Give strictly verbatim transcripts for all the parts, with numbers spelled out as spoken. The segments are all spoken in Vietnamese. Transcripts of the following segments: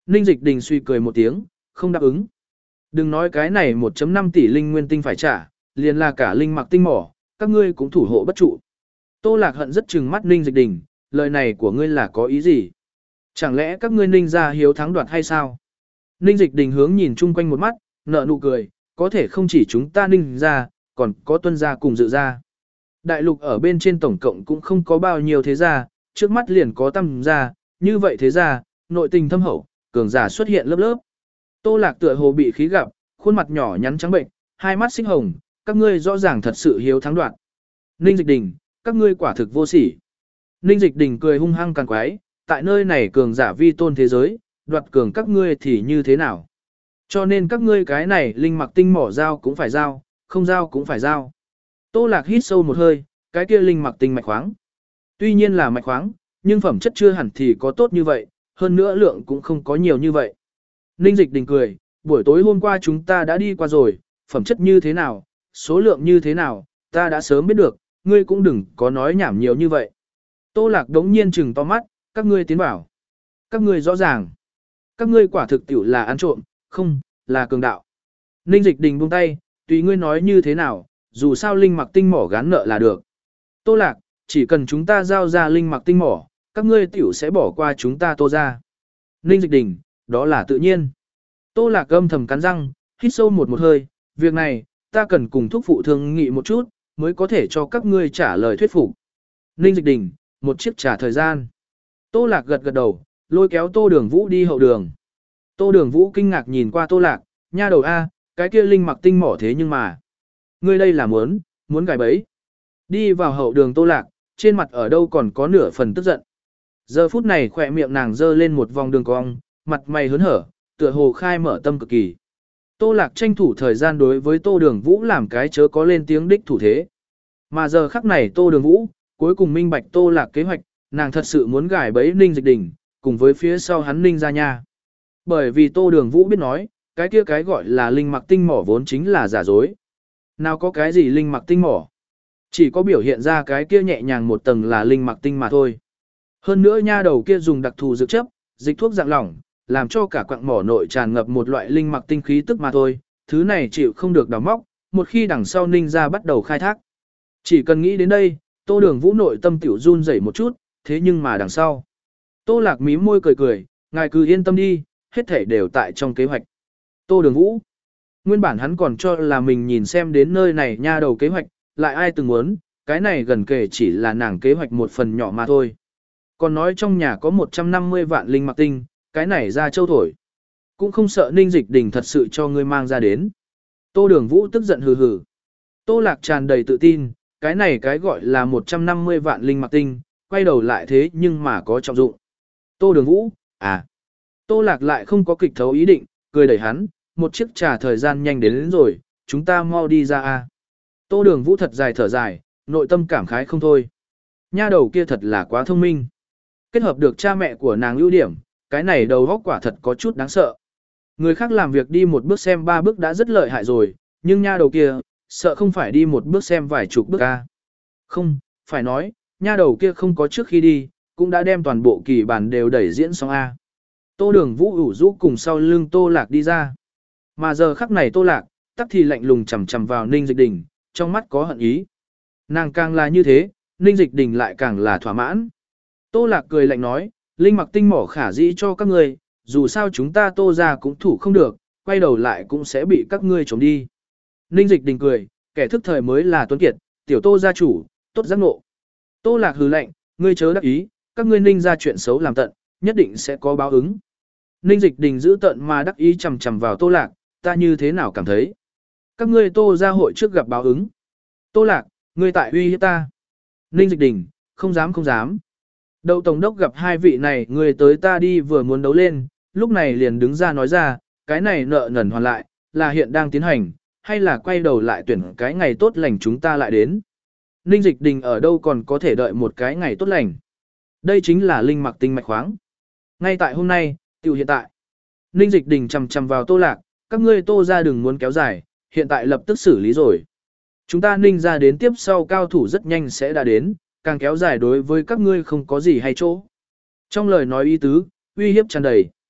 Ninh Dịch Đình suy cười một tiếng, không đáp ứng. Đừng nói cái này một phẩy năm tỷ linh nguyên tinh phải trả, liền là cả linh mặc tinh mỏ, các ngươi cũng thủ hộ bất trụ. Tô Lạc hận rất trừng mắt Ninh Dịch Đình, lời này của ngươi là có ý gì? Chẳng lẽ các ngươi Ninh gia hiếu thắng đoạt hay sao? Ninh Dịch Đình hướng nhìn chung quanh một mắt, nở nụ cười, có thể không chỉ chúng ta Ninh gia, còn có Tuân gia cùng Dự gia. Đại lục ở bên trên tổng cộng cũng không có bao nhiêu thế gia, trước mắt liền có Tam gia, như vậy thế gia, nội tình thâm hậu, cường giả xuất hiện lớp lớp. Tô Lạc tựa hồ bị khí gặp, khuôn mặt nhỏ nhắn trắng bệnh, hai mắt xích hồng, các ngươi rõ ràng thật sự hiếu thắng đoạt. Ninh Dịch Đình, các ngươi quả thực vô sỉ. Ninh Dịch Đình cười hung hăng càng quái, tại nơi này cường giả vi tôn thế giới, đoạt cường các ngươi thì như thế nào? Cho nên các ngươi cái này linh mặc tinh mỏ giao cũng phải giao, không giao cũng phải giao. Tô Lạc hít sâu một hơi, cái kia linh mặc tinh mạch khoáng. Tuy nhiên là mạch khoáng, nhưng phẩm chất chưa hẳn thì có tốt như vậy, hơn nữa lượng cũng không có nhiều như vậy. Ninh Dịch Đình cười, buổi tối hôm qua chúng ta đã đi qua rồi, phẩm chất như thế nào, số lượng như thế nào, ta đã sớm biết được, ngươi cũng đừng có nói nhảm nhiều như vậy. Tô Lạc đống nhiên trừng to mắt, các ngươi tiến bảo. Các ngươi rõ ràng. Các ngươi quả thực tiểu là ăn trộm, không, là cường đạo. Ninh Dịch Đình buông tay, tùy ngươi nói như thế nào, dù sao linh mặc tinh mỏ gán nợ là được. Tô Lạc, chỉ cần chúng ta giao ra linh mặc tinh mỏ, các ngươi tiểu sẽ bỏ qua chúng ta Tô ra. Ninh Dịch Đình, đó là tự nhiên. Tô Lạc âm thầm cắn răng, hít sâu một một hơi, việc này, ta cần cùng thúc phụ thương nghị một chút, mới có thể cho các ngươi trả lời thuyết phục. Ninh Dịch Đình, một chiếc trả thời gian. Tô Lạc gật gật đầu, lôi kéo Tô Đường Vũ đi hậu đường. Tô Đường Vũ kinh ngạc nhìn qua Tô Lạc, nha đầu A, cái kia linh mặc tinh mỏ thế nhưng mà. Ngươi đây là muốn, muốn gài bẫy. Đi vào hậu đường Tô Lạc, trên mặt ở đâu còn có nửa phần tức giận. Giờ phút này khỏe miệng nàng dơ lên một vòng đường cong, mặt mày hớn hở, tựa hồ khai mở tâm cực kỳ. Tô Lạc tranh thủ thời gian đối với Tô Đường Vũ làm cái chớ có lên tiếng đích thủ thế. Mà giờ khắc này Tô Đường Vũ, cuối cùng minh bạch Tô Lạc kế hoạch, nàng thật sự muốn gài bẫy Ninh Dịch Đình, cùng với phía sau hắn Ninh ra nha. Bởi vì Tô Đường Vũ biết nói, cái kia cái gọi là linh mặc tinh mỏ vốn chính là giả dối. Nào có cái gì linh mặc tinh mỏ? Chỉ có biểu hiện ra cái kia nhẹ nhàng một tầng là linh mặc tinh mà thôi. Hơn nữa nha đầu kia dùng đặc thù dược chấp, dịch thuốc dạng lỏng, làm cho cả quặng mỏ nội tràn ngập một loại linh mặc tinh khí tức mà thôi. Thứ này chịu không được đào móc, một khi đằng sau Ninh ra bắt đầu khai thác. Chỉ cần nghĩ đến đây, Tô Đường Vũ nội tâm tiểu run rẩy một chút, thế nhưng mà đằng sau. Tô Lạc mím môi cười cười, ngài cứ yên tâm đi, hết thảy đều tại trong kế hoạch. Tô Đường Vũ, nguyên bản hắn còn cho là mình nhìn xem đến nơi này nha đầu kế hoạch, lại ai từng muốn, cái này gần kể chỉ là nàng kế hoạch một phần nhỏ mà thôi. Còn nói trong nhà có một trăm năm mươi vạn linh mặc tinh, cái này ra châu thổi. Cũng không sợ Ninh Dịch Đình thật sự cho ngươi mang ra đến. Tô Đường Vũ tức giận hừ hừ. Tô Lạc tràn đầy tự tin, cái này cái gọi là một trăm năm mươi vạn linh mặc tinh, quay đầu lại thế nhưng mà có trọng dụng. Tô Đường Vũ, à. Tô Lạc lại không có kịch thấu ý định, cười đẩy hắn, một chiếc trà thời gian nhanh đến, đến rồi, chúng ta mau đi ra a. Tô Đường Vũ thật dài thở dài, nội tâm cảm khái không thôi. Nha đầu kia thật là quá thông minh. Kết hợp được cha mẹ của nàng ưu điểm, cái này đầu óc quả thật có chút đáng sợ. Người khác làm việc đi một bước xem ba bước đã rất lợi hại rồi, nhưng nha đầu kia, sợ không phải đi một bước xem vài chục bước a. Không, phải nói, nha đầu kia không có trước khi đi, cũng đã đem toàn bộ kỳ bản đều đẩy diễn xong a. Tô Đường Vũ ủ rũ cùng sau lưng Tô Lạc đi ra. Mà giờ khắc này Tô Lạc, tắc thì lạnh lùng chằm chằm vào Ninh Dịch Đình, trong mắt có hận ý. Nàng càng là như thế, Ninh Dịch Đình lại càng là thỏa mãn. Tô Lạc cười lạnh nói, linh mặc tinh mỏ khả dĩ cho các ngươi, dù sao chúng ta Tô ra cũng thủ không được, quay đầu lại cũng sẽ bị các ngươi trốn đi. Ninh Dịch Đình cười, kẻ thức thời mới là tuấn kiệt, tiểu Tô gia chủ, tốt giác ngộ. Tô Lạc hừ lạnh, ngươi chớ đắc ý, các ngươi Ninh ra chuyện xấu làm tận, nhất định sẽ có báo ứng. Ninh Dịch Đình giữ tận mà đắc ý chằm chằm vào Tô Lạc, ta như thế nào cảm thấy? Các ngươi Tô gia hội trước gặp báo ứng. Tô Lạc, ngươi tại uy hiếp ta. Ninh Dịch Đình, không dám không dám. Đậu Tổng đốc gặp hai vị này người tới ta đi vừa muốn đấu lên, lúc này liền đứng ra nói ra, cái này nợ nần hoàn lại, là hiện đang tiến hành, hay là quay đầu lại tuyển cái ngày tốt lành chúng ta lại đến. Ninh Dịch Đình ở đâu còn có thể đợi một cái ngày tốt lành. Đây chính là linh mặc tinh mạch khoáng. Ngay tại hôm nay, tiểu hiện tại. Ninh Dịch Đình chằm chằm vào Tô Lạc, các ngươi Tô ra đừng muốn kéo dài, hiện tại lập tức xử lý rồi. Chúng ta Ninh ra đến tiếp sau cao thủ rất nhanh sẽ đã đến, càng kéo dài đối với các ngươi không có gì hay chỗ. Trong lời nói ý tứ, uy hiếp tràn đầy.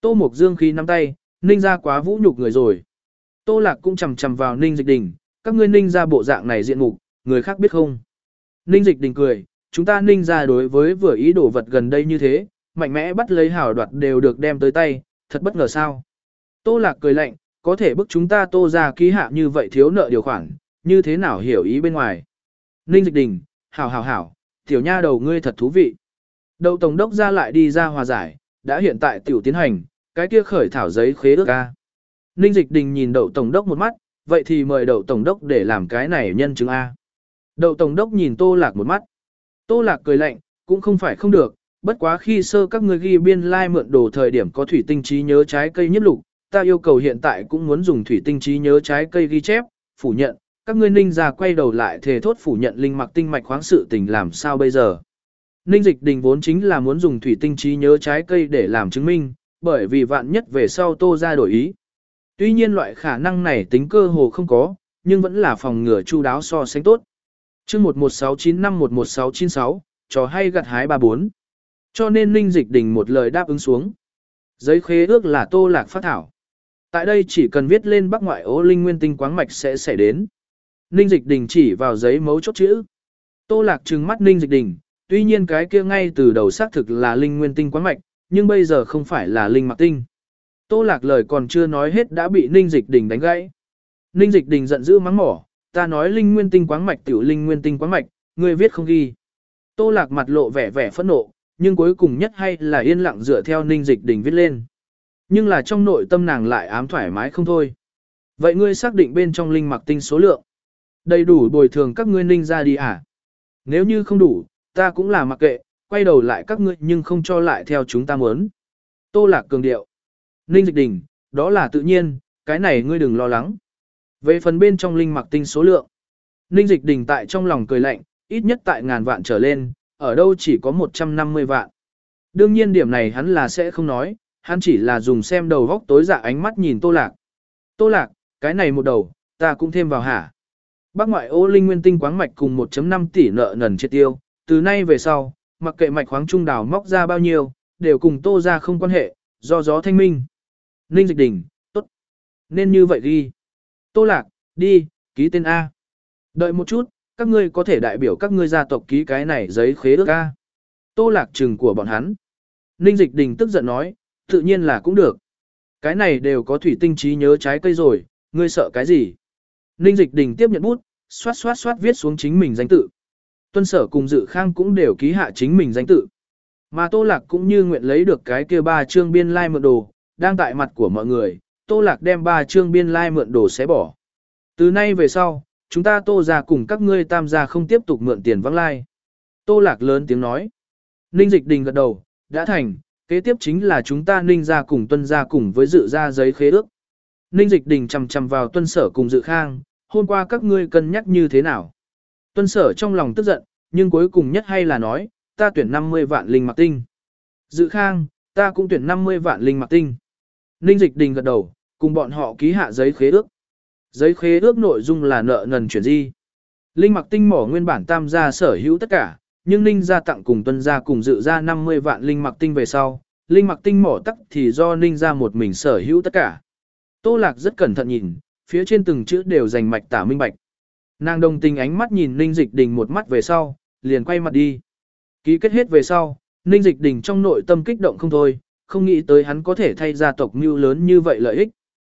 Tô Mộc Dương khí nắm tay, Ninh gia quá vũ nhục người rồi. Tô Lạc cũng chầm chầm vào Ninh Dịch Đình, các ngươi Ninh gia bộ dạng này diện mục, người khác biết không? Ninh Dịch Đình cười, chúng ta Ninh gia đối với vừa ý đồ vật gần đây như thế, mạnh mẽ bắt lấy hảo đoạt đều được đem tới tay, thật bất ngờ sao? Tô Lạc cười lạnh, có thể bức chúng ta Tô gia ký hạ như vậy thiếu nợ điều khoản, như thế nào hiểu ý bên ngoài? Ninh Dịch Đình, hảo hảo hảo, tiểu nha đầu ngươi thật thú vị. Đậu tổng đốc ra lại đi ra hòa giải, đã hiện tại tiểu tiến hành, cái kia khởi thảo giấy khế ước ca. Ninh Dịch Đình nhìn đậu tổng đốc một mắt, vậy thì mời đậu tổng đốc để làm cái này nhân chứng A. Đậu tổng đốc nhìn Tô Lạc một mắt. Tô Lạc cười lạnh, cũng không phải không được, bất quá khi sơ các ngươi ghi biên lai like mượn đồ thời điểm có thủy tinh trí nhớ trái cây nhiếp lục, ta yêu cầu hiện tại cũng muốn dùng thủy tinh trí nhớ trái cây ghi chép, phủ nhận, các ngươi Ninh gia quay đầu lại thề thốt phủ nhận linh mặc tinh mạch khoáng sự tình làm sao bây giờ. Ninh Dịch Đình vốn chính là muốn dùng thủy tinh trí nhớ trái cây để làm chứng minh, bởi vì vạn nhất về sau Tô gia đổi ý. Tuy nhiên loại khả năng này tính cơ hồ không có, nhưng vẫn là phòng ngừa chu đáo so sánh tốt. Chương một một sáu chín năm một một sáu chín sáu, trò hay gặt hái ba bốn. Cho nên Ninh Dịch Đình một lời đáp ứng xuống. Giấy khế ước là Tô Lạc phát thảo. Tại đây chỉ cần viết lên Bắc ngoại ố linh nguyên tinh quáng mạch sẽ xảy đến. Ninh Dịch Đình chỉ vào giấy mấu chốt chữ. Tô Lạc trừng mắt Ninh Dịch Đình, tuy nhiên cái kia ngay từ đầu xác thực là linh nguyên tinh quáng mạch, nhưng bây giờ không phải là linh mặc tinh. Tô Lạc lời còn chưa nói hết đã bị Ninh Dịch Đình đánh gãy. Ninh Dịch Đình giận dữ mắng mỏ, ta nói linh nguyên tinh quáng mạch tiểu linh nguyên tinh quáng mạch, ngươi viết không ghi. Tô Lạc mặt lộ vẻ vẻ phẫn nộ, nhưng cuối cùng nhất hay là yên lặng dựa theo Ninh Dịch Đình viết lên. Nhưng là trong nội tâm nàng lại ám thoải mái không thôi. Vậy ngươi xác định bên trong linh mặc tinh số lượng đầy đủ bồi thường các ngươi Ninh ra đi à? Nếu như không đủ, ta cũng là mặc kệ, quay đầu lại các ngươi nhưng không cho lại theo chúng ta muốn. Tô Lạc cường điệu. Ninh Dịch Đình, đó là tự nhiên, cái này ngươi đừng lo lắng. Về phần bên trong linh mặc tinh số lượng, Ninh Dịch Đình tại trong lòng cười lạnh, ít nhất tại ngàn vạn trở lên, ở đâu chỉ có một trăm năm mươi vạn. Đương nhiên điểm này hắn là sẽ không nói, hắn chỉ là dùng xem đầu góc tối dạ ánh mắt nhìn Tô Lạc. Tô Lạc, cái này một đầu, ta cũng thêm vào hả? Bắc ngoại ô linh nguyên tinh quáng mạch cùng một phẩy năm tỷ nợ nần triệt tiêu, từ nay về sau, mặc kệ mạch khoáng trung đào móc ra bao nhiêu, đều cùng Tô ra không quan hệ, do gió thanh minh. Ninh Dịch Đình, tốt. Nên như vậy ghi. Tô Lạc, đi, ký tên A. Đợi một chút, các ngươi có thể đại biểu các ngươi gia tộc ký cái này giấy khế ước A. Tô Lạc trừng của bọn hắn. Ninh Dịch Đình tức giận nói, tự nhiên là cũng được. Cái này đều có thủy tinh trí nhớ trái cây rồi, ngươi sợ cái gì? Ninh Dịch Đình tiếp nhận bút, xoát xoát xoát viết xuống chính mình danh tự. Tuân Sở cùng Dự Khang cũng đều ký hạ chính mình danh tự. Mà Tô Lạc cũng như nguyện lấy được cái kia ba chương biên lai like mượn đồ, đang tại mặt của mọi người, Tô Lạc đem ba chương biên lai like mượn đồ xé bỏ. Từ nay về sau, chúng ta Tô gia cùng các ngươi Tam gia không tiếp tục mượn tiền vắng lai. Tô Lạc lớn tiếng nói. Ninh Dịch Đình gật đầu, đã thành, kế tiếp chính là chúng ta Ninh gia cùng Tuân gia cùng với Dự gia giấy khế ước. Ninh Dịch Đình chằm chằm vào Tuân Sở cùng Dự Khang, hôm qua các ngươi cân nhắc như thế nào? Tuân Sở trong lòng tức giận, nhưng cuối cùng nhất hay là nói, ta tuyển năm mươi vạn linh mặc tinh. Dự Khang, ta cũng tuyển năm mươi vạn linh mặc tinh. Ninh Dịch Đình gật đầu, cùng bọn họ ký hạ giấy khế ước. Giấy khế ước nội dung là nợ nần chuyển di. Linh mặc tinh mỏ nguyên bản Tam gia sở hữu tất cả, nhưng Ninh gia tặng cùng Tuân gia cùng Dự gia năm mươi vạn linh mặc tinh về sau, linh mặc tinh mỏ tắc thì do Ninh gia một mình sở hữu tất cả. Tô Lạc rất cẩn thận nhìn, phía trên từng chữ đều dành mạch tả minh bạch. Nàng đồng tình ánh mắt nhìn Ninh Dịch Đình một mắt về sau, liền quay mặt đi. Ký kết hết về sau, Ninh Dịch Đình trong nội tâm kích động không thôi, không nghĩ tới hắn có thể thay gia tộc mưu lớn như vậy lợi ích.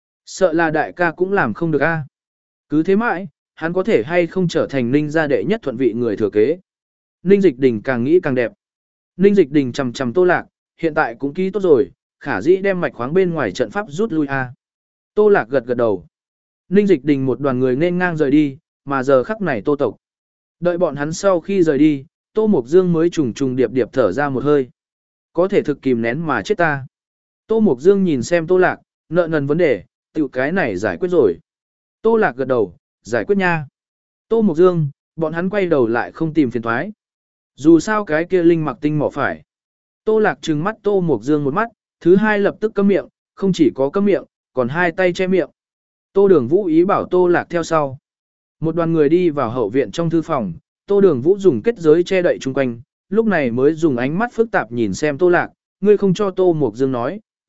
Sợ là đại ca cũng làm không được a. Cứ thế mãi, hắn có thể hay không trở thành Ninh gia đệ nhất thuận vị người thừa kế. Ninh Dịch Đình càng nghĩ càng đẹp. Ninh Dịch Đình chằm chằm Tô Lạc, hiện tại cũng ký tốt rồi, khả dĩ đem mạch khoáng bên ngoài trận pháp rút lui a. Tô Lạc gật gật đầu. Ninh Dịch Đình một đoàn người nên ngang rời đi, mà giờ khắc này Tô tộc. Đợi bọn hắn sau khi rời đi, Tô Mộc Dương mới trùng trùng điệp điệp thở ra một hơi. Có thể thực kìm nén mà chết ta. Tô Mộc Dương nhìn xem Tô Lạc, nợ nần vấn đề, tiểu cái này giải quyết rồi. Tô Lạc gật đầu, giải quyết nha. Tô Mộc Dương, bọn hắn quay đầu lại không tìm phiền thoái. Dù sao cái kia linh mặc tinh mỏ phải. Tô Lạc trừng mắt Tô Mộc Dương một mắt, thứ hai lập tức câm miệng, không chỉ có câm miệng, còn hai tay che miệng. Tô Đường Vũ ý bảo Tô Lạc theo sau. Một đoàn người đi vào hậu viện trong thư phòng, Tô Đường Vũ dùng kết giới che đậy chung quanh, lúc này mới dùng ánh mắt phức tạp nhìn xem Tô Lạc, ngươi không cho Tô Mộc Dương nói,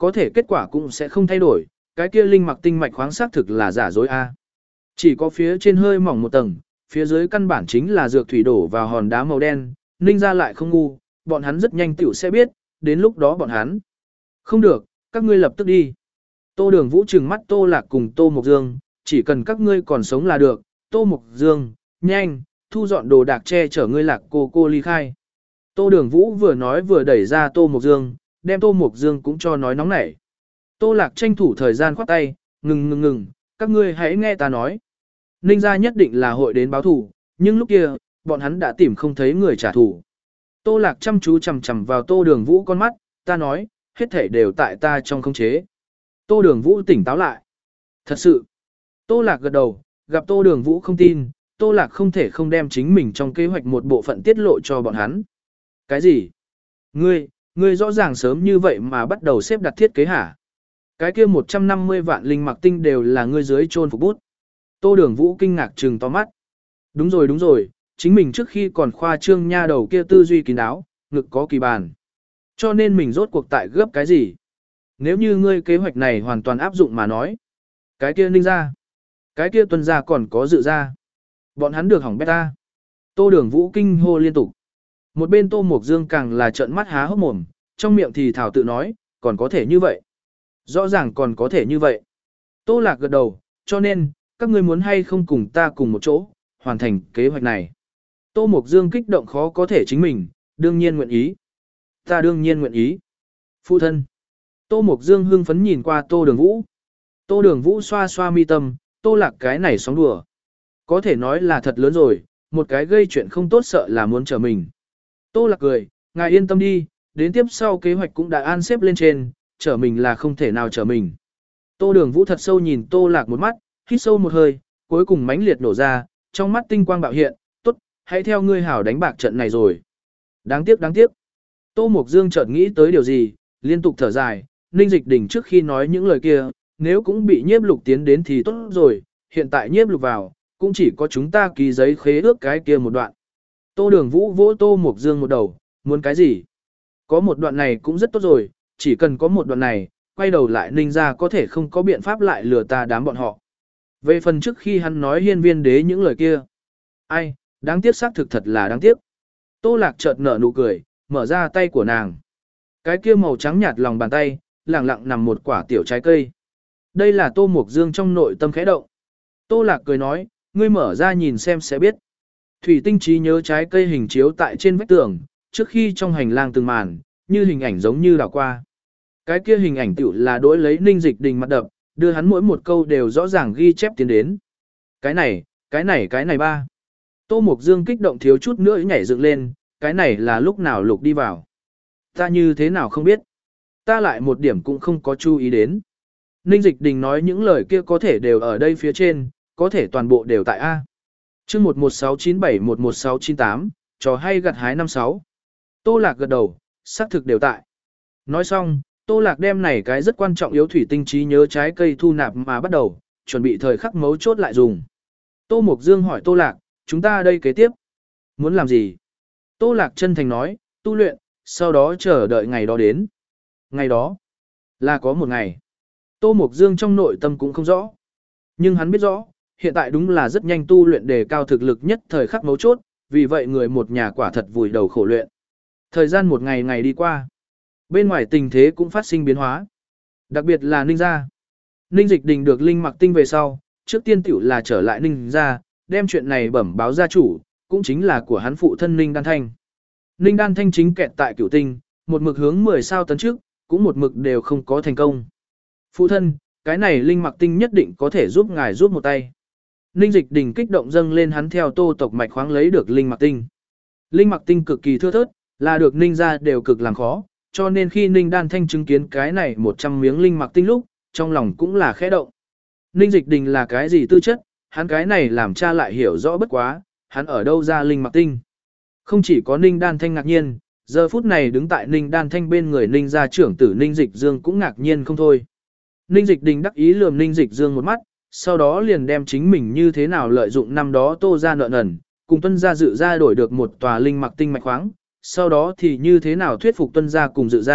có thể kết quả cũng sẽ không thay đổi, cái kia linh mặc tinh mạch khoáng xác thực là giả dối a. Chỉ có phía trên hơi mỏng một tầng, phía dưới căn bản chính là dược thủy đổ vào hòn đá màu đen, Ninh gia lại không ngu, bọn hắn rất nhanh tiểu sẽ biết, đến lúc đó bọn hắn. Không được, các ngươi lập tức đi. Tô Đường Vũ trừng mắt Tô Lạc cùng Tô Mộc Dương, chỉ cần các ngươi còn sống là được, Tô Mộc Dương, nhanh, thu dọn đồ đạc che chở ngươi Lạc cô cô ly khai. Tô Đường Vũ vừa nói vừa đẩy ra Tô Mộc Dương, đem Tô Mộc Dương cũng cho nói nóng nảy. Tô Lạc tranh thủ thời gian khoát tay, ngừng ngừng ngừng, các ngươi hãy nghe ta nói. Ninh gia nhất định là hội đến báo thù, nhưng lúc kia, bọn hắn đã tìm không thấy người trả thù. Tô Lạc chăm chú chằm chằm vào Tô Đường Vũ con mắt, ta nói, hết thảy đều tại ta trong khống chế. Tô Đường Vũ tỉnh táo lại. Thật sự. Tô Lạc gật đầu, gặp Tô Đường Vũ không tin, Tô Lạc không thể không đem chính mình trong kế hoạch một bộ phận tiết lộ cho bọn hắn. Cái gì? Ngươi, ngươi rõ ràng sớm như vậy mà bắt đầu xếp đặt thiết kế hả? Cái kia một trăm năm mươi vạn linh mặc tinh đều là ngươi dưới chôn phục bút. Tô Đường Vũ kinh ngạc trừng to mắt. Đúng rồi đúng rồi, chính mình trước khi còn khoa trương nha đầu kia tư duy kín đáo, ngực có kỳ bàn. Cho nên mình rốt cuộc tại gấp cái gì? Nếu như ngươi kế hoạch này hoàn toàn áp dụng mà nói. Cái kia Ninh gia, cái kia Tuân gia còn có Dự gia. Bọn hắn được hỏng beta. Tô Đường Vũ kinh hô liên tục. Một bên Tô Mộc Dương càng là trợn mắt há hốc mồm, trong miệng thì thảo tự nói, còn có thể như vậy. Rõ ràng còn có thể như vậy. Tô Lạc gật đầu, cho nên, các ngươi muốn hay không cùng ta cùng một chỗ, hoàn thành kế hoạch này. Tô Mộc Dương kích động khó có thể chính mình, đương nhiên nguyện ý. Ta đương nhiên nguyện ý. Phụ thân. Tô Mộc Dương hưng phấn nhìn qua Tô Đường Vũ. Tô Đường Vũ xoa xoa mi tâm, Tô Lạc cái này sóng đùa. Có thể nói là thật lớn rồi, một cái gây chuyện không tốt sợ là muốn trở mình. Tô Lạc cười, ngài yên tâm đi, đến tiếp sau kế hoạch cũng đã an xếp lên trên, trở mình là không thể nào trở mình. Tô Đường Vũ thật sâu nhìn Tô Lạc một mắt, hít sâu một hơi, cuối cùng mãnh liệt nổ ra, trong mắt tinh quang bạo hiện, tốt, hãy theo ngươi hảo đánh bạc trận này rồi. Đáng tiếc đáng tiếc. Tô Mộc Dương chợt nghĩ tới điều gì, liên tục thở dài, Ninh Dịch Đình trước khi nói những lời kia, nếu cũng bị nhiếp lục tiến đến thì tốt rồi, hiện tại nhiếp lục vào, cũng chỉ có chúng ta ký giấy khế ước cái kia một đoạn. Tô Đường Vũ vỗ Tô Mộc Dương một đầu, muốn cái gì? Có một đoạn này cũng rất tốt rồi, chỉ cần có một đoạn này, quay đầu lại Ninh gia có thể không có biện pháp lại lừa ta đám bọn họ. Về phần trước khi hắn nói hiên viên đế những lời kia. Ai, đáng tiếc xác thực thật là đáng tiếc. Tô Lạc chợt nở nụ cười, mở ra tay của nàng. Cái kia màu trắng nhạt lòng bàn tay, lẳng lặng nằm một quả tiểu trái cây. Đây là Tô Mộc Dương trong nội tâm khẽ động. Tô Lạc cười nói, ngươi mở ra nhìn xem sẽ biết. Thủy tinh trí nhớ trái cây hình chiếu tại trên vách tường, trước khi trong hành lang từng màn, như hình ảnh giống như đảo qua. Cái kia hình ảnh tiểu là đối lấy Ninh Dịch Đình mặt đập, đưa hắn mỗi một câu đều rõ ràng ghi chép tiến đến. Cái này, cái này cái này ba. Tô Mộc Dương kích động thiếu chút nữa nhảy dựng lên, cái này là lúc nào lục đi vào. Ta như thế nào không biết. Ta lại một điểm cũng không có chú ý đến. Ninh Dịch Đình nói những lời kia có thể đều ở đây phía trên, có thể toàn bộ đều tại A. chương một một sáu chín bảy một một sáu chín tám, trò hay gặt hái năm sáu. Tô Lạc gật đầu, xác thực đều tại. Nói xong, Tô Lạc đem này cái rất quan trọng yếu thủy tinh trí nhớ trái cây thu nạp mà bắt đầu, chuẩn bị thời khắc mấu chốt lại dùng. Tô Mộc Dương hỏi Tô Lạc, chúng ta đây kế tiếp. Muốn làm gì? Tô Lạc chân thành nói, tu luyện, sau đó chờ đợi ngày đó đến. Ngày đó, là có một ngày. Tô Mộc Dương trong nội tâm cũng không rõ. Nhưng hắn biết rõ, hiện tại đúng là rất nhanh tu luyện đề cao thực lực nhất thời khắc mấu chốt, vì vậy người một nhà quả thật vùi đầu khổ luyện. Thời gian một ngày ngày đi qua. Bên ngoài tình thế cũng phát sinh biến hóa. Đặc biệt là Ninh gia. Ninh Dịch Đình được linh mặc tinh về sau, trước tiên tiểu là trở lại Ninh gia, đem chuyện này bẩm báo gia chủ, cũng chính là của hắn phụ thân Ninh Đan Thanh. Ninh Đan Thanh chính kẹt tại Cửu Tinh, một mực hướng mười sao tấn trước, cũng một mực đều không có thành công. Phụ thân, cái này linh mặc tinh nhất định có thể giúp ngài giúp một tay. Ninh Dịch Đình kích động dâng lên hắn theo Tô tộc mạch khoáng lấy được linh mặc tinh. Linh mặc tinh cực kỳ thưa thớt, là được Ninh gia đều cực làm khó, cho nên khi Ninh Đan Thanh chứng kiến cái này một trăm miếng linh mặc tinh lúc, trong lòng cũng là khẽ động. Ninh Dịch Đình là cái gì tư chất, hắn cái này làm cha lại hiểu rõ bất quá, hắn ở đâu ra linh mặc tinh. Không chỉ có Ninh Đan Thanh ngạc nhiên, giờ phút này đứng tại Ninh Đan Thanh bên người Ninh gia trưởng tử Ninh Dịch Dương cũng ngạc nhiên không thôi. Ninh Dịch Đình đắc ý lườm Ninh Dịch Dương một mắt, sau đó liền đem chính mình như thế nào lợi dụng năm đó Tô gia nợ nần, cùng Tuân gia Dự gia đổi được một tòa linh mặc tinh mạch khoáng, sau đó thì như thế nào thuyết phục Tuân gia cùng Dự gia,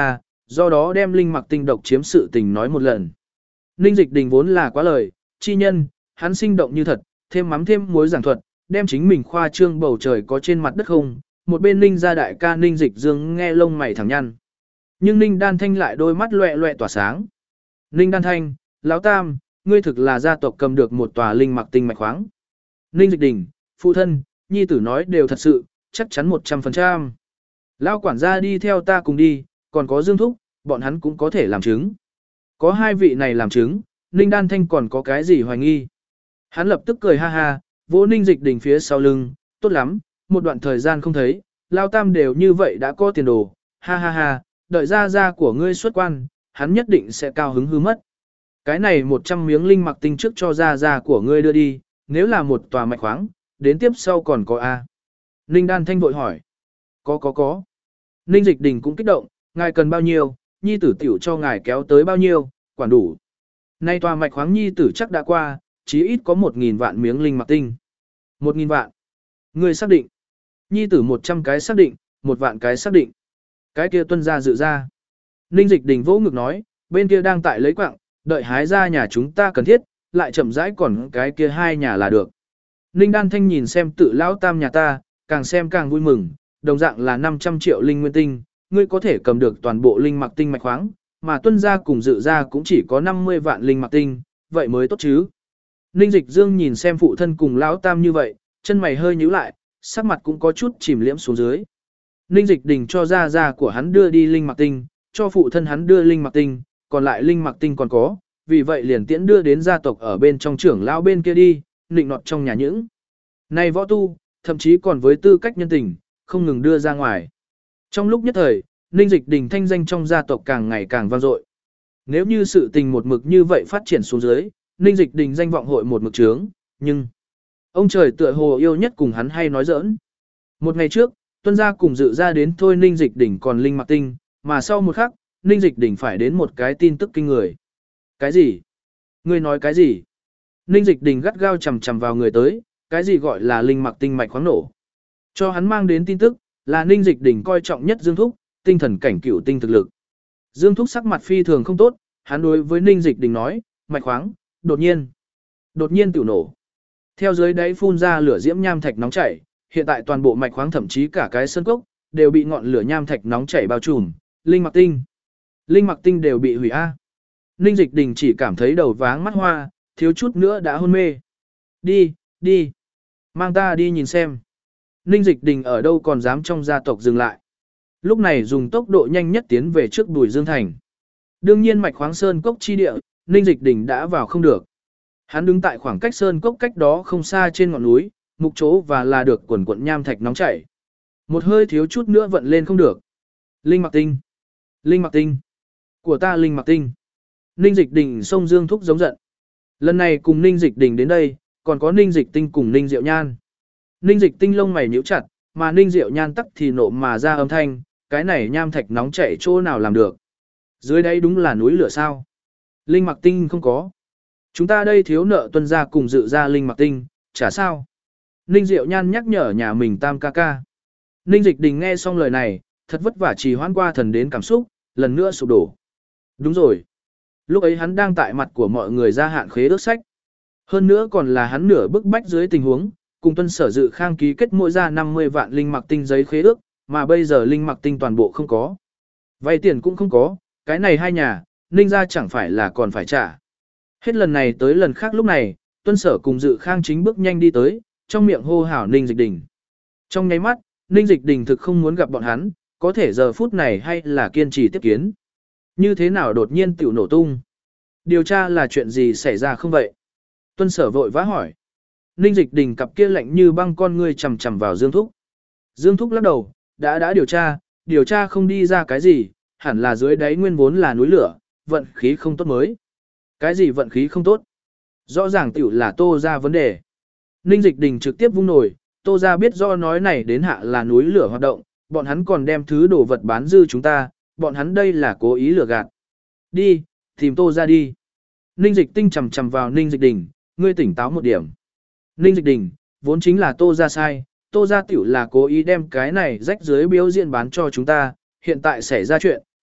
do đó đem linh mặc tinh độc chiếm sự tình nói một lần. Ninh Dịch Đình vốn là quá lời, chi nhân, hắn sinh động như thật, thêm mắm thêm muối giảng thuật, đem chính mình khoa trương bầu trời có trên mặt đất không, một bên Ninh gia đại ca Ninh Dịch Dương nghe lông mày thẳng nhăn. Nhưng Ninh Đan Thanh lại đôi mắt loẹ loẹ tỏa sáng. Ninh Đan Thanh, lão tam, ngươi thực là gia tộc cầm được một tòa linh mặc tinh mạch khoáng. Ninh Dịch Đình, phụ thân, nhi tử nói đều thật sự, chắc chắn một trăm phần trăm. Lão quản gia đi theo ta cùng đi, còn có Dương Thúc, bọn hắn cũng có thể làm chứng. Có hai vị này làm chứng, Ninh Đan Thanh còn có cái gì hoài nghi. Hắn lập tức cười ha ha, vỗ Ninh Dịch Đình phía sau lưng, tốt lắm, một đoạn thời gian không thấy, Lao Tam đều như vậy đã có tiền đồ, ha ha ha, đợi ra ra của ngươi xuất quan, hắn nhất định sẽ cao hứng hư mất. Cái này một trăm miếng linh mặc tinh trước cho ra ra của ngươi đưa đi, nếu là một tòa mạch khoáng, đến tiếp sau còn có A. Ninh Đan Thanh vội hỏi. Có có có. Ninh Dịch Đình cũng kích động, ngài cần bao nhiêu, nhi tử tiểu cho ngài kéo tới bao nhiêu, quản đủ. Nay tòa mạch khoáng nhi tử chắc đã qua, chí ít có một nghìn vạn miếng linh mặc tinh. Một nghìn vạn. Ngươi xác định. Nhi tử một trăm cái xác định, một vạn cái xác định. Cái kia tuân ra dự ra. Ninh Dịch Đình vỗ ngực nói, bên kia đang tại lấy quạng, đợi hái ra nhà chúng ta cần thiết, lại chậm rãi còn cái kia hai nhà là được. Ninh Đan Thanh nhìn xem tự lão tam nhà ta, càng xem càng vui mừng, đồng dạng là năm trăm triệu linh nguyên tinh, ngươi có thể cầm được toàn bộ linh mặc tinh mạch khoáng, mà tuân gia cùng dự gia cũng chỉ có năm mươi vạn linh mặc tinh, vậy mới tốt chứ. Ninh Dịch Dương nhìn xem phụ thân cùng lão tam như vậy, chân mày hơi nhíu lại, sắc mặt cũng có chút chìm liễm xuống dưới. Ninh Dịch Đình cho gia gia của hắn đưa đi linh mặc tinh, cho phụ thân hắn đưa linh mặc tinh, còn lại linh mặc tinh còn có, vì vậy liền tiễn đưa đến gia tộc ở bên trong trưởng lão bên kia đi, nịnh nọt trong nhà những. Này võ tu, thậm chí còn với tư cách nhân tình, không ngừng đưa ra ngoài. Trong lúc nhất thời, Ninh Dịch Đình thanh danh trong gia tộc càng ngày càng vang dội. Nếu như sự tình một mực như vậy phát triển xuống dưới, Ninh Dịch Đình danh vọng hội một mực trướng, nhưng ông trời tựa hồ yêu nhất cùng hắn hay nói giỡn. Một ngày trước, tuân gia cùng dự ra đến thôi Ninh Dịch Đình còn linh mặc tinh, mà sau một khắc, Ninh Dịch Đình phải đến một cái tin tức kinh người. Cái gì? Ngươi nói cái gì? Ninh Dịch Đình gắt gao chầm chầm vào người tới, cái gì gọi là linh mặc tinh mạch khoáng nổ? Cho hắn mang đến tin tức, là Ninh Dịch Đình coi trọng nhất Dương Thúc, tinh thần cảnh cửu tinh thực lực. Dương Thúc sắc mặt phi thường không tốt, hắn đối với Ninh Dịch Đình nói, mạch khoáng, đột nhiên, đột nhiên tiểu nổ. Theo dưới đáy phun ra lửa diễm nham thạch nóng chảy, hiện tại toàn bộ mạch khoáng thậm chí cả cái sơn cốc đều bị ngọn lửa nham thạch nóng chảy bao trùm, linh mặc tinh, linh mặc tinh đều bị hủy a. Ninh Dịch Đình chỉ cảm thấy đầu váng mắt hoa, thiếu chút nữa đã hôn mê. Đi, đi, mang ta đi nhìn xem. Ninh Dịch Đình ở đâu còn dám trong gia tộc dừng lại. Lúc này dùng tốc độ nhanh nhất tiến về trước Bùi Dương Thành. Đương nhiên mạch khoáng sơn cốc chi địa, Ninh Dịch Đình đã vào không được. Hắn đứng tại khoảng cách sơn cốc cách đó không xa trên ngọn núi, mục chỗ và là được quần quận nham thạch nóng chảy. Một hơi thiếu chút nữa vận lên không được. Linh mặc tinh, linh mặc tinh, của ta linh mặc tinh. Ninh Dịch Đình xông Dương Thúc giống giận. Lần này cùng Ninh Dịch Đình đến đây, còn có Ninh Dịch Tinh cùng Ninh Diệu Nhan. Ninh Dịch Tinh lông mày nhíu chặt, mà Ninh Diệu Nhan tắc thì nộ mà ra âm thanh, cái này nham thạch nóng chảy chỗ nào làm được. Dưới đây đúng là núi lửa sao. Linh mặc tinh không có. Chúng ta đây thiếu nợ tuân gia cùng dự ra linh mặc tinh, chả sao. Ninh Diệu Nhan nhắc nhở nhà mình tam ca ca. Ninh Dịch Đình nghe xong lời này, thật vất vả trì hoãn qua thần đến cảm xúc, lần nữa sụp đổ. Đúng rồi. Lúc ấy hắn đang tại mặt của mọi người ra hạn khế ước sách. Hơn nữa còn là hắn nửa bức bách dưới tình huống, cùng tuân sở dự khang ký kết mỗi ra năm mươi vạn linh mặc tinh giấy khế ước, mà bây giờ linh mặc tinh toàn bộ không có. Vay tiền cũng không có, cái này hai nhà, Ninh ra chẳng phải là còn phải trả. Hết lần này tới lần khác lúc này, tuân sở cùng dự khang chính bước nhanh đi tới, trong miệng hô hào Ninh Dịch Đình. Trong nháy mắt, Ninh Dịch Đình thực không muốn gặp bọn hắn, có thể giờ phút này hay là kiên trì tiếp kiến. Như thế nào đột nhiên tiểu nổ tung? Điều tra là chuyện gì xảy ra không vậy? Tuân sở vội vã hỏi. Ninh Dịch Đình cặp kia lạnh như băng con ngươi chằm chằm vào Dương Thúc. Dương Thúc lắc đầu, đã đã điều tra, điều tra không đi ra cái gì, hẳn là dưới đáy nguyên vốn là núi lửa, vận khí không tốt mới. Cái gì vận khí không tốt? Rõ ràng tiểu là Tô ra vấn đề. Ninh Dịch Đình trực tiếp vung nổi, Tô ra biết do nói này đến hạ là núi lửa hoạt động, bọn hắn còn đem thứ đồ vật bán dư chúng ta, bọn hắn đây là cố ý lừa gạt. Đi, tìm Tô ra đi. Ninh Dịch Tinh chằm chằm vào Ninh Dịch Đình, ngươi tỉnh táo một điểm. Ninh Dịch Đình, vốn chính là Tô ra sai, Tô ra tiểu là cố ý đem cái này rách dưới biếu diện bán cho chúng ta, hiện tại xảy ra chuyện,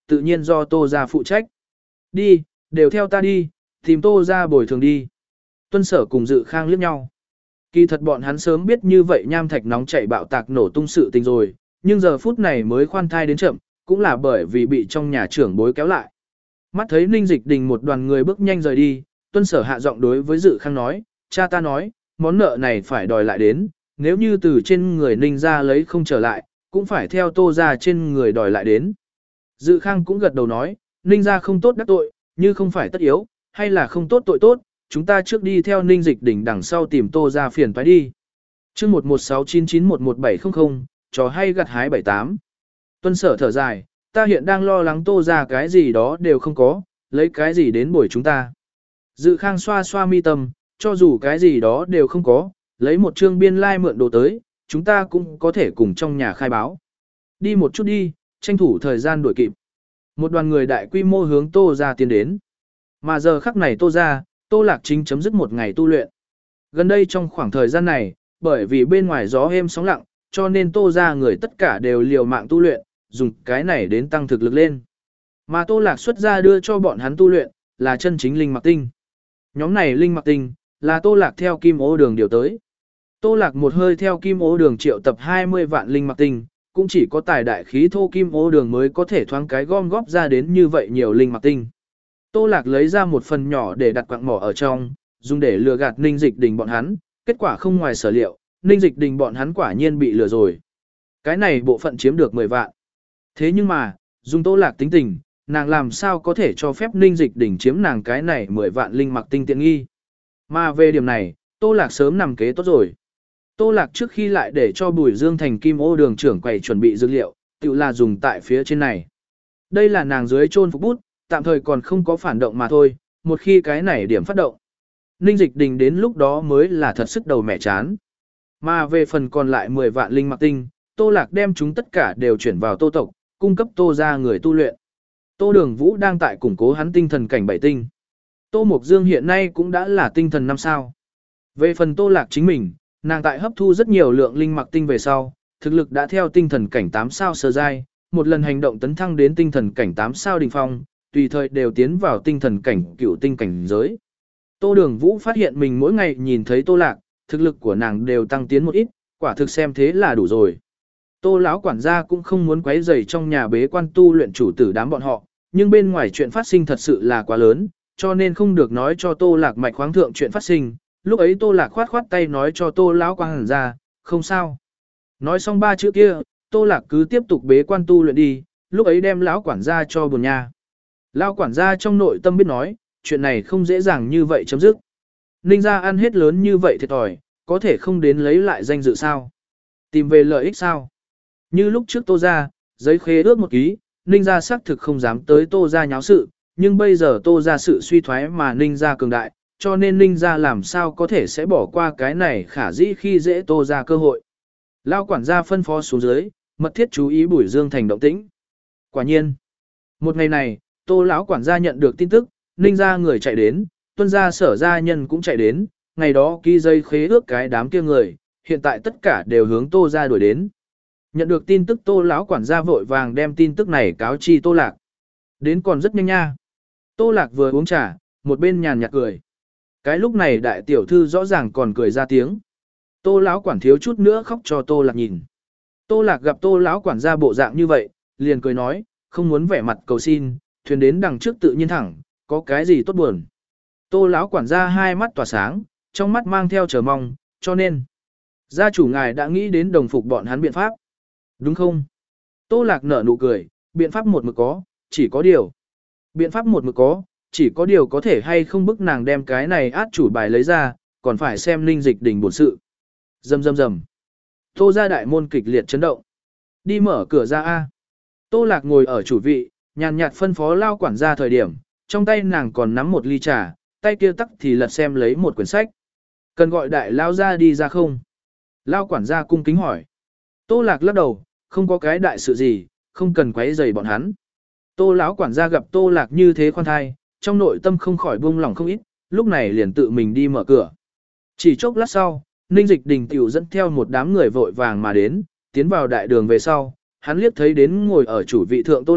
tự nhiên do Tô gia phụ trách. Đi, đều theo ta đi, tìm Tô gia bồi thường đi. Tuân Sở cùng Dự Khang liếc nhau. Kỳ thật bọn hắn sớm biết như vậy nham thạch nóng chảy bạo tạc nổ tung sự tình rồi, nhưng giờ phút này mới khoan thai đến chậm, cũng là bởi vì bị trong nhà trưởng bối kéo lại. Mắt thấy Ninh Dịch Đình một đoàn người bước nhanh rời đi, Tuân Sở hạ giọng đối với Dự Khang nói, cha ta nói, món nợ này phải đòi lại đến, nếu như từ trên người Ninh ra lấy không trở lại, cũng phải theo Tô ra trên người đòi lại đến. Dự Khang cũng gật đầu nói, Ninh ra không tốt đắc tội, như không phải tất yếu, hay là không tốt tội tốt, chúng ta trước đi theo Ninh Dịch Đình đằng sau tìm Tô ra phiền toái đi. Chương một một sáu chín chín một một bảy không không, trò hay gặt hái bảy tám. Tuân Sở thở dài, ta hiện đang lo lắng Tô ra cái gì đó đều không có, lấy cái gì đến bồi chúng ta. Dự Khang xoa xoa mi tâm, cho dù cái gì đó đều không có, lấy một chương biên lai like mượn đồ tới, chúng ta cũng có thể cùng trong nhà khai báo. Đi một chút đi, tranh thủ thời gian đuổi kịp. Một đoàn người đại quy mô hướng Tô ra tiến đến. Mà giờ khắc này Tô ra, Tô Lạc chính chấm dứt một ngày tu luyện. Gần đây trong khoảng thời gian này, bởi vì bên ngoài gió êm sóng lặng, cho nên Tô ra người tất cả đều liều mạng tu luyện, dùng cái này đến tăng thực lực lên. Mà Tô Lạc xuất ra đưa cho bọn hắn tu luyện, là chân chính linh mặc tinh. Nhóm này linh mặc tinh, là Tô Lạc theo Kim Ô Đường điều tới. Tô Lạc một hơi theo Kim Ô Đường triệu tập hai mươi vạn linh mặc tinh, cũng chỉ có tài đại khí thô Kim Ô Đường mới có thể thoáng cái gom góp ra đến như vậy nhiều linh mặc tinh. Tô Lạc lấy ra một phần nhỏ để đặt quặng mỏ ở trong, dùng để lừa gạt Ninh Dịch Đình bọn hắn, kết quả không ngoài sở liệu, Ninh Dịch Đình bọn hắn quả nhiên bị lừa rồi. Cái này bộ phận chiếm được mười vạn. Thế nhưng mà, dùng Tô Lạc tính tình, nàng làm sao có thể cho phép Ninh Dịch Đình chiếm nàng cái này mười vạn linh mặc tinh tiện nghi. Mà về điểm này, Tô Lạc sớm nằm kế tốt rồi. Tô Lạc trước khi lại để cho Bùi Dương thành Kim Ô Đường trưởng quầy chuẩn bị dược liệu, tự là dùng tại phía trên này. Đây là nàng dưới chôn phục bút, tạm thời còn không có phản động mà thôi, một khi cái này điểm phát động. Ninh Dịch Đình đến lúc đó mới là thật sức đầu mẻ chán. Mà về phần còn lại mười vạn linh mặc tinh, Tô Lạc đem chúng tất cả đều chuyển vào Tô tộc, cung cấp Tô ra người tu luyện. Tô Đường Vũ đang tại củng cố hắn tinh thần cảnh bảy tinh. Tô Mộc Dương hiện nay cũng đã là tinh thần năm sao. Về phần Tô Lạc chính mình, nàng tại hấp thu rất nhiều lượng linh mặc tinh về sau, thực lực đã theo tinh thần cảnh tám sao sơ giai, một lần hành động tấn thăng đến tinh thần cảnh tám sao đỉnh phong, tùy thời đều tiến vào tinh thần cảnh cửu tinh cảnh giới. Tô Đường Vũ phát hiện mình mỗi ngày nhìn thấy Tô Lạc, thực lực của nàng đều tăng tiến một ít, quả thực xem thế là đủ rồi. Tô lão quản gia cũng không muốn quấy rầy trong nhà bế quan tu luyện chủ tử đám bọn họ, nhưng bên ngoài chuyện phát sinh thật sự là quá lớn, cho nên không được nói cho Tô Lạc mạch khoáng thượng chuyện phát sinh. Lúc ấy Tô Lạc khoát khoát tay nói cho Tô lão quản gia, không sao. Nói xong ba chữ kia, Tô Lạc cứ tiếp tục bế quan tu luyện đi, lúc ấy đem lão quản gia cho buồn nha. Lão quản gia trong nội tâm biết nói, chuyện này không dễ dàng như vậy chấm dứt. Ninh gia ăn hết lớn như vậy thiệt thòi, có thể không đến lấy lại danh dự sao? Tìm về lợi ích sao? Như lúc trước Tô gia, giấy khế ước một ký, Ninh gia xác thực không dám tới Tô gia nháo sự, nhưng bây giờ Tô gia sự suy thoái mà Ninh gia cường đại, cho nên Ninh gia làm sao có thể sẽ bỏ qua cái này khả dĩ khi dễ Tô gia cơ hội. Lão quản gia phân phó xuống dưới, mật thiết chú ý Bùi Dương thành động tĩnh. Quả nhiên, một ngày này, Tô lão quản gia nhận được tin tức, Ninh gia người chạy đến, Tuân gia sở gia nhân cũng chạy đến, ngày đó ký dây khế ước cái đám kia người, hiện tại tất cả đều hướng Tô gia đuổi đến. Nhận được tin tức Tô lão quản gia vội vàng đem tin tức này cáo chi Tô Lạc. Đến còn rất nhanh nha. Tô Lạc vừa uống trà, một bên nhàn nhạt cười. Cái lúc này đại tiểu thư rõ ràng còn cười ra tiếng. Tô lão quản thiếu chút nữa khóc cho Tô Lạc nhìn. Tô Lạc gặp Tô lão quản gia bộ dạng như vậy, liền cười nói, không muốn vẻ mặt cầu xin, thuyền đến đằng trước tự nhiên thẳng, có cái gì tốt buồn. Tô lão quản gia hai mắt tỏa sáng, trong mắt mang theo chờ mong, cho nên gia chủ ngài đã nghĩ đến đồng phục bọn hắn biện pháp. Đúng không? Tô Lạc nở nụ cười, biện pháp một mực có, chỉ có điều. Biện pháp một mực có, chỉ có điều có thể hay không bức nàng đem cái này át chủ bài lấy ra, còn phải xem Ninh Dịch Đình bổn sự. Rầm rầm rầm. Tô gia đại môn kịch liệt chấn động. Đi mở cửa ra a. Tô Lạc ngồi ở chủ vị, nhàn nhạt phân phó lao quản gia thời điểm, trong tay nàng còn nắm một ly trà, tay kia tắc thì lật xem lấy một quyển sách. Cần gọi đại lao ra đi ra không? Lao quản gia cung kính hỏi. Tô Lạc lắc đầu, không có cái đại sự gì, không cần quấy rầy bọn hắn. Tô lão quản gia gặp Tô Lạc như thế khoan thai, trong nội tâm không khỏi buông lòng không ít, lúc này liền tự mình đi mở cửa. Chỉ chốc lát sau, Ninh Dịch Đình tiểu dẫn theo một đám người vội vàng mà đến, tiến vào đại đường về sau, hắn liếc thấy đến ngồi ở chủ vị thượng Tô Lạc,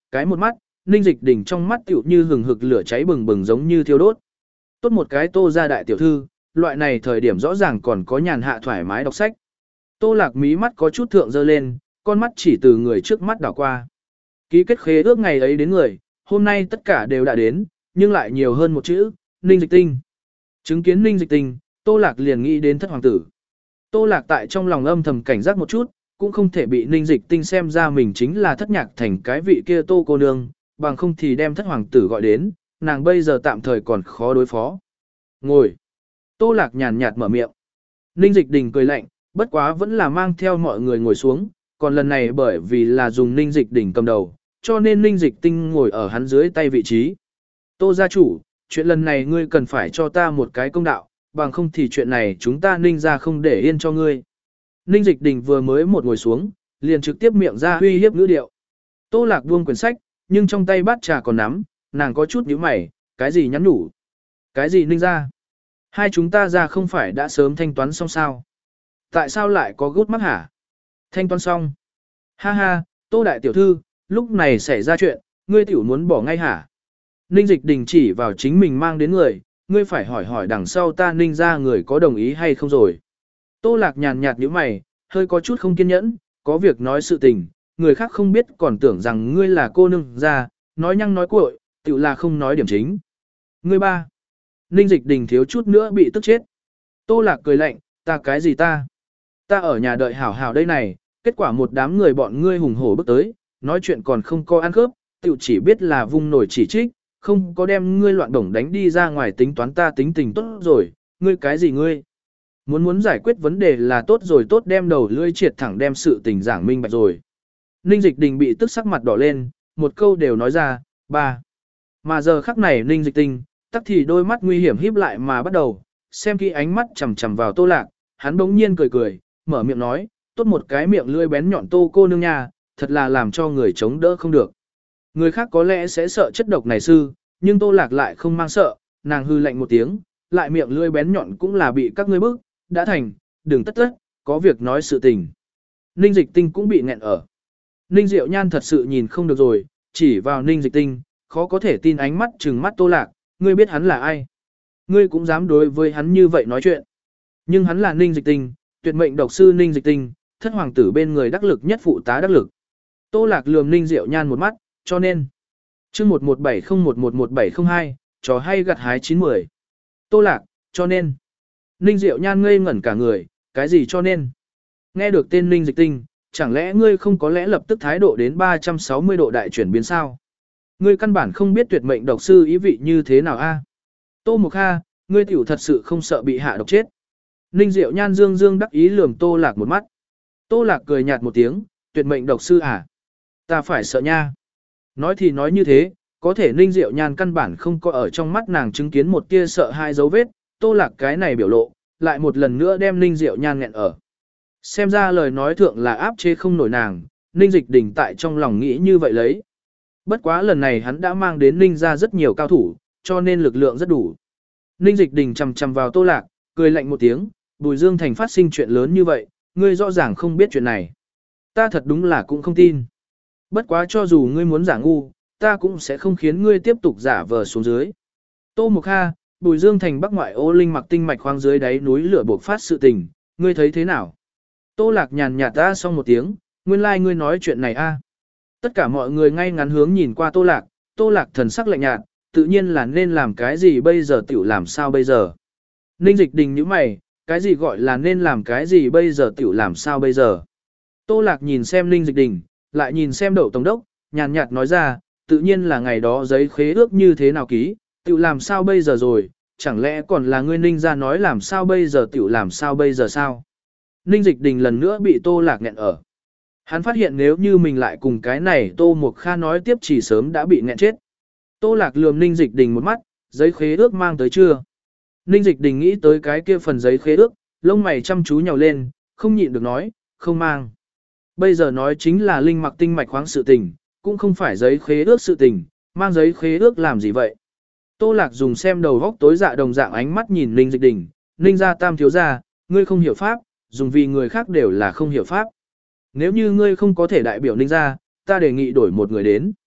cái một mắt, Ninh Dịch Đình trong mắt tựu như hừng hực lửa cháy bừng bừng giống như thiêu đốt. Tốt một cái Tô gia đại tiểu thư, loại này thời điểm rõ ràng còn có nhàn hạ thoải mái đọc sách. Tô Lạc mí mắt có chút thượng dơ lên, con mắt chỉ từ người trước mắt đảo qua. Ký kết khế ước ngày ấy đến người, hôm nay tất cả đều đã đến, nhưng lại nhiều hơn một chữ, Ninh Dịch Tinh. Chứng kiến Ninh Dịch Tinh, Tô Lạc liền nghĩ đến thất hoàng tử. Tô Lạc tại trong lòng âm thầm cảnh giác một chút, cũng không thể bị Ninh Dịch Tinh xem ra mình chính là thất nhạc thành cái vị kia Tô cô nương, bằng không thì đem thất hoàng tử gọi đến, nàng bây giờ tạm thời còn khó đối phó. Ngồi. Tô Lạc nhàn nhạt mở miệng. Ninh Dịch Đình cười lạnh, bất quá vẫn là mang theo mọi người ngồi xuống, còn lần này bởi vì là dùng Ninh Dịch Đình cầm đầu, cho nên Ninh Dịch Tinh ngồi ở hắn dưới tay vị trí. Tô gia chủ, chuyện lần này ngươi cần phải cho ta một cái công đạo, bằng không thì chuyện này chúng ta Ninh gia không để yên cho ngươi. Ninh Dịch Đình vừa mới một ngồi xuống, liền trực tiếp miệng ra uy hiếp ngữ điệu. Tô Lạc buông quyển sách, nhưng trong tay bát trà còn nắm, nàng có chút nhíu mày, cái gì nhắn nhủ? Cái gì Ninh gia? Hai chúng ta ra không phải đã sớm thanh toán xong sao? Tại sao lại có gút mắc hả? Thanh toán xong. Ha ha, Tô đại tiểu thư, lúc này xảy ra chuyện, ngươi tiểu muốn bỏ ngay hả? Ninh Dịch Đình chỉ vào chính mình mang đến người, ngươi phải hỏi hỏi đằng sau ta Ninh gia người có đồng ý hay không rồi. Tô Lạc nhàn nhạt nhíu mày, hơi có chút không kiên nhẫn, có việc nói sự tình, người khác không biết còn tưởng rằng ngươi là cô nương gia, nói nhăng nói cuội, tiểu là không nói điểm chính. Ngươi ba. Ninh Dịch Đình thiếu chút nữa bị tức chết. Tô Lạc cười lạnh, ta cái gì ta? Ta ở nhà đợi hảo hảo đây này, kết quả một đám người bọn ngươi hùng hổ bước tới, nói chuyện còn không có ăn khớp, tiểu chỉ biết là vung nổi chỉ trích, không có đem ngươi loạn đồng đánh đi ra ngoài tính toán ta tính tình tốt rồi, ngươi cái gì ngươi? Muốn muốn giải quyết vấn đề là tốt rồi tốt đem đầu lưỡi triệt thẳng đem sự tình giảng minh bạch rồi. Ninh Dịch Đình bị tức sắc mặt đỏ lên, một câu đều nói ra, ba. Mà giờ khắc này Ninh Dịch Tinh, tắc thì đôi mắt nguy hiểm híp lại mà bắt đầu, xem kỹ ánh mắt chằm chằm vào Tô Lạc, hắn bỗng nhiên cười cười, mở miệng nói, tốt một cái miệng lưỡi bén nhọn Tô cô nương nha, thật là làm cho người chống đỡ không được. Người khác có lẽ sẽ sợ chất độc này sư, nhưng Tô Lạc lại không mang sợ, nàng hư lạnh một tiếng, lại miệng lưỡi bén nhọn cũng là bị các ngươi bức, đã thành, đừng tất tất, có việc nói sự tình. Ninh Dịch Tinh cũng bị nghẹn ở. Ninh Diệu Nhan thật sự nhìn không được rồi, chỉ vào Ninh Dịch Tinh, khó có thể tin ánh mắt trừng mắt Tô Lạc, ngươi biết hắn là ai? Ngươi cũng dám đối với hắn như vậy nói chuyện. Nhưng hắn là Ninh Dịch Tinh, tuyệt mệnh độc sư Ninh Dịch Tinh, thất hoàng tử bên người đắc lực nhất phụ tá đắc lực. Tô Lạc lườm Ninh Diệu Nhan một mắt, cho nên. chương một một bảy không một một một bảy không hai, trò hay gặt hái chín mười. Tô Lạc, cho nên. Ninh Diệu Nhan ngây ngẩn cả người, cái gì cho nên? Nghe được tên Ninh Dịch Tinh, chẳng lẽ ngươi không có lẽ lập tức thái độ đến ba trăm sáu mươi độ đại chuyển biến sao? Ngươi căn bản không biết tuyệt mệnh độc sư ý vị như thế nào a? Tô Mộc Kha, ngươi tiểu thật sự không sợ bị hạ độc chết. Ninh Diệu Nhan dương dương đắc ý lườm Tô Lạc một mắt. Tô Lạc cười nhạt một tiếng, tuyệt mệnh độc sư à? Ta phải sợ nha. Nói thì nói như thế, có thể Ninh Diệu Nhan căn bản không có ở trong mắt nàng chứng kiến một tia sợ hai dấu vết, Tô Lạc cái này biểu lộ, lại một lần nữa đem Ninh Diệu Nhan nghẹn ở. Xem ra lời nói thượng là áp chế không nổi nàng, Ninh Dịch Đình tại trong lòng nghĩ như vậy lấy. Bất quá lần này hắn đã mang đến Ninh ra rất nhiều cao thủ, cho nên lực lượng rất đủ. Ninh Dịch Đình chằm chằm vào Tô Lạc, cười lạnh một tiếng, Bùi Dương Thành phát sinh chuyện lớn như vậy, ngươi rõ ràng không biết chuyện này. Ta thật đúng là cũng không tin. Bất quá cho dù ngươi muốn giả ngu, ta cũng sẽ không khiến ngươi tiếp tục giả vờ xuống dưới. Tô Mộc Kha, Bùi Dương Thành bắc ngoại ô linh mặc tinh mạch khoáng dưới đáy núi lửa bộc phát sự tình, ngươi thấy thế nào? Tô Lạc nhàn nhạt ta xong một tiếng, nguyên lai like ngươi nói chuyện này a. Tất cả mọi người ngay ngắn hướng nhìn qua Tô Lạc, Tô Lạc thần sắc lạnh nhạt, tự nhiên là nên làm cái gì bây giờ tiểu làm sao bây giờ. Ninh Dịch Đình nhíu mày, cái gì gọi là nên làm cái gì bây giờ tiểu làm sao bây giờ. Tô Lạc nhìn xem Ninh Dịch Đình, lại nhìn xem Đậu Tổng đốc, nhàn nhạt nói ra, tự nhiên là ngày đó giấy khế ước như thế nào ký, tiểu làm sao bây giờ rồi, chẳng lẽ còn là ngươi Ninh ra nói làm sao bây giờ tiểu làm sao bây giờ sao. Ninh Dịch Đình lần nữa bị Tô Lạc nghẹn ở. Hắn phát hiện nếu như mình lại cùng cái này Tô Mộc Kha nói tiếp chỉ sớm đã bị nghẹn chết. Tô Lạc lườm Ninh Dịch Đình một mắt, giấy khế ước mang tới chưa? Ninh Dịch Đình nghĩ tới cái kia phần giấy khế ước, lông mày chăm chú nhào lên, không nhịn được nói, không mang. Bây giờ nói chính là linh mặc tinh mạch khoáng sự tình, cũng không phải giấy khế ước sự tình, mang giấy khế ước làm gì vậy? Tô Lạc dùng xem đầu góc tối dạ đồng dạng ánh mắt nhìn Ninh Dịch Đình, Ninh gia tam thiếu gia, ngươi không hiểu pháp, dùng vì người khác đều là không hiểu pháp. Nếu như ngươi không có thể đại biểu Ninh gia, ta đề nghị đổi một người đến.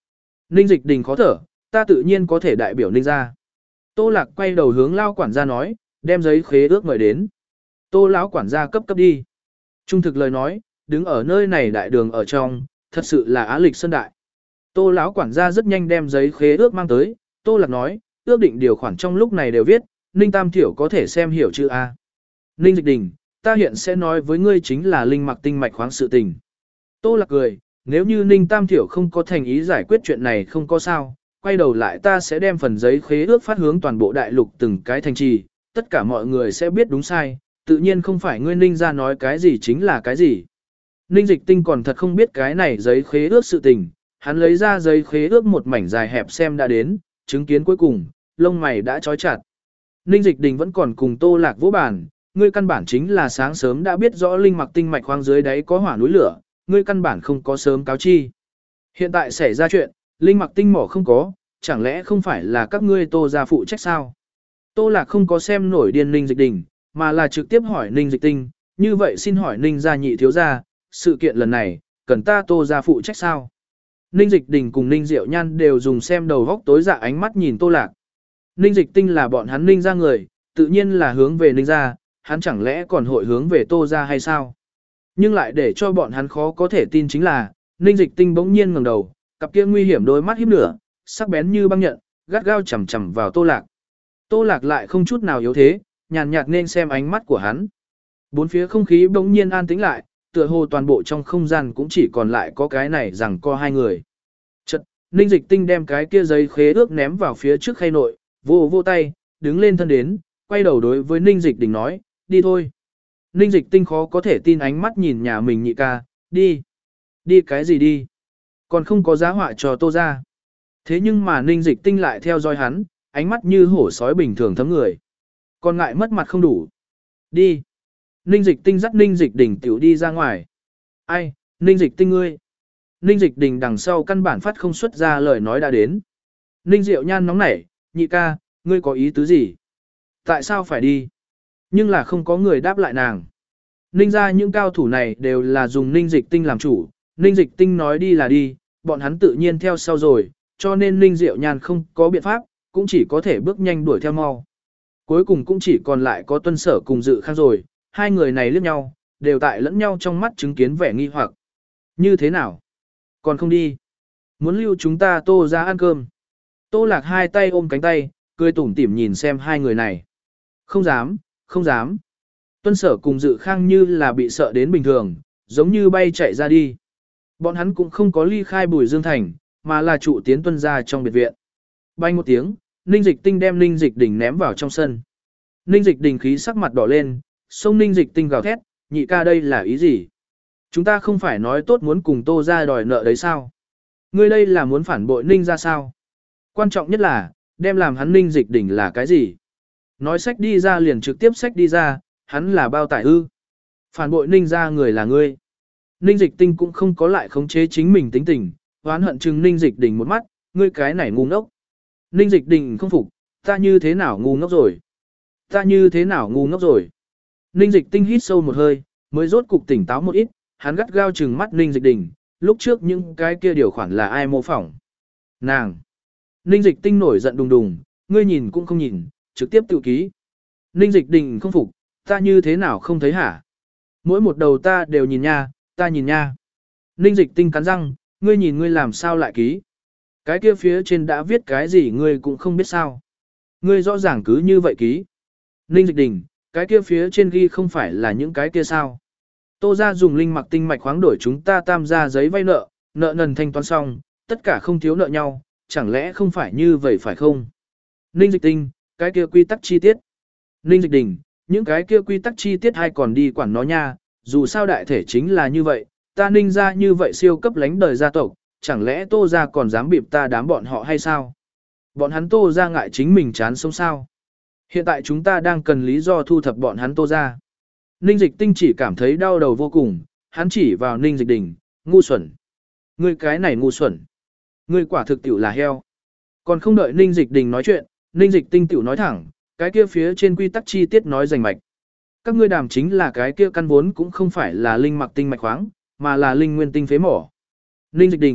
Ninh Dịch Đình khó thở, ta tự nhiên có thể đại biểu Ninh gia. Tô Lạc quay đầu hướng lao quản gia nói, đem giấy khế ước mời đến. Tô lão quản gia cấp cấp đi. Trung thực lời nói, đứng ở nơi này đại đường ở trong, thật sự là á lịch sơn đại. Tô lão quản gia rất nhanh đem giấy khế ước mang tới, Tô Lạc nói, ước định điều khoản trong lúc này đều viết, Ninh Tam Thiểu có thể xem hiểu chữ A. Ninh Dịch Đình, ta hiện sẽ nói với ngươi chính là linh mặc tinh mạch khoáng sự tình. Tô Lạc cười, nếu như Ninh Tam Thiểu không có thành ý giải quyết chuyện này không có sao, quay đầu lại ta sẽ đem phần giấy khế ước phát hướng toàn bộ đại lục từng cái thành trì, tất cả mọi người sẽ biết đúng sai, tự nhiên không phải ngươi Ninh ra nói cái gì chính là cái gì. Ninh Dịch Tinh còn thật không biết cái này giấy khế ước sự tình, hắn lấy ra giấy khế ước một mảnh dài hẹp xem đã đến, chứng kiến cuối cùng, lông mày đã trói chặt. Ninh Dịch Đình vẫn còn cùng Tô Lạc vỗ bàn, ngươi căn bản chính là sáng sớm đã biết rõ linh mặc tinh mạch khoáng dưới đáy có hỏa núi lửa, ngươi căn bản không có sớm cáo chi. Hiện tại xảy ra chuyện, linh mặc tinh mỏ không có, chẳng lẽ không phải là các ngươi Tô gia phụ trách sao? Tô Lạc không có xem nổi điên Ninh Dịch Đình, mà là trực tiếp hỏi Ninh Dịch Tinh, như vậy xin hỏi Ninh gia nhị thiếu gia, sự kiện lần này, cần ta Tô gia phụ trách sao? Ninh Dịch Đình cùng Ninh Diệu Nhan đều dùng xem đầu góc tối dạ ánh mắt nhìn Tô Lạc. Ninh Dịch Tinh là bọn hắn Ninh gia người, tự nhiên là hướng về Ninh gia, hắn chẳng lẽ còn hội hướng về Tô gia hay sao? Nhưng lại để cho bọn hắn khó có thể tin chính là, Ninh Dịch Tinh bỗng nhiên ngẩng đầu, cặp kia nguy hiểm đôi mắt híp lửa, sắc bén như băng nhận, gắt gao chằm chằm vào Tô Lạc. Tô Lạc lại không chút nào yếu thế, nhàn nhạt nên xem ánh mắt của hắn. Bốn phía không khí bỗng nhiên an tĩnh lại, tựa hồ toàn bộ trong không gian cũng chỉ còn lại có cái này rằng co hai người. Chợt, Ninh Dịch Tinh đem cái kia giấy khế ước ném vào phía trước khay nội, vô vô tay, đứng lên thân đến, quay đầu đối với Ninh Dịch Đình nói, đi thôi. Ninh Dịch Tinh khó có thể tin ánh mắt nhìn nhà mình nhị ca, đi. Đi cái gì đi? Còn không có giá họa cho Tô ra. Thế nhưng mà Ninh Dịch Tinh lại theo dõi hắn, ánh mắt như hổ sói bình thường thấm người. Còn ngại mất mặt không đủ. Đi. Ninh Dịch Tinh dắt Ninh Dịch Đình tiểu đi ra ngoài. Ai, Ninh Dịch Tinh ngươi. Ninh Dịch Đình đằng sau căn bản phát không xuất ra lời nói đã đến. Ninh Diệu Nhan nóng nảy, nhị ca, ngươi có ý tứ gì? Tại sao phải đi? Nhưng là không có người đáp lại nàng. Ninh ra những cao thủ này đều là dùng Ninh Dịch Tinh làm chủ. Ninh Dịch Tinh nói đi là đi, bọn hắn tự nhiên theo sau rồi, cho nên Ninh Diệu Nhan không có biện pháp, cũng chỉ có thể bước nhanh đuổi theo mau. Cuối cùng cũng chỉ còn lại có Tuân Sở cùng Dự Khang rồi, hai người này liếc nhau, đều tại lẫn nhau trong mắt chứng kiến vẻ nghi hoặc. Như thế nào? Còn không đi? Muốn lưu chúng ta Tô ra ăn cơm. Tô Lạc hai tay ôm cánh tay, cười tủm tỉm nhìn xem hai người này. Không dám, không dám. Tuân Sở cùng Dự Khang như là bị sợ đến bình thường, giống như bay chạy ra đi. Bọn hắn cũng không có ly khai Bùi Dương Thành, mà là trụ tiến Tuân ra trong biệt viện. Bay một tiếng, Ninh Dịch Tinh đem Ninh Dịch Đình ném vào trong sân. Ninh Dịch Đình khí sắc mặt đỏ lên, xông Ninh Dịch Tinh gào thét, nhị ca đây là ý gì? Chúng ta không phải nói tốt muốn cùng Tô ra đòi nợ đấy sao? Ngươi đây là muốn phản bội Ninh ra sao? Quan trọng nhất là, đem làm hắn Ninh Dịch Đình là cái gì? Nói sách đi ra liền trực tiếp sách đi ra, hắn là bao tải ư? Phản bội Ninh ra người là ngươi. Ninh Dịch Tinh cũng không có lại khống chế chính mình tính tình, oán hận chừng Ninh Dịch Đình một mắt, ngươi cái này ngu ngốc. Ninh Dịch Đình không phục, ta như thế nào ngu ngốc rồi? Ta như thế nào ngu ngốc rồi? Ninh Dịch Tinh hít sâu một hơi, mới rốt cục tỉnh táo một ít, hắn gắt gao chừng mắt Ninh Dịch Đình, lúc trước những cái kia điều khoản là ai mô phỏng? Nàng! Ninh Dịch Tinh nổi giận đùng đùng, ngươi nhìn cũng không nhìn, trực tiếp tự ký. Ninh Dịch Đình không phục, ta như thế nào không thấy hả? Mỗi một đầu ta đều nhìn nha, ta nhìn nha. Ninh Dịch Tinh cắn răng, ngươi nhìn ngươi làm sao lại ký? Cái kia phía trên đã viết cái gì ngươi cũng không biết sao? Ngươi rõ ràng cứ như vậy ký. Ninh Dịch Đình, cái kia phía trên ghi không phải là những cái kia sao? Tô gia dùng linh mặc tinh mạch khoáng đổi chúng ta tam gia giấy vay nợ, nợ nần thanh toán xong, tất cả không thiếu nợ nhau, chẳng lẽ không phải như vậy phải không? Ninh Dịch Tinh, cái kia quy tắc chi tiết. Ninh Dịch Đình, những cái kia quy tắc chi tiết hay còn đi quản nó nha, dù sao đại thể chính là như vậy, ta Ninh gia như vậy siêu cấp lánh đời gia tộc, chẳng lẽ Tô gia còn dám bịp ta đám bọn họ hay sao? Bọn hắn Tô gia ngại chính mình chán sống sao? Hiện tại chúng ta đang cần lý do thu thập bọn hắn Tô gia. Ninh Dịch Tinh chỉ cảm thấy đau đầu vô cùng, hắn chỉ vào Ninh Dịch Đình, ngu xuẩn. Ngươi cái này ngu xuẩn. Ngươi quả thực tiểu là heo. Còn không đợi Ninh Dịch Đình nói chuyện, Ninh Dịch Tinh tiểu nói thẳng, cái kia phía trên quy tắc chi tiết nói rành mạch. Các ngươi đàm chính là cái kia căn vốn cũng không phải là linh mặc tinh mạch khoáng, mà là linh nguyên tinh phế mỏ. Ninh Dịch Đình,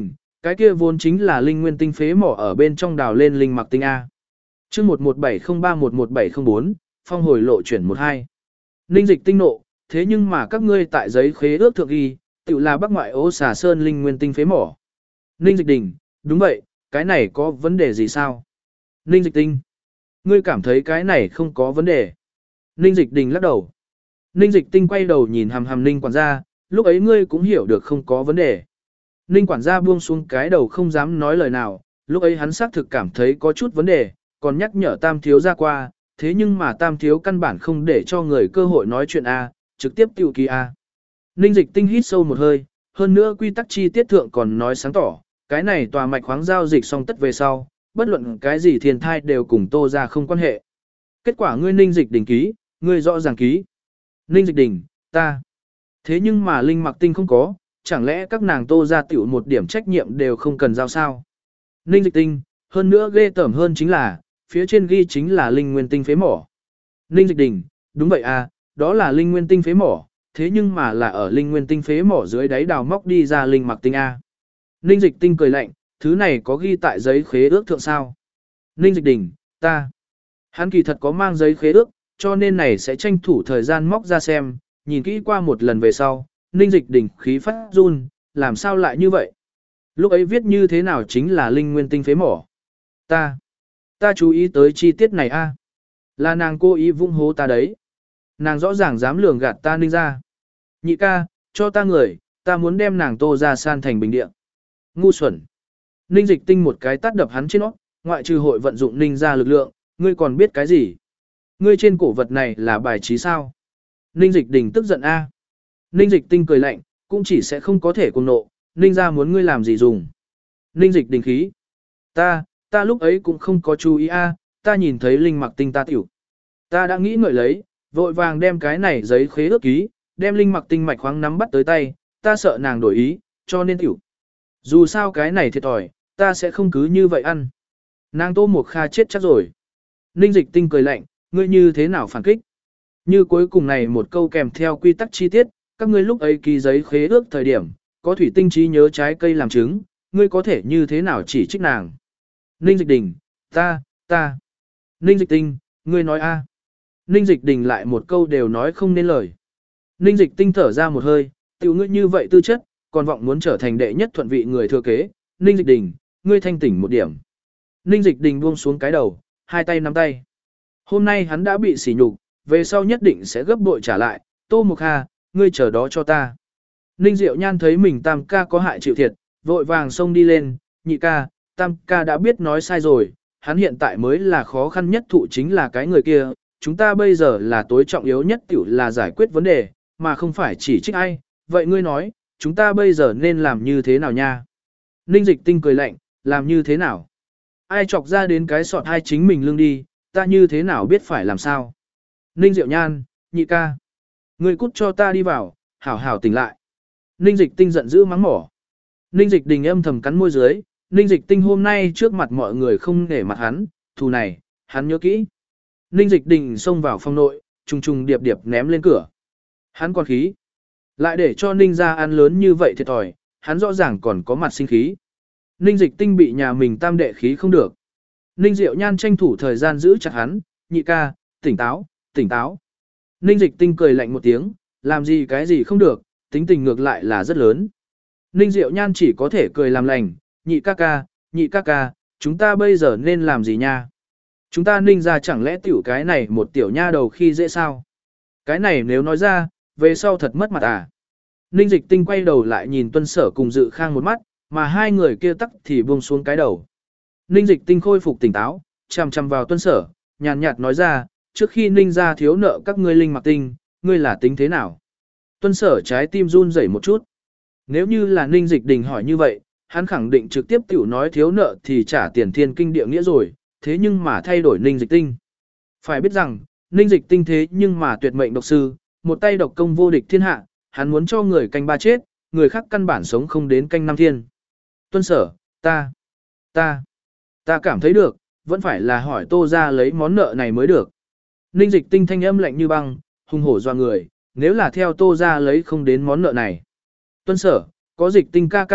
Cái kia vốn chính là linh nguyên tinh phế mỏ ở bên trong đào lên linh mặc tinh A. chương một một bảy không ba một một bảy không bốn, phong hồi lộ chuyển một hai. Ninh Dịch tinh nộ, thế nhưng mà các ngươi tại giấy khế ước thượng ghi, tự là bắc ngoại ô xà sơn linh nguyên tinh phế mỏ. Ninh Dịch Đình, đúng vậy, cái này có vấn đề gì sao? Ninh Dịch tinh, ngươi cảm thấy cái này không có vấn đề. Ninh Dịch Đình lắc đầu. Ninh Dịch tinh quay đầu nhìn hàm hàm Ninh quản gia, lúc ấy ngươi cũng hiểu được không có vấn đề. Ninh quản gia buông xuống cái đầu không dám nói lời nào, lúc ấy hắn xác thực cảm thấy có chút vấn đề, còn nhắc nhở Tam thiếu ra qua, thế nhưng mà Tam thiếu căn bản không để cho người cơ hội nói chuyện A, trực tiếp tiêu ký A. Ninh Dịch tinh hít sâu một hơi, hơn nữa quy tắc chi tiết thượng còn nói sáng tỏ, cái này tòa mạch khoáng giao dịch xong tất về sau, bất luận cái gì thiên thai đều cùng Tô ra không quan hệ. Kết quả ngươi Ninh Dịch Đình ký, ngươi rõ ràng ký. Ninh Dịch Đình, ta. Thế nhưng mà Linh Mặc Tinh không có, chẳng lẽ các nàng Tô ra tiểu một điểm trách nhiệm đều không cần giao sao? Ninh Dịch Tinh, hơn nữa ghê tởm hơn chính là, phía trên ghi chính là Linh Nguyên Tinh phế mỏ. Ninh Dịch Đình, đúng vậy à, đó là Linh Nguyên Tinh phế mỏ, thế nhưng mà là ở Linh Nguyên Tinh phế mỏ dưới đáy đào móc đi ra Linh Mặc Tinh A. Ninh Dịch Tinh cười lạnh, thứ này có ghi tại giấy khế ước thượng sao? Ninh Dịch Đình, ta. Hắn kỳ thật có mang giấy khế ước, cho nên này sẽ tranh thủ thời gian móc ra xem, nhìn kỹ qua một lần về sau, Ninh Dịch Đình khí phát run, làm sao lại như vậy? Lúc ấy viết như thế nào chính là Linh Nguyên Tinh phế mỏ? Ta, ta chú ý tới chi tiết này a, là nàng cố ý vung hố ta đấy. Nàng rõ ràng dám lường gạt ta Ninh ra. Nhị ca, cho ta người, ta muốn đem nàng Tô ra san thành bình địa. Ngu xuẩn. Ninh Dịch Tinh một cái tát đập hắn trên nó, ngoại trừ hội vận dụng Ninh ra lực lượng, ngươi còn biết cái gì? Ngươi trên cổ vật này là bài trí sao? Ninh Dịch Đình tức giận a. Ninh Dịch Tinh cười lạnh, cũng chỉ sẽ không có thể cùng nộ, Ninh ra muốn ngươi làm gì dùng. Ninh Dịch Đình khí. Ta, ta lúc ấy cũng không có chú ý a, ta nhìn thấy Linh Mặc Tinh ta tiểu. Ta đã nghĩ ngợi lấy, vội vàng đem cái này giấy khế ước ký, đem Linh Mặc Tinh mạch khoáng nắm bắt tới tay, ta sợ nàng đổi ý, cho nên tiểu. Dù sao cái này thiệt thòi, ta sẽ không cứ như vậy ăn. Nàng Tô Mộc Kha chết chắc rồi. Ninh Dịch Tinh cười lạnh, ngươi như thế nào phản kích? Như cuối cùng này một câu kèm theo quy tắc chi tiết, các ngươi lúc ấy ký giấy khế ước thời điểm, có thủy tinh trí nhớ trái cây làm chứng, ngươi có thể như thế nào chỉ trích nàng? Ninh Dịch Đình, ta, ta. Ninh Dịch Tinh, ngươi nói a. Ninh Dịch Đình lại một câu đều nói không nên lời. Ninh Dịch Tinh thở ra một hơi, tiểu ngươi như vậy tư chất, còn vọng muốn trở thành đệ nhất thuận vị người thừa kế. Ninh Dịch Đình, ngươi thanh tỉnh một điểm. Ninh Dịch Đình buông xuống cái đầu, hai tay nắm tay. Hôm nay hắn đã bị sỉ nhục, về sau nhất định sẽ gấp bội trả lại. Tô Mộc Kha, ngươi chờ đó cho ta. Ninh Diệu Nhan thấy mình tam ca có hại chịu thiệt, vội vàng xông đi lên, nhị ca, tam ca đã biết nói sai rồi, hắn hiện tại mới là khó khăn nhất thụ chính là cái người kia, chúng ta bây giờ là tối trọng yếu nhất tiểu là giải quyết vấn đề, mà không phải chỉ trích ai, vậy ngươi nói, chúng ta bây giờ nên làm như thế nào nha? Ninh Dịch Tinh cười lạnh, làm như thế nào? Ai chọc ra đến cái sọt hai chính mình lưng đi, ta như thế nào biết phải làm sao? Ninh Diệu Nhan, nhị ca, ngươi cút cho ta đi vào, hảo hảo tỉnh lại. Ninh Dịch Tinh giận dữ mắng mỏ. Ninh Dịch Đình âm thầm cắn môi dưới, Ninh Dịch Tinh hôm nay trước mặt mọi người không để mặt hắn, thù này, hắn nhớ kỹ. Ninh Dịch Đình xông vào phòng nội, trùng trùng điệp điệp ném lên cửa. Hắn còn khí. Lại để cho Ninh ra ăn lớn như vậy thiệt thòi, hắn rõ ràng còn có mặt sinh khí. Ninh Dịch Tinh bị nhà mình tam đệ khí không được. Ninh Diệu Nhan tranh thủ thời gian giữ chặt hắn, nhị ca, tỉnh táo, tỉnh táo. Ninh Dịch Tinh cười lạnh một tiếng, làm gì cái gì không được, tính tình ngược lại là rất lớn. Ninh Diệu Nhan chỉ có thể cười làm lành, nhị ca ca, nhị ca ca, chúng ta bây giờ nên làm gì nha? Chúng ta Ninh ra chẳng lẽ tiểu cái này một tiểu nha đầu khi dễ sao? Cái này nếu nói ra, về sau thật mất mặt à? Ninh Dịch Tinh quay đầu lại nhìn Tuân Sở cùng Dự Khang một mắt, mà hai người kia tắc thì buông xuống cái đầu. Ninh Dịch Tinh khôi phục tỉnh táo, chằm chằm vào Tuân Sở, nhàn nhạt nói ra, trước khi Ninh ra thiếu nợ các ngươi Linh Mặc Tinh, ngươi là tính thế nào? Tuân Sở trái tim run rẩy một chút. Nếu như là Ninh Dịch Đình hỏi như vậy, hắn khẳng định trực tiếp tiểu nói thiếu nợ thì trả tiền thiên kinh địa nghĩa rồi, thế nhưng mà thay đổi Ninh Dịch Tinh. Phải biết rằng, Ninh Dịch Tinh thế nhưng mà tuyệt mệnh độc sư, một tay độc công vô địch thiên hạ, hắn muốn cho người canh ba chết, người khác căn bản sống không đến canh năm thiên. Tuân Sở, ta, ta, ta cảm thấy được, vẫn phải là hỏi Tô ra lấy món nợ này mới được. Ninh Dịch Tinh thanh âm lạnh như băng, hung hổ doa người, nếu là theo Tô ra lấy không đến món nợ này. Tuân Sở, có Dịch Tinh ca ca tại,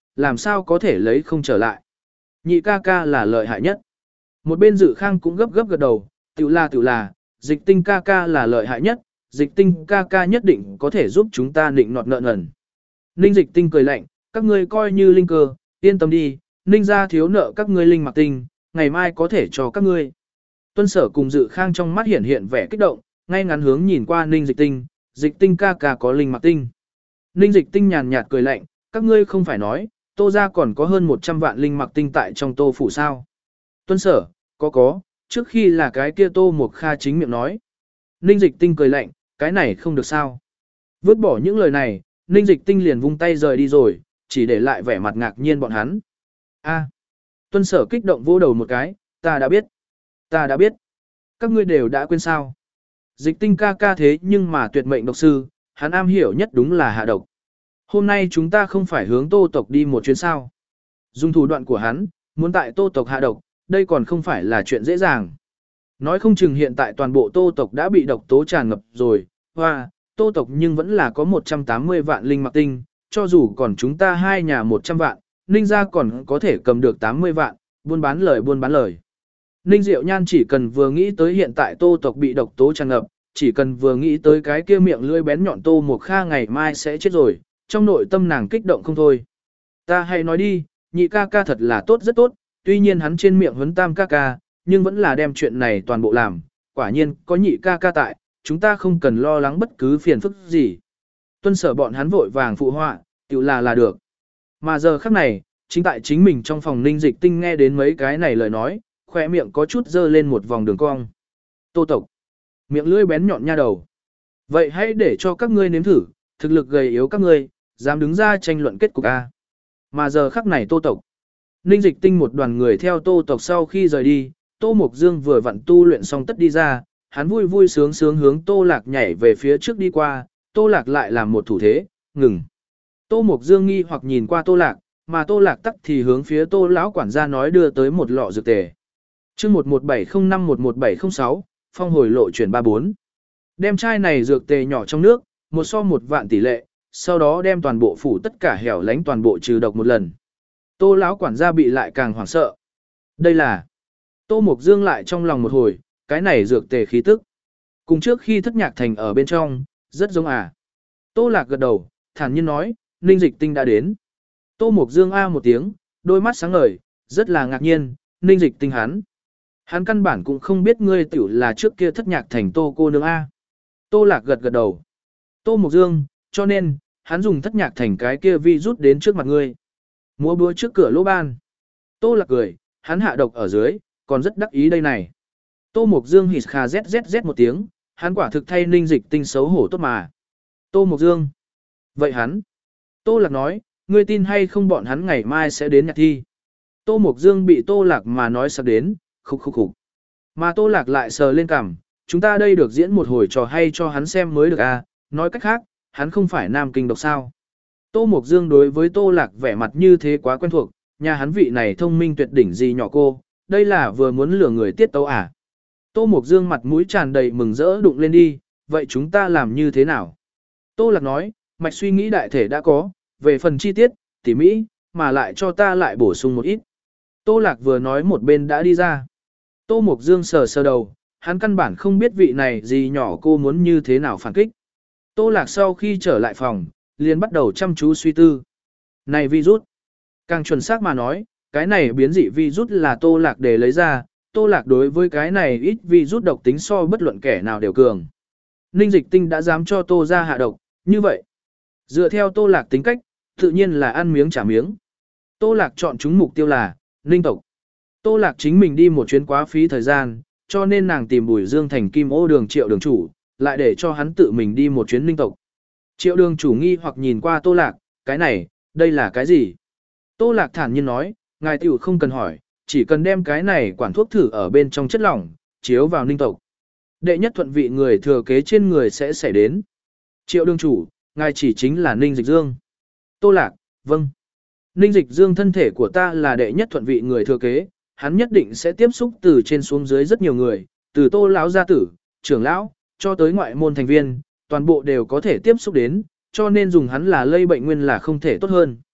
làm sao có thể lấy không trở lại. Nhị ca ca là lợi hại nhất. Một bên Dự Khang cũng gấp gấp gật đầu, tiểu là tiểu là, Dịch Tinh ca ca là lợi hại nhất, Dịch Tinh ca ca nhất định có thể giúp chúng ta định nọt nợ nần. Ninh Dịch Tinh cười lạnh, các ngươi coi như linh cơ, yên tâm đi, Ninh gia thiếu nợ các ngươi Linh Mặc Tinh, ngày mai có thể cho các ngươi. Tuân Sở cùng Dự Khang trong mắt hiện hiện vẻ kích động, ngay ngắn hướng nhìn qua Ninh Dịch Tinh, Dịch Tinh ca ca có Linh Mặc Tinh. Ninh Dịch Tinh nhàn nhạt cười lạnh, các ngươi không phải nói, Tô gia còn có hơn một trăm vạn Linh Mặc Tinh tại trong Tô phủ sao? Tuân Sở, có có, trước khi là cái kia Tô Mộc Kha chính miệng nói. Ninh Dịch Tinh cười lạnh, cái này không được sao? Vứt bỏ những lời này, Ninh Dịch Tinh liền vung tay rời đi rồi, chỉ để lại vẻ mặt ngạc nhiên bọn hắn. A. Tuân Sở kích động vỗ đầu một cái, ta đã biết. Ta đã biết. Các ngươi đều đã quên sao. Dịch Tinh ca ca thế nhưng mà tuyệt mệnh độc sư, hắn am hiểu nhất đúng là hạ độc. Hôm nay chúng ta không phải hướng Tô tộc đi một chuyến sao. Dùng thủ đoạn của hắn, muốn tại Tô tộc hạ độc, đây còn không phải là chuyện dễ dàng. Nói không chừng hiện tại toàn bộ Tô tộc đã bị độc tố tràn ngập rồi, hoa, Tô tộc nhưng vẫn là có một trăm tám mươi vạn Linh Mặc Tinh, cho dù còn chúng ta hai nhà một trăm vạn, Ninh gia còn có thể cầm được tám mươi vạn, buôn bán lời buôn bán lời. Ninh Diệu Nhan chỉ cần vừa nghĩ tới hiện tại Tô tộc bị độc tố tràn ngập, chỉ cần vừa nghĩ tới cái kia miệng lưỡi bén nhọn Tô Mộc Kha ngày mai sẽ chết rồi, trong nội tâm nàng kích động không thôi. Ta hãy nói đi, nhị ca ca thật là tốt rất tốt, tuy nhiên hắn trên miệng huấn tam ca ca, nhưng vẫn là đem chuyện này toàn bộ làm, quả nhiên có nhị ca ca tại, chúng ta không cần lo lắng bất cứ phiền phức gì. Tuân Sở bọn hắn vội vàng phụ họa, tự là là được. Mà giờ khắc này, chính tại chính mình trong phòng Ninh Dịch Tinh nghe đến mấy cái này lời nói, khỏe miệng có chút dơ lên một vòng đường cong. Tô tộc, miệng lưỡi bén nhọn nha đầu. Vậy hãy để cho các ngươi nếm thử, thực lực gầy yếu các ngươi, dám đứng ra tranh luận kết cục A. Mà giờ khắc này Tô tộc. Ninh Dịch Tinh một đoàn người theo Tô tộc sau khi rời đi, Tô Mộc Dương vừa vặn tu luyện xong tất đi ra, hắn vui vui sướng sướng hướng Tô Lạc nhảy về phía trước đi qua, Tô Lạc lại làm một thủ thế, ngừng. Tô Mộc Dương nghi hoặc nhìn qua Tô Lạc, mà Tô Lạc tắc thì hướng phía Tô lão quản gia nói đưa tới một lọ dược tề. Chương một một bảy không năm một một bảy không sáu, phong hồi lộ chuyển ba bốn. Đem chai này dược tề nhỏ trong nước, một so một vạn tỷ lệ, sau đó đem toàn bộ phủ tất cả hẻo lánh toàn bộ trừ độc một lần. Tô lão quản gia bị lại càng hoảng sợ. Đây là Tô Mộc Dương lại trong lòng một hồi, cái này dược tề khí tức. Cùng trước khi thất nhạc thành ở bên trong, rất giống à. Tô Lạc gật đầu, thản nhiên nói, Ninh Dịch Tinh đã đến. Tô Mộc Dương a một tiếng, đôi mắt sáng ngời, rất là ngạc nhiên, Ninh Dịch Tinh hắn. Hắn căn bản cũng không biết ngươi tiểu là trước kia thất nhạc thành Tô cô nương A. Tô Lạc gật gật đầu. Tô Mộc Dương, cho nên, hắn dùng thất nhạc thành cái kia vi rút đến trước mặt ngươi. Múa búa trước cửa lỗ ban. Tô Lạc cười, hắn hạ độc ở dưới, còn rất đắc ý đây này. Tô Mộc Dương hít kha zzz một tiếng, hắn quả thực thay Ninh Dịch Tinh xấu hổ tốt mà. Tô Mộc Dương. Vậy hắn. Tô Lạc nói, ngươi tin hay không bọn hắn ngày mai sẽ đến nhạc thi. Tô Mộc Dương bị Tô Lạc mà nói sắp đến, khục khục khục. Mà Tô Lạc lại sờ lên cằm, chúng ta đây được diễn một hồi trò hay cho hắn xem mới được à, nói cách khác, hắn không phải nam kinh độc sao. Tô Mộc Dương đối với Tô Lạc vẻ mặt như thế quá quen thuộc, nhà hắn vị này thông minh tuyệt đỉnh gì nhỏ cô, đây là vừa muốn lừa người tiết tấu à. Tô Mộc Dương mặt mũi tràn đầy mừng rỡ đụng lên đi, vậy chúng ta làm như thế nào? Tô Lạc nói, mạch suy nghĩ đại thể đã có, về phần chi tiết, tỉ mỹ, mà lại cho ta lại bổ sung một ít. Tô Lạc vừa nói một bên đã đi ra. Tô Mộc Dương sờ sờ đầu, hắn căn bản không biết vị này gì nhỏ cô muốn như thế nào phản kích. Tô Lạc sau khi trở lại phòng, liền bắt đầu chăm chú suy tư. Này virus, càng chuẩn xác mà nói, cái này biến dị virus là Tô Lạc để lấy ra, Tô Lạc đối với cái này ít virus độc tính so bất luận kẻ nào đều cường. Ninh Dịch Tinh đã dám cho Tô ra hạ độc, như vậy. Dựa theo Tô Lạc tính cách, tự nhiên là ăn miếng trả miếng. Tô Lạc chọn chúng mục tiêu là Ninh tộc. Tô Lạc chính mình đi một chuyến quá phí thời gian, cho nên nàng tìm Bùi Dương thành Kim Ô đường Triệu đường chủ, lại để cho hắn tự mình đi một chuyến Ninh tộc. Triệu đường chủ nghi hoặc nhìn qua Tô Lạc, cái này, đây là cái gì? Tô Lạc thản nhiên nói, ngài tiểu không cần hỏi, chỉ cần đem cái này quản thuốc thử ở bên trong chất lỏng, chiếu vào Ninh tộc. Đệ nhất thuận vị người thừa kế trên người sẽ xảy đến. Triệu đường chủ, ngài chỉ chính là Ninh Dịch Dương. Tô Lạc, vâng. Ninh Dịch Dương thân thể của ta là đệ nhất thuận vị người thừa kế, hắn nhất định sẽ tiếp xúc từ trên xuống dưới rất nhiều người, từ Tô lão gia tử, trưởng lão, cho tới ngoại môn thành viên, toàn bộ đều có thể tiếp xúc đến, cho nên dùng hắn là lây bệnh nguyên là không thể tốt hơn.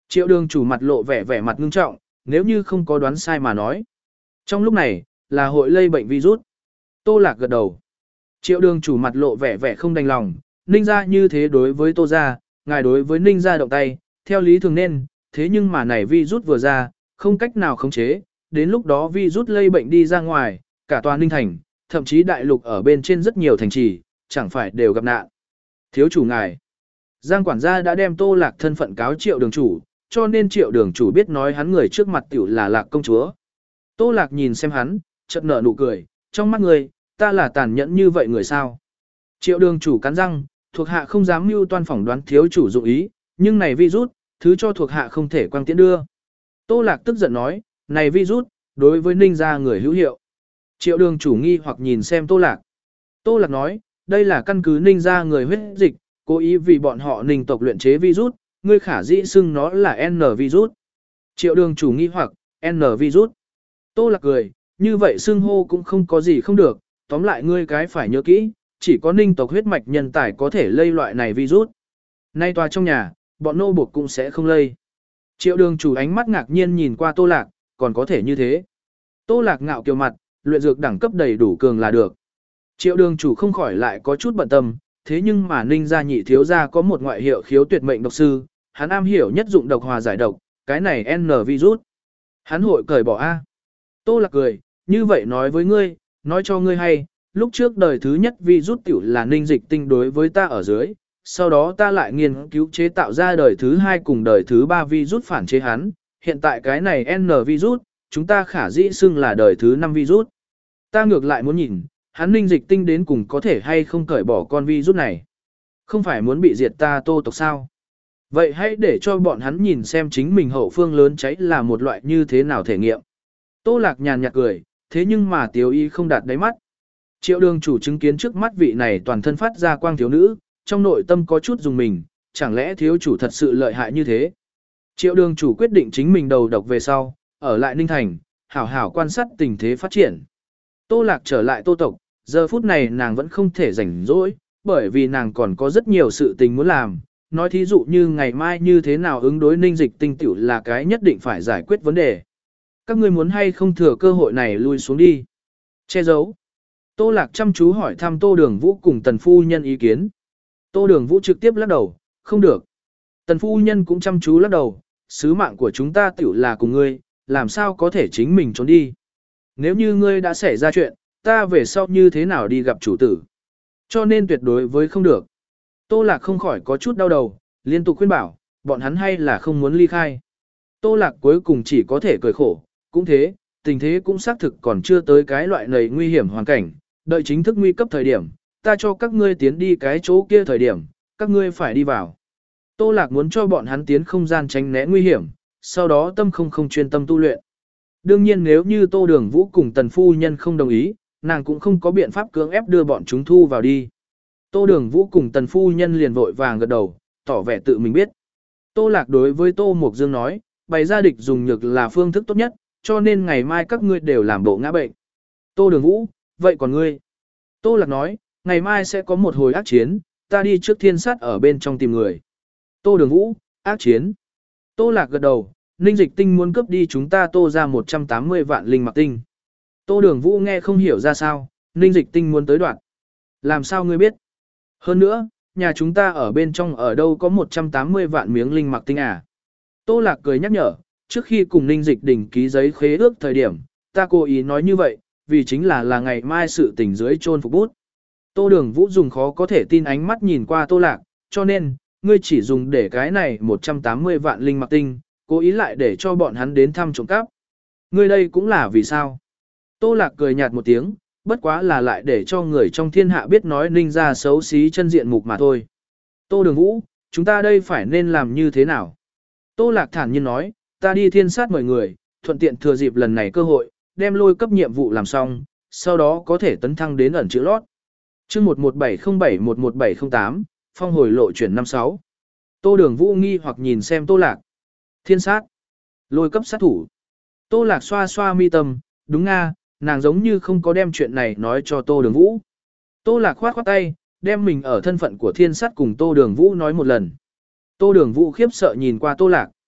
Triệu đường chủ mặt lộ vẻ vẻ mặt ngưng trọng, nếu như không có đoán sai mà nói. Trong lúc này, là hội lây bệnh virus. Tô Lạc gật đầu. Triệu đường chủ mặt lộ vẻ vẻ không đành lòng, Ninh gia như thế đối với Tô gia, ngài đối với Ninh gia động tay, theo lý thường nên, thế nhưng mà này virus vừa ra, không cách nào khống chế, đến lúc đó virus lây bệnh đi ra ngoài, cả tòa Ninh thành, thậm chí đại lục ở bên trên rất nhiều thành trì, chẳng phải đều gặp nạn. Thiếu chủ ngài, Giang quản gia đã đem Tô Lạc thân phận cáo Triệu đường chủ, cho nên Triệu đường chủ biết nói hắn người trước mặt tiểu là Lạc công chúa. Tô Lạc nhìn xem hắn, chợt nở nụ cười, trong mắt người, ta là tàn nhẫn như vậy người sao? Triệu đường chủ cắn răng, thuộc hạ không dám mưu toan phỏng đoán thiếu chủ dụng ý, nhưng này virus, thứ cho thuộc hạ không thể quang tiễn đưa. Tô Lạc tức giận nói, này virus, đối với Ninh gia người hữu hiệu. Triệu đường chủ nghi hoặc nhìn xem Tô Lạc. Tô Lạc nói, đây là căn cứ Ninh gia người huyết dịch, cố ý vì bọn họ Ninh tộc luyện chế virus, ngươi khả dĩ xưng nó là N virus. Triệu đường chủ nghi hoặc, N virus. Tô Lạc cười, như vậy xưng hô cũng không có gì không được, tóm lại ngươi cái phải nhớ kỹ, chỉ có Ninh tộc huyết mạch nhân tài có thể lây loại này virus. Nay tòa trong nhà, bọn nô buộc cũng sẽ không lây. Triệu đường chủ ánh mắt ngạc nhiên nhìn qua Tô Lạc, còn có thể như thế. Tô Lạc ngạo kiều mặt, luyện dược đẳng cấp đầy đủ cường là được. Triệu đường chủ không khỏi lại có chút bận tâm, thế nhưng mà Ninh gia nhị thiếu gia có một ngoại hiệu khiếu tuyệt mệnh độc sư, hắn am hiểu nhất dụng độc hòa giải độc, cái này N virus. Hắn hội cởi bỏ A. Tô Lạc cười, như vậy nói với ngươi, nói cho ngươi hay, lúc trước đời thứ nhất virus tiểu là Ninh dịch tinh đối với ta ở dưới, sau đó ta lại nghiên cứu chế tạo ra đời thứ hai cùng đời thứ ba virus phản chế hắn, hiện tại cái này N virus, chúng ta khả dĩ xưng là đời thứ năm virus. Ta ngược lại muốn nhìn, hắn Ninh dịch tinh đến cùng có thể hay không cởi bỏ con virus này. Không phải muốn bị diệt ta Tô tộc sao? Vậy hãy để cho bọn hắn nhìn xem chính mình hậu phương lớn cháy là một loại như thế nào thể nghiệm. Tô Lạc nhàn nhạt cười, thế nhưng mà Tiếu Y không đạt đáy mắt. Triệu đường chủ chứng kiến trước mắt vị này toàn thân phát ra quang thiếu nữ, trong nội tâm có chút dùng mình, chẳng lẽ thiếu chủ thật sự lợi hại như thế. Triệu đường chủ quyết định chính mình đầu độc về sau, ở lại Ninh Thành, hảo hảo quan sát tình thế phát triển. Tô Lạc trở lại Tô tộc, giờ phút này nàng vẫn không thể rảnh rỗi, bởi vì nàng còn có rất nhiều sự tình muốn làm. Nói thí dụ như ngày mai như thế nào ứng đối Ninh dịch tinh tiểu là cái nhất định phải giải quyết vấn đề. Các ngươi muốn hay không thừa cơ hội này lui xuống đi. Che giấu. Tô Lạc chăm chú hỏi thăm Tô Đường Vũ cùng Tần Phu Nhân ý kiến. Tô Đường Vũ trực tiếp lắc đầu, không được. Tần Phu Nhân cũng chăm chú lắc đầu, sứ mạng của chúng ta tiểu là cùng ngươi, làm sao có thể chính mình trốn đi. Nếu như ngươi đã xảy ra chuyện, ta về sau như thế nào đi gặp chủ tử. Cho nên tuyệt đối với không được. Tô Lạc không khỏi có chút đau đầu, liên tục khuyên bảo, bọn hắn hay là không muốn ly khai. Tô Lạc cuối cùng chỉ có thể cười khổ, cũng thế, tình thế cũng xác thực còn chưa tới cái loại này nguy hiểm hoàn cảnh, đợi chính thức nguy cấp thời điểm, ta cho các ngươi tiến đi cái chỗ kia thời điểm, các ngươi phải đi vào. Tô Lạc muốn cho bọn hắn tiến không gian tránh né nguy hiểm, sau đó tâm không không chuyên tâm tu luyện. Đương nhiên nếu như Tô Đường Vũ cùng Tần Phu Nhân không đồng ý, nàng cũng không có biện pháp cưỡng ép đưa bọn chúng thu vào đi. Tô Đường Vũ cùng Tần Phu Nhân liền vội vàng gật đầu, tỏ vẻ tự mình biết. Tô Lạc đối với Tô Mộc Dương nói, bày ra địch dùng nhược là phương thức tốt nhất, cho nên ngày mai các ngươi đều làm bộ ngã bệnh. Tô Đường Vũ, vậy còn ngươi? Tô Lạc nói, ngày mai sẽ có một hồi ác chiến, ta đi trước thiên sát ở bên trong tìm người. Tô Đường Vũ, ác chiến. Tô Lạc gật đầu, Ninh dịch tinh muốn cướp đi chúng ta Tô ra một trăm tám mươi vạn linh mặc tinh. Tô Đường Vũ nghe không hiểu ra sao, Ninh dịch tinh muốn tới đoạn. Làm sao ngươi biết? Hơn nữa, nhà chúng ta ở bên trong ở đâu có một trăm tám mươi vạn miếng linh mặc tinh à? Tô Lạc cười nhắc nhở, trước khi cùng Ninh Dịch Đình ký giấy khế ước thời điểm, ta cố ý nói như vậy, vì chính là là ngày mai sự tình dưới chôn phục bút. Tô Đường Vũ dùng khó có thể tin ánh mắt nhìn qua Tô Lạc, cho nên, ngươi chỉ dùng để cái này một trăm tám mươi vạn linh mặc tinh, cố ý lại để cho bọn hắn đến thăm trộm cắp. Ngươi đây cũng là vì sao? Tô Lạc cười nhạt một tiếng, bất quá là lại để cho người trong thiên hạ biết nói Ninh gia xấu xí chân diện mục mà thôi. Tô Đường Vũ, chúng ta đây phải nên làm như thế nào? Tô Lạc thản nhiên nói, ta đi thiên sát mời người, thuận tiện thừa dịp lần này cơ hội, đem lôi cấp nhiệm vụ làm xong, sau đó có thể tấn thăng đến ẩn chữ lót. chương một một bảy không bảy một một bảy không tám, phong hồi lộ chuyển năm sáu. Tô Đường Vũ nghi hoặc nhìn xem Tô Lạc. Thiên sát. Lôi cấp sát thủ. Tô Lạc xoa xoa mi tâm, đúng nga, nàng giống như không có đem chuyện này nói cho Tô Đường Vũ. Tô Lạc khoát khoát tay, đem mình ở thân phận của thiên sát cùng Tô Đường Vũ nói một lần. Tô Đường Vũ khiếp sợ nhìn qua Tô Lạc.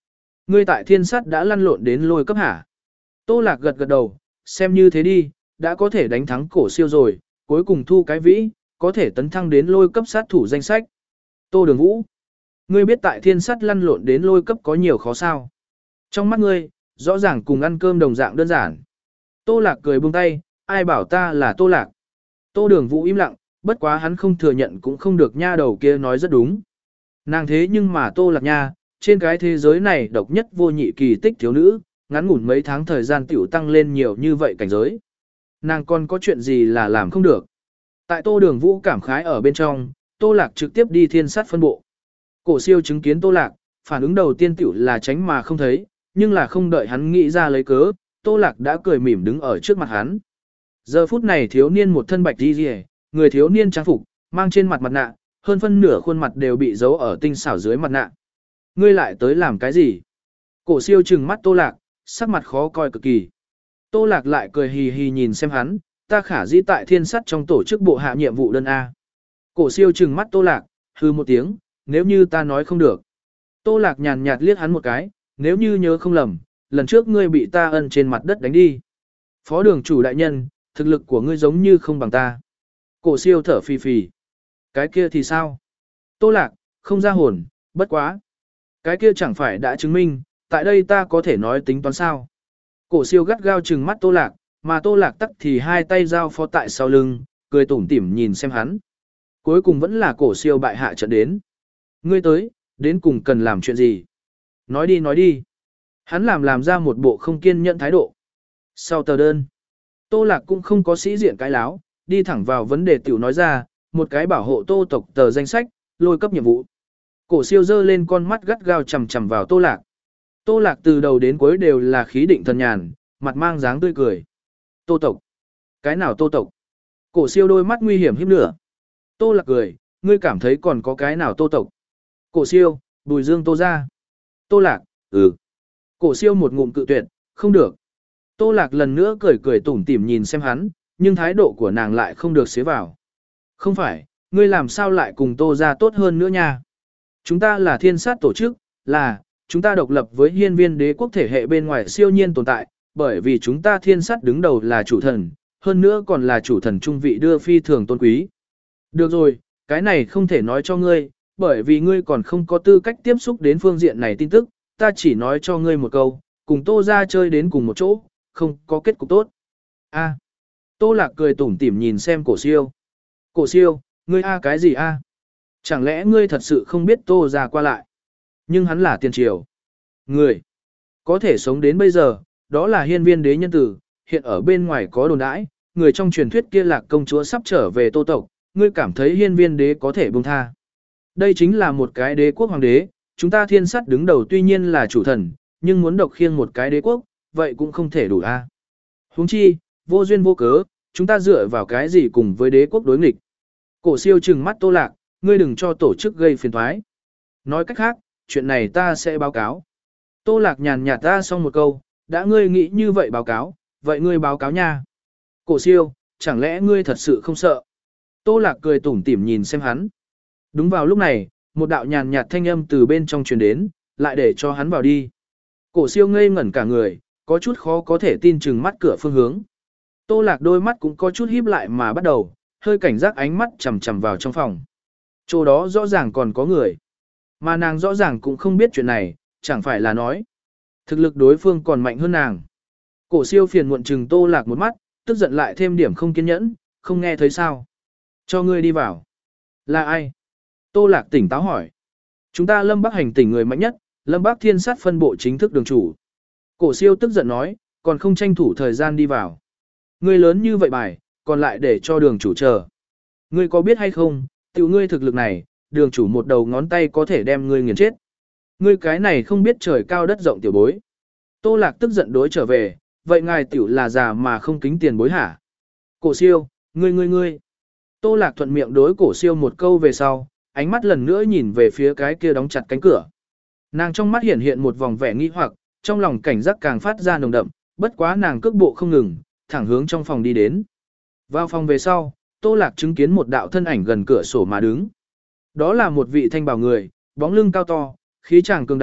Ngươi tại thiên sát đã lăn lộn đến lôi cấp hả? Tô Lạc gật gật đầu, xem như thế đi, đã có thể đánh thắng cổ siêu rồi, cuối cùng thu cái vĩ, có thể tấn thăng đến lôi cấp sát thủ danh sách. Tô Đường Vũ, ngươi biết tại thiên sát lăn lộn đến lôi cấp có nhiều khó sao? Trong mắt ngươi, rõ ràng cùng ăn cơm đồng dạng đơn giản. Tô Lạc cười buông tay, ai bảo ta là Tô Lạc? Tô Đường Vũ im lặng, bất quá hắn không thừa nhận cũng không được, nha đầu kia nói rất đúng. Nàng thế nhưng mà Tô Lạc nha, trên cái thế giới này độc nhất vô nhị kỳ tích thiếu nữ, ngắn ngủn mấy tháng thời gian tiểu tăng lên nhiều như vậy cảnh giới. Nàng còn có chuyện gì là làm không được. Tại Tô Đường Vũ cảm khái ở bên trong, Tô Lạc trực tiếp đi thiên sát phân bộ. Cổ siêu chứng kiến Tô Lạc, phản ứng đầu tiên tiểu là tránh mà không thấy, nhưng là không đợi hắn nghĩ ra lấy cớ, Tô Lạc đã cười mỉm đứng ở trước mặt hắn. Giờ phút này thiếu niên một thân bạch đi rìa, người thiếu niên trang phục, mang trên mặt mặt nạ, hơn phân nửa khuôn mặt đều bị giấu ở tinh xảo dưới mặt nạ. Ngươi lại tới làm cái gì? Cổ siêu trừng mắt Tô Lạc, sắc mặt khó coi cực kỳ. Tô Lạc lại cười hì hì nhìn xem hắn, ta khả dĩ tại thiên sắt trong tổ chức bộ hạ nhiệm vụ đơn A. Cổ siêu trừng mắt Tô Lạc, hư một tiếng, nếu như ta nói không được. Tô Lạc nhàn nhạt liếc hắn một cái, nếu như nhớ không lầm, lần trước ngươi bị ta ân trên mặt đất đánh đi. Phó đường chủ đại nhân, thực lực của ngươi giống như không bằng ta. Cổ siêu thở phì phì. Cái kia thì sao? Tô Lạc, không ra hồn, bất quá. Cái kia chẳng phải đã chứng minh, tại đây ta có thể nói tính toán sao. Cổ siêu gắt gao trừng mắt Tô Lạc, mà Tô Lạc tắc thì hai tay giao phó tại sau lưng, cười tủm tỉm nhìn xem hắn. Cuối cùng vẫn là cổ siêu bại hạ trận đến. Ngươi tới, đến cùng cần làm chuyện gì? Nói đi nói đi. Hắn làm làm ra một bộ không kiên nhẫn thái độ. Sau tờ đơn, Tô Lạc cũng không có sĩ diện cái láo, đi thẳng vào vấn đề tiểu nói ra, một cái bảo hộ Tô tộc tờ danh sách, lôi cấp nhiệm vụ. Cổ siêu giơ lên con mắt gắt gao chằm chằm vào Tô Lạc. Tô Lạc từ đầu đến cuối đều là khí định thần nhàn, mặt mang dáng tươi cười. Tô tộc? Cái nào Tô tộc? Cổ siêu đôi mắt nguy hiểm híp nửa. Tô Lạc cười, ngươi cảm thấy còn có cái nào Tô tộc? Cổ siêu, Bùi Dương Tô gia. Tô Lạc, ừ. Cổ siêu một ngụm cự tuyệt, không được. Tô Lạc lần nữa cười cười tủm tỉm nhìn xem hắn, nhưng thái độ của nàng lại không được xế vào. Không phải, ngươi làm sao lại cùng Tô gia tốt hơn nữa nha? Chúng ta là thiên sát tổ chức, là, chúng ta độc lập với hiên viên đế quốc thể hệ bên ngoài siêu nhiên tồn tại, bởi vì chúng ta thiên sát đứng đầu là chủ thần, hơn nữa còn là chủ thần trung vị đưa phi thường tôn quý. Được rồi, cái này không thể nói cho ngươi, bởi vì ngươi còn không có tư cách tiếp xúc đến phương diện này tin tức, ta chỉ nói cho ngươi một câu, cùng Tô gia chơi đến cùng một chỗ, không có kết cục tốt. A. Tô Lạc cười tủm tỉm nhìn xem cổ siêu. Cổ siêu, ngươi a cái gì a? Chẳng lẽ ngươi thật sự không biết Tô gia qua lại? Nhưng hắn là tiền triều. Người có thể sống đến bây giờ, đó là hiên viên đế nhân tử, hiện ở bên ngoài có đồn đãi, người trong truyền thuyết kia Lạc công chúa sắp trở về Tô tộc, ngươi cảm thấy hiên viên đế có thể buông tha. Đây chính là một cái đế quốc hoàng đế, chúng ta thiên sắt đứng đầu tuy nhiên là chủ thần, nhưng muốn độc khiêng một cái đế quốc, vậy cũng không thể đủ a. Huống chi, vô duyên vô cớ, chúng ta dựa vào cái gì cùng với đế quốc đối nghịch. Cổ siêu trừng mắt Tô Lạc, ngươi đừng cho tổ chức gây phiền toái. Nói cách khác, chuyện này ta sẽ báo cáo. Tô Lạc nhàn nhạt ra xong một câu, đã ngươi nghĩ như vậy báo cáo, vậy ngươi báo cáo nha. Cổ siêu, chẳng lẽ ngươi thật sự không sợ? Tô Lạc cười tủm tỉm nhìn xem hắn. Đúng vào lúc này, một đạo nhàn nhạt thanh âm từ bên trong truyền đến, lại để cho hắn vào đi. Cổ siêu ngây ngẩn cả người, có chút khó có thể tin chừng mắt cửa phương hướng. Tô Lạc đôi mắt cũng có chút híp lại mà bắt đầu, hơi cảnh giác ánh mắt chằm chằm vào trong phòng. Chỗ đó rõ ràng còn có người. Mà nàng rõ ràng cũng không biết chuyện này, chẳng phải là nói. Thực lực đối phương còn mạnh hơn nàng. Cổ siêu phiền muộn chừng Tô Lạc một mắt, tức giận lại thêm điểm không kiên nhẫn, không nghe thấy sao. Cho ngươi đi vào. Là ai? Tô Lạc tỉnh táo hỏi. Chúng ta Lâm Bắc hành tỉnh người mạnh nhất, Lâm Bắc thiên sát phân bộ chính thức đường chủ. Cổ siêu tức giận nói, còn không tranh thủ thời gian đi vào. Ngươi lớn như vậy bài, còn lại để cho đường chủ chờ. Ngươi có biết hay không, tiểu ngươi thực lực này, đường chủ một đầu ngón tay có thể đem ngươi nghiền chết. Ngươi cái này không biết trời cao đất rộng tiểu bối. Tô Lạc tức giận đối trở về, vậy ngài tiểu là già mà không kính tiền bối hả? Cổ siêu, ngươi ngươi ngươi. Tô Lạc thuận miệng đối cổ siêu một câu về sau, ánh mắt lần nữa nhìn về phía cái kia đóng chặt cánh cửa. Nàng trong mắt hiện hiện một vòng vẻ nghi hoặc, trong lòng cảnh giác càng phát ra nồng đậm, bất quá nàng cước bộ không ngừng, thẳng hướng trong phòng đi đến. Vào phòng về sau, Tô Lạc chứng kiến một đạo thân ảnh gần cửa sổ mà đứng. Đó là một vị thanh bào người, bóng lưng cao to, khí chàng cường đại,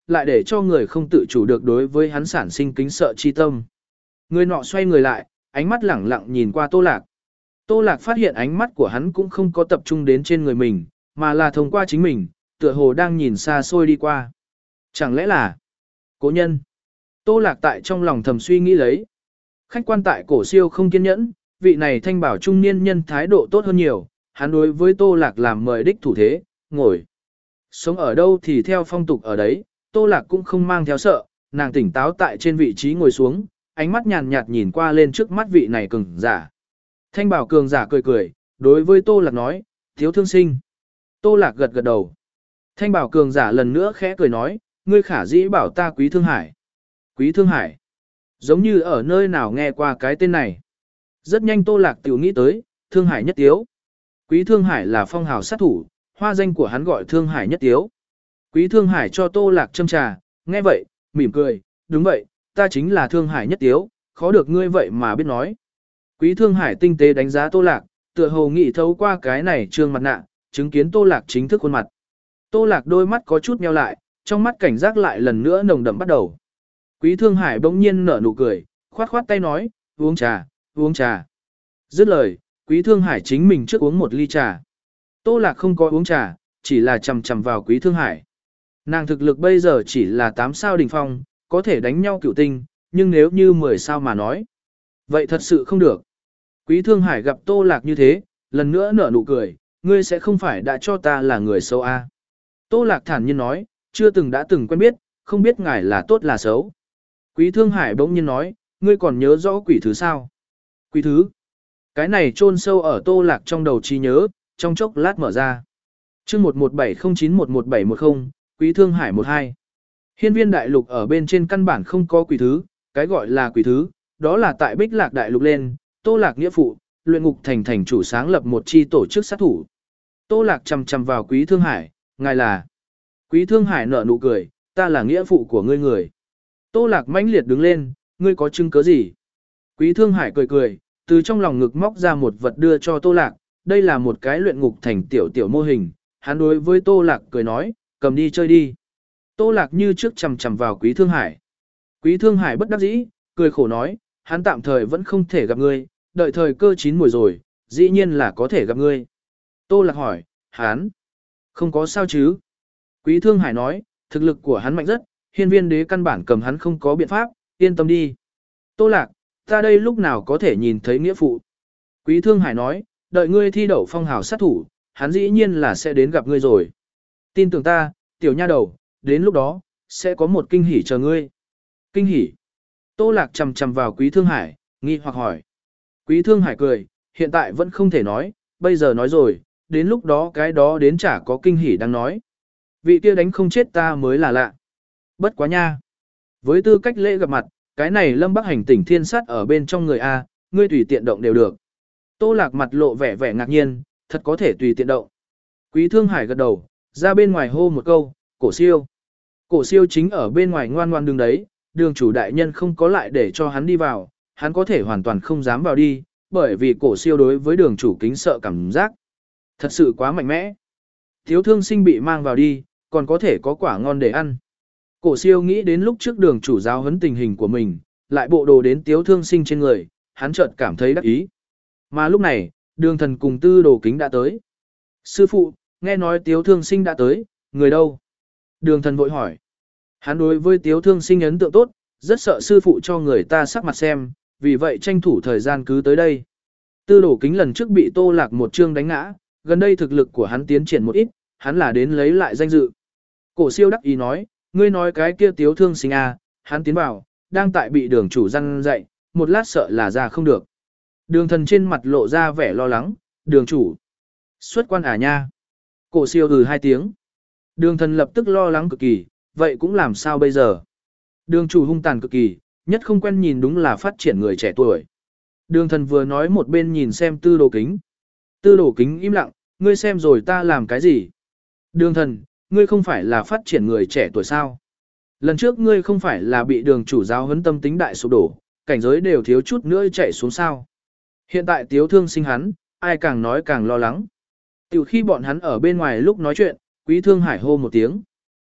lại để cho người không tự chủ được đối với hắn sản sinh kính sợ chi tâm. Người nọ xoay người lại, ánh mắt lẳng lặng nhìn qua Tô Lạc. Tô Lạc phát hiện ánh mắt của hắn cũng không có tập trung đến trên người mình, mà là thông qua chính mình, tựa hồ đang nhìn xa xôi đi qua. Chẳng lẽ là cố nhân? Tô Lạc tại trong lòng thầm suy nghĩ lấy. Khách quan tại Cổ Siêu không kiên nhẫn, vị này thanh bảo trung niên nhân thái độ tốt hơn nhiều, hắn đối với Tô Lạc làm mời đích thủ thế, ngồi. Sống ở đâu thì theo phong tục ở đấy, Tô Lạc cũng không mang theo sợ, nàng tỉnh táo tại trên vị trí ngồi xuống, ánh mắt nhàn nhạt nhìn qua lên trước mắt vị này cường giả. Thanh bảo cường giả cười cười, đối với Tô Lạc nói, thiếu thương sinh. Tô Lạc gật gật đầu. Thanh bảo cường giả lần nữa khẽ cười nói, ngươi khả dĩ bảo ta Quý Thương Hải. Quý Thương Hải. Giống như ở nơi nào nghe qua cái tên này. Rất nhanh Tô Lạc tiểu nghĩ tới, Thương Hải Nhất Tiếu. Quý Thương Hải là phong hào sát thủ, hoa danh của hắn gọi Thương Hải Nhất Tiếu. Quý Thương Hải cho Tô Lạc châm trà, nghe vậy, mỉm cười, đúng vậy, ta chính là Thương Hải Nhất Tiếu, khó được ngươi vậy mà biết nói. Quý Thương Hải tinh tế đánh giá Tô Lạc, tựa hồ nghĩ thấu qua cái này trương mặt nạ, chứng kiến Tô Lạc chính thức khuôn mặt. Tô Lạc đôi mắt có chút nheo lại, trong mắt cảnh giác lại lần nữa nồng đậm bắt đầu. Quý Thương Hải bỗng nhiên nở nụ cười, khoát khoát tay nói, uống trà, uống trà. Dứt lời, Quý Thương Hải chính mình trước uống một ly trà. Tô Lạc không có uống trà, chỉ là chầm chầm vào Quý Thương Hải. Nàng thực lực bây giờ chỉ là tám sao đỉnh phong, có thể đánh nhau cửu tinh, nhưng nếu như mười sao mà nói, vậy thật sự không được. Quý Thương Hải gặp Tô Lạc như thế, lần nữa nở nụ cười, ngươi sẽ không phải đã cho ta là người xấu à. Tô Lạc thản nhiên nói, chưa từng đã từng quen biết, không biết ngài là tốt là xấu. Quý Thương Hải bỗng nhiên nói, ngươi còn nhớ rõ quỷ thứ sao? Quỷ thứ? Cái này chôn sâu ở Tô Lạc trong đầu trí nhớ, trong chốc lát mở ra. Chương một một bảy không chín một một bảy một không, Quý Thương Hải một hai. Hiên Viên đại lục ở bên trên căn bản không có quỷ thứ, cái gọi là quỷ thứ, đó là tại Bích Lạc đại lục lên, Tô Lạc nghĩa phụ, luyện ngục thành thành chủ sáng lập một chi tổ chức sát thủ. Tô Lạc chằm chằm vào Quý Thương Hải, ngài là. Quý Thương Hải nở nụ cười, ta là nghĩa phụ của ngươi người. Tô Lạc mãnh liệt đứng lên, ngươi có chứng cứ gì? Quý Thương Hải cười cười, từ trong lòng ngực móc ra một vật đưa cho Tô Lạc, đây là một cái luyện ngục thành tiểu tiểu mô hình, hắn đối với Tô Lạc cười nói, cầm đi chơi đi. Tô Lạc như trước chằm chằm vào Quý Thương Hải. Quý Thương Hải bất đắc dĩ, cười khổ nói, hắn tạm thời vẫn không thể gặp ngươi, đợi thời cơ chín mùi rồi, dĩ nhiên là có thể gặp ngươi. Tô Lạc hỏi, hắn không có sao chứ? Quý Thương Hải nói, thực lực của hắn mạnh rất, Hiên Viên đế căn bản cầm hắn không có biện pháp, yên tâm đi. Tô Lạc, ta đây lúc nào có thể nhìn thấy nghĩa phụ? Quý Thương Hải nói, đợi ngươi thi đậu phong hào sát thủ, hắn dĩ nhiên là sẽ đến gặp ngươi rồi. Tin tưởng ta, tiểu nha đầu, đến lúc đó, sẽ có một kinh hỉ chờ ngươi. Kinh hỉ. Tô Lạc chầm chầm vào Quý Thương Hải, nghi hoặc hỏi. Quý Thương Hải cười, hiện tại vẫn không thể nói, bây giờ nói rồi, đến lúc đó cái đó đến chả có kinh hỉ đang nói. Vị kia đánh không chết ta mới là lạ. Bất quá nha. Với tư cách lễ gặp mặt, cái này Lâm Bắc hành tỉnh thiên sát ở bên trong người A, ngươi tùy tiện động đều được. Tô Lạc mặt lộ vẻ vẻ ngạc nhiên, thật có thể tùy tiện động. Quý Thương Hải gật đầu, ra bên ngoài hô một câu, Cổ Siêu. Cổ Siêu chính ở bên ngoài ngoan ngoan đứng đấy, đường chủ đại nhân không có lại để cho hắn đi vào, hắn có thể hoàn toàn không dám vào đi, bởi vì Cổ Siêu đối với đường chủ kính sợ cảm giác. Thật sự quá mạnh mẽ. Thiếu thương sinh bị mang vào đi, còn có thể có quả ngon để ăn. Cổ Siêu nghĩ đến lúc trước đường chủ giáo huấn tình hình của mình, lại bộ đồ đến tiếu thương sinh trên người, hắn chợt cảm thấy đắc ý. Mà lúc này, đường thần cùng tư đồ kính đã tới. Sư phụ, nghe nói tiếu thương sinh đã tới, người đâu? Đường thần vội hỏi. Hắn đối với tiếu thương sinh ấn tượng tốt, rất sợ sư phụ cho người ta sắc mặt xem, vì vậy tranh thủ thời gian cứ tới đây. Tư đồ kính lần trước bị Tô Lạc một chương đánh ngã, gần đây thực lực của hắn tiến triển một ít, hắn là đến lấy lại danh dự. Cổ Siêu đắc ý nói, ngươi nói cái kia tiếu thương sinh à, hắn tiến vào, đang tại bị đường chủ răn dạy, một lát sợ là ra không được. Đường thần trên mặt lộ ra vẻ lo lắng, đường chủ. Xuất quan à nha. Cổ Siêu ừ hai tiếng. Đường thần lập tức lo lắng cực kỳ, vậy cũng làm sao bây giờ? Đường chủ hung tàn cực kỳ, nhất không quen nhìn đúng là phát triển người trẻ tuổi. Đường thần vừa nói một bên nhìn xem tư đồ kính. Tư đồ kính im lặng, ngươi xem rồi ta làm cái gì? Đường thần, ngươi không phải là phát triển người trẻ tuổi sao? Lần trước ngươi không phải là bị đường chủ giáo huấn tâm tính đại sụp đổ, cảnh giới đều thiếu chút nữa chạy xuống sao? Hiện tại tiếu thương sinh hắn, ai càng nói càng lo lắng. Từ khi bọn hắn ở bên ngoài lúc nói chuyện, Quý Thương Hải hô một tiếng.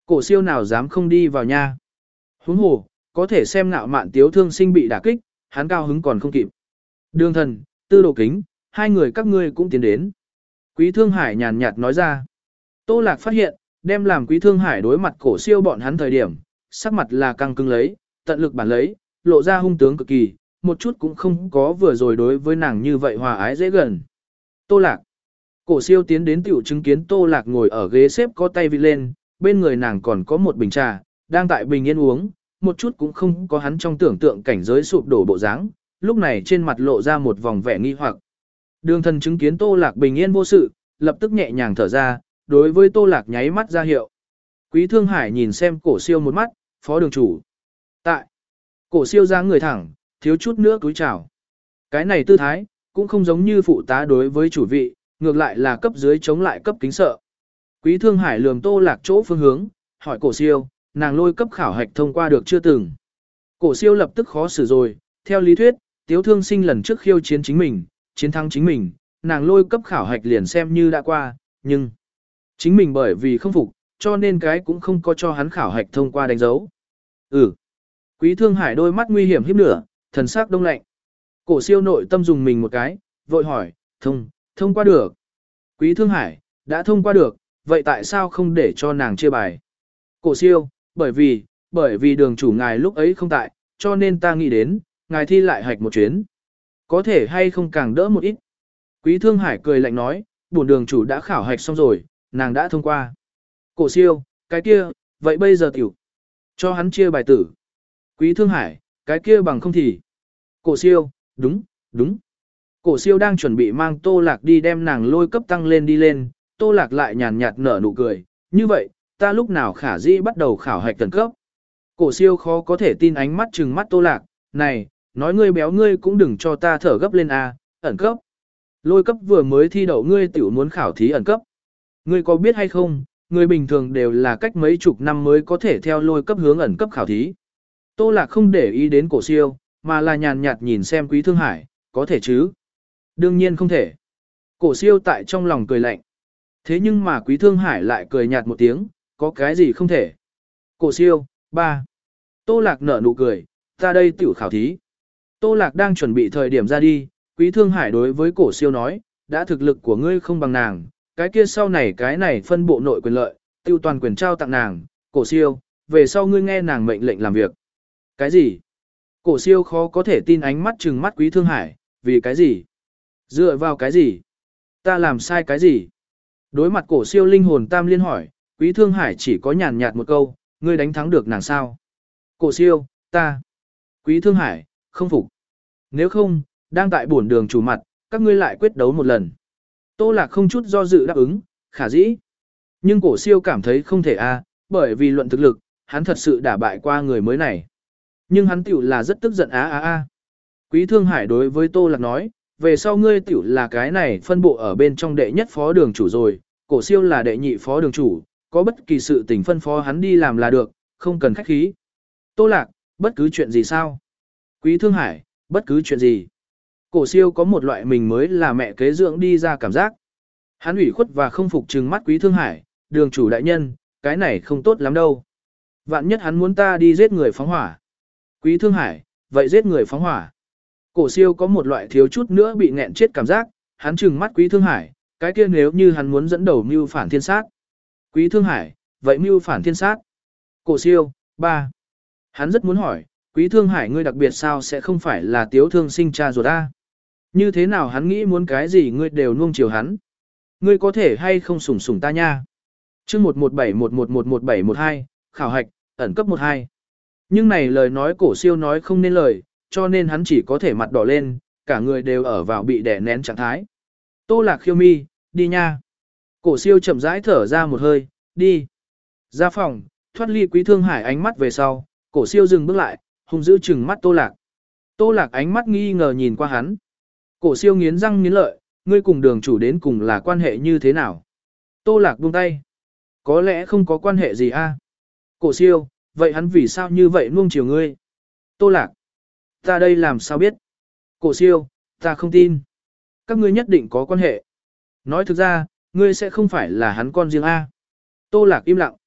Cổ siêu nào dám không đi vào nha. Huống hồ, có thể xem Ngạo Mạn Tiếu Thương Sinh bị đả kích, hắn cao hứng còn không kịp. Đường Thần, Tư Đồ Kính, hai người các ngươi cũng tiến đến. Quý Thương Hải nhàn nhạt nói ra. Tô Lạc phát hiện, đem làm Quý Thương Hải đối mặt cổ siêu bọn hắn thời điểm, sắc mặt là căng cứng lấy, tận lực bản lấy, lộ ra hung tướng cực kỳ, một chút cũng không có vừa rồi đối với nàng như vậy hòa ái dễ gần. Tô Lạc. Cổ siêu tiến đến tiểu chứng kiến Tô Lạc ngồi ở ghế xếp có tay vị lên, bên người nàng còn có một bình trà, đang tại bình yên uống, một chút cũng không có hắn trong tưởng tượng cảnh giới sụp đổ bộ dáng, lúc này trên mặt lộ ra một vòng vẻ nghi hoặc. Đường Thần chứng kiến Tô Lạc bình yên vô sự, lập tức nhẹ nhàng thở ra, đối với Tô Lạc nháy mắt ra hiệu. Quý Thương Hải nhìn xem cổ siêu một mắt, phó đường chủ. Tại. Cổ siêu ra người thẳng, thiếu chút nữa cúi chào. Cái này tư thái, cũng không giống như phụ tá đối với chủ vị, ngược lại là cấp dưới chống lại cấp kính sợ. Quý Thương Hải lườm Tô Lạc chỗ phương hướng, hỏi cổ siêu, nàng lôi cấp khảo hạch thông qua được chưa từng. Cổ siêu lập tức khó xử rồi, theo lý thuyết, Tiếu Thương Sinh lần trước khiêu chiến chính mình, chiến thắng chính mình, nàng lôi cấp khảo hạch liền xem như đã qua, nhưng chính mình bởi vì không phục, cho nên cái cũng không có cho hắn khảo hạch thông qua đánh dấu. Ừ. Quý Thương Hải đôi mắt nguy hiểm híp nửa, thần sắc đông lạnh. Cổ siêu nội tâm dùng mình một cái, vội hỏi, thông, thông qua được. Quý Thương Hải, đã thông qua được, vậy tại sao không để cho nàng chia bài? Cổ siêu, bởi vì, bởi vì đường chủ ngài lúc ấy không tại, cho nên ta nghĩ đến, ngài thi lại hạch một chuyến. Có thể hay không càng đỡ một ít. Quý Thương Hải cười lạnh nói, bổn đường chủ đã khảo hạch xong rồi, nàng đã thông qua. Cổ siêu, cái kia, vậy bây giờ tiểu, cho hắn chia bài tử. Quý Thương Hải, cái kia bằng không thì. Cổ siêu, đúng, đúng. Cổ siêu đang chuẩn bị mang Tô Lạc đi đem nàng lôi cấp tăng lên đi lên, Tô Lạc lại nhàn nhạt nở nụ cười, như vậy, ta lúc nào khả dĩ bắt đầu khảo hạch tần cấp. Cổ siêu khó có thể tin ánh mắt trừng mắt Tô Lạc, này, nói ngươi béo ngươi cũng đừng cho ta thở gấp lên a, ẩn cấp. Lôi cấp vừa mới thi đậu ngươi tiểu muốn khảo thí ẩn cấp. Ngươi có biết hay không, người bình thường đều là cách mấy chục năm mới có thể theo lôi cấp hướng ẩn cấp khảo thí. Tô Lạc không để ý đến cổ siêu, mà là nhàn nhạt nhìn xem Quý Thương Hải, có thể chứ? Đương nhiên không thể. Cổ siêu tại trong lòng cười lạnh. Thế nhưng mà Quý Thương Hải lại cười nhạt một tiếng, có cái gì không thể? Cổ siêu, ba. Tô Lạc nở nụ cười, ta đây tiểu khảo thí. Tô Lạc đang chuẩn bị thời điểm ra đi, Quý Thương Hải đối với cổ siêu nói, đã thực lực của ngươi không bằng nàng, cái kia sau này cái này phân bộ nội quyền lợi, tiêu toàn quyền trao tặng nàng, cổ siêu, về sau ngươi nghe nàng mệnh lệnh làm việc. Cái gì? Cổ siêu khó có thể tin ánh mắt trừng mắt Quý Thương Hải, vì cái gì? Dựa vào cái gì? Ta làm sai cái gì? Đối mặt cổ siêu linh hồn tam liên hỏi, Quý Thương Hải chỉ có nhàn nhạt một câu, ngươi đánh thắng được nàng sao? Cổ siêu, ta. Quý Thương Hải, không phục. Nếu không, đang tại bổn đường chủ mặt, các ngươi lại quyết đấu một lần. Tô Lạc không chút do dự đáp ứng, khả dĩ. Nhưng cổ siêu cảm thấy không thể a, bởi vì luận thực lực, hắn thật sự đả bại qua người mới này. Nhưng hắn tiểu là rất tức giận á á á. Quý Thương Hải đối với Tô Lạc nói, về sau ngươi tiểu là cái này phân bộ ở bên trong đệ nhất phó đường chủ rồi, cổ siêu là đệ nhị phó đường chủ, có bất kỳ sự tình phân phó hắn đi làm là được, không cần khách khí. Tô Lạc, bất cứ chuyện gì sao? Quý Thương Hải, bất cứ chuyện gì. Cổ siêu có một loại mình mới là mẹ kế dưỡng đi ra cảm giác. Hắn ủy khuất và không phục trừng mắt Quý Thương Hải, đường chủ đại nhân, cái này không tốt lắm đâu. Vạn nhất hắn muốn ta đi giết người phóng hỏa. Quý Thương Hải, vậy giết người phóng hỏa. Cổ siêu có một loại thiếu chút nữa bị nghẹn chết cảm giác, hắn trừng mắt Quý Thương Hải, cái kia nếu như hắn muốn dẫn đầu mưu phản thiên sát. Quý Thương Hải, vậy mưu phản thiên sát. Cổ siêu, ba. Hắn rất muốn hỏi, Quý Thương Hải ngươi đặc biệt sao sẽ không phải là Tiếu Thương Sinh cha ruột ta? Như thế nào hắn nghĩ muốn cái gì ngươi đều nuông chiều hắn? Ngươi có thể hay không sủng sủng ta nha? Chương một một bảy một một một một bảy một hai, khảo hạch, ẩn cấp một hai. Nhưng này lời nói cổ siêu nói không nên lời, cho nên hắn chỉ có thể mặt đỏ lên, cả người đều ở vào bị đè nén trạng thái. Tô Lạc khiêu mi, đi nha. Cổ siêu chậm rãi thở ra một hơi, đi. Ra phòng, thoát ly Quý Thương Hải ánh mắt về sau, cổ siêu dừng bước lại, hung dữ trừng mắt Tô Lạc. Tô Lạc ánh mắt nghi ngờ nhìn qua hắn. Cổ siêu nghiến răng nghiến lợi, ngươi cùng đường chủ đến cùng là quan hệ như thế nào? Tô Lạc buông tay. Có lẽ không có quan hệ gì a. Cổ siêu, vậy hắn vì sao như vậy nuông chiều ngươi? Tô Lạc. Ta đây làm sao biết? Cổ siêu, ta không tin. Các ngươi nhất định có quan hệ. Nói thực ra, ngươi sẽ không phải là hắn con riêng a. Tô Lạc im lặng.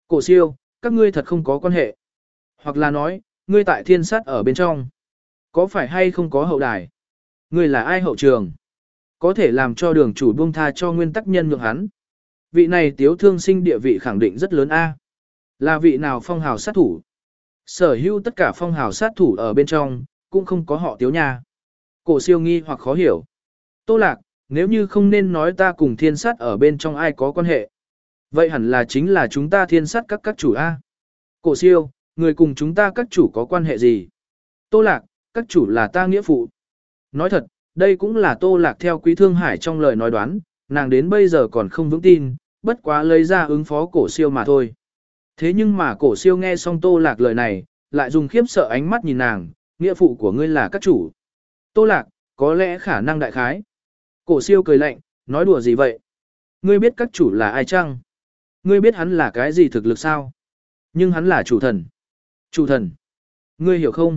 Cổ siêu, các ngươi thật không có quan hệ. Hoặc là nói, ngươi tại thiên sát ở bên trong. Có phải hay không có hậu đài? Ngươi là ai hậu trường? Có thể làm cho đường chủ buông tha cho nguyên tắc nhân nhượng hắn. Vị này tiếu thương sinh địa vị khẳng định rất lớn A. Là vị nào phong hào sát thủ? Sở hữu tất cả phong hào sát thủ ở bên trong, cũng không có họ tiếu nha. Cổ siêu nghi hoặc khó hiểu. Tô Lạc, nếu như không nên nói ta cùng thiên sát ở bên trong ai có quan hệ. Vậy hẳn là chính là chúng ta thiên sát các các chủ A. Cổ siêu, người cùng chúng ta các chủ có quan hệ gì? Tô Lạc, các chủ là ta nghĩa phụ. Nói thật, đây cũng là Tô Lạc theo Quý Thương Hải trong lời nói đoán, nàng đến bây giờ còn không vững tin, bất quá lấy ra ứng phó cổ siêu mà thôi. Thế nhưng mà cổ siêu nghe xong Tô Lạc lời này, lại dùng khiếp sợ ánh mắt nhìn nàng, nghĩa phụ của ngươi là các chủ. Tô Lạc, có lẽ khả năng đại khái. Cổ siêu cười lạnh, nói đùa gì vậy? Ngươi biết các chủ là ai chăng? Ngươi biết hắn là cái gì thực lực sao? Nhưng hắn là chủ thần. Chủ thần. Ngươi hiểu không?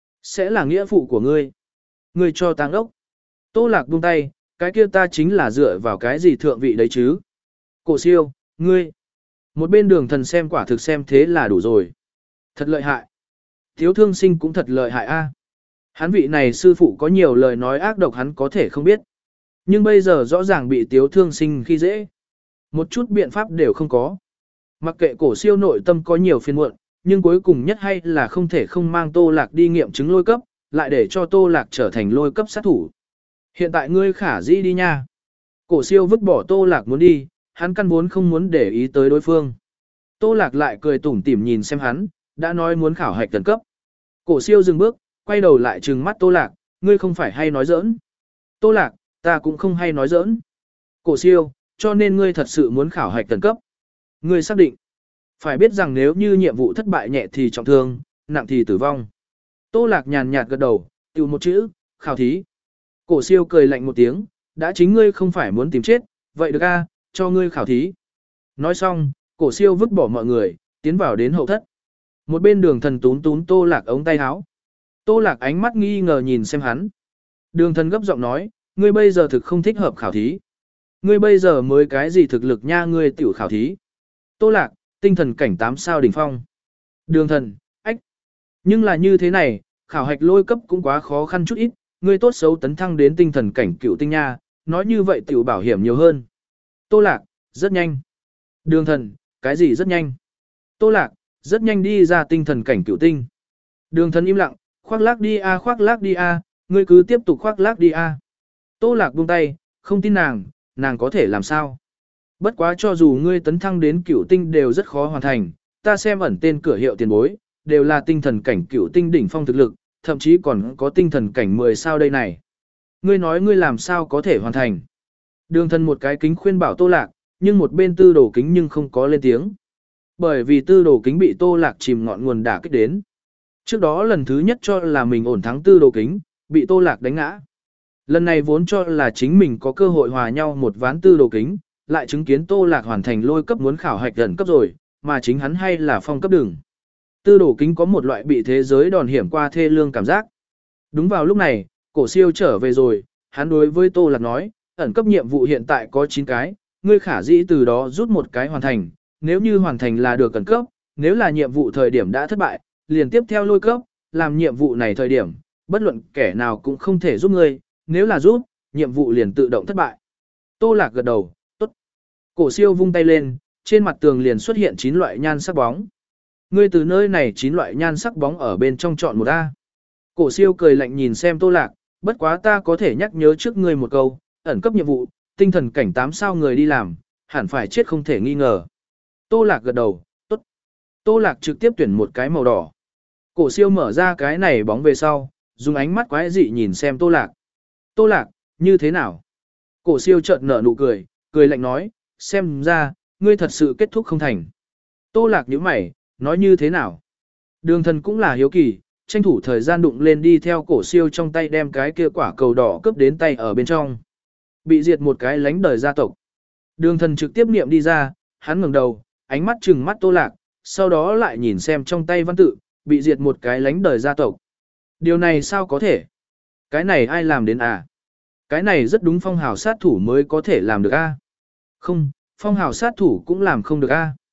Sẽ là nghĩa phụ của ngươi. Ngươi cho tang ốc. Tô Lạc buông tay, cái kia ta chính là dựa vào cái gì thượng vị đấy chứ? Cổ siêu, ngươi. Một bên đường thần xem quả thực xem thế là đủ rồi. Thật lợi hại. Thiếu thương sinh cũng thật lợi hại a. Hắn vị này sư phụ có nhiều lời nói ác độc hắn có thể không biết. Nhưng bây giờ rõ ràng bị tiếu thương sinh khi dễ. Một chút biện pháp đều không có. Mặc kệ cổ siêu nội tâm có nhiều phiền muộn, nhưng cuối cùng nhất hay là không thể không mang Tô Lạc đi nghiệm chứng lôi cấp, lại để cho Tô Lạc trở thành lôi cấp sát thủ. Hiện tại ngươi khả dĩ đi nha. Cổ siêu vứt bỏ Tô Lạc muốn đi, hắn căn vốn không muốn để ý tới đối phương. Tô Lạc lại cười tủm tỉm nhìn xem hắn, đã nói muốn khảo hạch tấn cấp. Cổ siêu dừng bước, quay đầu lại trừng mắt Tô Lạc, ngươi không phải hay nói giỡn. Tô Lạc, ta cũng không hay nói giỡn. Cổ siêu, cho nên ngươi thật sự muốn khảo hạch tấn cấp. Ngươi xác định. Phải biết rằng nếu như nhiệm vụ thất bại nhẹ thì trọng thương, nặng thì tử vong. Tô Lạc nhàn nhạt gật đầu, tiêu một chữ, khảo thí. Cổ siêu cười lạnh một tiếng, đã chính ngươi không phải muốn tìm chết, vậy được a, cho ngươi khảo thí. Nói xong, cổ siêu vứt bỏ mọi người, tiến vào đến hậu thất. Một bên đường thần tún tún Tô Lạc ống tay áo. Tô Lạc ánh mắt nghi ngờ nhìn xem hắn. Đường thần gấp giọng nói, ngươi bây giờ thực không thích hợp khảo thí. Ngươi bây giờ mới cái gì thực lực nha ngươi tiểu khảo thí. Tô Lạc, tinh thần cảnh tám sao đỉnh phong. Đường thần, ách. Nhưng là như thế này, khảo hạch lôi cấp cũng quá khó khăn chút ít, ngươi tốt xấu tấn thăng đến tinh thần cảnh cựu tinh nha, nói như vậy tiểu bảo hiểm nhiều hơn. Tô Lạc, rất nhanh. Đường thần, cái gì rất nhanh? Tô Lạc, rất nhanh đi ra tinh thần cảnh cựu tinh. Đường thần im lặng, khoác lác đi a khoác lác đi a, ngươi cứ tiếp tục khoác lác đi a. Tô Lạc buông tay, không tin nàng, nàng có thể làm sao? Bất quá cho dù ngươi tấn thăng đến cửu tinh đều rất khó hoàn thành, ta xem ẩn tên cửa hiệu tiền bối, đều là tinh thần cảnh cửu tinh đỉnh phong thực lực, thậm chí còn có tinh thần cảnh mười sao đây này. Ngươi nói ngươi làm sao có thể hoàn thành? Đường thần một cái kính khuyên bảo Tô Lạc, nhưng một bên tư đồ kính nhưng không có lên tiếng. Bởi vì tư đồ kính bị Tô Lạc chìm ngọn nguồn đả kích đến. Trước đó lần thứ nhất cho là mình ổn thắng tư đồ kính, bị Tô Lạc đánh ngã. Lần này vốn cho là chính mình có cơ hội hòa nhau một ván tư đồ kính, lại chứng kiến Tô Lạc hoàn thành lôi cấp muốn khảo hạch gần cấp rồi, mà chính hắn hay là phong cấp đường. Tư đồ kính có một loại bị thế giới đòn hiểm qua thê lương cảm giác. Đúng vào lúc này, cổ siêu trở về rồi, hắn đối với Tô Lạc nói, ẩn cấp nhiệm vụ hiện tại có chín cái, ngươi khả dĩ từ đó rút một cái hoàn thành, nếu như hoàn thành là được ẩn cấp, nếu là nhiệm vụ thời điểm đã thất bại, liền tiếp theo lôi cấp, làm nhiệm vụ này thời điểm, bất luận kẻ nào cũng không thể giúp ngươi, nếu là giúp, nhiệm vụ liền tự động thất bại. Tô Lạc gật đầu, tốt. Cổ siêu vung tay lên, trên mặt tường liền xuất hiện chín loại nhan sắc bóng. Ngươi từ nơi này chín loại nhan sắc bóng ở bên trong chọn một A. Cổ siêu cười lạnh nhìn xem Tô Lạc, bất quá ta có thể nhắc nhớ trước ngươi một câu, ẩn cấp nhiệm vụ, tinh thần cảnh tám sao người đi làm, hẳn phải chết không thể nghi ngờ. Tô Lạc gật đầu, tốt. Tô Lạc trực tiếp tuyển một cái màu đỏ. Cổ siêu mở ra cái này bóng về sau, dùng ánh mắt quái dị nhìn xem Tô Lạc. Tô Lạc, như thế nào? Cổ siêu chợt nở nụ cười, cười lạnh nói, xem ra, ngươi thật sự kết thúc không thành. Tô Lạc nhíu mày, nói như thế nào? Đường thần cũng là hiếu kỳ, tranh thủ thời gian đụng lên đi theo cổ siêu trong tay đem cái kia quả cầu đỏ cướp đến tay ở bên trong. Bị diệt một cái lánh đời gia tộc. Đường thần trực tiếp niệm đi ra, hắn ngẩng đầu, ánh mắt trừng mắt Tô Lạc, sau đó lại nhìn xem trong tay văn tự, bị diệt một cái lánh đời gia tộc. Điều này sao có thể? Cái này ai làm đến à? Cái này rất đúng phong hào sát thủ mới có thể làm được a. Không, phong hào sát thủ cũng làm không được a.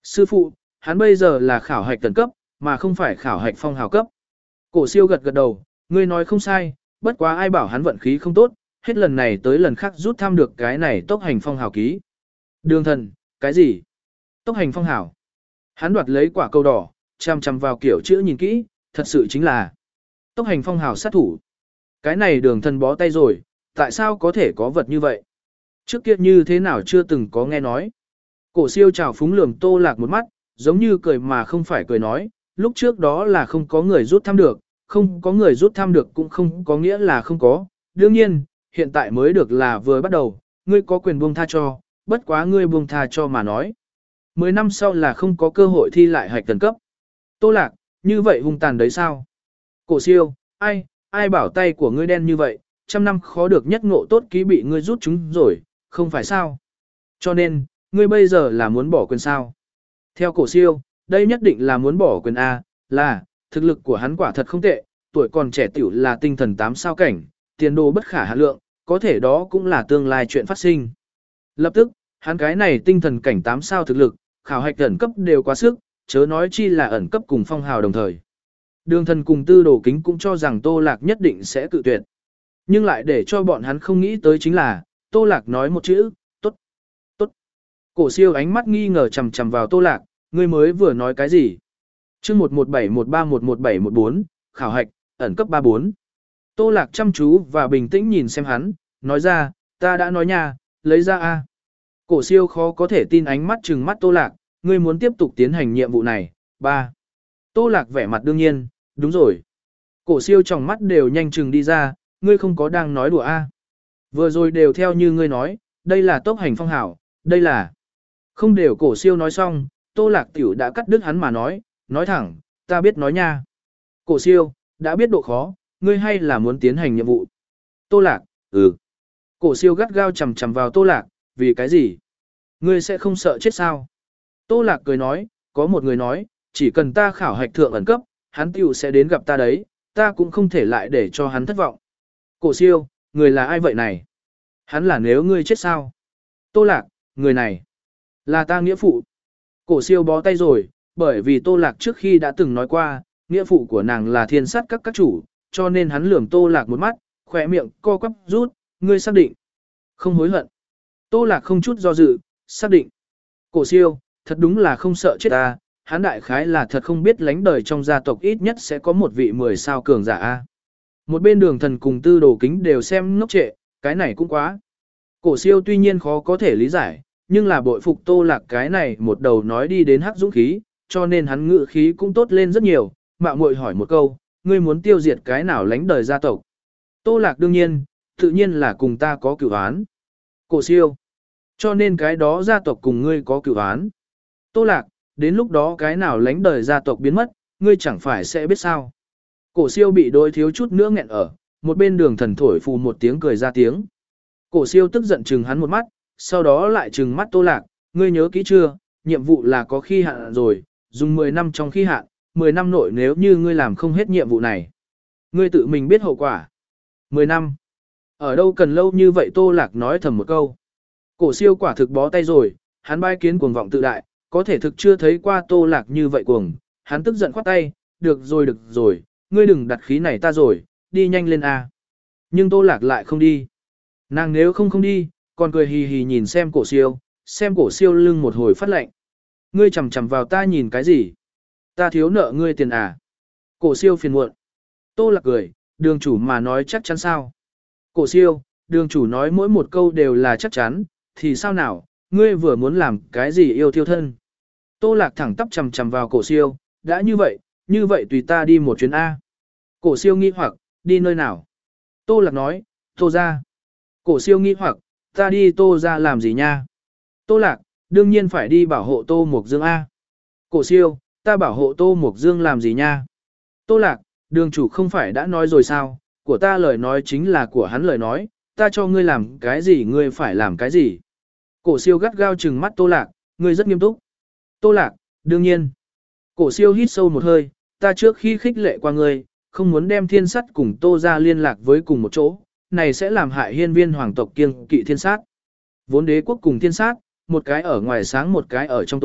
Sư phụ, hắn bây giờ là khảo hạch tần cấp, mà không phải khảo hạch phong hào cấp. Cổ siêu gật gật đầu, ngươi nói không sai, bất quá ai bảo hắn vận khí không tốt, hết lần này tới lần khác rút thăm được cái này tốc hành phong hào ký. Đường thần, cái gì? Tốc hành phong hào. Hắn đoạt lấy quả cầu đỏ, chăm chăm vào kiểu chữ nhìn kỹ, thật sự chính là tốc hành phong hào sát thủ. Cái này đường thần bó tay rồi, tại sao có thể có vật như vậy? Trước kia như thế nào chưa từng có nghe nói. Cổ siêu chào phúng lườm Tô Lạc một mắt, giống như cười mà không phải cười nói, lúc trước đó là không có người rút thăm được, không có người rút thăm được cũng không có nghĩa là không có. Đương nhiên, hiện tại mới được là vừa bắt đầu, ngươi có quyền buông tha cho, bất quá ngươi buông tha cho mà nói. Mười năm sau là không có cơ hội thi lại hạch tần cấp. Tô Lạc, như vậy hung tàn đấy sao? Cổ siêu, ai, ai bảo tay của ngươi đen như vậy, trăm năm khó được nhất ngộ tốt ký bị ngươi rút chúng rồi, không phải sao? Cho nên, ngươi bây giờ là muốn bỏ quyền sao? Theo cổ siêu, đây nhất định là muốn bỏ quyền A, là, thực lực của hắn quả thật không tệ, tuổi còn trẻ tiểu là tinh thần tám sao cảnh, tiền đồ bất khả hạn lượng, có thể đó cũng là tương lai chuyện phát sinh. Lập tức, hắn cái này tinh thần cảnh tám sao thực lực, khảo hạch ẩn cấp đều quá sức, chớ nói chi là ẩn cấp cùng phong hào đồng thời. Đường thần cùng tư đồ kính cũng cho rằng Tô Lạc nhất định sẽ cự tuyệt. Nhưng lại để cho bọn hắn không nghĩ tới chính là, Tô Lạc nói một chữ, tốt, tốt. Cổ siêu ánh mắt nghi ngờ chầm chầm vào Tô Lạc, ngươi mới vừa nói cái gì? chương một một bảy một ba một một bảy một bốn, khảo hạch, ẩn cấp ba bốn. Tô Lạc chăm chú và bình tĩnh nhìn xem hắn, nói ra, ta đã nói nha, lấy ra A. Cổ siêu khó có thể tin ánh mắt trừng mắt Tô Lạc, ngươi muốn tiếp tục tiến hành nhiệm vụ này, ba. Tô Lạc vẻ mặt đương nhiên, đúng rồi. Cổ siêu trong mắt đều nhanh chừng đi ra, ngươi không có đang nói đùa A. Vừa rồi đều theo như ngươi nói, đây là tốc hành phong hảo, đây là. Không đều cổ siêu nói xong, Tô Lạc tiểu đã cắt đứt hắn mà nói, nói thẳng, ta biết nói nha. Cổ siêu, đã biết độ khó, ngươi hay là muốn tiến hành nhiệm vụ. Tô Lạc, ừ. Cổ siêu gắt gao chầm chầm vào Tô Lạc, vì cái gì? Ngươi sẽ không sợ chết sao? Tô Lạc cười nói, có một người nói, chỉ cần ta khảo hạch thượng ẩn cấp, hắn tiểu sẽ đến gặp ta đấy, ta cũng không thể lại để cho hắn thất vọng. Cổ siêu, người là ai vậy này? Hắn là nếu ngươi chết sao? Tô Lạc, người này, là ta nghĩa phụ. Cổ siêu bó tay rồi, bởi vì Tô Lạc trước khi đã từng nói qua, nghĩa phụ của nàng là thiên sát các các chủ, cho nên hắn lườm Tô Lạc một mắt, khỏe miệng co quắp rút, ngươi xác định. Không hối hận. Tô Lạc không chút do dự, xác định. Cổ siêu, thật đúng là không sợ chết ta, hắn đại khái là thật không biết lánh đời trong gia tộc ít nhất sẽ có một vị mười sao cường giả a. Một bên đường thần cùng tư đồ kính đều xem ngốc trệ, cái này cũng quá. Cổ siêu tuy nhiên khó có thể lý giải, nhưng là bội phục Tô Lạc cái này một đầu nói đi đến hắc dũng khí, cho nên hắn ngự khí cũng tốt lên rất nhiều, mạo muội hỏi một câu, ngươi muốn tiêu diệt cái nào lánh đời gia tộc? Tô Lạc đương nhiên, tự nhiên là cùng ta có cửu án. Cổ siêu, cho nên cái đó gia tộc cùng ngươi có cửu án. Tô Lạc, đến lúc đó cái nào lánh đời gia tộc biến mất, ngươi chẳng phải sẽ biết sao. Cổ siêu bị đối thiếu chút nữa nghẹn ở, một bên đường thần thổi phù một tiếng cười ra tiếng. Cổ siêu tức giận trừng hắn một mắt, sau đó lại trừng mắt Tô Lạc, ngươi nhớ kỹ chưa, nhiệm vụ là có khi hạn rồi, dùng mười năm trong khi hạn, mười năm nội nếu như ngươi làm không hết nhiệm vụ này. Ngươi tự mình biết hậu quả. mười năm. Ở đâu cần lâu như vậy Tô Lạc nói thầm một câu. Cổ siêu quả thực bó tay rồi, hắn bai kiến cuồng vọng tự đại, có thể thực chưa thấy qua Tô Lạc như vậy cuồng, hắn tức giận khoát tay, được rồi được rồi, ngươi đừng đặt khí này ta rồi, đi nhanh lên A. Nhưng Tô Lạc lại không đi. Nàng nếu không không đi, còn cười hì hì nhìn xem cổ siêu, xem cổ siêu lưng một hồi phát lạnh. Ngươi chầm chầm vào ta nhìn cái gì? Ta thiếu nợ ngươi tiền à? Cổ siêu phiền muộn. Tô Lạc cười, đường chủ mà nói chắc chắn sao? Cổ siêu, đường chủ nói mỗi một câu đều là chắc chắn, thì sao nào, ngươi vừa muốn làm cái gì yêu thiêu thân? Tô Lạc thẳng tắp chầm chầm vào cổ siêu, đã như vậy, như vậy tùy ta đi một chuyến A. Cổ siêu nghi hoặc, đi nơi nào? Tô Lạc nói, Tô ra. Cổ siêu nghi hoặc, ta đi Tô ra làm gì nha? Tô Lạc, đương nhiên phải đi bảo hộ Tô Mục Dương A. Cổ siêu, ta bảo hộ Tô Mục Dương làm gì nha? Tô Lạc, đường chủ không phải đã nói rồi sao, của ta lời nói chính là của hắn lời nói, ta cho ngươi làm cái gì ngươi phải làm cái gì. Cổ siêu gắt gao trừng mắt Tô Lạc, ngươi rất nghiêm túc. Tô Lạc, đương nhiên. Cổ siêu hít sâu một hơi, ta trước khi khích lệ qua ngươi, không muốn đem thiên sắt cùng Tô ra liên lạc với cùng một chỗ, này sẽ làm hại hiên viên hoàng tộc kiêng kỵ thiên sát. Vốn đế quốc cùng thiên sát, một cái ở ngoài sáng một cái ở trong tối,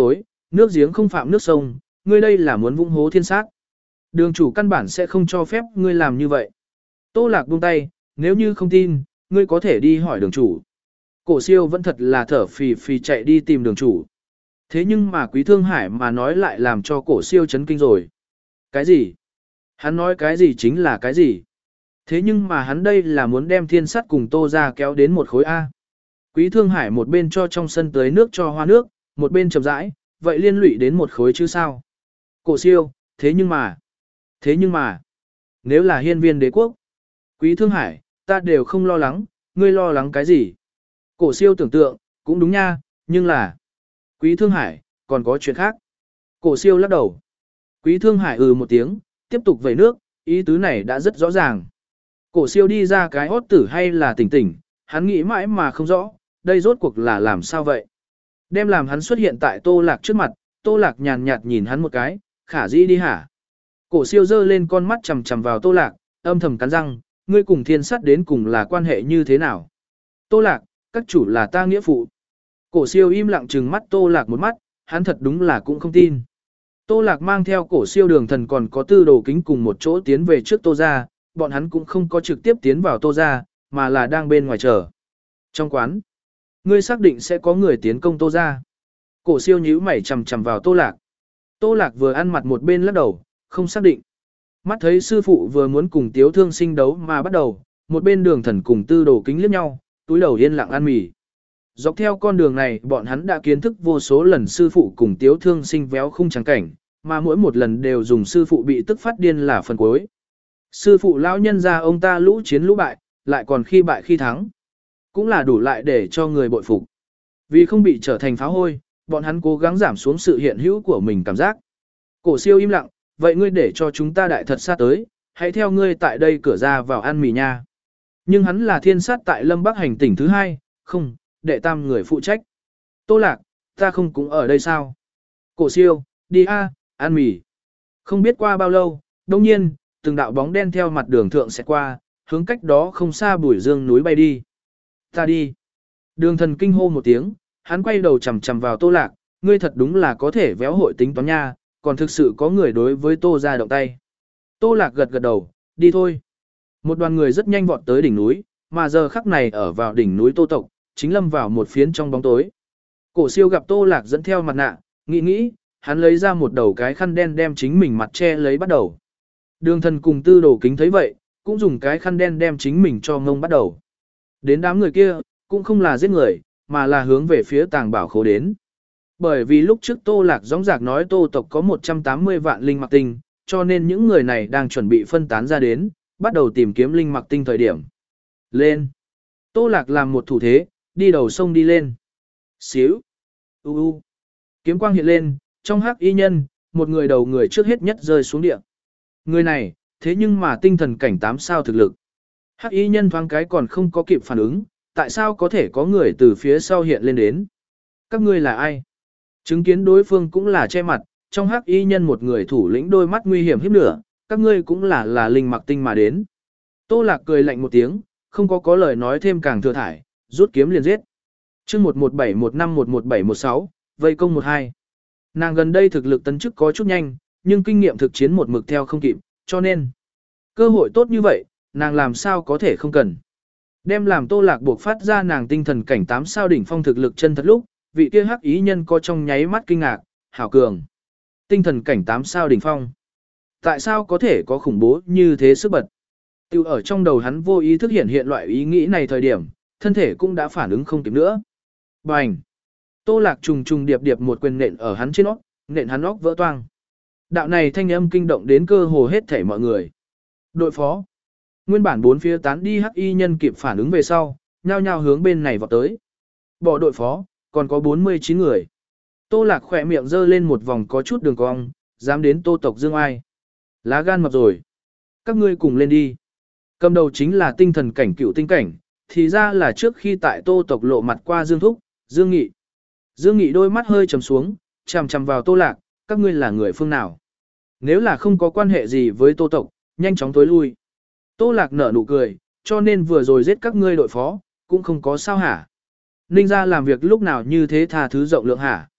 nước giếng không phạm nước sông, ngươi đây là muốn vung hố thiên sát. Đường chủ căn bản sẽ không cho phép ngươi làm như vậy. Tô Lạc buông tay, nếu như không tin, ngươi có thể đi hỏi đường chủ. Cổ siêu vẫn thật là thở phì phì chạy đi tìm đường chủ. Thế nhưng mà Quý Thương Hải mà nói lại làm cho cổ siêu chấn kinh rồi. Cái gì? Hắn nói cái gì chính là cái gì? Thế nhưng mà hắn đây là muốn đem thiên sắt cùng Tô ra kéo đến một khối A. Quý Thương Hải một bên cho trong sân tưới nước cho hoa nước, một bên chậm rãi, vậy liên lụy đến một khối chứ sao? Cổ siêu, thế nhưng mà, thế nhưng mà, nếu là hiên viên đế quốc, Quý Thương Hải, ta đều không lo lắng, ngươi lo lắng cái gì? Cổ siêu tưởng tượng, cũng đúng nha, nhưng là, Quý Thương Hải, còn có chuyện khác. Cổ siêu lắc đầu. Quý Thương Hải ừ một tiếng, tiếp tục vẩy nước, ý tứ này đã rất rõ ràng. Cổ siêu đi ra cái hốt tử hay là tỉnh tỉnh, hắn nghĩ mãi mà không rõ, đây rốt cuộc là làm sao vậy? Đem làm hắn xuất hiện tại Tô Lạc trước mặt, Tô Lạc nhàn nhạt nhìn hắn một cái, khả dĩ đi hả? Cổ siêu giơ lên con mắt chằm chằm vào Tô Lạc, âm thầm cắn răng, ngươi cùng thiên sắt đến cùng là quan hệ như thế nào? Tô Lạc, các chủ là ta nghĩa phụ. Cổ siêu im lặng trừng mắt Tô Lạc một mắt, hắn thật đúng là cũng không tin. Tô Lạc mang theo cổ siêu đường thần còn có tư đồ kính cùng một chỗ tiến về trước Tô ra, bọn hắn cũng không có trực tiếp tiến vào Tô ra, mà là đang bên ngoài chờ. Trong quán, ngươi xác định sẽ có người tiến công Tô ra. Cổ siêu nhíu mày chằm chằm vào Tô Lạc. Tô Lạc vừa ăn mặt một bên lắc đầu, không xác định. Mắt thấy sư phụ vừa muốn cùng Tiếu Thương Sinh đấu mà bắt đầu, một bên đường thần cùng tư đồ kính liếc nhau, túi đầu yên lặng ăn mì. Dọc theo con đường này bọn hắn đã kiến thức vô số lần sư phụ cùng Tiếu Thương Sinh véo khung trắng cảnh, mà mỗi một lần đều dùng sư phụ bị tức phát điên là phần cuối. Sư phụ lão nhân ra ông ta lũ chiến lũ bại, lại còn khi bại khi thắng. Cũng là đủ lại để cho người bội phục. Vì không bị trở thành pháo hôi, bọn hắn cố gắng giảm xuống sự hiện hữu của mình cảm giác. Cổ siêu im lặng, vậy ngươi để cho chúng ta đại thật xa tới, hãy theo ngươi tại đây cửa ra vào ăn mì nha. Nhưng hắn là thiên sát tại Lâm Bắc hành tỉnh thứ hai, không, đệ tam người phụ trách. Tô Lạc, ta không cũng ở đây sao? Cổ siêu, đi a, ăn mì. Không biết qua bao lâu, đồng nhiên, từng đạo bóng đen theo mặt đường thượng sẽ qua, hướng cách đó không xa Bùi Dương núi bay đi. Ta đi. Đường thần kinh hô một tiếng, hắn quay đầu chằm chằm vào Tô Lạc, ngươi thật đúng là có thể véo hội tính toán nha, còn thực sự có người đối với Tô ra động tay. Tô Lạc gật gật đầu, đi thôi. Một đoàn người rất nhanh vọt tới đỉnh núi, mà giờ khắc này ở vào đỉnh núi Tô tộc, chính lâm vào một phiến trong bóng tối. Cổ siêu gặp Tô Lạc dẫn theo mặt nạ, nghĩ nghĩ, hắn lấy ra một đầu cái khăn đen đem chính mình mặt che lấy bắt đầu. Đường thần cùng tư đồ kính thấy vậy, cũng dùng cái khăn đen đem chính mình cho ngông bắt đầu. Đến đám người kia, cũng không là giết người, mà là hướng về phía tàng bảo khố đến. Bởi vì lúc trước Tô Lạc gióng giạc nói Tô tộc có một trăm tám mươi vạn linh mặc tinh, cho nên những người này đang chuẩn bị phân tán ra đến, bắt đầu tìm kiếm linh mặc tinh thời điểm. Lên! Tô Lạc làm một thủ thế, đi đầu sông đi lên. Xíu! U u! Kiếm quang hiện lên, trong hắc y nhân, một người đầu người trước hết nhất rơi xuống địa. Người này, thế nhưng mà tinh thần cảnh tám sao thực lực. Hắc y nhân thoáng cái còn không có kịp phản ứng, tại sao có thể có người từ phía sau hiện lên đến? Các ngươi là ai? Chứng kiến đối phương cũng là che mặt, trong hắc y nhân một người thủ lĩnh đôi mắt nguy hiểm hiếp nửa, các ngươi cũng là là linh mặc tinh mà đến. Tô Lạc cười lạnh một tiếng, không có có lời nói thêm càng thừa thải, rút kiếm liền giết. Chương một một bảy một năm một một bảy một sáu, vây công một hai. Nàng gần đây thực lực tấn chức có chút nhanh, nhưng kinh nghiệm thực chiến một mực theo không kịp, cho nên cơ hội tốt như vậy, nàng làm sao có thể không cần. Đem làm Tô Lạc buộc phát ra nàng tinh thần cảnh tám sao đỉnh phong thực lực chân thật lúc, vị kia hắc ý nhân có trong nháy mắt kinh ngạc, hảo cường. Tinh thần cảnh tám sao đỉnh phong. Tại sao có thể có khủng bố như thế sức bật? Tiêu ở trong đầu hắn vô ý thức hiện hiện loại ý nghĩ này thời điểm, thân thể cũng đã phản ứng không kịp nữa. Bành! Tô Lạc trùng trùng điệp điệp một quyền nện ở hắn trên óc, nện hắn óc vỡ toang. Đạo này thanh âm kinh động đến cơ hồ hết thảy mọi người. Đội phó. Nguyên bản bốn phía tán đi hắc y nhân kịp phản ứng về sau, nhao nhao hướng bên này vọt tới. Bỏ đội phó, còn có bốn mươi chín người. Tô Lạc khỏe miệng giơ lên một vòng có chút đường cong, dám đến Tô tộc Dương Ai. Lá gan mập rồi. Các ngươi cùng lên đi. Cầm đầu chính là tinh thần cảnh cựu tinh cảnh, thì ra là trước khi tại Tô tộc lộ mặt qua Dương Thúc, Dương Nghị. Dương Nghị đôi mắt hơi trầm xuống, chằm chằm vào Tô Lạc, các ngươi là người phương nào? Nếu là không có quan hệ gì với Tô tộc, nhanh chóng tối lui. Tô Lạc nở nụ cười, cho nên vừa rồi giết các ngươi đội phó, cũng không có sao hả? Ninh gia làm việc lúc nào như thế tha thứ rộng lượng hả?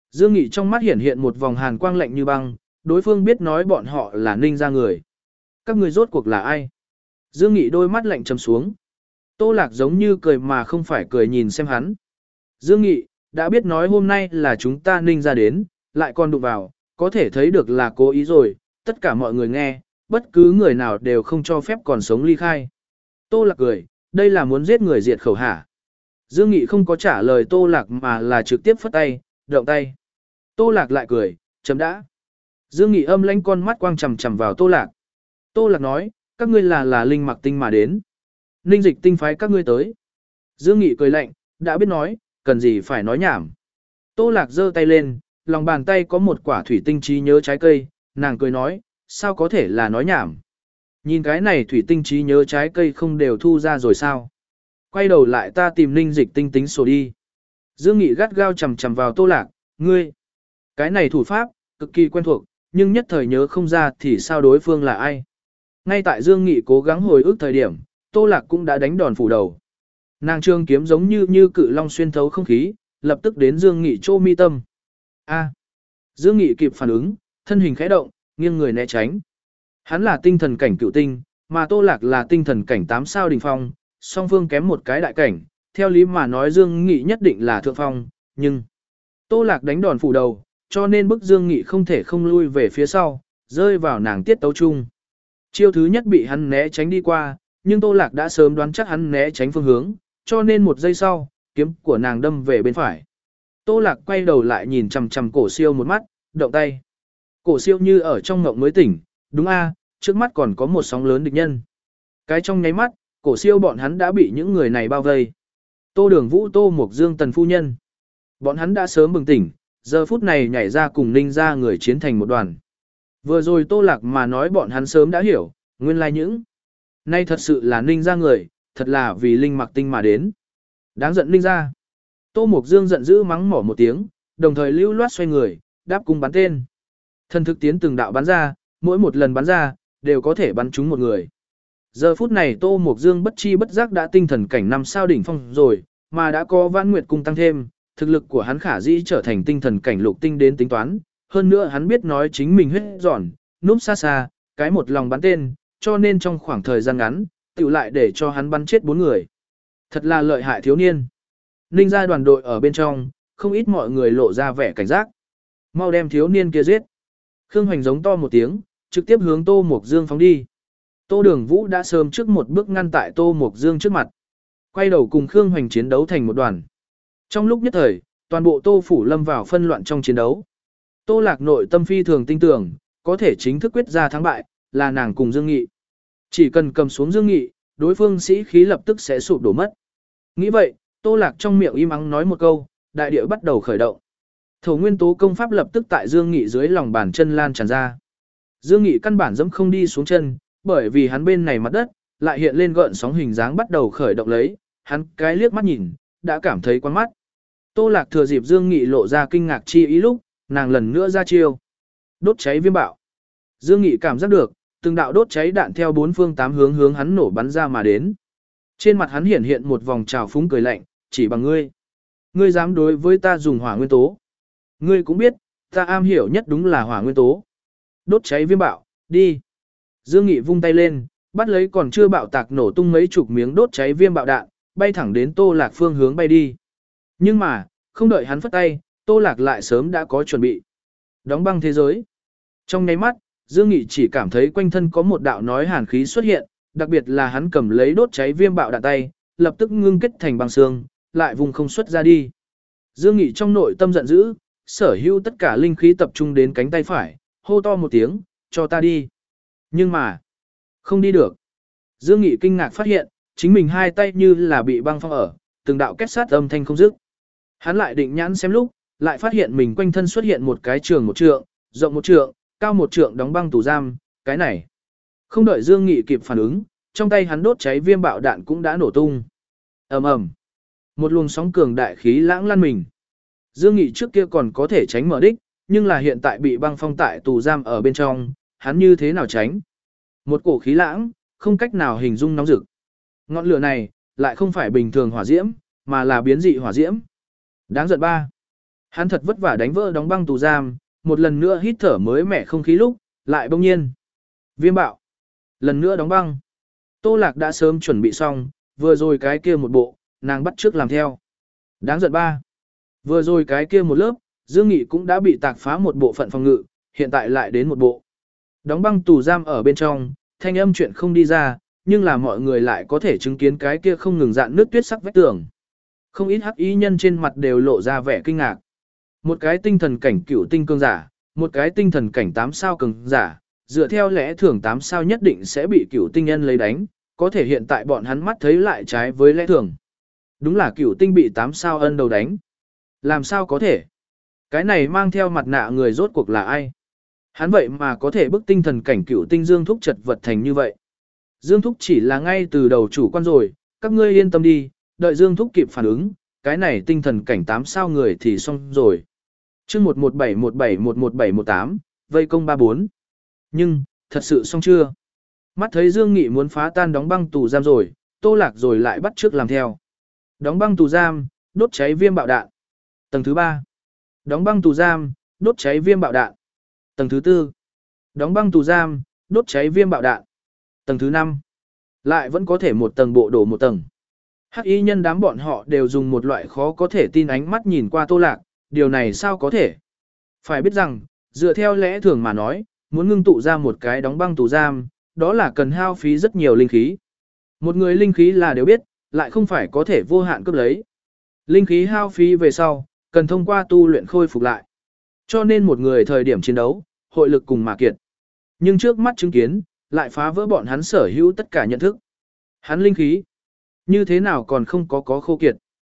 Dương Nghị trong mắt hiển hiện một vòng hàn quang lạnh như băng, đối phương biết nói bọn họ là Ninh gia người. Các người rốt cuộc là ai? Dương Nghị đôi mắt lạnh trầm xuống. Tô Lạc giống như cười mà không phải cười nhìn xem hắn. Dương Nghị, đã biết nói hôm nay là chúng ta Ninh gia đến, lại còn đụng vào, có thể thấy được là cố ý rồi, tất cả mọi người nghe, bất cứ người nào đều không cho phép còn sống ly khai. Tô Lạc cười, đây là muốn giết người diệt khẩu hả? Dương Nghị không có trả lời Tô Lạc mà là trực tiếp phất tay, động tay. Tô Lạc lại cười, chấm đã. Dương Nghị âm lãnh con mắt quang chằm chằm vào Tô Lạc. Tô Lạc nói, các ngươi là là linh mặc tinh mà đến. Ninh dịch tinh phái các ngươi tới. Dương Nghị cười lạnh, đã biết nói, cần gì phải nói nhảm. Tô Lạc giơ tay lên, lòng bàn tay có một quả thủy tinh trí nhớ trái cây, nàng cười nói, sao có thể là nói nhảm. Nhìn cái này thủy tinh trí nhớ trái cây không đều thu ra rồi sao. Quay đầu lại ta tìm Ninh dịch tinh tính sổ đi. Dương Nghị gắt gao chằm chằm vào Tô Lạc, ngươi. Cái này thủ pháp, cực kỳ quen thuộc, nhưng nhất thời nhớ không ra thì sao đối phương là ai. Ngay tại Dương Nghị cố gắng hồi ức thời điểm, Tô Lạc cũng đã đánh đòn phủ đầu. Nàng trương kiếm giống như như cự long xuyên thấu không khí, lập tức đến Dương Nghị chỗ mi tâm. A. Dương Nghị kịp phản ứng, thân hình khẽ động, nghiêng người né tránh. Hắn là tinh thần cảnh cựu tinh, mà Tô Lạc là tinh thần cảnh tám sao đỉnh phong, song phương kém một cái đại cảnh, theo lý mà nói Dương Nghị nhất định là thượng phong, nhưng Tô Lạc đánh đòn phủ đầu, cho nên bức Dương Nghị không thể không lui về phía sau, rơi vào nàng tiết tấu chung. Chiêu thứ nhất bị hắn né tránh đi qua, nhưng Tô Lạc đã sớm đoán chắc hắn né tránh phương hướng, cho nên một giây sau, kiếm của nàng đâm về bên phải. Tô Lạc quay đầu lại nhìn chằm chằm Cổ Siêu một mắt, động tay. Cổ Siêu như ở trong ngộng mới tỉnh, đúng a, trước mắt còn có một sóng lớn địch nhân. Cái trong nháy mắt, Cổ Siêu bọn hắn đã bị những người này bao vây. Tô Đường Vũ, Tô Mục Dương, Tần phu nhân. Bọn hắn đã sớm bừng tỉnh, giờ phút này nhảy ra cùng Ninh gia người chiến thành một đoàn. Vừa rồi Tô Lạc mà nói bọn hắn sớm đã hiểu, nguyên lai những nay thật sự là Ninh gia người, thật là vì linh mặc tinh mà đến. Đáng giận Ninh gia. Tô Mục Dương giận dữ mắng mỏ một tiếng, đồng thời lưu loát xoay người, đáp cung bắn tên. Thần thực tiến từng đạo bắn ra, mỗi một lần bắn ra, đều có thể bắn trúng một người. Giờ phút này Tô Mục Dương bất chi bất giác đã tinh thần cảnh năm sao đỉnh phong rồi, mà đã có Vãn Nguyệt cung tăng thêm, thực lực của hắn khả dĩ trở thành tinh thần cảnh lục tinh đến tính toán, hơn nữa hắn biết nói chính mình huyết giòn, núp xa xa, cái một lòng bắn tên, cho nên trong khoảng thời gian ngắn, tiểu lại để cho hắn bắn chết bốn người. Thật là lợi hại thiếu niên. Ninh gia đoàn đội ở bên trong, không ít mọi người lộ ra vẻ cảnh giác. Mau đem thiếu niên kia giết. Khương Hoành giống to một tiếng, trực tiếp hướng Tô Mục Dương phóng đi. Tô Đường Vũ đã sớm trước một bước ngăn tại Tô Mục Dương trước mặt. Quay đầu cùng Khương Hoành chiến đấu thành một đoàn. Trong lúc nhất thời, toàn bộ Tô Phủ lâm vào phân loạn trong chiến đấu. Tô Lạc nội tâm phi thường tin tưởng, có thể chính thức quyết ra thắng bại, là nàng cùng Dương Nghị. Chỉ cần cầm xuống Dương Nghị, đối phương sĩ khí lập tức sẽ sụp đổ mất. Nghĩ vậy, Tô Lạc trong miệng im ắng nói một câu, đại địa bắt đầu khởi động. Thổ nguyên tố công pháp lập tức tại Dương Nghị dưới lòng bàn chân lan tràn ra. Dương Nghị căn bản dẫm không đi xuống chân, bởi vì hắn bên này mặt đất, lại hiện lên gợn sóng hình dáng bắt đầu khởi động lấy, hắn cái liếc mắt nhìn, đã cảm thấy quán mắt. Tô Lạc thừa dịp Dương Nghị lộ ra kinh ngạc chi ý lúc, nàng lần nữa ra chiêu. Đốt cháy viêm bạo. Dương Nghị cảm giác được, từng đạo đốt cháy đạn theo bốn phương tám hướng hướng hắn nổ bắn ra mà đến. Trên mặt hắn hiện hiện một vòng trào phúng cười lạnh, chỉ bằng ngươi. Ngươi dám đối với ta dùng hỏa nguyên tố. Ngươi cũng biết, ta am hiểu nhất đúng là hỏa nguyên tố. Đốt cháy viêm bạo, đi. Dương Nghị vung tay lên, bắt lấy còn chưa bạo tạc nổ tung mấy chục miếng đốt cháy viêm bạo đạn, bay thẳng đến Tô Lạc phương hướng bay đi. Nhưng mà, không đợi hắn phất tay, Tô Lạc lại sớm đã có chuẩn bị. Đóng băng thế giới. Trong nháy mắt, Dương Nghị chỉ cảm thấy quanh thân có một đạo nói hàn khí xuất hiện, đặc biệt là hắn cầm lấy đốt cháy viêm bạo đạn tay, lập tức ngưng kết thành băng xương, lại vùng không xuất ra đi. Dương Nghị trong nội tâm giận dữ, sở hữu tất cả linh khí tập trung đến cánh tay phải, hô to một tiếng, cho ta đi. Nhưng mà, không đi được. Dương Nghị kinh ngạc phát hiện, chính mình hai tay như là bị băng phong ở, từng đạo kết sát âm thanh không dứt. Hắn lại định nhãn xem lúc, lại phát hiện mình quanh thân xuất hiện một cái trường một trượng, rộng một trượng, cao một trượng đóng băng tủ giam, cái này. Không đợi Dương Nghị kịp phản ứng, trong tay hắn đốt cháy viêm bạo đạn cũng đã nổ tung. Ầm ầm. Một luồng sóng cường đại khí lãng lan mình. Dương Nghị trước kia còn có thể tránh mở đích, nhưng là hiện tại bị băng phong tại tù giam ở bên trong, hắn như thế nào tránh? Một cổ khí lãng, không cách nào hình dung nóng rực. Ngọn lửa này lại không phải bình thường hỏa diễm, mà là biến dị hỏa diễm. Đáng giận ba. Hắn thật vất vả đánh vỡ đóng băng tù giam, một lần nữa hít thở mới mẻ không khí lúc, lại bỗng nhiên. Viêm bạo. Lần nữa đóng băng. Tô Lạc đã sớm chuẩn bị xong, vừa rồi cái kia một bộ, nàng bắt trước làm theo. Đáng giận ba. Vừa rồi cái kia một lớp, Dương Nghị cũng đã bị tạc phá một bộ phận phòng ngự, hiện tại lại đến một bộ. Đóng băng tù giam ở bên trong, thanh âm chuyện không đi ra, nhưng là mọi người lại có thể chứng kiến cái kia không ngừng dạn nước tuyết sắc vách tường. Không ít hắc y nhân trên mặt đều lộ ra vẻ kinh ngạc. Một cái tinh thần cảnh cửu tinh cường giả, một cái tinh thần cảnh tám sao cường giả, dựa theo lẽ thường tám sao nhất định sẽ bị cửu tinh nhân lấy đánh, có thể hiện tại bọn hắn mắt thấy lại trái với lẽ thường. Đúng là cửu tinh bị tám sao ân đầu đánh. Làm sao có thể? Cái này mang theo mặt nạ người rốt cuộc là ai? Hắn vậy mà có thể bức tinh thần cảnh cửu tinh Dương Thúc chật vật thành như vậy. Dương Thúc chỉ là ngay từ đầu chủ quan rồi, các ngươi yên tâm đi, đợi Dương Thúc kịp phản ứng, cái này tinh thần cảnh tám sao người thì xong rồi. Chương một một bảy một bảy một một bảy một tám, vây công ba bốn. Nhưng, thật sự xong chưa? Mắt thấy Dương Nghị muốn phá tan đóng băng tù giam rồi, Tô Lạc rồi lại bắt trước làm theo. Đóng băng tù giam, đốt cháy viêm bạo đạn. Tầng thứ ba. Đóng băng tù giam, đốt cháy viêm bạo đạn. Tầng thứ tư. Đóng băng tù giam, đốt cháy viêm bạo đạn. Tầng thứ năm. Lại vẫn có thể một tầng bộ đổ một tầng. Hắc y nhân đám bọn họ đều dùng một loại khó có thể tin ánh mắt nhìn qua Tô Lạc, điều này sao có thể? Phải biết rằng, dựa theo lẽ thường mà nói, muốn ngưng tụ ra một cái đóng băng tù giam, đó là cần hao phí rất nhiều linh khí. Một người linh khí là đều biết, lại không phải có thể vô hạn cướp lấy. Linh khí hao phí về sau, cần thông qua tu luyện khôi phục lại. Cho nên một người thời điểm chiến đấu, hội lực cùng mà kiệt. Nhưng trước mắt chứng kiến, lại phá vỡ bọn hắn sở hữu tất cả nhận thức. Hắn linh khí, như thế nào còn không có có khô kiệt.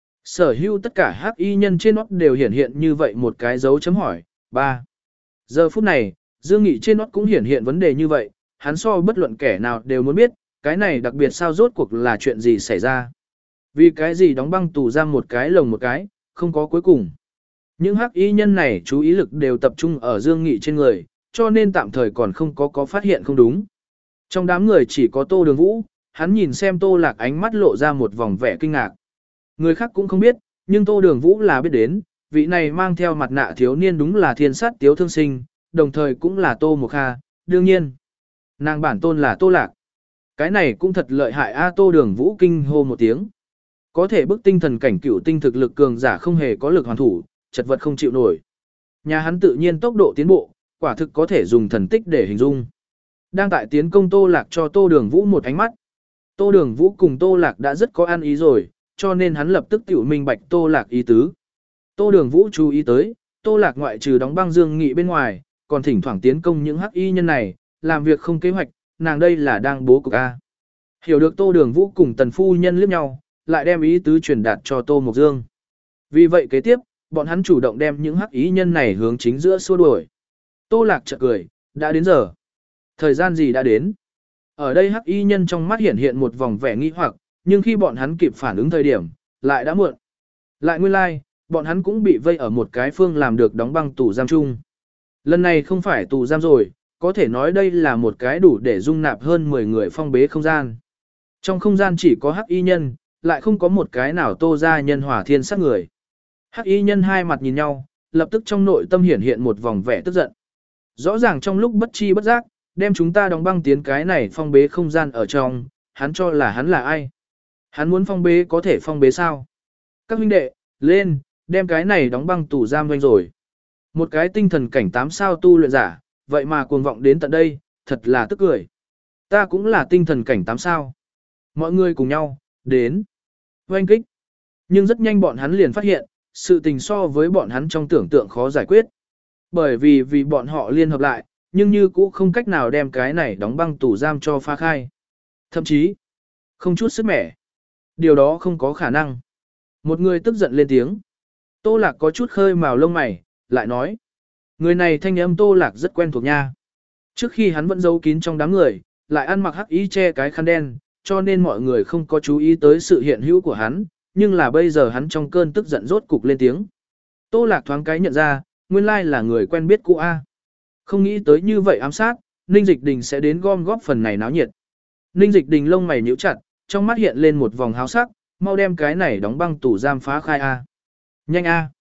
Sở hữu tất cả hắc y nhân trên nót đều hiển hiện như vậy một cái dấu chấm hỏi. ba. Giờ phút này, Dương Nghị trên nót cũng hiển hiện vấn đề như vậy, hắn so bất luận kẻ nào đều muốn biết, cái này đặc biệt sao rốt cuộc là chuyện gì xảy ra. Vì cái gì đóng băng tù giam một cái lồng một cái, không có cuối cùng. Những hắc y nhân này chú ý lực đều tập trung ở Dương Nghị trên người, cho nên tạm thời còn không có có phát hiện không đúng. Trong đám người chỉ có Tô Đường Vũ, hắn nhìn xem Tô Lạc ánh mắt lộ ra một vòng vẻ kinh ngạc. Người khác cũng không biết, nhưng Tô Đường Vũ là biết đến, vị này mang theo mặt nạ thiếu niên đúng là thiên sát tiếu thương sinh, đồng thời cũng là Tô Mộc Kha, đương nhiên. Nàng bản tôn là Tô Lạc. Cái này cũng thật lợi hại a. Tô Đường Vũ kinh hô một tiếng. Có thể bức tinh thần cảnh cửu tinh thực lực cường giả không hề có lực hoàn thủ, chật vật không chịu nổi. Nhà hắn tự nhiên tốc độ tiến bộ, quả thực có thể dùng thần tích để hình dung. Đang tại tiến công Tô Lạc cho Tô Đường Vũ một ánh mắt. Tô Đường Vũ cùng Tô Lạc đã rất có ăn ý rồi, cho nên hắn lập tức tiểu minh bạch Tô Lạc ý tứ. Tô Đường Vũ chú ý tới, Tô Lạc ngoại trừ đóng băng Dương Nghị bên ngoài, còn thỉnh thoảng tiến công những hắc y nhân này, làm việc không kế hoạch, nàng đây là đang bố cục a. Hiểu được Tô Đường Vũ cùng Tần phu nhân liếc nhau, lại đem ý tứ truyền đạt cho Tô Mộc Dương. Vì vậy kế tiếp, bọn hắn chủ động đem những hắc y nhân này hướng chính giữa xua đuổi. Tô Lạc chợt cười, đã đến giờ. Thời gian gì đã đến? Ở đây hắc y nhân trong mắt hiện hiện một vòng vẻ nghi hoặc, nhưng khi bọn hắn kịp phản ứng thời điểm, lại đã muộn. Lại nguyên lai, like, bọn hắn cũng bị vây ở một cái phương làm được đóng băng tù giam chung. Lần này không phải tù giam rồi, có thể nói đây là một cái đủ để dung nạp hơn mười người phong bế không gian. Trong không gian chỉ có hắc y nhân, lại không có một cái nào Tô gia nhân hòa thiên sát người. Hắc y nhân hai mặt nhìn nhau, lập tức trong nội tâm hiển hiện một vòng vẻ tức giận. Rõ ràng trong lúc bất chi bất giác, đem chúng ta đóng băng tiến cái này phong bế không gian ở trong, hắn cho là hắn là ai? Hắn muốn phong bế có thể phong bế sao? Các huynh đệ, lên, đem cái này đóng băng tù giam doanh rồi. Một cái tinh thần cảnh tám sao tu luyện giả, vậy mà cuồng vọng đến tận đây, thật là tức cười. Ta cũng là tinh thần cảnh tám sao. Mọi người cùng nhau, đến. Oanh kích. Nhưng rất nhanh bọn hắn liền phát hiện, sự tình so với bọn hắn trong tưởng tượng khó giải quyết. Bởi vì vì bọn họ liên hợp lại, nhưng như cũ không cách nào đem cái này đóng băng tù giam cho phá khai. Thậm chí, không chút sức mẻ. Điều đó không có khả năng. Một người tức giận lên tiếng. Tô Lạc có chút khơi mào lông mày, lại nói. Người này thanh âm Tô Lạc rất quen thuộc nha. Trước khi hắn vẫn giấu kín trong đám người, lại ăn mặc hắc y che cái khăn đen, cho nên mọi người không có chú ý tới sự hiện hữu của hắn, nhưng là bây giờ hắn trong cơn tức giận rốt cục lên tiếng. Tô Lạc thoáng cái nhận ra, nguyên lai là người quen biết cũ A. Không nghĩ tới như vậy ám sát, Ninh Dịch Đình sẽ đến gom góp phần này náo nhiệt. Ninh Dịch Đình lông mày nhíu chặt, trong mắt hiện lên một vòng háo sắc, mau đem cái này đóng băng tủ giam phá khai A. Nhanh A.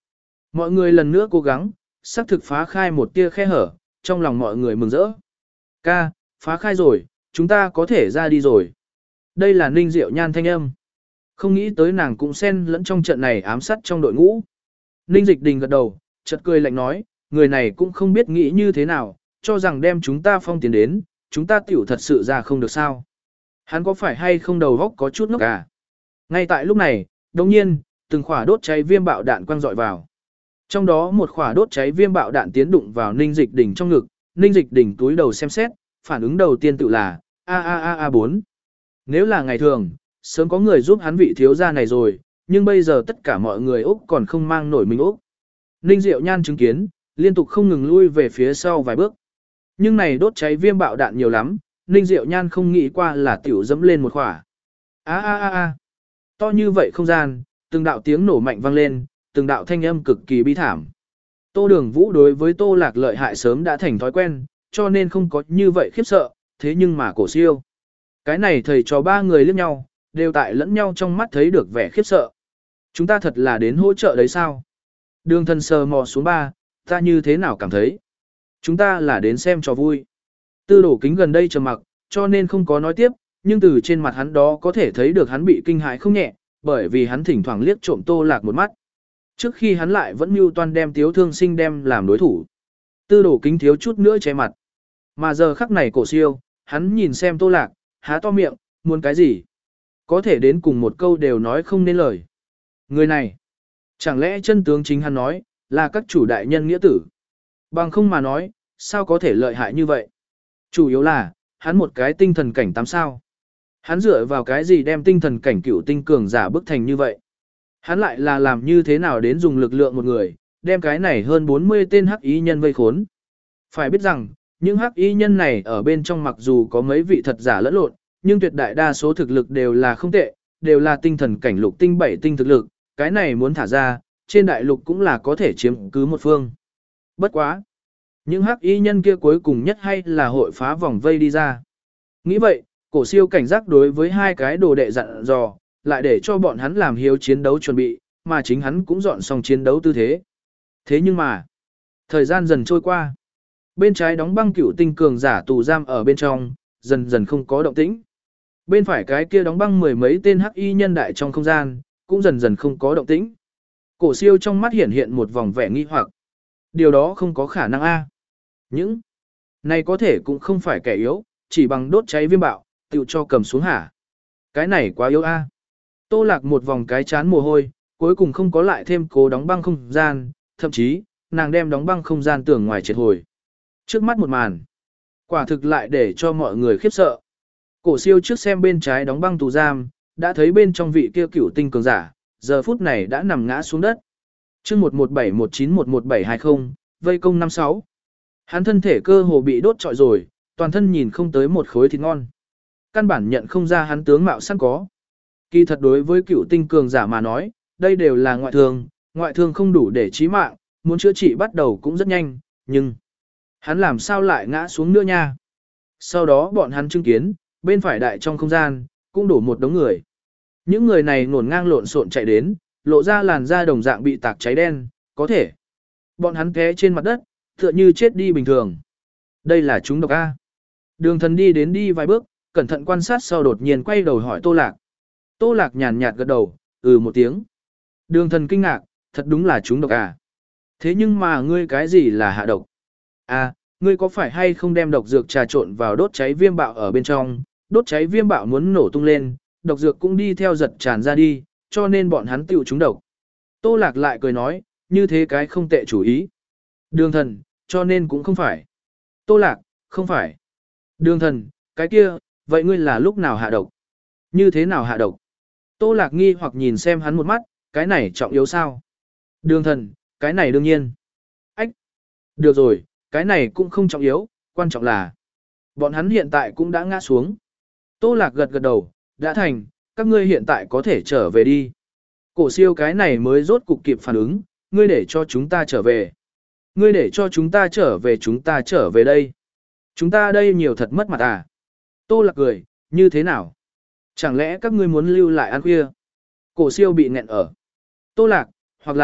Mọi người lần nữa cố gắng, xác thực phá khai một tia khe hở, trong lòng mọi người mừng rỡ. Ca, phá khai rồi, chúng ta có thể ra đi rồi. Đây là Ninh Diệu Nhan thanh âm. Không nghĩ tới nàng cũng xen lẫn trong trận này ám sát trong đội ngũ. Ninh Dịch Đình gật đầu, chợt cười lạnh nói, người này cũng không biết nghĩ như thế nào, cho rằng đem chúng ta phong tiến đến, chúng ta tiểu thật sự ra không được sao. Hắn có phải hay không đầu góc có chút ngốc à? Ngay tại lúc này, đồng nhiên, từng khỏa đốt cháy viêm bạo đạn quang dọi vào. Trong đó một khỏa đốt cháy viêm bạo đạn tiến đụng vào Ninh Dịch Đình trong ngực, Ninh Dịch Đình túi đầu xem xét, phản ứng đầu tiên tự là a a a a bốn. Nếu là ngày thường, sớm có người giúp hắn vị thiếu gia này rồi, nhưng bây giờ tất cả mọi người Úc còn không mang nổi mình Úc. Ninh Diệu Nhan chứng kiến, liên tục không ngừng lui về phía sau vài bước. Nhưng này đốt cháy viêm bạo đạn nhiều lắm, Ninh Diệu Nhan không nghĩ qua là tiểu dẫm lên một khỏa. A a a a. To như vậy không gian, từng đạo tiếng nổ mạnh vang lên, từng đạo thanh âm cực kỳ bi thảm. Tô Đường Vũ đối với Tô Lạc lợi hại sớm đã thành thói quen, cho nên không có như vậy khiếp sợ, thế nhưng mà Cổ Siêu. Cái này thầy trò ba người liếc nhau, đều tại lẫn nhau trong mắt thấy được vẻ khiếp sợ. Chúng ta thật là đến hỗ trợ đấy sao? Đường Thần sờ mò xuống ba, ta như thế nào cảm thấy? Chúng ta là đến xem trò vui. Tư Đổ Kính gần đây trầm mặc, cho nên không có nói tiếp, nhưng từ trên mặt hắn đó có thể thấy được hắn bị kinh hãi không nhẹ, bởi vì hắn thỉnh thoảng liếc trộm Tô Lạc một mắt. Trước khi hắn lại vẫn mưu toan đem Tiếu Thương Sinh đem làm đối thủ. Tư Đổ Kính thiếu chút nữa che mặt. Mà giờ khắc này Cổ Siêu, hắn nhìn xem Tô Lạc, há to miệng, muốn cái gì? Có thể đến cùng một câu đều nói không nên lời. Người này, chẳng lẽ chân tướng chính hắn nói, là các chủ đại nhân nghĩa tử. Bằng không mà nói, sao có thể lợi hại như vậy? Chủ yếu là, hắn một cái tinh thần cảnh tám sao. Hắn dựa vào cái gì đem tinh thần cảnh cửu tinh cường giả bức thành như vậy? Hắn lại là làm như thế nào đến dùng lực lượng một người, đem cái này hơn bốn mươi tên hắc y nhân vây khốn. Phải biết rằng, những hắc y nhân này ở bên trong mặc dù có mấy vị thật giả lẫn lộn, nhưng tuyệt đại đa số thực lực đều là không tệ, đều là tinh thần cảnh lục tinh bảy tinh thực lực, cái này muốn thả ra, trên đại lục cũng là có thể chiếm cứ một phương. Bất quá. Những hắc y nhân kia cuối cùng nhất hay là hội phá vòng vây đi ra. Nghĩ vậy, Cổ Siêu cảnh giác đối với hai cái đồ đệ dặn dò, lại để cho bọn hắn làm hiếu chiến đấu chuẩn bị, mà chính hắn cũng dọn xong chiến đấu tư thế. Thế nhưng mà, thời gian dần trôi qua. Bên trái đóng băng cửu tinh cường giả tù giam ở bên trong, dần dần không có động tĩnh. Bên phải cái kia đóng băng mười mấy tên hắc y nhân đại trong không gian, cũng dần dần không có động tĩnh. Cổ Siêu trong mắt hiện hiện một vòng vẻ nghi hoặc. Điều đó không có khả năng a. Những này có thể cũng không phải kẻ yếu, chỉ bằng đốt cháy viêm bạo, tự cho cầm xuống hả? Cái này quá yếu a. Tô Lạc một vòng cái chán mồ hôi, cuối cùng không có lại thêm cố đóng băng không gian, thậm chí, nàng đem đóng băng không gian tưởng ngoài triệt hồi. Trước mắt một màn, quả thực lại để cho mọi người khiếp sợ. Cổ Siêu trước xem bên trái đóng băng tù giam, đã thấy bên trong vị kia cửu tinh cường giả, giờ phút này đã nằm ngã xuống đất. Chương một một bảy một chín một một bảy hai không, vây công năm sáu. Hắn thân thể cơ hồ bị đốt trọi rồi, toàn thân nhìn không tới một khối thịt ngon. Căn bản nhận không ra hắn tướng mạo sẵn có. Kỳ thật đối với cựu tinh cường giả mà nói, đây đều là ngoại thương, ngoại thương không đủ để chí mạng, muốn chữa trị bắt đầu cũng rất nhanh, nhưng hắn làm sao lại ngã xuống nữa nha. Sau đó bọn hắn chứng kiến, bên phải đại trong không gian, cũng đổ một đống người. Những người này ngổn ngang lộn xộn chạy đến, lộ ra làn da đồng dạng bị tạc cháy đen, có thể. Bọn hắn té trên mặt đất, tựa như chết đi bình thường. Đây là chúng độc A. Đường Thần đi đến đi vài bước, cẩn thận quan sát sau đột nhiên quay đầu hỏi Tô Lạc. Tô Lạc nhàn nhạt gật đầu, ừ một tiếng. Đường Thần kinh ngạc, thật đúng là chúng độc à. Thế nhưng mà ngươi cái gì là hạ độc? À, ngươi có phải hay không đem độc dược trà trộn vào đốt cháy viêm bạo ở bên trong, đốt cháy viêm bạo muốn nổ tung lên, độc dược cũng đi theo giật tràn ra đi, cho nên bọn hắn tiêu chúng độc. Tô Lạc lại cười nói, như thế cái không tệ chủ ý. Đường Thần, cho nên cũng không phải. Tô Lạc, không phải. Đường Thần, cái kia, vậy ngươi là lúc nào hạ độc? Như thế nào hạ độc? Tô Lạc nghi hoặc nhìn xem hắn một mắt, cái này trọng yếu sao? Đường Thần, cái này đương nhiên. Ách! Được rồi, cái này cũng không trọng yếu, quan trọng là bọn hắn hiện tại cũng đã ngã xuống. Tô Lạc gật gật đầu, đã thành, các ngươi hiện tại có thể trở về đi. Cổ Siêu cái này mới rốt cục kịp phản ứng, ngươi để cho chúng ta trở về. Ngươi để cho chúng ta trở về chúng ta trở về đây. Chúng ta đây nhiều thật mất mặt à? Tô Lạc cười, như thế nào? Chẳng lẽ các ngươi muốn lưu lại ăn khuya? Cổ Siêu bị nghẹn ở. Tô Lạc, hoặc là,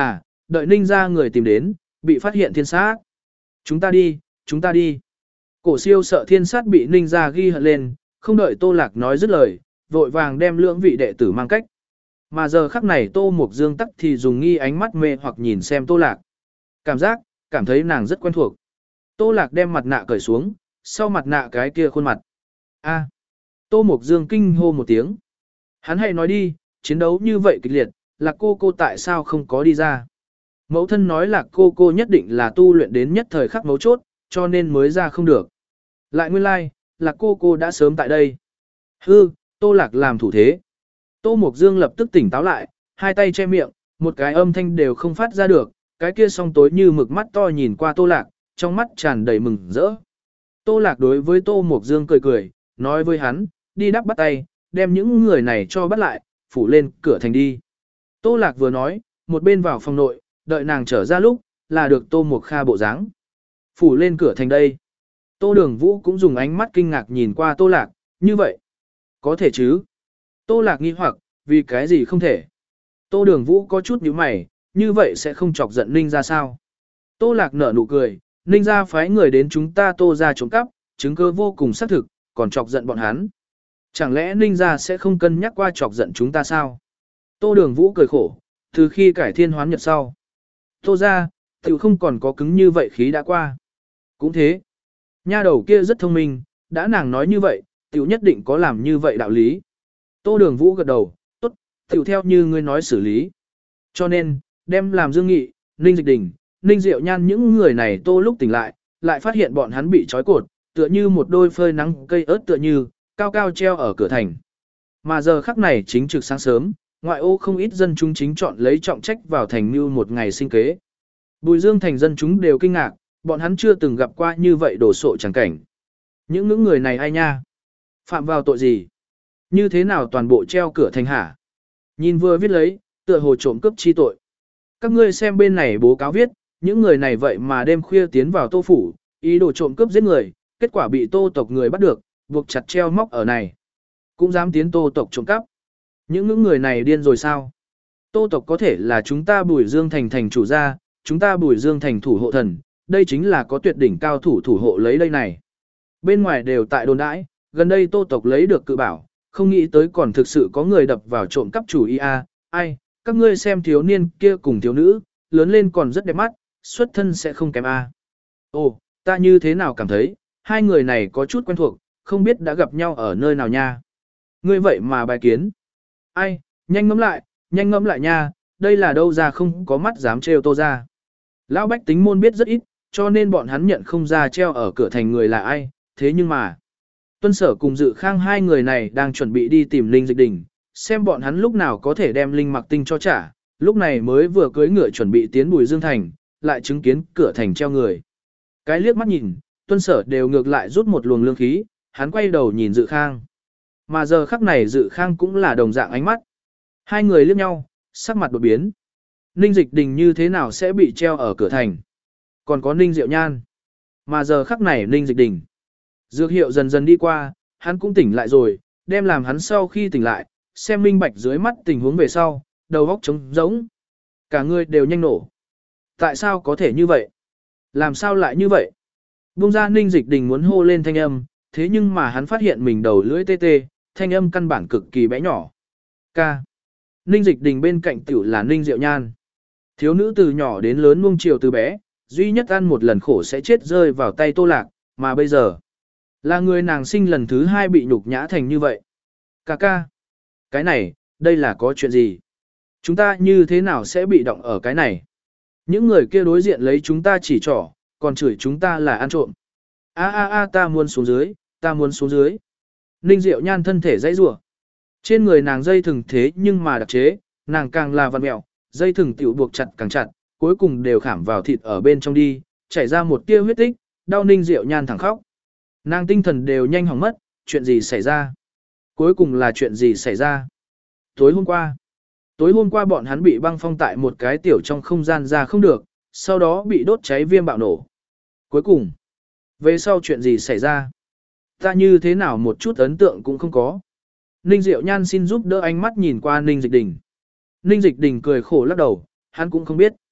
đợi ninh ra người tìm đến, bị phát hiện thiên sát. Chúng ta đi, chúng ta đi. Cổ siêu sợ thiên sát bị ninh ra ghi hận lên, không đợi Tô Lạc nói dứt lời, vội vàng đem lưỡng vị đệ tử mang cách. Mà giờ khắc này Tô Mục Dương tắc thì dùng nghi ánh mắt mê hoặc nhìn xem Tô Lạc. Cảm giác, cảm thấy nàng rất quen thuộc. Tô Lạc đem mặt nạ cởi xuống, sau mặt nạ cái kia khuôn mặt. A. Tô Mục Dương kinh hô một tiếng. Hắn hãy nói đi, chiến đấu như vậy kịch liệt, Lạc cô cô tại sao không có đi ra? Mẫu thân nói Lạc cô cô nhất định là tu luyện đến nhất thời khắc mấu chốt, cho nên mới ra không được. Lại nguyên lai, like, Lạc cô cô đã sớm tại đây. Hư, Tô Lạc làm thủ thế. Tô Mục Dương lập tức tỉnh táo lại, hai tay che miệng, một cái âm thanh đều không phát ra được, cái kia song tối như mực mắt to nhìn qua Tô Lạc, trong mắt tràn đầy mừng rỡ. Tô Lạc đối với Tô Mục Dương cười cười, nói với hắn, đi đắp bắt tay, đem những người này cho bắt lại, phủ lên cửa thành đi. Tô Lạc vừa nói, một bên vào phòng nội, đợi nàng trở ra lúc, là được Tô Mục Kha bộ dáng. Phủ lên cửa thành đây. Tô Đường Vũ cũng dùng ánh mắt kinh ngạc nhìn qua Tô Lạc, như vậy. Có thể chứ? Tô Lạc nghi hoặc, vì cái gì không thể? Tô Đường Vũ có chút nhíu mày, như vậy sẽ không chọc giận Ninh ra sao? Tô Lạc nở nụ cười, Ninh ra phái người đến chúng ta Tô ra trộm cắp, chứng cứ vô cùng xác thực, còn chọc giận bọn hắn. Chẳng lẽ Ninh ra sẽ không cân nhắc qua chọc giận chúng ta sao? Tô Đường Vũ cười khổ, từ khi cải thiên hoán nhật sau. Tô ra, tiểu không còn có cứng như vậy khí đã qua. Cũng thế. Nha đầu kia rất thông minh, đã nàng nói như vậy, tiểu nhất định có làm như vậy đạo lý. Tô Đường Vũ gật đầu, tốt, tiểu theo như ngươi nói xử lý. Cho nên, đem làm Dương Nghị, Ninh Dịch Đình, Ninh Diệu Nhan những người này Tô lúc tỉnh lại, lại phát hiện bọn hắn bị trói cột, tựa như một đôi phơi nắng cây ớt tựa như, cao cao treo ở cửa thành. Mà giờ khắc này chính trực sáng sớm, ngoại ô không ít dân chúng chính chọn lấy trọng trách vào thành mưu một ngày sinh kế. Bùi Dương thành dân chúng đều kinh ngạc, bọn hắn chưa từng gặp qua như vậy đổ sộ chẳng cảnh. Những những người này ai nha? Phạm vào tội gì? Như thế nào toàn bộ treo cửa thành hả? Nhìn vừa viết lấy, tựa hồ trộm cướp chi tội. Các ngươi xem bên này bố cáo viết, những người này vậy mà đêm khuya tiến vào Tô phủ, ý đồ trộm cướp giết người, kết quả bị Tô tộc người bắt được, buộc chặt treo móc ở này. Cũng dám tiến Tô tộc trộm cắp. Những những người này điên rồi sao? Tô tộc có thể là chúng ta Bùi Dương thành thành chủ gia, chúng ta Bùi Dương thành thủ hộ thần, đây chính là có tuyệt đỉnh cao thủ thủ hộ lấy đây này. Bên ngoài đều tại đồn đãi, gần đây Tô tộc lấy được cự bảo, không nghĩ tới còn thực sự có người đập vào trộm cắp chủ ý a, ai, các ngươi xem thiếu niên kia cùng thiếu nữ, lớn lên còn rất đẹp mắt, xuất thân sẽ không kém a. Ồ, ta như thế nào cảm thấy, hai người này có chút quen thuộc, không biết đã gặp nhau ở nơi nào nha. Ngươi vậy mà bài kiến. Ai, nhanh ngẫm lại, nhanh ngẫm lại nha, đây là đâu ra không có mắt dám trêu Tô ra. Lão bách tính môn biết rất ít, cho nên bọn hắn nhận không ra treo ở cửa thành người là ai, thế nhưng mà. Tuân Sở cùng Dự Khang hai người này đang chuẩn bị đi tìm Linh Dịch Đình, xem bọn hắn lúc nào có thể đem Linh Mặc Tinh cho trả, lúc này mới vừa cưỡi ngựa chuẩn bị tiến Bùi Dương thành, lại chứng kiến cửa thành treo người. Cái liếc mắt nhìn, Tuân Sở đều ngược lại rút một luồng lương khí, hắn quay đầu nhìn Dự Khang. Mà giờ khắc này Dự Khang cũng là đồng dạng ánh mắt. Hai người liếc nhau, sắc mặt đột biến. Ninh Dịch Đình như thế nào sẽ bị treo ở cửa thành? Còn có Ninh Diệu Nhan. Mà giờ khắc này Ninh Dịch Đình. Dược hiệu dần dần đi qua, hắn cũng tỉnh lại rồi, đem làm hắn sau khi tỉnh lại, xem minh bạch dưới mắt tình huống về sau, đầu óc trống rỗng. Cả người đều nhanh nổ. Tại sao có thể như vậy? Làm sao lại như vậy? Bung ra Ninh Dịch Đình muốn hô lên thanh âm, thế nhưng mà hắn phát hiện mình đầu lưỡi tê tê, thanh âm căn bản cực kỳ bé nhỏ. Ca. Ninh Dịch Đình bên cạnh tiểu là Ninh Diệu Nhan. Thiếu nữ từ nhỏ đến lớn nuông chiều từ bé, duy nhất ăn một lần khổ sẽ chết rơi vào tay Tô Lạc, mà bây giờ là người nàng sinh lần thứ hai bị nhục nhã thành như vậy. Ca ca. Cái này, đây là có chuyện gì? Chúng ta như thế nào sẽ bị động ở cái này? Những người kia đối diện lấy chúng ta chỉ trỏ, còn chửi chúng ta là ăn trộm. A a a ta muốn xuống dưới, ta muốn xuống dưới. Ninh Diệu Nhan thân thể dãy rủa. Trên người nàng dây thừng thế nhưng mà đặc chế, nàng càng là vặn mẹo, dây thừng tiểu buộc chặt càng chặt, cuối cùng đều khảm vào thịt ở bên trong đi, chảy ra một tia huyết tích, đau Ninh Diệu Nhan thẳng khóc. Nàng tinh thần đều nhanh hỏng mất, chuyện gì xảy ra? Cuối cùng là chuyện gì xảy ra? Tối hôm qua, tối hôm qua bọn hắn bị băng phong tại một cái tiểu trong không gian ra không được, sau đó bị đốt cháy viêm bạo nổ. Cuối cùng, về sau chuyện gì xảy ra? Ta như thế nào một chút ấn tượng cũng không có. Ninh Diệu Nhan xin giúp đỡ ánh mắt nhìn qua Ninh Dịch Đình. Ninh Dịch Đình cười khổ lắc đầu, hắn cũng không biết.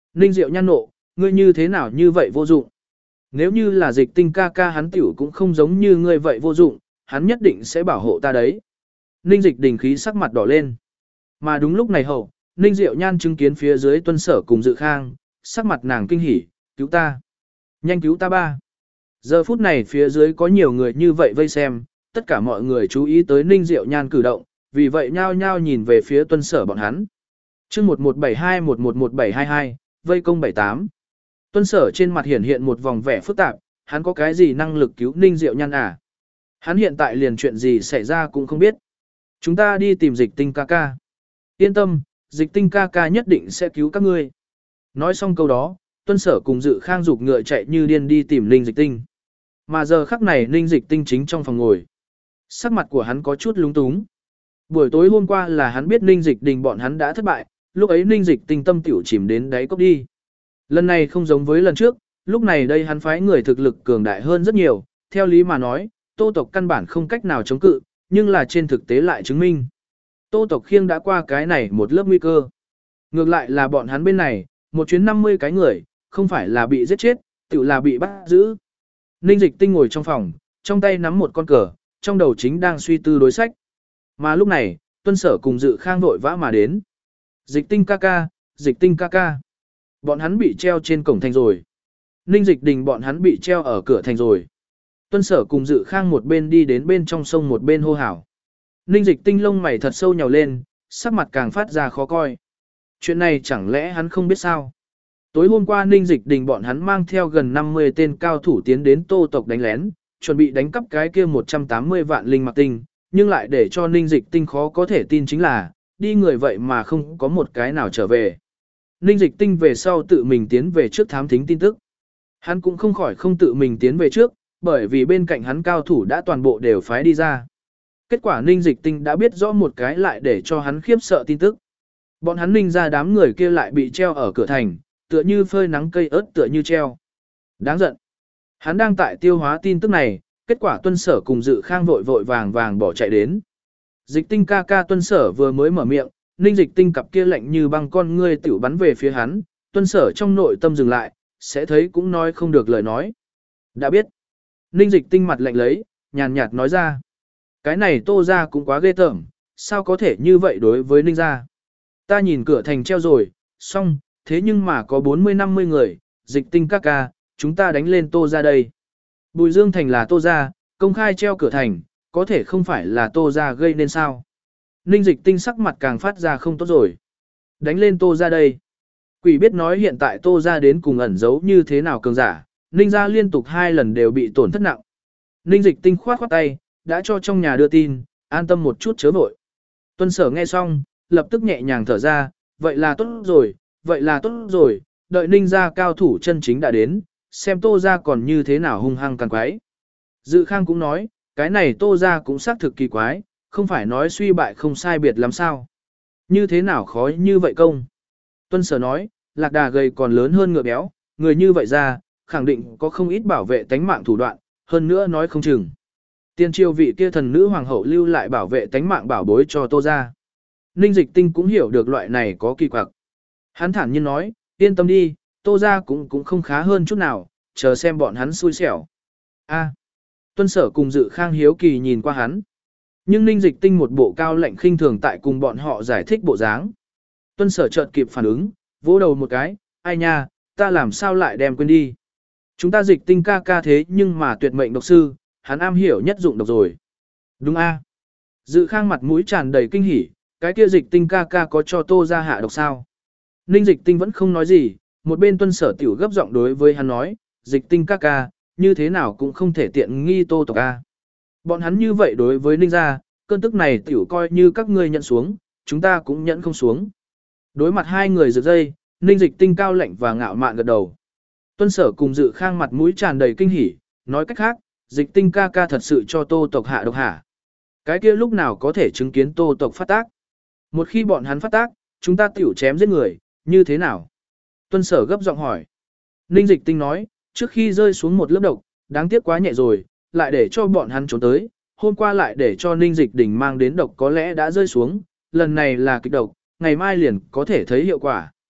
Ninh Diệu Nhan nộ, ngươi như thế nào như vậy vô dụng. Nếu như là Dịch Tinh ca ca hắn tiểu cũng không giống như ngươi vậy vô dụng, hắn nhất định sẽ bảo hộ ta đấy. Ninh Dịch Đình khí sắc mặt đỏ lên. Mà đúng lúc này hậu, Ninh Diệu Nhan chứng kiến phía dưới Tuân Sở cùng Dự Khang, sắc mặt nàng kinh hỉ, cứu ta. Nhanh cứu ta ba. Giờ phút này phía dưới có nhiều người như vậy vây xem, tất cả mọi người chú ý tới Ninh Diệu Nhan cử động, vì vậy nhao nhao nhìn về phía Tuân Sở bọn hắn. Chương một một bảy hai một một một bảy hai hai, vây công bảy tám. Tuân Sở trên mặt hiển hiện một vòng vẻ phức tạp, hắn có cái gì năng lực cứu Ninh Diệu Nhan à? Hắn hiện tại liền chuyện gì xảy ra cũng không biết. Chúng ta đi tìm Dịch Tinh ca ca. Yên tâm, Dịch Tinh ca ca nhất định sẽ cứu các ngươi. Nói xong câu đó, Tuân Sở cùng Dự Khang giục ngựa chạy như điên đi tìm Ninh Dịch Tinh. Mà giờ khắc này Ninh Dịch Tinh chính trong phòng ngồi. Sắc mặt của hắn có chút lúng túng. Buổi tối hôm qua là hắn biết Ninh Dịch Đình bọn hắn đã thất bại, lúc ấy Ninh Dịch Tinh tâm tiểu chìm đến đáy cốc đi. Lần này không giống với lần trước, lúc này đây hắn phái người thực lực cường đại hơn rất nhiều, theo lý mà nói, Tô tộc căn bản không cách nào chống cự, nhưng là trên thực tế lại chứng minh. Tô tộc khiêng đã qua cái này một lớp nguy cơ. Ngược lại là bọn hắn bên này, một chuyến năm mươi cái người, không phải là bị giết chết, tự là bị bắt giữ. Ninh Dịch Tinh ngồi trong phòng, trong tay nắm một con cờ, trong đầu chính đang suy tư đối sách. Mà lúc này, Tuân Sở cùng Dự Khang vội vã mà đến. Dịch Tinh ca ca, Dịch Tinh ca ca. Bọn hắn bị treo trên cổng thành rồi. Ninh Dịch Đình bọn hắn bị treo ở cửa thành rồi. Tuân Sở cùng Dự Khang một bên đi đến bên trong sông một bên hô hào. Ninh Dịch Tinh lông mày thật sâu nhào lên, sắc mặt càng phát ra khó coi. Chuyện này chẳng lẽ hắn không biết sao? Tối hôm qua Ninh Dịch Đình bọn hắn mang theo gần năm mươi tên cao thủ tiến đến Tô tộc đánh lén, chuẩn bị đánh cắp cái kia một trăm tám mươi vạn linh mặc tinh, nhưng lại để cho Ninh Dịch Tinh khó có thể tin chính là, đi người vậy mà không có một cái nào trở về. Ninh Dịch Tinh về sau tự mình tiến về trước thám thính tin tức. Hắn cũng không khỏi không tự mình tiến về trước, bởi vì bên cạnh hắn cao thủ đã toàn bộ đều phái đi ra. Kết quả Ninh Dịch Tinh đã biết rõ một cái lại để cho hắn khiếp sợ tin tức. Bọn hắn Ninh ra đám người kia lại bị treo ở cửa thành, tựa như phơi nắng cây ớt tựa như treo. Đáng giận. Hắn đang tại tiêu hóa tin tức này, kết quả Tuân Sở cùng Dự Khang vội vội vàng vàng bỏ chạy đến. Dịch Tinh ca ca Tuân Sở vừa mới mở miệng, Ninh Dịch Tinh cặp kia lạnh như băng con ngươi tiểu bắn về phía hắn, Tuân Sở trong nội tâm dừng lại, sẽ thấy cũng nói không được lời nói. Đã biết. Ninh Dịch Tinh mặt lạnh lấy, nhàn nhạt nói ra. Cái này Tô ra cũng quá ghê tởm, sao có thể như vậy đối với Ninh gia? Ta nhìn cửa thành treo rồi, xong, thế nhưng mà có bốn mươi năm mươi người, Dịch Tinh ca ca, chúng ta đánh lên Tô ra đây. Bùi Dương Thành là Tô ra, công khai treo cửa thành, có thể không phải là Tô ra gây nên sao? Ninh Dịch Tinh sắc mặt càng phát ra không tốt rồi. Đánh lên Tô ra đây. Quỷ biết nói hiện tại Tô ra đến cùng ẩn giấu như thế nào cường giả, Ninh ra liên tục hai lần đều bị tổn thất nặng. Ninh Dịch Tinh khoát khoát tay, đã cho trong nhà đưa tin, an tâm một chút chớ vội. Tuân Sở nghe xong, lập tức nhẹ nhàng thở ra, vậy là tốt rồi, vậy là tốt rồi, đợi Ninh ra cao thủ chân chính đã đến, xem Tô ra còn như thế nào hung hăng càng quái. Dự Khang cũng nói, cái này Tô ra cũng xác thực kỳ quái, không phải nói suy bại không sai biệt lắm sao. Như thế nào khó như vậy công? Tuân Sở nói, lạc đà gầy còn lớn hơn ngựa béo, người như vậy ra, khẳng định có không ít bảo vệ tánh mạng thủ đoạn, hơn nữa nói không chừng. Tiên triều vị kia thần nữ hoàng hậu lưu lại bảo vệ tánh mạng bảo bối cho Tô ra. Ninh Dịch Tinh cũng hiểu được loại này có kỳ quặc. Hắn thản nhiên nói, yên tâm đi, Tô ra cũng cũng không khá hơn chút nào, chờ xem bọn hắn xui xẻo. A. Tuân Sở cùng Dự Khang hiếu kỳ nhìn qua hắn. Nhưng Ninh Dịch Tinh một bộ cao lạnh khinh thường tại cùng bọn họ giải thích bộ dáng. Tuân Sở chợt kịp phản ứng, vỗ đầu một cái, ai nha, ta làm sao lại đem quên đi. Chúng ta Dịch Tinh ca ca thế nhưng mà tuyệt mệnh độc sư, hắn am hiểu nhất dụng độc rồi. Đúng a. Dự Khang mặt mũi tràn đầy kinh hỉ, cái kia Dịch Tinh ca ca có cho Tô ra hạ độc sao. Ninh Dịch Tinh vẫn không nói gì, một bên Tuân Sở tiểu gấp giọng đối với hắn nói, Dịch Tinh ca ca, như thế nào cũng không thể tiện nghi Tô tộc a. Bọn hắn như vậy đối với Ninh gia, cơn tức này tiểu coi như các ngươi nhận xuống, chúng ta cũng nhận không xuống. Đối mặt hai người rực dây, Ninh Dịch Tinh cao lạnh và ngạo mạn gật đầu. Tuân Sở cùng Dự Khang mặt mũi tràn đầy kinh hỉ, nói cách khác, Dịch Tinh ca ca thật sự cho Tô tộc hạ độc hả? Cái kia lúc nào có thể chứng kiến Tô tộc phát tác? Một khi bọn hắn phát tác, chúng ta tiểu chém giết người, như thế nào? Tuân Sở gấp giọng hỏi. Ninh Dịch Tinh nói, trước khi rơi xuống một lớp độc, đáng tiếc quá nhẹ rồi, lại để cho bọn hắn trốn tới, hôm qua lại để cho Ninh Dịch Đình mang đến độc có lẽ đã rơi xuống, lần này là kịch độc, ngày mai liền có thể thấy hiệu quả.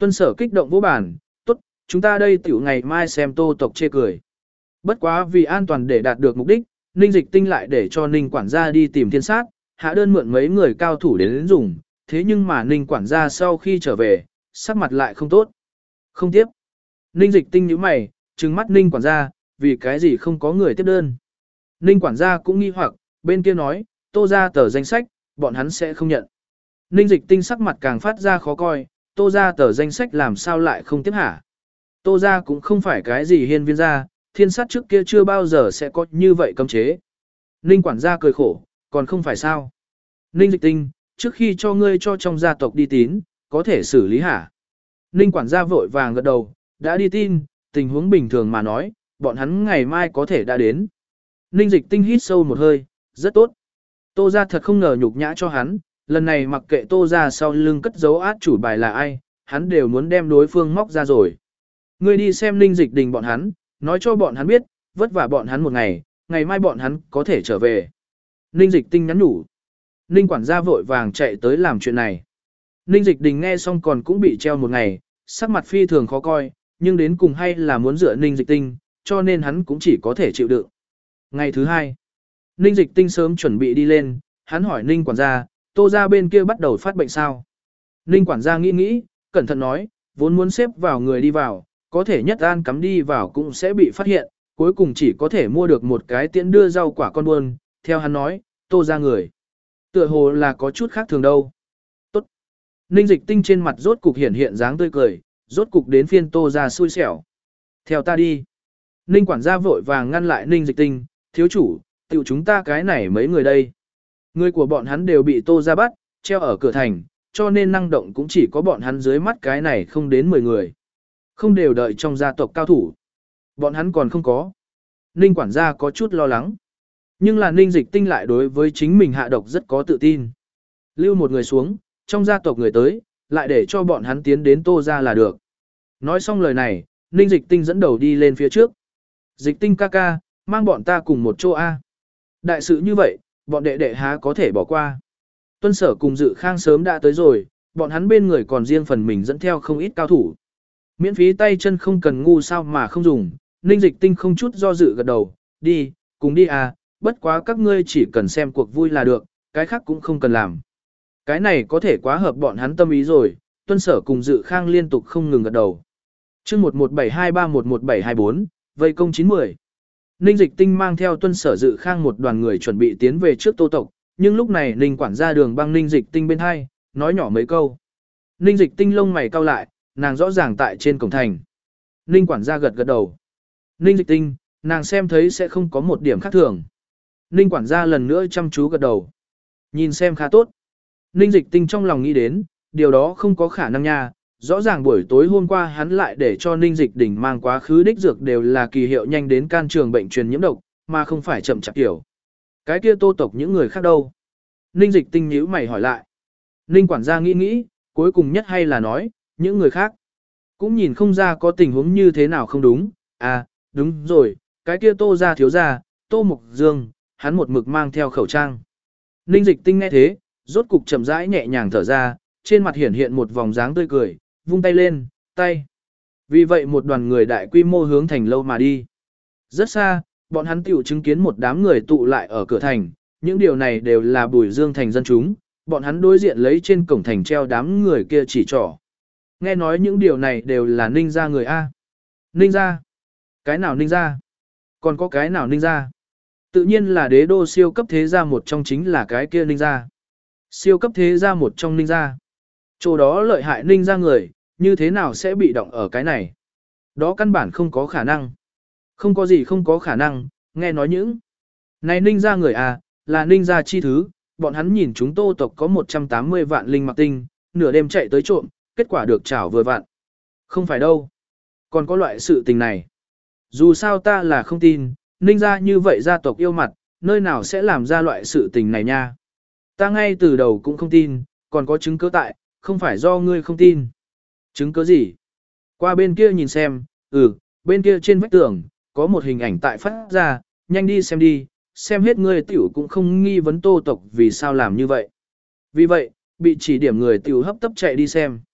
Tuân Sở kích động vỗ bàn, tốt, chúng ta đây tiểu ngày mai xem Tô tộc chê cười. Bất quá vì an toàn để đạt được mục đích, Ninh Dịch Tinh lại để cho Ninh quản gia đi tìm thiên sát, hạ đơn mượn mấy người cao thủ đến, đến dùng, thế nhưng mà Ninh quản gia sau khi trở về, sắc mặt lại không tốt. Không tiếp. Ninh Dịch Tinh nhíu mày, trừng mắt Ninh quản gia, vì cái gì không có người tiếp đơn. Ninh quản gia cũng nghi hoặc, bên kia nói, Tô ra tờ danh sách, bọn hắn sẽ không nhận. Ninh Dịch Tinh sắc mặt càng phát ra khó coi, Tô ra tờ danh sách làm sao lại không tiếp hả? Tô ra cũng không phải cái gì hiên viên gia, thiên sát trước kia chưa bao giờ sẽ có như vậy cấm chế. Ninh quản gia cười khổ, còn không phải sao? Ninh Dịch Tinh, trước khi cho ngươi cho trong gia tộc đi tín, có thể xử lý hả? Ninh quản gia vội vàng gật đầu, đã đi tin, tình huống bình thường mà nói, bọn hắn ngày mai có thể đã đến. Ninh Dịch Tinh hít sâu một hơi, rất tốt. Tô ra thật không ngờ nhục nhã cho hắn, lần này mặc kệ Tô ra sau lưng cất giấu át chủ bài là ai, hắn đều muốn đem đối phương móc ra rồi. Ngươi đi xem Ninh Dịch Đình bọn hắn, nói cho bọn hắn biết, vất vả bọn hắn một ngày, ngày mai bọn hắn có thể trở về. Ninh Dịch Tinh nhắn nhủ. Ninh quản gia vội vàng chạy tới làm chuyện này. Ninh Dịch Đình nghe xong còn cũng bị treo một ngày, sắc mặt phi thường khó coi, nhưng đến cùng hay là muốn dựa Ninh Dịch Tinh, cho nên hắn cũng chỉ có thể chịu đựng. Ngày thứ hai, Ninh Dịch Tinh sớm chuẩn bị đi lên, hắn hỏi Ninh quản gia, Tô ra bên kia bắt đầu phát bệnh sao? Ninh quản gia nghĩ nghĩ, cẩn thận nói, vốn muốn xếp vào người đi vào, có thể nhất an cắm đi vào cũng sẽ bị phát hiện, cuối cùng chỉ có thể mua được một cái tiễn đưa rau quả con buôn, theo hắn nói, Tô ra người. Tựa hồ là có chút khác thường đâu. Tốt. Ninh Dịch Tinh trên mặt rốt cục hiện hiện dáng tươi cười, rốt cục đến phiên Tô ra xui xẻo. Theo ta đi. Ninh quản gia vội vàng ngăn lại Ninh Dịch Tinh, thiếu chủ, tiểu chúng ta cái này mấy người đây. Người của bọn hắn đều bị Tô ra bắt, treo ở cửa thành, cho nên năng động cũng chỉ có bọn hắn dưới mắt cái này không đến mười người. Không đều đợi trong gia tộc cao thủ. Bọn hắn còn không có. Ninh quản gia có chút lo lắng. Nhưng là Ninh Dịch Tinh lại đối với chính mình hạ độc rất có tự tin. Lưu một người xuống, trong gia tộc người tới, lại để cho bọn hắn tiến đến Tô ra là được. Nói xong lời này, Ninh Dịch Tinh dẫn đầu đi lên phía trước. Dịch Tinh ca ca, mang bọn ta cùng một chỗ A. Đại sự như vậy, bọn đệ đệ há có thể bỏ qua. Tuân Sở cùng Dự Khang sớm đã tới rồi, bọn hắn bên người còn riêng phần mình dẫn theo không ít cao thủ. Miễn phí tay chân không cần ngu sao mà không dùng, Ninh Dịch Tinh không chút do dự gật đầu, đi, cùng đi à, bất quá các ngươi chỉ cần xem cuộc vui là được, cái khác cũng không cần làm. Cái này có thể quá hợp bọn hắn tâm ý rồi, Tuân Sở cùng Dự Khang liên tục không ngừng gật đầu. Chương một một bảy hai ba một một bảy hai bốn, vây công chín mươi. Ninh Dịch Tinh mang theo Tuân Sở Dự Khang một đoàn người chuẩn bị tiến về trước Tô tộc, nhưng lúc này Ninh quản gia Đường Băng Ninh Dịch Tinh bên hai, nói nhỏ mấy câu. Ninh Dịch Tinh lông mày cau lại, nàng rõ ràng tại trên cổng thành. Ninh quản gia gật gật đầu. Ninh Dịch Tinh, nàng xem thấy sẽ không có một điểm khác thường. Ninh quản gia lần nữa chăm chú gật đầu. Nhìn xem khá tốt. Ninh Dịch Tinh trong lòng nghĩ đến, điều đó không có khả năng nha. Rõ ràng buổi tối hôm qua hắn lại để cho Ninh Dịch Đình mang quá khứ đích dược đều là kỳ hiệu nhanh đến can trường bệnh truyền nhiễm độc, mà không phải chậm chạp kiểu. Cái kia Tô tộc những người khác đâu? Ninh Dịch Tinh nhíu mày hỏi lại. Ninh quản gia nghĩ nghĩ, cuối cùng nhất hay là nói, những người khác cũng nhìn không ra có tình huống như thế nào không đúng. À, đúng rồi, cái kia Tô gia thiếu gia, Tô Mục Dương, hắn một mực mang theo khẩu trang. Ninh Dịch Tinh nghe thế, rốt cục chậm rãi nhẹ nhàng thở ra, trên mặt hiển hiện một vòng dáng tươi cười, vung tay lên, tay. Vì vậy một đoàn người đại quy mô hướng thành lâu mà đi. Rất xa, bọn hắn tiểu chứng kiến một đám người tụ lại ở cửa thành, những điều này đều là Bùi Dương thành dân chúng, bọn hắn đối diện lấy trên cổng thành treo đám người kia chỉ trỏ. Nghe nói những điều này đều là Ninh gia người A. Ninh gia? Cái nào Ninh gia? Còn có cái nào Ninh gia? Tự nhiên là đế đô siêu cấp thế gia một trong chính là cái kia Ninh gia. Siêu cấp thế gia một trong Ninh gia. Chỗ đó lợi hại Ninh gia người, như thế nào sẽ bị động ở cái này? Đó căn bản không có khả năng. Không có gì không có khả năng, nghe nói những. Này Ninh gia người à, là Ninh gia chi thứ, bọn hắn nhìn chúng Tô tộc có một trăm tám mươi vạn linh mặc tinh, nửa đêm chạy tới trộm, kết quả được trảo vừa vạn. Không phải đâu. Còn có loại sự tình này. Dù sao ta là không tin, Ninh gia như vậy gia tộc yêu mặt, nơi nào sẽ làm ra loại sự tình này nha. Ta ngay từ đầu cũng không tin, còn có chứng cứ tại, không phải do ngươi không tin. Chứng cứ gì? Qua bên kia nhìn xem, ừ, bên kia trên vách tường, có một hình ảnh tại phát ra, nhanh đi xem đi, xem hết ngươi tiểu cũng không nghi vấn Tô tộc vì sao làm như vậy. Vì vậy, bị chỉ điểm người tiểu hấp tấp chạy đi xem.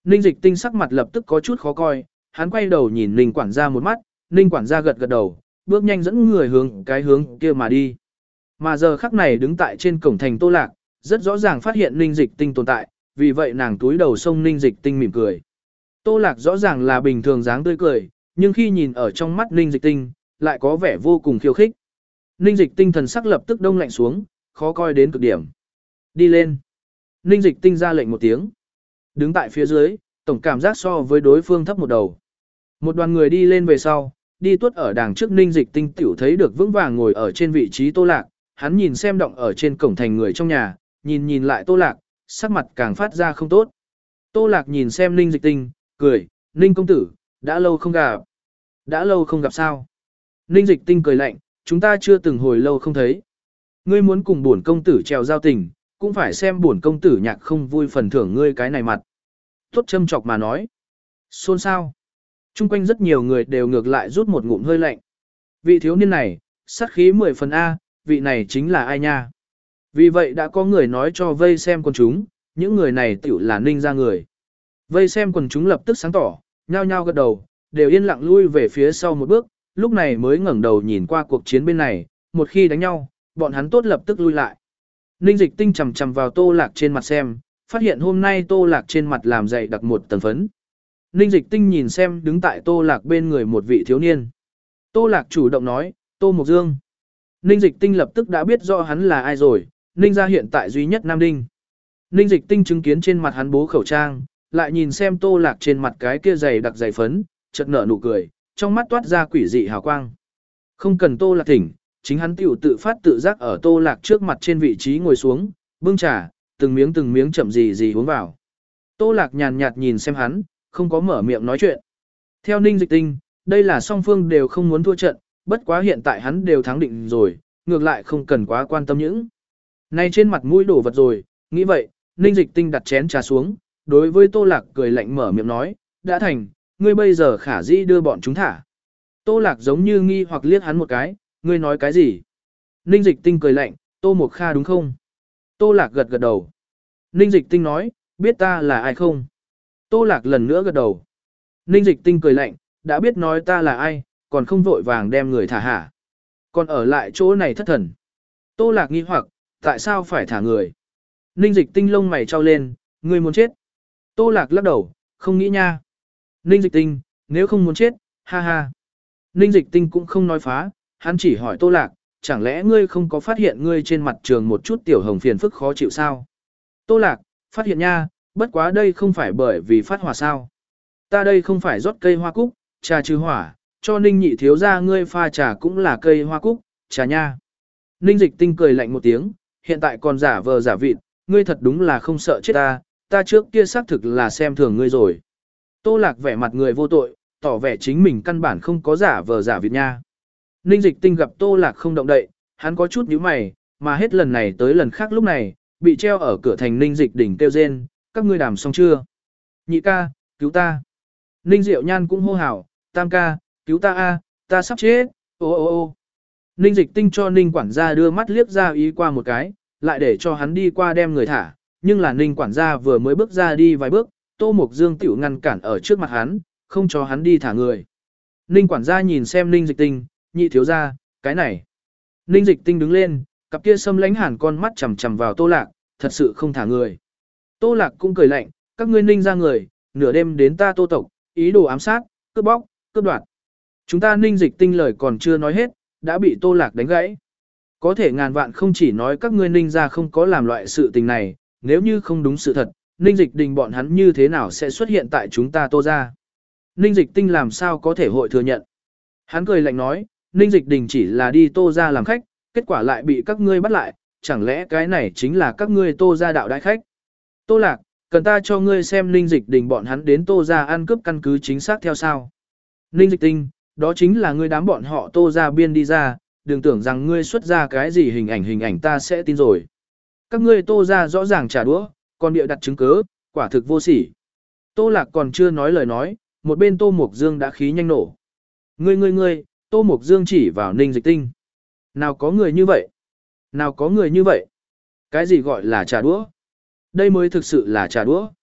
Ninh Dịch Tinh sắc mặt lập tức có chút khó coi, hắn quay đầu nhìn Ninh quản gia một mắt, Ninh quản gia gật gật đầu, bước nhanh dẫn người hướng cái hướng kia mà đi. Mà giờ khắc này đứng tại trên cổng thành Tô Lạc, rất rõ ràng phát hiện Ninh Dịch Tinh tồn tại, vì vậy nàng túi đầu xông Ninh Dịch Tinh mỉm cười. Tô Lạc rõ ràng là bình thường dáng tươi cười, nhưng khi nhìn ở trong mắt Ninh Dịch Tinh, lại có vẻ vô cùng khiêu khích. Ninh Dịch Tinh thần sắc lập tức đông lạnh xuống, khó coi đến cực điểm. Đi lên. Ninh Dịch Tinh ra lệnh một tiếng. Đứng tại phía dưới, tổng cảm giác so với đối phương thấp một đầu. Một đoàn người đi lên về sau, đi tuốt ở đằng trước Ninh Dịch Tinh tiểu thấy được vững vàng ngồi ở trên vị trí Tô Lạc, hắn nhìn xem động ở trên cổng thành người trong nhà, nhìn nhìn lại Tô Lạc, sắc mặt càng phát ra không tốt. Tô Lạc nhìn xem Ninh Dịch Tinh, cười, Ninh công tử, đã lâu không gặp. Đã lâu không gặp sao? Ninh Dịch Tinh cười lạnh, chúng ta chưa từng hồi lâu không thấy. Ngươi muốn cùng bổn công tử trèo giao tình, cũng phải xem bổn công tử nhạc không vui phần thưởng ngươi cái này mặt. Tốt châm chọc mà nói. Xôn xao. Trung quanh rất nhiều người đều ngược lại rút một ngụm hơi lạnh. Vị thiếu niên này, sát khí mười phần A, vị này chính là ai nha? Vì vậy đã có người nói cho vây xem quần chúng, những người này tiểu là Ninh ra người. Vây xem quần chúng lập tức sáng tỏ, nhao nhao gật đầu, đều yên lặng lui về phía sau một bước, lúc này mới ngẩng đầu nhìn qua cuộc chiến bên này, một khi đánh nhau, bọn hắn tốt lập tức lui lại. Ninh Dịch Tinh chằm chằm vào Tô Lạc trên mặt xem, phát hiện hôm nay Tô Lạc trên mặt làm dày đặc một tầng phấn. Ninh Dịch Tinh nhìn xem đứng tại Tô Lạc bên người một vị thiếu niên. Tô Lạc chủ động nói, Tô Mộc Dương. Ninh Dịch Tinh lập tức đã biết rõ hắn là ai rồi, Ninh gia hiện tại duy nhất Nam Đinh. Ninh Dịch Tinh chứng kiến trên mặt hắn bố khẩu trang, lại nhìn xem Tô Lạc trên mặt cái kia dày đặc dày phấn, chợt nở nụ cười, trong mắt toát ra quỷ dị hào quang. Không cần Tô Lạc thỉnh, chính hắn tiểu tự phát tự giác ở Tô Lạc trước mặt trên vị trí ngồi xuống, bưng trà, từng miếng từng miếng chậm gì gì uống vào. Tô Lạc nhàn nhạt nhìn xem hắn, không có mở miệng nói chuyện. Theo Ninh Dịch Tinh, đây là song phương đều không muốn thua trận, bất quá hiện tại hắn đều thắng định rồi, ngược lại không cần quá quan tâm những. Nay trên mặt mũi đổ vật rồi, nghĩ vậy, Ninh Dịch Tinh đặt chén trà xuống, đối với Tô Lạc cười lạnh mở miệng nói, đã thành, ngươi bây giờ khả dĩ đưa bọn chúng thả. Tô Lạc giống như nghi hoặc liếc hắn một cái, ngươi nói cái gì? Ninh Dịch Tinh cười lạnh, Tô Mộc Kha đúng không? Tô Lạc gật gật đầu. Ninh Dịch Tinh nói, biết ta là ai không? Tô Lạc lần nữa gật đầu. Ninh Dịch Tinh cười lạnh, đã biết nói ta là ai, còn không vội vàng đem người thả hả. Còn ở lại chỗ này thất thần. Tô Lạc nghi hoặc, tại sao phải thả người? Ninh Dịch Tinh lông mày trao lên, ngươi muốn chết. Tô Lạc lắc đầu, không nghĩ nha. Ninh Dịch Tinh, nếu không muốn chết, ha ha. Ninh Dịch Tinh cũng không nói phá, hắn chỉ hỏi Tô Lạc, chẳng lẽ ngươi không có phát hiện ngươi trên mặt trường một chút tiểu hồng phiền phức khó chịu sao? Tô Lạc, phát hiện nha, bất quá đây không phải bởi vì phát hỏa sao. Ta đây không phải rót cây hoa cúc, trà trừ hỏa, cho Ninh nhị thiếu ra ngươi pha trà cũng là cây hoa cúc, trà nha. Ninh Dịch Tinh cười lạnh một tiếng, hiện tại còn giả vờ giả vịt, ngươi thật đúng là không sợ chết ta, ta trước kia xác thực là xem thường ngươi rồi. Tô Lạc vẻ mặt người vô tội, tỏ vẻ chính mình căn bản không có giả vờ giả vịt nha. Ninh Dịch Tinh gặp Tô Lạc không động đậy, hắn có chút nhíu mày, mà hết lần này tới lần khác lúc này, bị treo ở cửa thành Ninh Dịch đỉnh kêu rên, các ngươi đàm xong chưa? Nhị ca, cứu ta. Ninh Diệu Nhan cũng hô hào, tam ca, cứu ta a, ta sắp chết, ô ô ô. Ninh Dịch Tinh cho Ninh quản gia đưa mắt liếc ra ý qua một cái, lại để cho hắn đi qua đem người thả, nhưng là Ninh quản gia vừa mới bước ra đi vài bước, Tô Mộc Dương tiểu ngăn cản ở trước mặt hắn, không cho hắn đi thả người. Ninh quản gia nhìn xem Ninh Dịch Tinh, nhị thiếu gia, cái này. Ninh Dịch Tinh đứng lên, cặp kia xâm lánh hàn con mắt chằm chằm vào Tô Lạc, thật sự không thả người. Tô Lạc cũng cười lạnh, các ngươi Ninh ra người, nửa đêm đến ta Tô tộc, ý đồ ám sát, cướp bóc, cướp đoạt. Chúng ta Ninh Dịch Tinh lời còn chưa nói hết, đã bị Tô Lạc đánh gãy. Có thể ngàn vạn không chỉ nói các ngươi Ninh ra không có làm loại sự tình này, nếu như không đúng sự thật, Ninh Dịch Đình bọn hắn như thế nào sẽ xuất hiện tại chúng ta Tô ra. Ninh Dịch Tinh làm sao có thể hội thừa nhận. Hắn cười lạnh nói, Ninh Dịch Đình chỉ là đi Tô ra làm khách, kết quả lại bị các ngươi bắt lại, chẳng lẽ cái này chính là các ngươi Tô ra đạo đại khách. Tô Lạc, cần ta cho ngươi xem Ninh Dịch Đình bọn hắn đến Tô ra ăn cướp căn cứ chính xác theo sao. Ninh Dịch Tinh, đó chính là ngươi đám bọn họ Tô ra biên đi ra, đừng tưởng rằng ngươi xuất ra cái gì hình ảnh hình ảnh ta sẽ tin rồi. Các ngươi Tô ra rõ ràng trả đũa, còn bịa đặt chứng cớ, quả thực vô sỉ. Tô Lạc còn chưa nói lời nói, một bên Tô Mộc Dương đã khí nhanh nổ. Ngươi ngươi ngươi, Tô Mộc Dương chỉ vào Ninh Dịch Tinh. Nào có người như vậy? Nào có người như vậy? Cái gì gọi là trả đũa? Đây mới thực sự là trả đũa.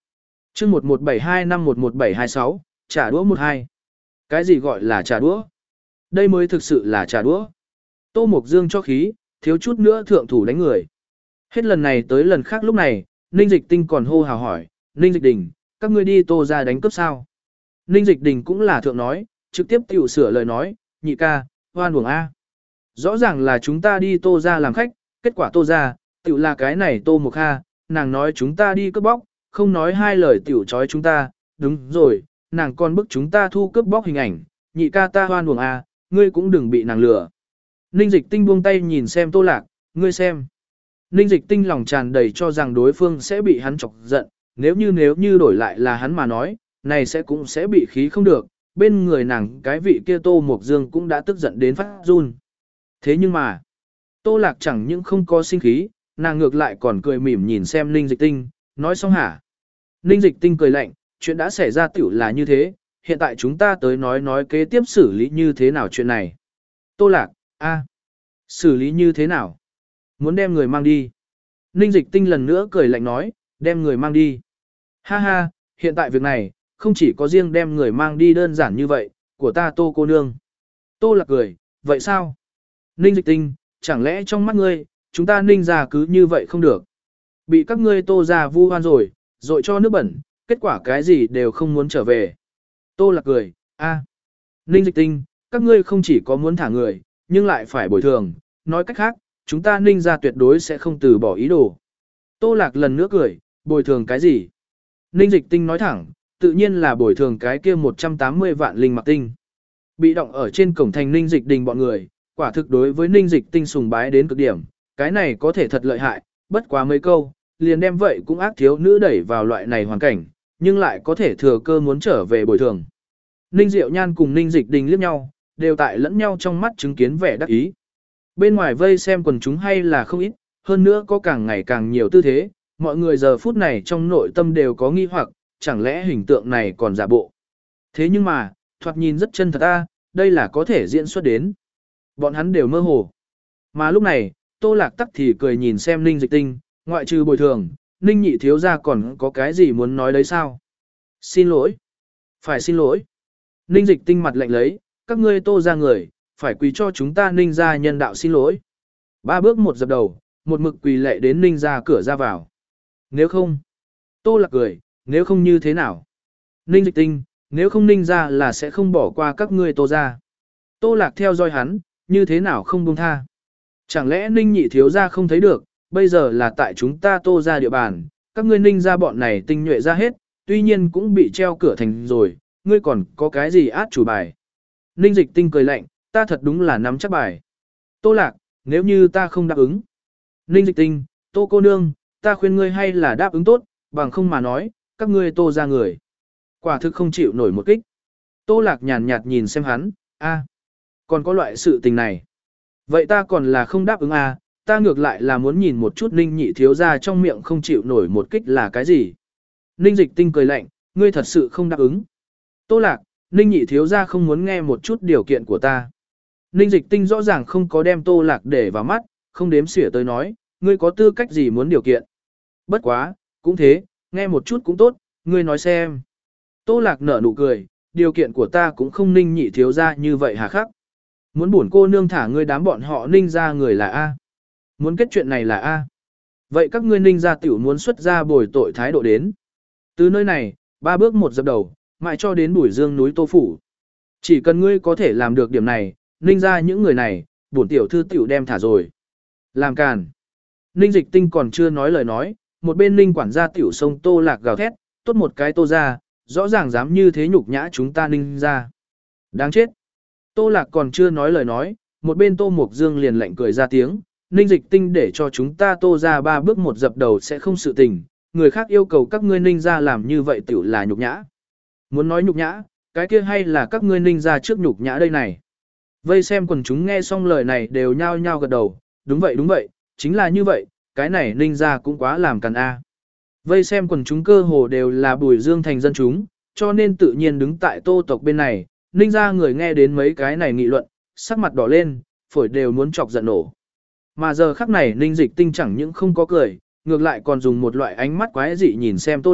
chương một một bảy hai năm một một bảy hai sáu, trả đũa một hai. Cái gì gọi là trả đũa? Đây mới thực sự là trả đũa. Tô Mộc Dương cho khí, thiếu chút nữa thượng thủ đánh người. Hết lần này tới lần khác lúc này, Ninh Dịch Tinh còn hô hào hỏi, Ninh Dịch Đình, các ngươi đi Tô ra đánh cướp sao? Ninh Dịch Đình cũng là thượng nói, trực tiếp tiểu sửa lời nói, nhị ca, hoan uổng A. Rõ ràng là chúng ta đi Tô ra làm khách, kết quả Tô ra, tiểu là cái này Tô Mộc Kha, nàng nói chúng ta đi cướp bóc, không nói hai lời tiểu chói chúng ta, đúng rồi, nàng còn bức chúng ta thu cướp bóc hình ảnh, nhị ca ta hoan uổng A, ngươi cũng đừng bị nàng lừa. Ninh Dịch Tinh buông tay nhìn xem Tô Lạc, ngươi xem. Ninh Dịch Tinh lòng tràn đầy cho rằng đối phương sẽ bị hắn chọc giận, nếu như nếu như đổi lại là hắn mà nói, này sẽ cũng sẽ bị khí không được, bên người nàng cái vị kia Tô Mộc Dương cũng đã tức giận đến phát run. Thế nhưng mà, Tô Lạc chẳng những không có sinh khí, nàng ngược lại còn cười mỉm nhìn xem Ninh Dịch Tinh, nói xong hả? Ninh Dịch Tinh cười lạnh, chuyện đã xảy ra tiểu là như thế, hiện tại chúng ta tới nói nói kế tiếp xử lý như thế nào chuyện này. Tô Lạc, a, xử lý như thế nào? Muốn đem người mang đi. Ninh Dịch Tinh lần nữa cười lạnh nói, đem người mang đi. Ha ha, hiện tại việc này, không chỉ có riêng đem người mang đi đơn giản như vậy, của ta Tô cô nương. Tô Lạc cười, vậy sao? Ninh Dịch Tinh, chẳng lẽ trong mắt ngươi, chúng ta Ninh ra cứ như vậy không được? Bị các ngươi Tô ra vu oan rồi, rồi cho nước bẩn, kết quả cái gì đều không muốn trở về. Tô Lạc cười, a, Ninh Dịch Tinh, các ngươi không chỉ có muốn thả người, nhưng lại phải bồi thường, nói cách khác, chúng ta Ninh ra tuyệt đối sẽ không từ bỏ ý đồ. Tô Lạc lần nữa cười, bồi thường cái gì? Ninh Dịch Tinh nói thẳng, tự nhiên là bồi thường cái kia một trăm tám mươi vạn linh mặc tinh. Bị động ở trên cổng thành Ninh Dịch Đình bọn người, quả thực đối với Ninh Dịch Tinh sùng bái đến cực điểm, cái này có thể thật lợi hại, bất quá mấy câu, liền đem vậy cũng ác thiếu nữ đẩy vào loại này hoàn cảnh, nhưng lại có thể thừa cơ muốn trở về bồi thường. Ninh Diệu Nhan cùng Ninh Dịch Đình liếc nhau, đều tại lẫn nhau trong mắt chứng kiến vẻ đắc ý. Bên ngoài vây xem quần chúng hay là không ít, hơn nữa có càng ngày càng nhiều tư thế, mọi người giờ phút này trong nội tâm đều có nghi hoặc, chẳng lẽ hình tượng này còn giả bộ. Thế nhưng mà, thoạt nhìn rất chân thật a, đây là có thể diễn xuất đến. Bọn hắn đều mơ hồ. Mà lúc này, Tô Lạc tắc thì cười nhìn xem Ninh Dịch Tinh, ngoại trừ bồi thường, Ninh nhị thiếu ra còn có cái gì muốn nói đấy sao? Xin lỗi. Phải xin lỗi. Ninh Dịch Tinh mặt lạnh lấy, các ngươi Tô ra người, phải quỳ cho chúng ta Ninh ra nhân đạo xin lỗi. Ba bước một dập đầu, một mực quỳ lệ đến Ninh ra cửa ra vào. Nếu không, Tô Lạc cười, nếu không như thế nào? Ninh Dịch Tinh, nếu không Ninh ra là sẽ không bỏ qua các ngươi Tô ra. Tô Lạc theo dõi hắn, như thế nào không buông tha? Chẳng lẽ Ninh nhị thiếu ra không thấy được, bây giờ là tại chúng ta Tô ra địa bàn, các ngươi Ninh ra bọn này tinh nhuệ ra hết, tuy nhiên cũng bị treo cửa thành rồi, ngươi còn có cái gì át chủ bài? Ninh Dịch Tinh cười lạnh, ta thật đúng là nắm chắc bài. Tô Lạc, nếu như ta không đáp ứng. Ninh Dịch Tinh, Tô cô nương, ta khuyên ngươi hay là đáp ứng tốt, bằng không mà nói, các ngươi Tô ra người. Quả thực không chịu nổi một kích. Tô Lạc nhàn nhạt nhìn xem hắn, a, còn có loại sự tình này. Vậy ta còn là không đáp ứng a, ta ngược lại là muốn nhìn một chút Ninh nhị thiếu ra trong miệng không chịu nổi một kích là cái gì. Ninh Dịch Tinh cười lạnh, ngươi thật sự không đáp ứng. Tô Lạc, Ninh nhị thiếu ra không muốn nghe một chút điều kiện của ta. Ninh Dịch Tinh rõ ràng không có đem Tô Lạc để vào mắt, không đếm xỉa tới nói, ngươi có tư cách gì muốn điều kiện. Bất quá, cũng thế, nghe một chút cũng tốt, ngươi nói xem. Tô Lạc nở nụ cười, điều kiện của ta cũng không Ninh nhị thiếu ra như vậy hà khắc. Muốn bổn cô nương thả ngươi đám bọn họ Ninh ra người là A. Muốn kết chuyện này là A. Vậy các ngươi Ninh ra tiểu muốn xuất ra bồi tội thái độ đến. Từ nơi này, ba bước một dập đầu, mãi cho đến Bùi Dương núi Tô Phủ. Chỉ cần ngươi có thể làm được điểm này, Ninh ra những người này, bổn tiểu thư tiểu đem thả rồi. Làm càn. Ninh Dịch Tinh còn chưa nói lời nói, một bên Ninh quản gia tiểu sông Tô Lạc gào thét, tốt một cái Tô ra, rõ ràng dám như thế nhục nhã chúng ta Ninh ra. Đáng chết. Tô Lạc còn chưa nói lời nói, một bên Tô Mộc Dương liền lạnh cười ra tiếng, Ninh Dịch Tinh để cho chúng ta Tô ra ba bước một dập đầu sẽ không sự tình, người khác yêu cầu các ngươi Ninh ra làm như vậy tiểu là nhục nhã. Muốn nói nhục nhã, cái kia hay là các ngươi Ninh ra trước nhục nhã đây này. Vây xem quần chúng nghe xong lời này đều nhao nhao gật đầu, đúng vậy đúng vậy, chính là như vậy, cái này Ninh ra cũng quá làm càn a. Vây xem quần chúng cơ hồ đều là Bùi Dương thành dân chúng, cho nên tự nhiên đứng tại Tô tộc bên này, Ninh ra người nghe đến mấy cái này nghị luận, sắc mặt đỏ lên, phổi đều muốn chọc giận nổ. Mà giờ khắc này Ninh Dịch Tinh chẳng những không có cười, ngược lại còn dùng một loại ánh mắt quái dị nhìn xem Tô Lạc,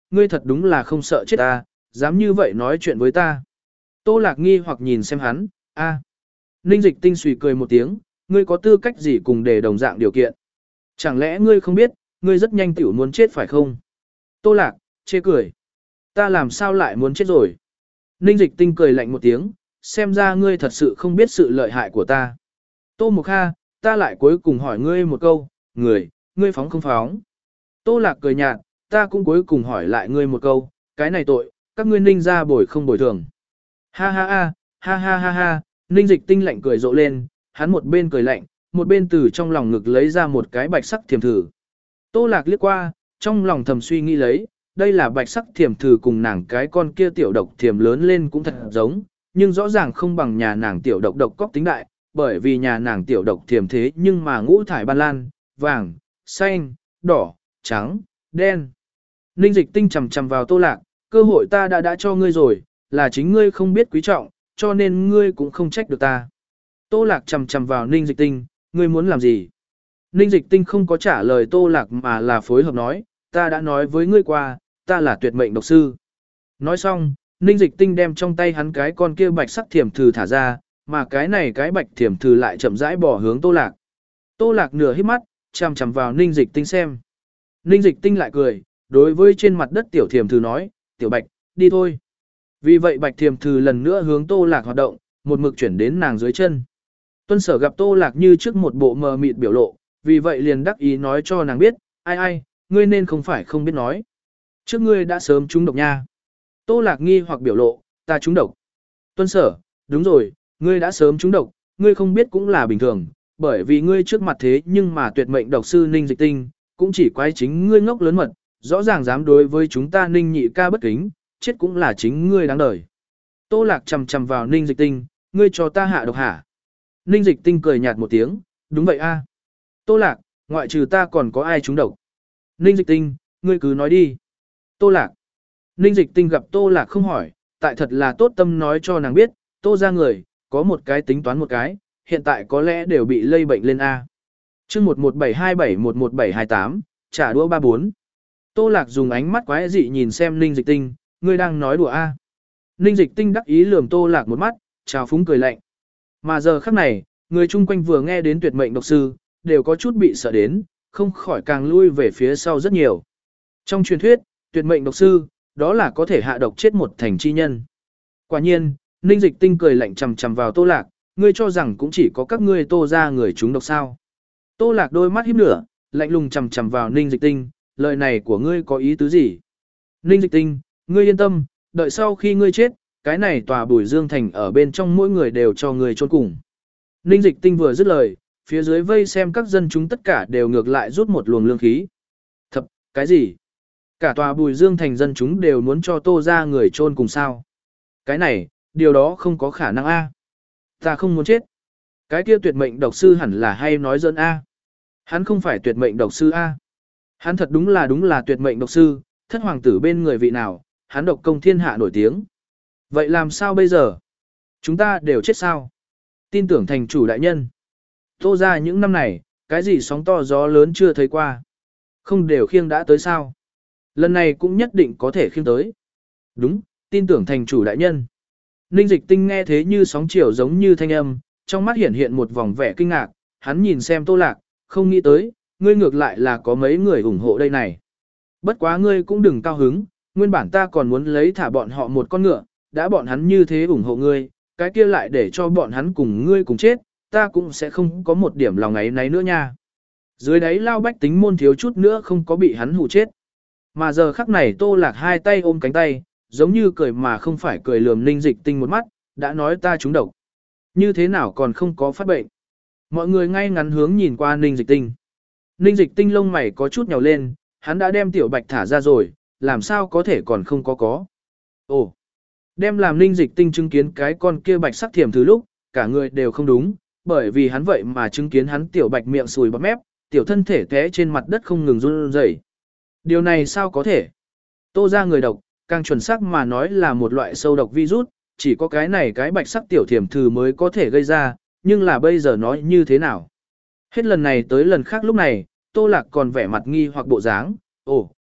ngươi thật đúng là không sợ chết ta, dám như vậy nói chuyện với ta. Tô Lạc nghi hoặc nhìn xem hắn, a. Ninh Dịch Tinh suy cười một tiếng, ngươi có tư cách gì cùng để đồng dạng điều kiện? Chẳng lẽ ngươi không biết, ngươi rất nhanh tiểu muốn chết phải không? Tô Lạc, chê cười. Ta làm sao lại muốn chết rồi? Ninh Dịch Tinh cười lạnh một tiếng, xem ra ngươi thật sự không biết sự lợi hại của ta. Tô Mộc Kha, ta lại cuối cùng hỏi ngươi một câu, người, ngươi phóng không phóng? Tô Lạc cười nhạt, ta cũng cuối cùng hỏi lại ngươi một câu, cái này tội, các ngươi Ninh ra bồi không bồi thường. Ha ha ha, ha ha ha ha, Ninh Dịch Tinh lạnh cười rộ lên, hắn một bên cười lạnh, một bên từ trong lòng ngực lấy ra một cái bạch sắc thiềm thử. Tô Lạc liếc qua, trong lòng thầm suy nghĩ lấy, đây là bạch sắc thiềm thử cùng nàng cái con kia tiểu độc thiềm lớn lên cũng thật giống, nhưng rõ ràng không bằng nhà nàng tiểu độc độc cóc tính đại, bởi vì nhà nàng tiểu độc thiềm thế nhưng mà ngũ thải ban lan, vàng, xanh, đỏ, trắng, đen. Ninh Dịch Tinh chầm chầm vào Tô Lạc, cơ hội ta đã đã cho ngươi rồi, là chính ngươi không biết quý trọng, cho nên ngươi cũng không trách được ta. Tô Lạc chầm chầm vào Ninh Dịch Tinh, ngươi muốn làm gì? Ninh Dịch Tinh không có trả lời Tô Lạc mà là phối hợp nói, ta đã nói với ngươi qua, ta là tuyệt mệnh độc sư. Nói xong, Ninh Dịch Tinh đem trong tay hắn cái con kia bạch sắc thiểm thử thả ra, mà cái này cái bạch thiểm thử lại chậm rãi bỏ hướng Tô Lạc. Tô Lạc nửa hít mắt, chằm chằm vào Ninh Dịch Tinh xem. Ninh Dịch Tinh lại cười, đối với trên mặt đất tiểu thiểm thử nói, tiểu bạch, đi thôi. Vì vậy bạch thiểm thử lần nữa hướng Tô Lạc hoạt động, một mực chuyển đến nàng dưới chân. Tuân Sở gặp Tô Lạc như trước một bộ mờ mịt biểu lộ, vì vậy liền đắc ý nói cho nàng biết, ai ai, ngươi nên không phải không biết nói. Trước ngươi đã sớm trúng độc nha. Tô Lạc nghi hoặc biểu lộ, ta trúng độc. Tuân Sở, đúng rồi, ngươi đã sớm trúng độc, ngươi không biết cũng là bình thường, bởi vì ngươi trước mặt thế nhưng mà tuyệt mệnh độc sư Ninh Dịch Tinh, cũng chỉ quái chính ngươi ngốc lớn mật, rõ ràng dám đối với chúng ta Ninh nhị ca bất kính, chết cũng là chính ngươi đáng đời. Tô Lạc chầm chầm vào Ninh Dịch Tinh, ngươi cho ta hạ độc hả? Ninh Dịch Tinh cười nhạt một tiếng, đúng vậy a. Tô Lạc, ngoại trừ ta còn có ai trúng độc? Ninh Dịch Tinh, ngươi cứ nói đi. Tô Lạc. Ninh Dịch Tinh gặp Tô Lạc không hỏi, tại thật là tốt tâm nói cho nàng biết, Tô ra người, có một cái tính toán một cái, hiện tại có lẽ đều bị lây bệnh lên A. chương một một bảy hai bảy một một bảy hai tám, trả đũa ba bốn. Tô Lạc dùng ánh mắt quái dị nhìn xem Ninh Dịch Tinh, ngươi đang nói đùa A. Ninh Dịch Tinh đắc ý lườm Tô Lạc một mắt, chào phúng cười lạnh. Mà giờ khắc này, người chung quanh vừa nghe đến tuyệt mệnh độc sư, đều có chút bị sợ đến, không khỏi càng lui về phía sau rất nhiều. Trong truyền thuyết, tuyệt mệnh độc sư, đó là có thể hạ độc chết một thành chi nhân. Quả nhiên, Ninh Dịch Tinh cười lạnh chằm chằm vào Tô Lạc, ngươi cho rằng cũng chỉ có các ngươi Tô ra người chúng độc sao. Tô Lạc đôi mắt híp lửa, lạnh lùng chằm chằm vào Ninh Dịch Tinh, lời này của ngươi có ý tứ gì? Ninh Dịch Tinh, ngươi yên tâm, đợi sau khi ngươi chết, cái này tòa Bùi Dương Thành ở bên trong mỗi người đều cho ngươi chôn cùng. Ninh Dịch Tinh vừa dứt lời, phía dưới vây xem các dân chúng tất cả đều ngược lại rút một luồng lương khí. Thập, cái gì? Cả tòa Bùi Dương Thành dân chúng đều muốn cho Tô ra người chôn cùng sao? Cái này, điều đó không có khả năng a. Ta không muốn chết. Cái kia tuyệt mệnh độc sư hẳn là hay nói giỡn a. Hắn không phải tuyệt mệnh độc sư a. Hắn thật đúng là đúng là tuyệt mệnh độc sư, thất hoàng tử bên người vị nào, hắn độc công thiên hạ nổi tiếng. Vậy làm sao bây giờ? Chúng ta đều chết sao? Tin tưởng thành chủ đại nhân. Tô ra những năm này, cái gì sóng to gió lớn chưa thấy qua. Không đều khiêng đã tới sao? Lần này cũng nhất định có thể khiêng tới. Đúng, tin tưởng thành chủ đại nhân. Ninh Dịch Tinh nghe thế như sóng chiều giống như thanh âm, trong mắt hiện hiện một vòng vẻ kinh ngạc, hắn nhìn xem Tô Lạc, không nghĩ tới, ngươi ngược lại là có mấy người ủng hộ đây này. Bất quá ngươi cũng đừng cao hứng, nguyên bản ta còn muốn lấy thả bọn họ một con ngựa, đã bọn hắn như thế ủng hộ ngươi, cái kia lại để cho bọn hắn cùng ngươi cùng chết, ta cũng sẽ không có một điểm lòng ấy nấy nữa nha. Dưới đáy lao bách tính môn thiếu chút nữa không có bị hắn hù chết. Mà giờ khắc này Tô Lạc hai tay ôm cánh tay, giống như cười mà không phải cười lườm Ninh Dịch Tinh một mắt, đã nói ta trúng độc. Như thế nào còn không có phát bệnh. Mọi người ngay ngắn hướng nhìn qua Ninh Dịch Tinh. Ninh Dịch Tinh lông mày có chút nhào lên, hắn đã đem tiểu bạch thả ra rồi, làm sao có thể còn không có có. Ồ, đem làm Ninh Dịch Tinh chứng kiến cái con kia bạch sắc thiểm thứ lúc, cả người đều không đúng, bởi vì hắn vậy mà chứng kiến hắn tiểu bạch miệng sùi bọt mép, tiểu thân thể té trên mặt đất không ngừng run rẩy. Điều này sao có thể? Tô ra người độc, càng chuẩn xác mà nói là một loại sâu độc virus, chỉ có cái này cái bạch sắc tiểu thiểm thử mới có thể gây ra, nhưng là bây giờ nói như thế nào? Hết lần này tới lần khác lúc này, Tô Lạc còn vẻ mặt nghi hoặc bộ dáng, ồ,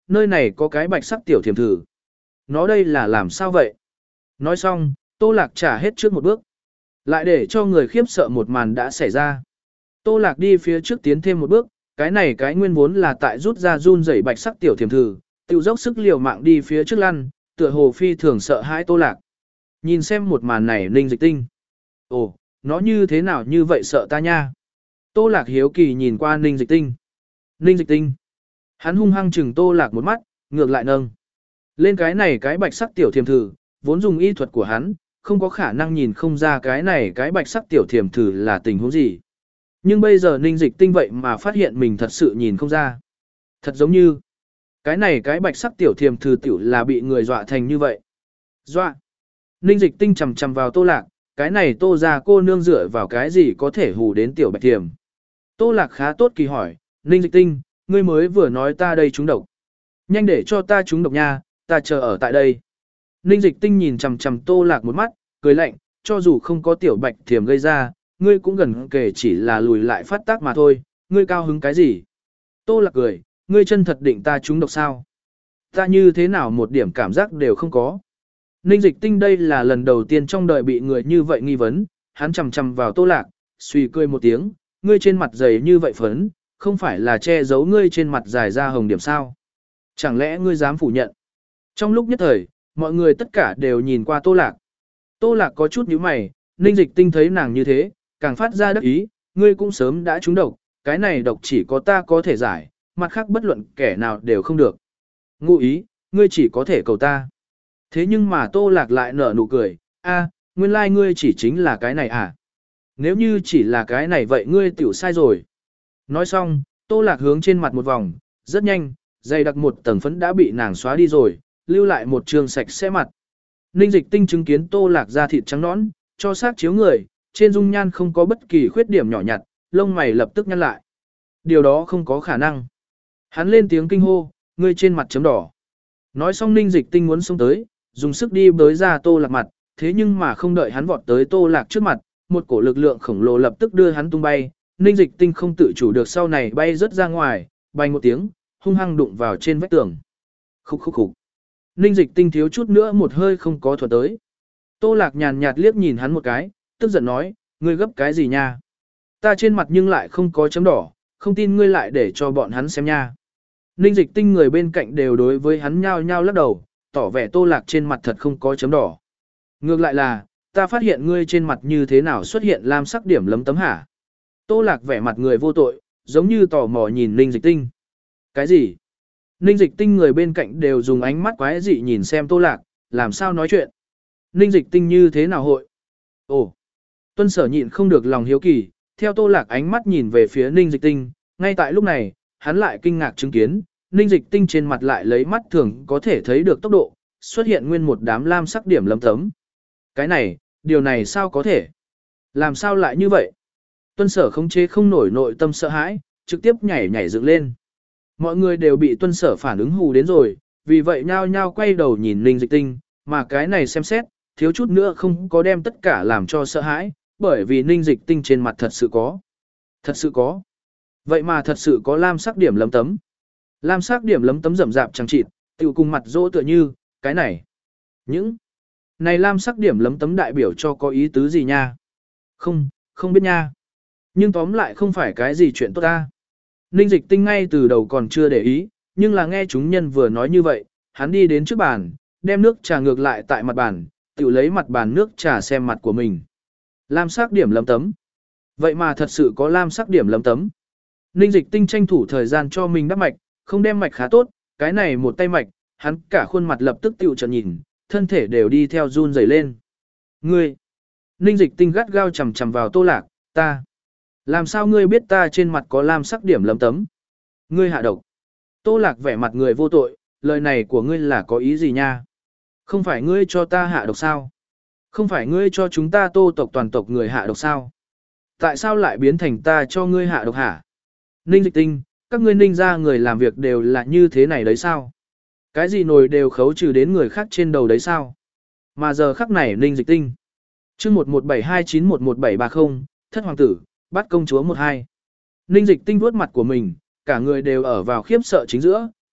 nơi này có cái bạch sắc tiểu thiềm thử. Nó đây là làm sao vậy? Nói xong, Tô Lạc trả hết trước một bước. Lại để cho người khiếp sợ một màn đã xảy ra. Tô Lạc đi phía trước tiến thêm một bước, cái này cái nguyên vốn là tại rút ra run rẩy bạch sắc tiểu thiềm thử, tự dốc sức liều mạng đi phía trước lăn, tựa hồ phi thường sợ hãi Tô Lạc. Nhìn xem một màn này Ninh Dịch Tinh. Ồ, nó như thế nào như vậy sợ ta nha? Tô Lạc hiếu kỳ nhìn qua Ninh Dịch Tinh. Ninh Dịch Tinh. Hắn hung hăng chừng Tô Lạc một mắt, ngược lại nâng lên cái này cái bạch sắc tiểu thiềm thử, vốn dùng y thuật của hắn, không có khả năng nhìn không ra cái này cái bạch sắc tiểu thiềm thử là tình huống gì. Nhưng bây giờ Ninh Dịch Tinh vậy mà phát hiện mình thật sự nhìn không ra. Thật giống như, cái này cái bạch sắc tiểu thiềm thử tiểu là bị người dọa thành như vậy. Dọa. Ninh Dịch Tinh chầm chầm vào Tô Lạc, cái này Tô ra cô nương dựa vào cái gì có thể hù đến tiểu bạch thiềm. Tô Lạc khá tốt kỳ hỏi, Ninh Dịch Tinh, ngươi mới vừa nói ta đây trúng độc. Nhanh để cho ta trúng độc nha, ta chờ ở tại đây. Ninh Dịch Tinh nhìn chằm chằm Tô Lạc một mắt, cười lạnh, cho dù không có tiểu bạch thiềm gây ra, ngươi cũng gần kể chỉ là lùi lại phát tác mà thôi, ngươi cao hứng cái gì? Tô Lạc cười, ngươi chân thật định ta trúng độc sao? Ta như thế nào một điểm cảm giác đều không có. Ninh Dịch Tinh đây là lần đầu tiên trong đời bị người như vậy nghi vấn, hắn chằm chằm vào Tô Lạc, suy cười một tiếng, ngươi trên mặt dày như vậy phấn, không phải là che giấu ngươi trên mặt dài ra hồng điểm sao? Chẳng lẽ ngươi dám phủ nhận? Trong lúc nhất thời, mọi người tất cả đều nhìn qua Tô Lạc. Tô Lạc có chút nhíu mày, Ninh Dịch Tinh thấy nàng như thế, càng phát ra đắc ý, ngươi cũng sớm đã trúng độc, cái này độc chỉ có ta có thể giải, mặt khác bất luận kẻ nào đều không được. Ngụ ý, ngươi chỉ có thể cầu ta. Thế nhưng mà Tô Lạc lại nở nụ cười, a, nguyên lai like ngươi chỉ chính là cái này à? Nếu như chỉ là cái này vậy ngươi tiểu sai rồi. Nói xong, Tô Lạc hướng trên mặt một vòng, rất nhanh, dày đặc một tầng phấn đã bị nàng xóa đi rồi, lưu lại một trường sạch sẽ mặt. Ninh Dịch Tinh chứng kiến Tô Lạc da thịt trắng nõn, cho sát chiếu người, trên dung nhan không có bất kỳ khuyết điểm nhỏ nhặt, lông mày lập tức nhăn lại. Điều đó không có khả năng. Hắn lên tiếng kinh hô, ngươi trên mặt chấm đỏ. Nói xong Ninh Dịch Tinh muốn xông tới, dùng sức đi bới ra Tô Lạc mặt, thế nhưng mà không đợi hắn vọt tới Tô Lạc trước mặt, một cổ lực lượng khổng lồ lập tức đưa hắn tung bay, Ninh Dịch Tinh không tự chủ được sau này bay rất ra ngoài, bay một tiếng, hung hăng đụng vào trên vách tường. Khúc khúc khúc. Ninh Dịch Tinh thiếu chút nữa một hơi không có thuật tới. Tô Lạc nhàn nhạt liếc nhìn hắn một cái, tức giận nói, ngươi gấp cái gì nha? Ta trên mặt nhưng lại không có chấm đỏ, không tin ngươi lại để cho bọn hắn xem nha. Ninh Dịch Tinh người bên cạnh đều đối với hắn nhao nhao lắc đầu, tỏ vẻ Tô Lạc trên mặt thật không có chấm đỏ. Ngược lại là, ta phát hiện ngươi trên mặt như thế nào xuất hiện lam sắc điểm lấm tấm hả? Tô Lạc vẻ mặt người vô tội, giống như tò mò nhìn Ninh Dịch Tinh. Cái gì? Ninh Dịch Tinh người bên cạnh đều dùng ánh mắt quái dị nhìn xem Tô Lạc, làm sao nói chuyện? Ninh Dịch Tinh như thế nào hội? Ồ! Tuân Sở nhịn không được lòng hiếu kỳ, theo Tô Lạc ánh mắt nhìn về phía Ninh Dịch Tinh, ngay tại lúc này, hắn lại kinh ngạc chứng kiến, Ninh Dịch Tinh trên mặt lại lấy mắt thường có thể thấy được tốc độ, xuất hiện nguyên một đám lam sắc điểm lấm tấm. Cái này, điều này sao có thể? Làm sao lại như vậy? Tuân Sở khống chế không nổi nội tâm sợ hãi, trực tiếp nhảy nhảy dựng lên. Mọi người đều bị Tuân Sở phản ứng hù đến rồi, vì vậy nhao nhao quay đầu nhìn Ninh Dịch Tinh, mà cái này xem xét, thiếu chút nữa không có đem tất cả làm cho sợ hãi, bởi vì Ninh Dịch Tinh trên mặt thật sự có. Thật sự có. Vậy mà thật sự có lam sắc điểm lấm tấm. Lam sắc điểm lấm tấm rậm rạp chẳng chịt, tiểu cùng mặt rỗ tựa như, cái này. Những này lam sắc điểm lấm tấm đại biểu cho có ý tứ gì nha? Không, không biết nha. Nhưng tóm lại không phải cái gì chuyện tốt ta. Ninh Dịch Tinh ngay từ đầu còn chưa để ý, nhưng là nghe chúng nhân vừa nói như vậy, hắn đi đến trước bàn, đem nước trà ngược lại tại mặt bàn, tự lấy mặt bàn nước trà xem mặt của mình. Lam sắc điểm lấm tấm. Vậy mà thật sự có lam sắc điểm lấm tấm. Ninh Dịch Tinh tranh thủ thời gian cho mình đắp mạch, không đem mạch khá tốt, cái này một tay mạch, hắn cả khuôn mặt lập tức tiểu trợn nhìn, thân thể đều đi theo run rẩy lên. Ngươi! Ninh Dịch Tinh gắt gao chầm chầm vào Tô Lạc, ta! Làm sao ngươi biết ta trên mặt có lam sắc điểm lấm tấm? Ngươi hạ độc. Tô Lạc vẻ mặt người vô tội, lời này của ngươi là có ý gì nha? Không phải ngươi cho ta hạ độc sao? Không phải ngươi cho chúng ta Tô tộc toàn tộc người hạ độc sao? Tại sao lại biến thành ta cho ngươi hạ độc hả? Ninh Dịch Tinh, các ngươi Ninh ra người làm việc đều là như thế này đấy sao? Cái gì nồi đều khấu trừ đến người khác trên đầu đấy sao? Mà giờ khắc này Ninh Dịch Tinh. chương một một bảy hai chín một một bảy ba không, thất hoàng tử, bắt công chúa một hai. Ninh Dịch Tinh vuốt mặt của mình, cả người đều ở vào khiếp sợ chính giữa,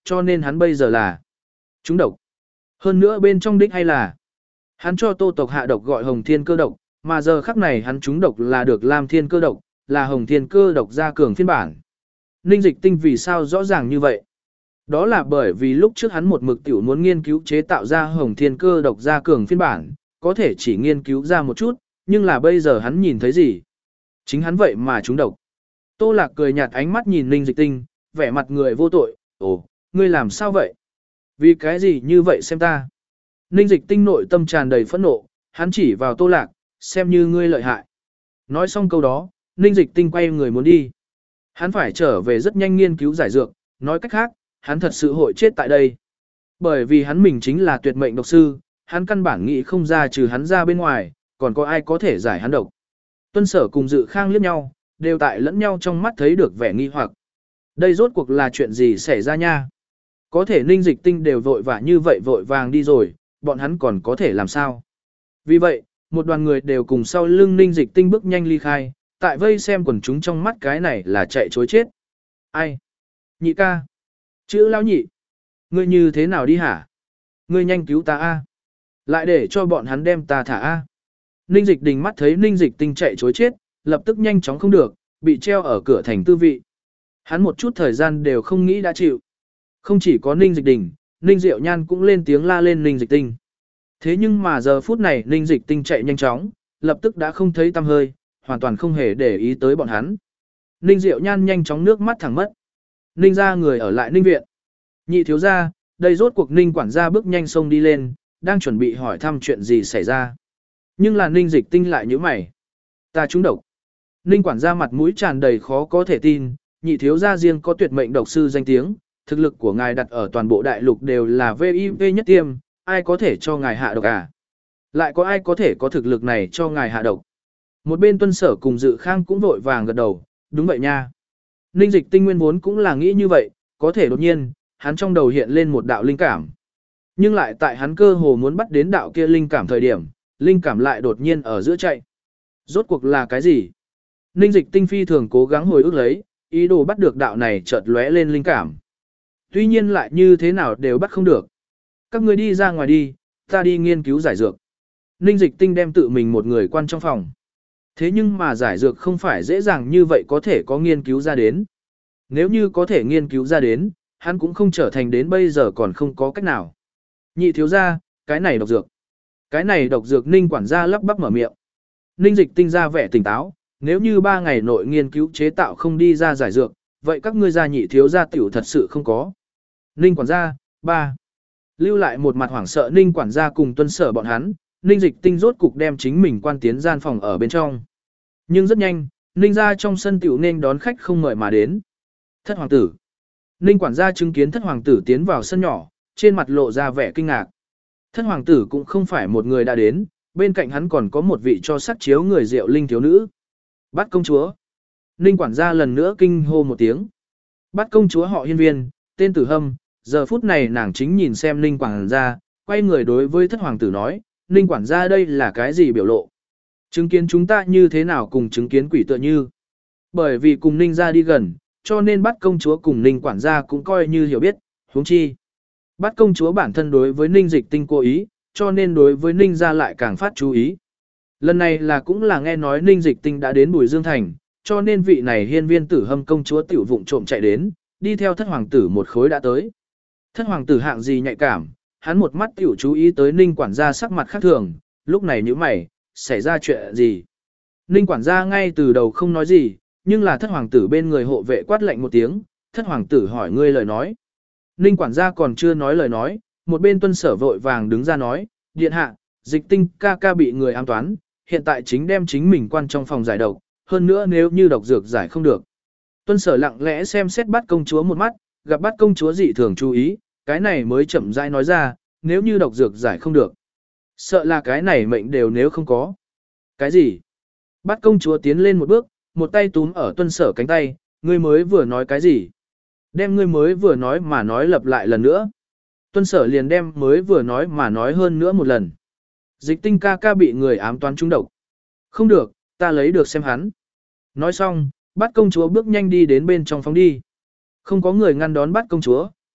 cho nên hắn bây giờ là trúng độc. Hơn nữa bên trong đích hay là hắn cho Tô tộc hạ độc gọi Hồng Thiên Cơ độc, mà giờ khắc này hắn trúng độc là được Lam Thiên Cơ độc, là Hồng Thiên Cơ độc gia cường phiên bản. Ninh Dịch Tinh vì sao rõ ràng như vậy? Đó là bởi vì lúc trước hắn một mực tiểu muốn nghiên cứu chế tạo ra Hồng Thiên Cơ độc gia cường phiên bản, có thể chỉ nghiên cứu ra một chút, nhưng là bây giờ hắn nhìn thấy gì? Chính hắn vậy mà trúng độc. Tô Lạc cười nhạt ánh mắt nhìn Ninh Dịch Tinh, vẻ mặt người vô tội, ồ, ngươi làm sao vậy? Vì cái gì như vậy xem ta? Ninh Dịch Tinh nội tâm tràn đầy phẫn nộ, hắn chỉ vào Tô Lạc, xem như ngươi lợi hại. Nói xong câu đó, Ninh Dịch Tinh quay người muốn đi. Hắn phải trở về rất nhanh nghiên cứu giải dược, nói cách khác, hắn thật sự hội chết tại đây. Bởi vì hắn mình chính là tuyệt mệnh độc sư, hắn căn bản nghĩ không ra trừ hắn ra bên ngoài, còn có ai có thể giải hắn độc. Tuân Sở cùng Dự Khang liếc nhau, đều tại lẫn nhau trong mắt thấy được vẻ nghi hoặc. Đây rốt cuộc là chuyện gì xảy ra nha? Có thể Ninh Dịch Tinh đều vội vã như vậy vội vàng đi rồi, bọn hắn còn có thể làm sao? Vì vậy, một đoàn người đều cùng sau lưng Ninh Dịch Tinh bước nhanh ly khai, tại vây xem quần chúng trong mắt cái này là chạy chối chết. Ai? Nhị ca. Chữ lão nhị. Ngươi như thế nào đi hả? Ngươi nhanh cứu ta a. Lại để cho bọn hắn đem ta thả a. Ninh Dịch Đình mắt thấy Ninh Dịch Tinh chạy chối chết, lập tức nhanh chóng không được, bị treo ở cửa thành tư vị. Hắn một chút thời gian đều không nghĩ đã chịu. Không chỉ có Ninh Dịch Đình, Ninh Diệu Nhan cũng lên tiếng la lên Ninh Dịch Tinh. Thế nhưng mà giờ phút này Ninh Dịch Tinh chạy nhanh chóng, lập tức đã không thấy tăm hơi, hoàn toàn không hề để ý tới bọn hắn. Ninh Diệu Nhan nhanh chóng nước mắt thẳng mất. Ninh ra người ở lại Ninh viện. Nhị thiếu gia, đây rốt cuộc Ninh quản gia bước nhanh xông đi lên, đang chuẩn bị hỏi thăm chuyện gì xảy ra. Nhưng là Ninh Dịch Tinh lại nhíu mày. Ta trúng độc. Ninh quản gia mặt mũi tràn đầy khó có thể tin, nhị thiếu gia riêng có tuyệt mệnh độc sư danh tiếng, thực lực của ngài đặt ở toàn bộ đại lục đều là vê i vê nhất tiêm, ai có thể cho ngài hạ độc à? Lại có ai có thể có thực lực này cho ngài hạ độc? Một bên Tuân Sở cùng Dự Khang cũng vội vàng gật đầu, đúng vậy nha. Ninh Dịch Tinh nguyên vốn cũng là nghĩ như vậy, có thể đột nhiên, hắn trong đầu hiện lên một đạo linh cảm. Nhưng lại tại hắn cơ hồ muốn bắt đến đạo kia linh cảm thời điểm, linh cảm lại đột nhiên ở giữa chạy. Rốt cuộc là cái gì? Ninh Dịch Tinh phi thường cố gắng hồi ức lấy, ý đồ bắt được đạo này chợt lóe lên linh cảm. Tuy nhiên lại như thế nào đều bắt không được. Các người đi ra ngoài đi, ta đi nghiên cứu giải dược. Ninh Dịch Tinh đem tự mình một người quan trong phòng. Thế nhưng mà giải dược không phải dễ dàng như vậy có thể có nghiên cứu ra đến. Nếu như có thể nghiên cứu ra đến, hắn cũng không trở thành đến bây giờ còn không có cách nào. Nhị thiếu ra, cái này độc dược. Cái này độc dược Ninh quản gia lắp bắp mở miệng. Ninh Dịch Tinh ra vẻ tỉnh táo, nếu như ba ngày nội nghiên cứu chế tạo không đi ra giải dược, vậy các ngươi gia nhị thiếu gia tiểu thật sự không có. Ninh quản gia, ba. Lưu lại một mặt hoảng sợ Ninh quản gia cùng Tuân Sở bọn hắn, Ninh Dịch Tinh rốt cục đem chính mình quan tiến gian phòng ở bên trong. Nhưng rất nhanh, Ninh gia trong sân tiểu nên đón khách không mời mà đến. Thất hoàng tử. Ninh quản gia chứng kiến thất hoàng tử tiến vào sân nhỏ, trên mặt lộ ra vẻ kinh ngạc. Thất hoàng tử cũng không phải một người đã đến, bên cạnh hắn còn có một vị cho sắc chiếu người Diệu Linh thiếu nữ. Bát công chúa. Ninh quản gia lần nữa kinh hô một tiếng. Bát công chúa họ Hiên Viên, tên Tử Hâm, giờ phút này nàng chính nhìn xem Ninh quản gia, quay người đối với thất hoàng tử nói, Ninh quản gia đây là cái gì biểu lộ? Chứng kiến chúng ta như thế nào cùng chứng kiến quỷ tựa như? Bởi vì cùng Ninh gia đi gần, cho nên Bát công chúa cùng Ninh quản gia cũng coi như hiểu biết, huống chi. Bát công chúa bản thân đối với Ninh Dịch Tinh cố ý, cho nên đối với Ninh gia lại càng phát chú ý. Lần này là cũng là nghe nói Ninh Dịch Tinh đã đến Bùi Dương Thành, cho nên vị này Hiên Viên Tử Hâm công chúa tiểu vụng trộm chạy đến, đi theo thất hoàng tử một khối đã tới. Thất hoàng tử hạng gì nhạy cảm, hắn một mắt tiểu chú ý tới Ninh quản gia sắc mặt khác thường, lúc này nhíu mày, xảy ra chuyện gì? Ninh quản gia ngay từ đầu không nói gì, nhưng là thất hoàng tử bên người hộ vệ quát lạnh một tiếng, thất hoàng tử hỏi ngươi lời nói. Ninh quản gia còn chưa nói lời nói, một bên Tuân Sở vội vàng đứng ra nói, điện hạ, Dịch Tinh ca ca bị người ám toán, hiện tại chính đem chính mình quan trong phòng giải độc, hơn nữa nếu như độc dược giải không được. Tuân Sở lặng lẽ xem xét Bát công chúa một mắt, gặp Bát công chúa dị thường chú ý, cái này mới chậm rãi nói ra, nếu như độc dược giải không được. Sợ là cái này mệnh đều nếu không có. Cái gì? Bát công chúa tiến lên một bước, một tay túm ở Tuân Sở cánh tay, ngươi mới vừa nói cái gì? Đem ngươi mới vừa nói mà nói lặp lại lần nữa. Tuân Sở liền đem mới vừa nói mà nói hơn nữa một lần. Dịch Tinh ca ca bị người ám toán trúng độc. Không được, ta lấy được xem hắn. Nói xong, Bát công chúa bước nhanh đi đến bên trong phòng đi. Không có người ngăn đón Bát công chúa,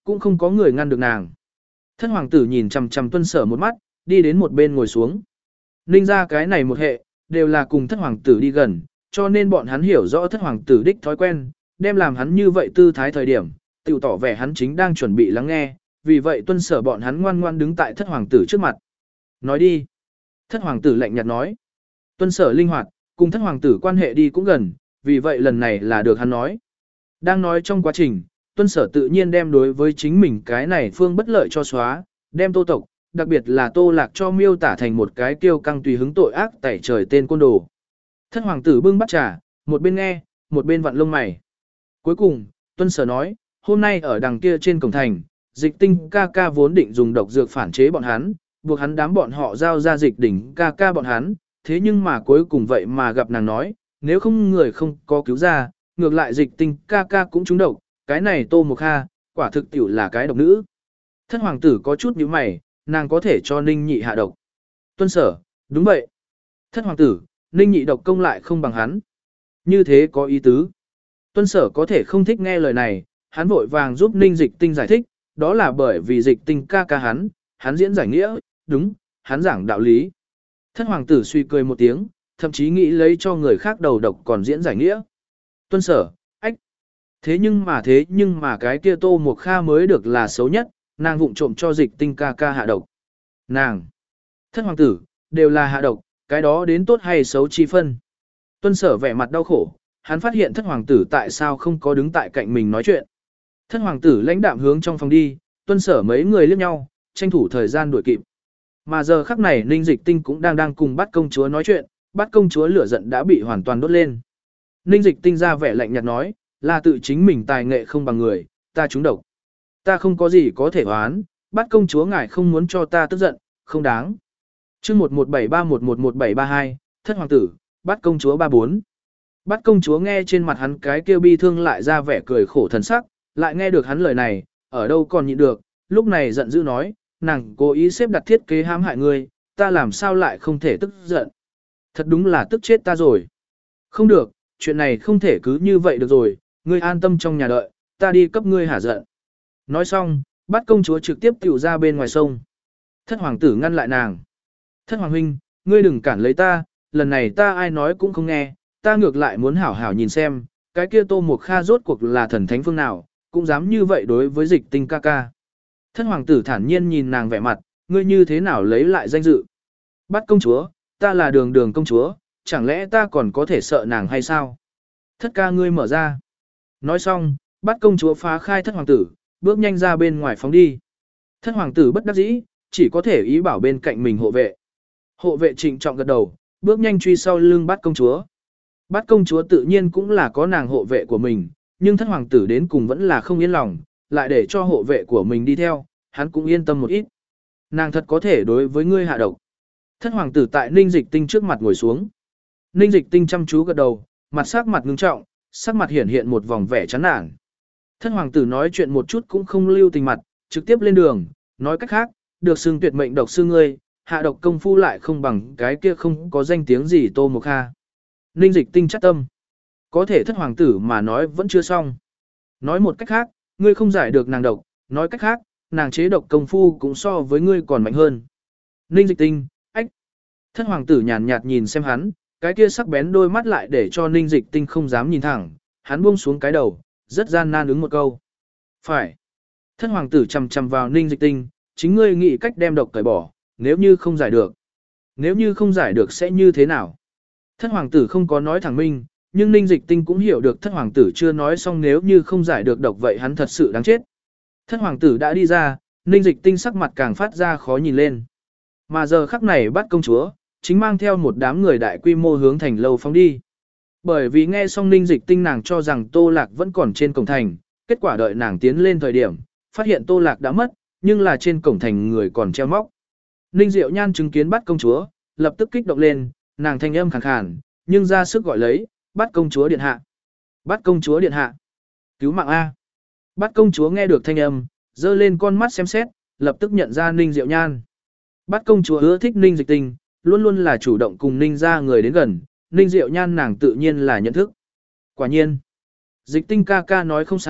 cũng không có người ngăn được nàng. Thất hoàng tử nhìn chằm chằm Tuân Sở một mắt, đi đến một bên ngồi xuống. Ninh ra cái này một hệ, đều là cùng thất hoàng tử đi gần, cho nên bọn hắn hiểu rõ thất hoàng tử đích thói quen, đem làm hắn như vậy tư thái thời điểm, tiểu tỏ vẻ hắn chính đang chuẩn bị lắng nghe, vì vậy Tuân Sở bọn hắn ngoan ngoan đứng tại thất hoàng tử trước mặt. Nói đi. Thất hoàng tử lạnh nhạt nói. Tuân Sở linh hoạt, cùng thất hoàng tử quan hệ đi cũng gần, vì vậy lần này là được hắn nói. Đang nói trong quá trình, Tuân Sở tự nhiên đem đối với chính mình cái này phương bất lợi cho xóa, đem Tô tộc, đặc biệt là Tô Lạc cho miêu tả thành một cái kiêu căng tùy hứng tội ác tẩy trời tên côn đồ. Thất hoàng tử bưng bắt trà, một bên nghe, một bên vặn lông mày. Cuối cùng, Tuân Sở nói, hôm nay ở đằng kia trên cổng thành, Dịch Tinh ca ca vốn định dùng độc dược phản chế bọn hắn, buộc hắn đám bọn họ giao ra Dịch Đỉnh ca ca bọn hắn, thế nhưng mà cuối cùng vậy mà gặp nàng nói, nếu không người không có cứu ra, ngược lại Dịch Tinh ca ca cũng trúng độc, cái này Tô Mộc Kha, quả thực tiểu là cái độc nữ. Thất hoàng tử có chút nhíu mày, nàng có thể cho Ninh Nhị hạ độc. Tuân Sở, đúng vậy. Thất hoàng tử, Ninh Nhị độc công lại không bằng hắn. Như thế có ý tứ. Tuân Sở có thể không thích nghe lời này, hắn vội vàng giúp Ninh Dịch Tinh giải thích, đó là bởi vì Dịch Tinh ca ca hắn, hắn diễn giải nghĩa, đúng, hắn giảng đạo lý. Thất hoàng tử suy cười một tiếng, thậm chí nghĩ lấy cho người khác đầu độc còn diễn giải nghĩa. Tuân Sở, ách. Thế nhưng mà thế nhưng mà cái kia Tô Mộc Kha mới được là xấu nhất, nàng vụng trộm cho Dịch Tinh ca ca hạ độc. Nàng, thất hoàng tử, đều là hạ độc, cái đó đến tốt hay xấu chi phân. Tuân Sở vẻ mặt đau khổ, hắn phát hiện thất hoàng tử tại sao không có đứng tại cạnh mình nói chuyện. Thất hoàng tử lãnh đạm hướng trong phòng đi, Tuân Sở mấy người liếc nhau, tranh thủ thời gian đuổi kịp. Mà giờ khắc này Ninh Dịch Tinh cũng đang đang cùng bắt công chúa nói chuyện, bắt công chúa lửa giận đã bị hoàn toàn đốt lên. Ninh Dịch Tinh ra vẻ lạnh nhạt nói, là tự chính mình tài nghệ không bằng người, ta trúng độc. Ta không có gì có thể oán, bắt công chúa ngài không muốn cho ta tức giận, không đáng. chương một một bảy ba một một một bảy ba hai, thất hoàng tử, bắt công chúa ba bốn. Bắt công chúa nghe trên mặt hắn cái kêu bi thương lại ra vẻ cười khổ thần sắc, lại nghe được hắn lời này, ở đâu còn nhịn được, lúc này giận dữ nói, nàng cố ý xếp đặt thiết kế hãm hại ngươi, ta làm sao lại không thể tức giận. Thật đúng là tức chết ta rồi. Không được, chuyện này không thể cứ như vậy được rồi, ngươi an tâm trong nhà đợi, ta đi cấp ngươi hả giận. Nói xong, bắt công chúa trực tiếp tiểu ra bên ngoài sông. Thất hoàng tử ngăn lại nàng. Thất hoàng huynh, ngươi đừng cản lấy ta, lần này ta ai nói cũng không nghe, ta ngược lại muốn hảo hảo nhìn xem, cái kia Tô Mộc Kha rốt cuộc là thần thánh phương nào, cũng dám như vậy đối với Dịch Tinh ca ca. Thất hoàng tử thản nhiên nhìn nàng vẻ mặt, ngươi như thế nào lấy lại danh dự. Bắt công chúa, ta là đường đường công chúa, chẳng lẽ ta còn có thể sợ nàng hay sao? Thất ca ngươi mở ra. Nói xong, bắt công chúa phá khai thất hoàng tử, bước nhanh ra bên ngoài phóng đi. Thất hoàng tử bất đắc dĩ, chỉ có thể ý bảo bên cạnh mình hộ vệ. Hộ vệ trịnh trọng gật đầu, bước nhanh truy sau lưng bắt công chúa. Bắt công chúa tự nhiên cũng là có nàng hộ vệ của mình, nhưng thất hoàng tử đến cùng vẫn là không yên lòng, lại để cho hộ vệ của mình đi theo, hắn cũng yên tâm một ít. Nàng thật có thể đối với ngươi hạ độc. Thất hoàng tử tại Ninh Dịch Tinh trước mặt ngồi xuống. Ninh Dịch Tinh chăm chú gật đầu, mặt sắc mặt ngưng trọng, sắc mặt hiển hiện một vòng vẻ chán nản. Thất hoàng tử nói chuyện một chút cũng không lưu tình mặt, trực tiếp lên đường, nói cách khác, được xưng tuyệt mệnh độc sư ngươi, hạ độc công phu lại không bằng cái kia không có danh tiếng gì Tô Mộc Kha. Ninh Dịch Tinh chắc tâm. Có thể thất hoàng tử mà nói vẫn chưa xong. Nói một cách khác, ngươi không giải được nàng độc, nói cách khác, nàng chế độc công phu cũng so với ngươi còn mạnh hơn. Ninh Dịch Tinh, ách. Thất hoàng tử nhàn nhạt nhìn xem hắn, cái kia sắc bén đôi mắt lại để cho Ninh Dịch Tinh không dám nhìn thẳng, hắn buông xuống cái đầu, rất gian nan ứng một câu. Phải. Thất hoàng tử chầm chầm vào Ninh Dịch Tinh, chính ngươi nghĩ cách đem độc cởi bỏ, nếu như không giải được. Nếu như không giải được sẽ như thế nào? Thất hoàng tử không có nói thẳng minh, nhưng Ninh Dịch Tinh cũng hiểu được thất hoàng tử chưa nói xong nếu như không giải được độc vậy hắn thật sự đáng chết. Thất hoàng tử đã đi ra, Ninh Dịch Tinh sắc mặt càng phát ra khó nhìn lên. Mà giờ khắc này bắt công chúa, chính mang theo một đám người đại quy mô hướng thành lâu phóng đi. Bởi vì nghe xong Ninh Dịch Tinh nàng cho rằng Tô Lạc vẫn còn trên cổng thành, kết quả đợi nàng tiến lên thời điểm, phát hiện Tô Lạc đã mất, nhưng là trên cổng thành người còn treo móc. Ninh Diệu Nhan chứng kiến bắt công chúa, lập tức kích động lên, nàng thanh âm khàn khàn, nhưng ra sức gọi lấy, bắt công chúa điện hạ. Bắt công chúa điện hạ. Cứu mạng A. Bắt công chúa nghe được thanh âm, dơ lên con mắt xem xét, lập tức nhận ra Ninh Diệu Nhan. Bắt công chúa ưa thích Ninh Dịch Tinh, luôn luôn là chủ động cùng Ninh ra người đến gần, Ninh Diệu Nhan nàng tự nhiên là nhận thức. Quả nhiên, Dịch Tinh ca ca nói không sai,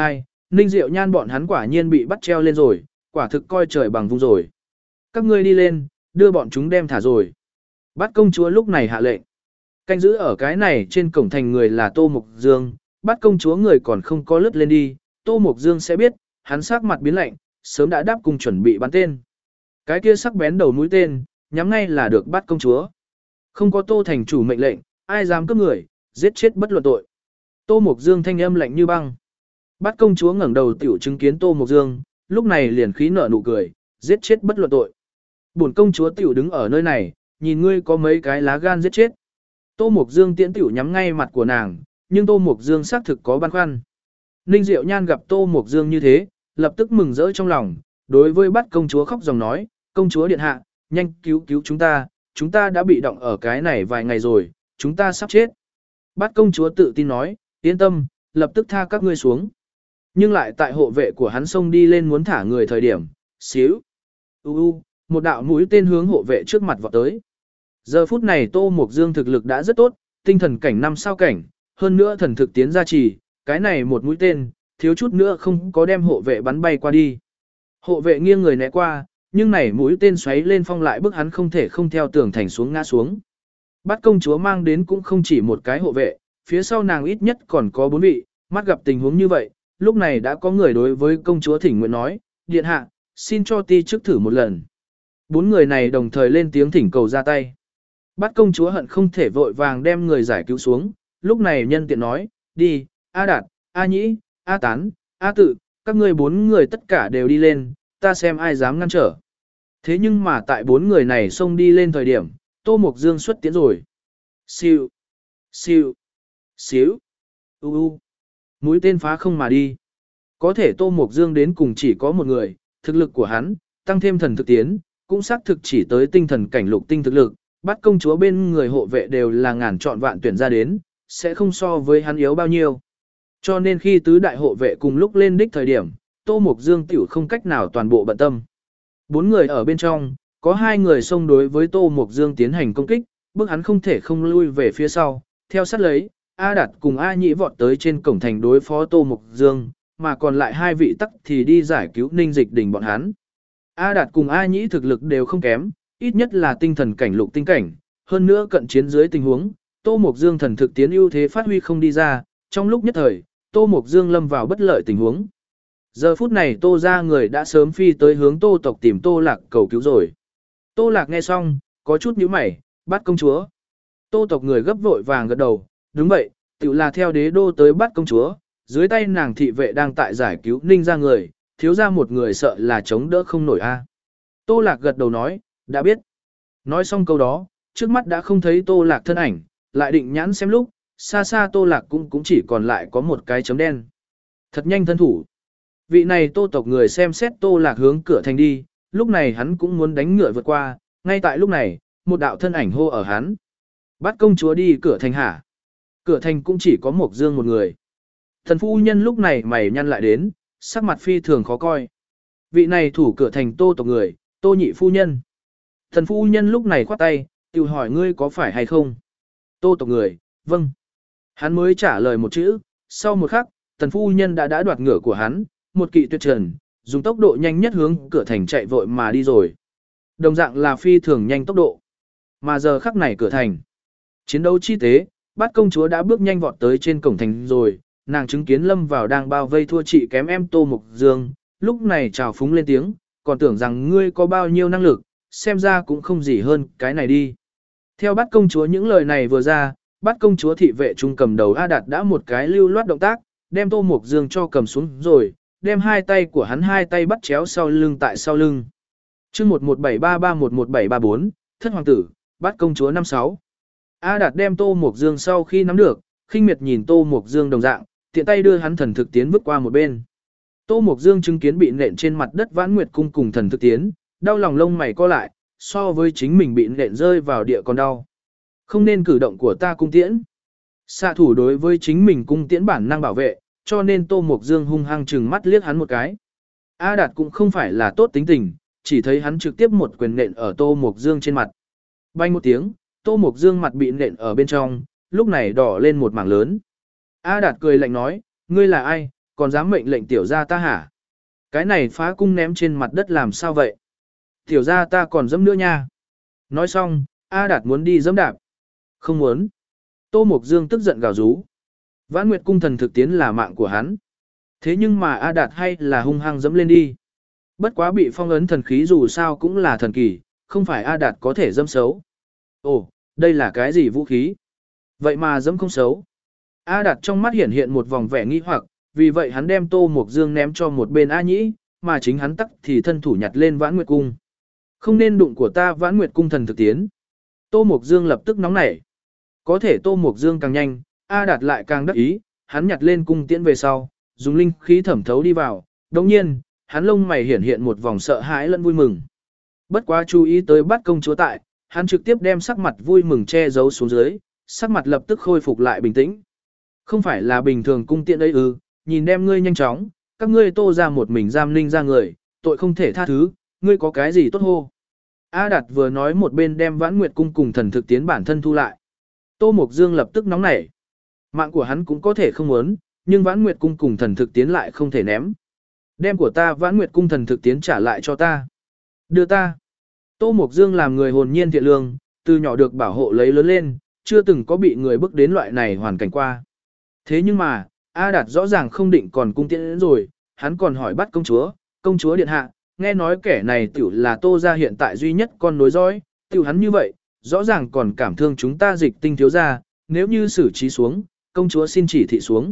Ninh Diệu Nhan bọn hắn quả nhiên bị bắt treo lên rồi, quả thực coi trời bằng vung rồi. Các ngươi đi lên, đưa bọn chúng đem thả rồi. Bắt công chúa lúc này hạ lệnh. Canh giữ ở cái này trên cổng thành người là Tô Mục Dương, bắt công chúa người còn không có lướt lên đi, Tô Mục Dương sẽ biết, hắn sắc mặt biến lạnh, sớm đã đáp cùng chuẩn bị bắn tên. Cái kia sắc bén đầu mũi tên, nhắm ngay là được bắt công chúa. Không có Tô thành chủ mệnh lệnh, ai dám cướp người, giết chết bất luận tội. Tô Mục Dương thanh âm lạnh như băng. Bắt công chúa ngẩng đầu tiểu chứng kiến Tô Mục Dương, lúc này liền khí nở nụ cười, giết chết bất luận tội. Bổn công chúa tiểu đứng ở nơi này, nhìn ngươi có mấy cái lá gan giết chết. Tô Mục Dương tiễn tiểu nhắm ngay mặt của nàng, nhưng Tô Mục Dương xác thực có băn khoăn. Ninh Diệu Nhan gặp Tô Mục Dương như thế, lập tức mừng rỡ trong lòng, đối với bắt công chúa khóc dòng nói, công chúa điện hạ, nhanh cứu cứu chúng ta, chúng ta đã bị động ở cái này vài ngày rồi, chúng ta sắp chết. Bắt công chúa tự tin nói, yên tâm, lập tức tha các ngươi xuống. Nhưng lại tại hộ vệ của hắn xông đi lên muốn thả người thời điểm, xíu. U u, một đạo mũi tên hướng hộ vệ trước mặt vọt tới. Giờ phút này Tô Mục Dương thực lực đã rất tốt, tinh thần cảnh năm sao cảnh, hơn nữa thần thực tiến gia trì, cái này một mũi tên, thiếu chút nữa không có đem hộ vệ bắn bay qua đi. Hộ vệ nghiêng người né qua, nhưng này mũi tên xoáy lên phong lại bức hắn không thể không theo tường thành xuống ngã xuống. Bắt công chúa mang đến cũng không chỉ một cái hộ vệ, phía sau nàng ít nhất còn có bốn vị, mắt gặp tình huống như vậy, lúc này đã có người đối với công chúa thỉnh nguyện nói, điện hạ, xin cho ti chức thử một lần. Bốn người này đồng thời lên tiếng thỉnh cầu ra tay. Bắt công chúa hận không thể vội vàng đem người giải cứu xuống, lúc này nhân tiện nói, đi, A Đạt, A Nhĩ, A Tán, A Tự, các ngươi bốn người tất cả đều đi lên, ta xem ai dám ngăn trở. Thế nhưng mà tại bốn người này xông đi lên thời điểm, Tô Mục Dương xuất tiến rồi. Siêu, siêu, xíu, u u, mũi tên phá không mà đi. Có thể Tô Mục Dương đến cùng chỉ có một người, thực lực của hắn, tăng thêm thần thực tiến, cũng xác thực chỉ tới tinh thần cảnh lục tinh thực lực, bắt công chúa bên người hộ vệ đều là ngàn chọn vạn tuyển ra đến, sẽ không so với hắn yếu bao nhiêu. Cho nên khi tứ đại hộ vệ cùng lúc lên đích thời điểm, Tô Mục Dương tiểu không cách nào toàn bộ bận tâm. Bốn người ở bên trong, có hai người xông đối với Tô Mục Dương tiến hành công kích, bước hắn không thể không lui về phía sau, theo sát lấy, A Đạt cùng A Nhĩ vọt tới trên cổng thành đối phó Tô Mục Dương, mà còn lại hai vị tắc thì đi giải cứu Ninh Dịch Đình bọn hắn. A Đạt cùng A Nhĩ thực lực đều không kém, ít nhất là tinh thần cảnh lục tinh cảnh, hơn nữa cận chiến dưới tình huống, Tô Mục Dương thần thực tiến ưu thế phát huy không đi ra, trong lúc nhất thời, Tô Mục Dương lâm vào bất lợi tình huống. Giờ phút này Tô ra người đã sớm phi tới hướng Tô tộc tìm Tô Lạc cầu cứu rồi. Tô Lạc nghe xong, có chút nhíu mày, bắt công chúa. Tô tộc người gấp vội vàng gật đầu, đúng vậy, tự là theo đế đô tới bắt công chúa, dưới tay nàng thị vệ đang tại giải cứu Ninh ra người, thiếu ra một người sợ là chống đỡ không nổi a. Tô Lạc gật đầu nói, đã biết. Nói xong câu đó, trước mắt đã không thấy Tô Lạc thân ảnh, lại định nhãn xem lúc, xa xa Tô Lạc cũng cũng chỉ còn lại có một cái chấm đen. Thật nhanh thân thủ. Vị này Tô tộc người xem xét Tô Lạc hướng cửa thành đi, lúc này hắn cũng muốn đánh ngựa vượt qua, ngay tại lúc này, một đạo thân ảnh hô ở hắn. Bắt công chúa đi cửa thành hả? Cửa thành cũng chỉ có Mộc Dương một người. Thần phu nhân lúc này mày nhăn lại đến, sắc mặt phi thường khó coi. Vị này thủ cửa thành Tô tộc người, Tô nhị phu nhân. Thần phu nhân lúc này khoát tay, tự hỏi ngươi có phải hay không? Tô tộc người, vâng. Hắn mới trả lời một chữ, sau một khắc, thần phu nhân đã đã đoạt ngựa của hắn, một kỵ tuyệt trần, dùng tốc độ nhanh nhất hướng cửa thành chạy vội mà đi rồi. Đồng dạng là phi thường nhanh tốc độ. Mà giờ khắc này cửa thành. Chiến đấu chi tế, Bát công chúa đã bước nhanh vọt tới trên cổng thành rồi, nàng chứng kiến lâm vào đang bao vây thua chị kém em Tô Mục Dương, lúc này trào phúng lên tiếng, còn tưởng rằng ngươi có bao nhiêu năng lực, xem ra cũng không gì hơn cái này đi. Theo Bát công chúa những lời này vừa ra, Bát công chúa thị vệ trung cầm đầu A Đạt đã một cái lưu loát động tác, đem Tô Mục Dương cho cầm xuống rồi, đem hai tay của hắn hai tay bắt chéo sau lưng tại sau lưng. Chương một một bảy ba ba một một bảy ba bốn, thất hoàng tử, Bát công chúa năm sáu. A Đạt đem Tô Mục Dương sau khi nắm được, khinh miệt nhìn Tô Mục Dương đồng dạng, tiện tay đưa hắn thần thực tiến vứt qua một bên. Tô Mục Dương chứng kiến bị nện trên mặt đất Vãn Nguyệt cung cùng thần thực tiến, đau lòng lông mày co lại, so với chính mình bị nện rơi vào địa còn đau. Không nên cử động của ta cung tiễn. Xạ thủ đối với chính mình cung tiễn bản năng bảo vệ, cho nên Tô Mục Dương hung hăng trừng mắt liếc hắn một cái. A Đạt cũng không phải là tốt tính tình, chỉ thấy hắn trực tiếp một quyền nện ở Tô Mục Dương trên mặt. Bay một tiếng, Tô Mục Dương mặt bị nện ở bên trong, lúc này đỏ lên một mảng lớn. A Đạt cười lạnh nói, ngươi là ai, còn dám mệnh lệnh tiểu gia ta hả? Cái này phá cung ném trên mặt đất làm sao vậy? Tiểu gia ta còn dẫm nữa nha. Nói xong, A Đạt muốn đi dẫm đạp. Không muốn. Tô Mộc Dương tức giận gào rú. Vãn Nguyệt cung thần thực tiến là mạng của hắn. Thế nhưng mà A Đạt hay là hung hăng dẫm lên đi. Bất quá bị phong ấn thần khí dù sao cũng là thần kỳ, không phải A Đạt có thể dẫm xấu. Ồ, đây là cái gì vũ khí? Vậy mà dẫm không xấu. A Đạt trong mắt hiện hiện một vòng vẻ nghi hoặc, vì vậy hắn đem Tô Mộc Dương ném cho một bên A Nhĩ, mà chính hắn tắc thì thân thủ nhặt lên Vãn Nguyệt cung. Không nên đụng của ta Vãn Nguyệt cung thần thực tiến. Tô Mộc Dương lập tức nóng nảy. Có thể Tô Mộc Dương càng nhanh, A Đạt lại càng đắc ý, hắn nhặt lên cung tiễn về sau, dùng linh khí thẩm thấu đi vào, đồng nhiên, hắn lông mày hiển hiện một vòng sợ hãi lẫn vui mừng. Bất quá chú ý tới bắt công chúa tại, hắn trực tiếp đem sắc mặt vui mừng che giấu xuống dưới, sắc mặt lập tức khôi phục lại bình tĩnh. Không phải là bình thường cung tiễn ấy ư, nhìn đem ngươi nhanh chóng, các ngươi Tô ra một mình giam linh ra người, tội không thể tha thứ, ngươi có cái gì tốt hô. A Đạt vừa nói một bên đem Vãn Nguyệt cung cùng thần thực tiến bản thân thu lại. Tô Mộc Dương lập tức nóng nảy. Mạng của hắn cũng có thể không muốn, nhưng Vãn Nguyệt cung cùng thần thực tiến lại không thể ném. Đem của ta Vãn Nguyệt cung thần thực tiến trả lại cho ta. Đưa ta. Tô Mộc Dương làm người hồn nhiên thiện lương, từ nhỏ được bảo hộ lấy lớn lên, chưa từng có bị người bức đến loại này hoàn cảnh qua. Thế nhưng mà, A Đạt rõ ràng không định còn cung tiễn rồi, hắn còn hỏi bắt công chúa, công chúa điện hạ, nghe nói kẻ này tiểu là Tô gia hiện tại duy nhất con nối dõi, tiểu hắn như vậy, rõ ràng còn cảm thương chúng ta Dịch Tinh thiếu gia, nếu như xử trí xuống, công chúa xin chỉ thị xuống.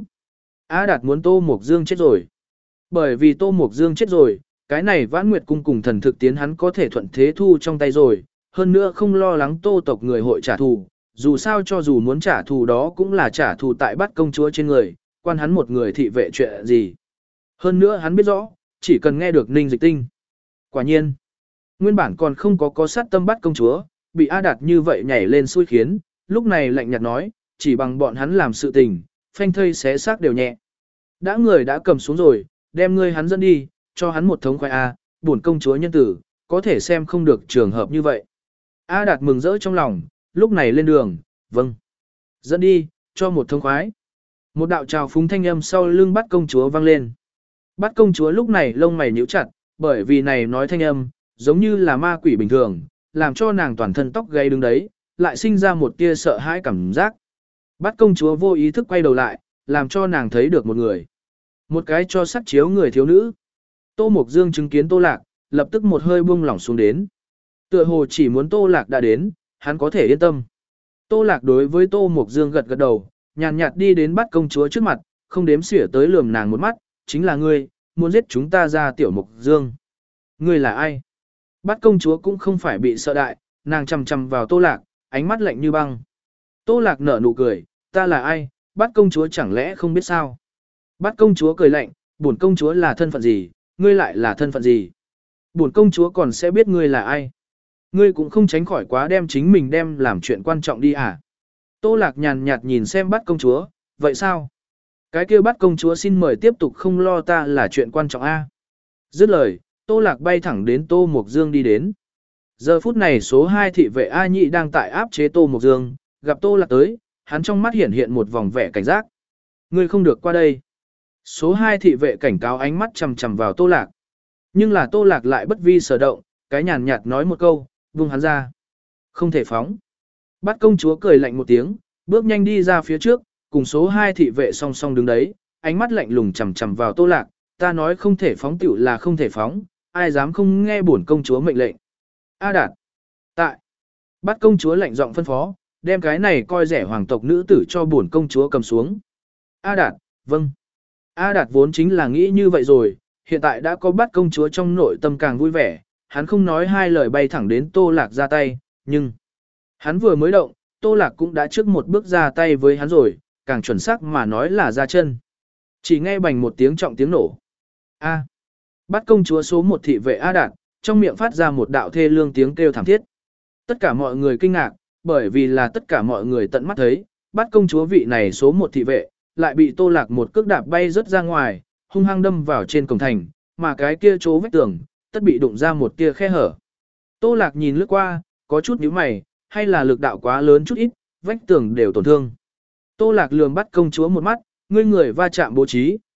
A Đạt muốn Tô Mộc Dương chết rồi. Bởi vì Tô Mộc Dương chết rồi, cái này Vãn Nguyệt cung cùng thần thực tiến hắn có thể thuận thế thu trong tay rồi, hơn nữa không lo lắng Tô tộc người hội trả thù, dù sao cho dù muốn trả thù đó cũng là trả thù tại bắt công chúa trên người, quan hắn một người thị vệ chuyện gì. Hơn nữa hắn biết rõ, chỉ cần nghe được Ninh Dịch Tinh. Quả nhiên, nguyên bản còn không có có sát tâm bắt công chúa, bị A Đạt như vậy nhảy lên xui khiến, lúc này lạnh nhạt nói, chỉ bằng bọn hắn làm sự tình, phanh thây xé xác đều nhẹ. Đã người đã cầm xuống rồi, đem ngươi hắn dẫn đi, cho hắn một thống khoái A, bổn công chúa nhân tử, có thể xem không được trường hợp như vậy. A Đạt mừng rỡ trong lòng, lúc này lên đường, vâng. Dẫn đi, cho một thống khoái. Một đạo trào phúng thanh âm sau lưng bắt công chúa vang lên. Bắt công chúa lúc này lông mày nhíu chặt, bởi vì này nói thanh âm, giống như là ma quỷ bình thường, làm cho nàng toàn thân tóc gáy đứng đấy, lại sinh ra một tia sợ hãi cảm giác. Bắt công chúa vô ý thức quay đầu lại, làm cho nàng thấy được một người. Một cái cho sắc chiếu người thiếu nữ. Tô Mộc Dương chứng kiến Tô Lạc, lập tức một hơi buông lỏng xuống đến. Tựa hồ chỉ muốn Tô Lạc đã đến, hắn có thể yên tâm. Tô Lạc đối với Tô Mộc Dương gật gật đầu, nhàn nhạt đi đến bắt công chúa trước mặt, không đếm xỉa tới lườm nàng một mắt, chính là ngươi, muốn giết chúng ta ra tiểu Mộc Dương. Ngươi là ai? Bắt công chúa cũng không phải bị sợ đại, nàng chằm chằm vào Tô Lạc, ánh mắt lạnh như băng. Tô Lạc nở nụ cười, ta là ai, bắt công chúa chẳng lẽ không biết sao? Bắt công chúa cười lạnh, bổn công chúa là thân phận gì, ngươi lại là thân phận gì? Bổn công chúa còn sẽ biết ngươi là ai? Ngươi cũng không tránh khỏi quá đem chính mình đem làm chuyện quan trọng đi à? Tô Lạc nhàn nhạt nhìn xem bắt công chúa, vậy sao? Cái kia bắt công chúa xin mời tiếp tục không lo ta là chuyện quan trọng a. Dứt lời, Tô Lạc bay thẳng đến Tô Mộc Dương đi đến. Giờ phút này số hai thị vệ A Nhị đang tại áp chế Tô Mộc Dương, gặp Tô Lạc tới, hắn trong mắt hiện hiện một vòng vẻ cảnh giác. Ngươi không được qua đây. Số hai thị vệ cảnh cáo ánh mắt chằm chằm vào Tô Lạc. Nhưng là Tô Lạc lại bất vi sở động, cái nhàn nhạt nói một câu, vung hắn ra. Không thể phóng. Bắt công chúa cười lạnh một tiếng, bước nhanh đi ra phía trước, cùng số hai thị vệ song song đứng đấy, ánh mắt lạnh lùng chằm chằm vào Tô Lạc, ta nói không thể phóng tiểu là không thể phóng, ai dám không nghe bổn công chúa mệnh lệnh. A Đạt. Tại. Bắt công chúa lạnh giọng phân phó, đem cái này coi rẻ hoàng tộc nữ tử cho bổn công chúa cầm xuống. A Đạt, vâng. A Đạt vốn chính là nghĩ như vậy rồi, hiện tại đã có bắt công chúa trong nội tâm càng vui vẻ, hắn không nói hai lời bay thẳng đến Tô Lạc ra tay, nhưng hắn vừa mới động, Tô Lạc cũng đã trước một bước ra tay với hắn rồi, càng chuẩn xác mà nói là ra chân. Chỉ nghe bành một tiếng trọng tiếng nổ. A. Bắt công chúa số một thị vệ A Đạt, trong miệng phát ra một đạo thê lương tiếng kêu thảm thiết. Tất cả mọi người kinh ngạc, bởi vì là tất cả mọi người tận mắt thấy, bắt công chúa vị này số một thị vệ, lại bị Tô Lạc một cước đạp bay rớt ra ngoài, hung hăng đâm vào trên cổng thành, mà cái kia chỗ vách tường, tất bị đụng ra một tia khe hở. Tô Lạc nhìn lướt qua, có chút nhíu mày, hay là lực đạo quá lớn chút ít, vách tường đều tổn thương. Tô Lạc lườm bắt công chúa một mắt, ngươi người va chạm bố trí,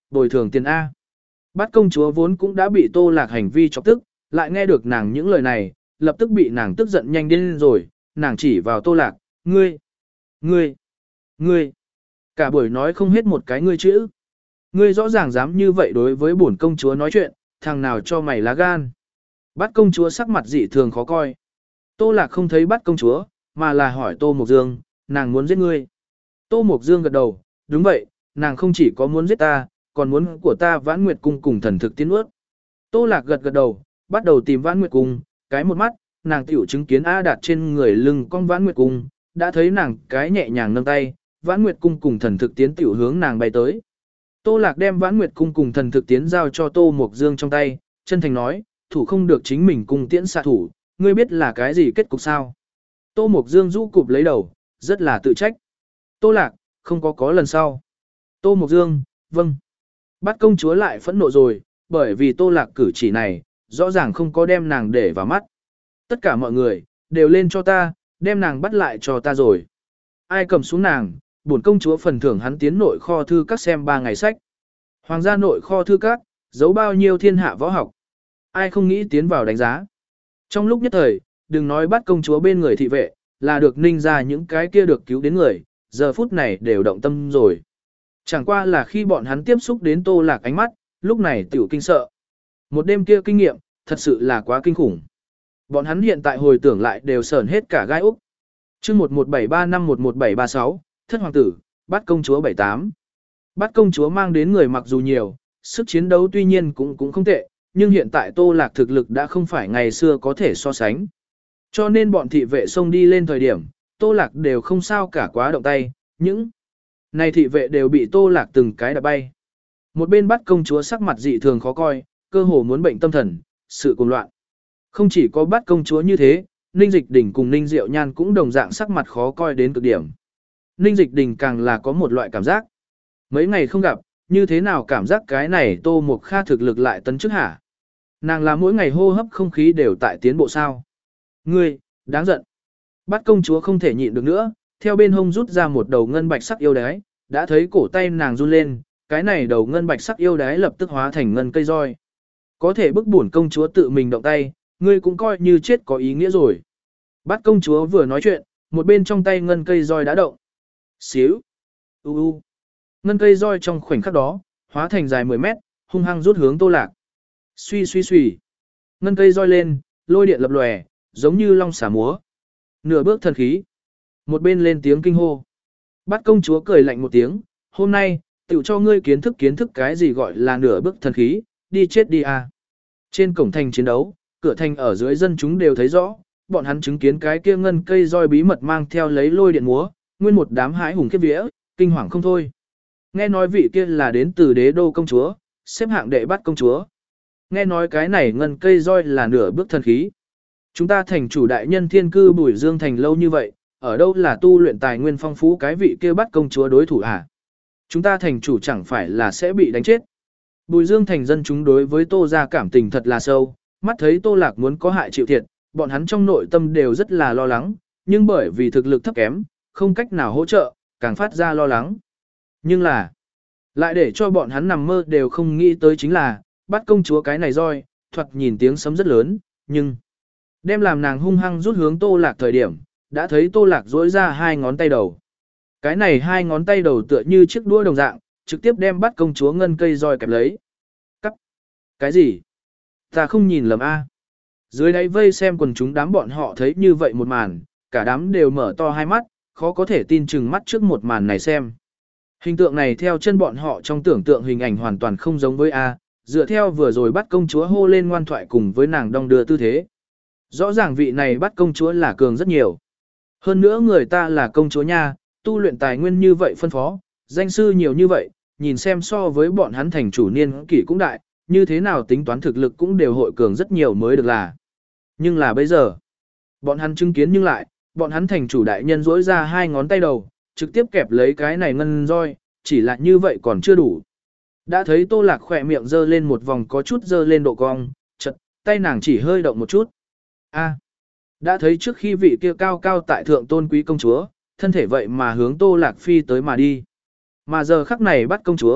bồi thường tiền A. Bắt công chúa vốn cũng đã bị Tô Lạc hành vi chọc tức, lại nghe được nàng những lời này, lập tức bị nàng tức giận nhanh điên rồi, nàng chỉ vào Tô Lạc, ngươi, ngươi, ngươi, cả buổi nói không hết một cái ngươi chữ. Ngươi rõ ràng dám như vậy đối với bổn công chúa nói chuyện, thằng nào cho mày lá gan. Bắt công chúa sắc mặt dị thường khó coi. Tô Lạc không thấy bắt công chúa, mà là hỏi Tô Mộc Dương, nàng muốn giết ngươi. Tô Mộc Dương gật đầu, đúng vậy, nàng không chỉ có muốn giết ta, còn muốn của ta Vãn Nguyệt Cung cùng thần thực tiến ước. Tô Lạc gật gật đầu, bắt đầu tìm Vãn Nguyệt Cung, cái một mắt, nàng tiểu chứng kiến A Đạt trên người lưng con Vãn Nguyệt Cung, đã thấy nàng cái nhẹ nhàng nâng tay, Vãn Nguyệt Cung cùng thần thực tiến tiểu hướng nàng bay tới. Tô Lạc đem Vãn Nguyệt Cung cùng thần thực tiến giao cho Tô Mộc Dương trong tay, chân thành nói, thủ không được chính mình cung tiễn xạ thủ, ngươi biết là cái gì kết cục sao? Tô Mộc Dương rũ cụp lấy đầu, rất là tự trách. Tô Lạc, không có có lần sau. Tô Mộc Dương, vâng. Bắt công chúa lại phẫn nộ rồi, bởi vì Tô Lạc cử chỉ này, rõ ràng không có đem nàng để vào mắt. Tất cả mọi người, đều lên cho ta, đem nàng bắt lại cho ta rồi. Ai cầm xuống nàng, bổn công chúa phần thưởng hắn tiến nội kho thư các xem ba ngày sách. Hoàng gia nội kho thư các, giấu bao nhiêu thiên hạ võ học. Ai không nghĩ tiến vào đánh giá. Trong lúc nhất thời, đừng nói bắt công chúa bên người thị vệ, là được ninh ra những cái kia được cứu đến người, giờ phút này đều động tâm rồi. Chẳng qua là khi bọn hắn tiếp xúc đến Tô Lạc ánh mắt, lúc này tiểu kinh sợ. Một đêm kia kinh nghiệm, thật sự là quá kinh khủng. Bọn hắn hiện tại hồi tưởng lại đều sởn hết cả gai úc. Chương một một bảy ba năm một một bảy ba sáu, Thất Hoàng tử, Bắt công chúa bảy tám. Bắt công chúa mang đến người mặc dù nhiều, sức chiến đấu tuy nhiên cũng cũng không tệ, nhưng hiện tại Tô Lạc thực lực đã không phải ngày xưa có thể so sánh. Cho nên bọn thị vệ xông đi lên thời điểm, Tô Lạc đều không sao cả quá động tay, những này thị vệ đều bị Tô Lạc từng cái đạp bay. Một bên Bắt công chúa sắc mặt dị thường khó coi, cơ hồ muốn bệnh tâm thần, sự cuồng loạn. Không chỉ có Bắt công chúa như thế, Ninh Dịch Đình cùng Ninh Diệu Nhan cũng đồng dạng sắc mặt khó coi đến cực điểm. Ninh Dịch Đình càng là có một loại cảm giác. Mấy ngày không gặp, như thế nào cảm giác cái này Tô Mộc Kha thực lực lại tấn chức hả? Nàng là mỗi ngày hô hấp không khí đều tại tiến bộ sao? Ngươi, đáng giận. Bắt công chúa không thể nhịn được nữa, theo bên hông rút ra một đầu ngân bạch sắc yêu đái, đã thấy cổ tay nàng run lên, cái này đầu ngân bạch sắc yêu đái lập tức hóa thành ngân cây roi. Có thể bức bổn công chúa tự mình động tay, ngươi cũng coi như chết có ý nghĩa rồi. Bắt công chúa vừa nói chuyện, một bên trong tay ngân cây roi đã động. Xíu. U u. Ngân cây roi trong khoảnh khắc đó, hóa thành dài mười mét, hung hăng rút hướng Tô Lạc. Suy suy suy. Ngân cây roi lên, lôi điện lập lòe, giống như long xả múa. Nửa bước thần khí. Một bên lên tiếng kinh hô. Bắt công chúa cười lạnh một tiếng, hôm nay, tự cho ngươi kiến thức kiến thức cái gì gọi là nửa bước thần khí, đi chết đi à. Trên cổng thành chiến đấu, cửa thành ở dưới dân chúng đều thấy rõ, bọn hắn chứng kiến cái kia ngân cây roi bí mật mang theo lấy lôi điện múa, nguyên một đám hãi hùng khiếp vía, kinh hoàng không thôi. Nghe nói vị kia là đến từ đế đô công chúa, xếp hạng đệ bắt công chúa. Nghe nói cái này ngân cây roi là nửa bước thần khí. Chúng ta thành chủ đại nhân thiên cư Bùi Dương thành lâu như vậy, ở đâu là tu luyện tài nguyên phong phú cái vị kia bắt công chúa đối thủ à? Chúng ta thành chủ chẳng phải là sẽ bị đánh chết. Bùi Dương thành dân chúng đối với Tô gia cảm tình thật là sâu, mắt thấy Tô Lạc muốn có hại chịu thiệt, bọn hắn trong nội tâm đều rất là lo lắng, nhưng bởi vì thực lực thấp kém, không cách nào hỗ trợ, càng phát ra lo lắng. Nhưng là, lại để cho bọn hắn nằm mơ đều không nghĩ tới chính là, bắt công chúa cái này roi, thoạt nhìn tiếng sấm rất lớn, nhưng đem làm nàng hung hăng rút hướng Tô Lạc thời điểm, đã thấy Tô Lạc duỗi ra hai ngón tay đầu. Cái này hai ngón tay đầu tựa như chiếc đũa đồng dạng, trực tiếp đem bắt công chúa ngân cây roi kẹp lấy. Cắt. Cái gì? Ta không nhìn lầm a. Dưới đáy vây xem quần chúng đám bọn họ thấy như vậy một màn, cả đám đều mở to hai mắt, khó có thể tin chừng mắt trước một màn này xem. Hình tượng này theo chân bọn họ trong tưởng tượng hình ảnh hoàn toàn không giống với A, dựa theo vừa rồi bắt công chúa hô lên ngoan thoại cùng với nàng đong đưa tư thế. Rõ ràng vị này bắt công chúa là cường rất nhiều. Hơn nữa người ta là công chúa nha, tu luyện tài nguyên như vậy phân phó, danh sư nhiều như vậy, nhìn xem so với bọn hắn thành chủ niên kỷ cũng đại, như thế nào tính toán thực lực cũng đều hội cường rất nhiều mới được là. Nhưng là bây giờ, bọn hắn chứng kiến nhưng lại, bọn hắn thành chủ đại nhân rỗi ra hai ngón tay đầu, trực tiếp kẹp lấy cái này ngân roi, chỉ là như vậy còn chưa đủ. Đã thấy Tô Lạc khỏe miệng dơ lên một vòng có chút dơ lên độ cong, chật, tay nàng chỉ hơi động một chút. A, đã thấy trước khi vị kia cao cao tại thượng tôn quý công chúa, thân thể vậy mà hướng Tô Lạc phi tới mà đi. Mà giờ khắc này bắt công chúa,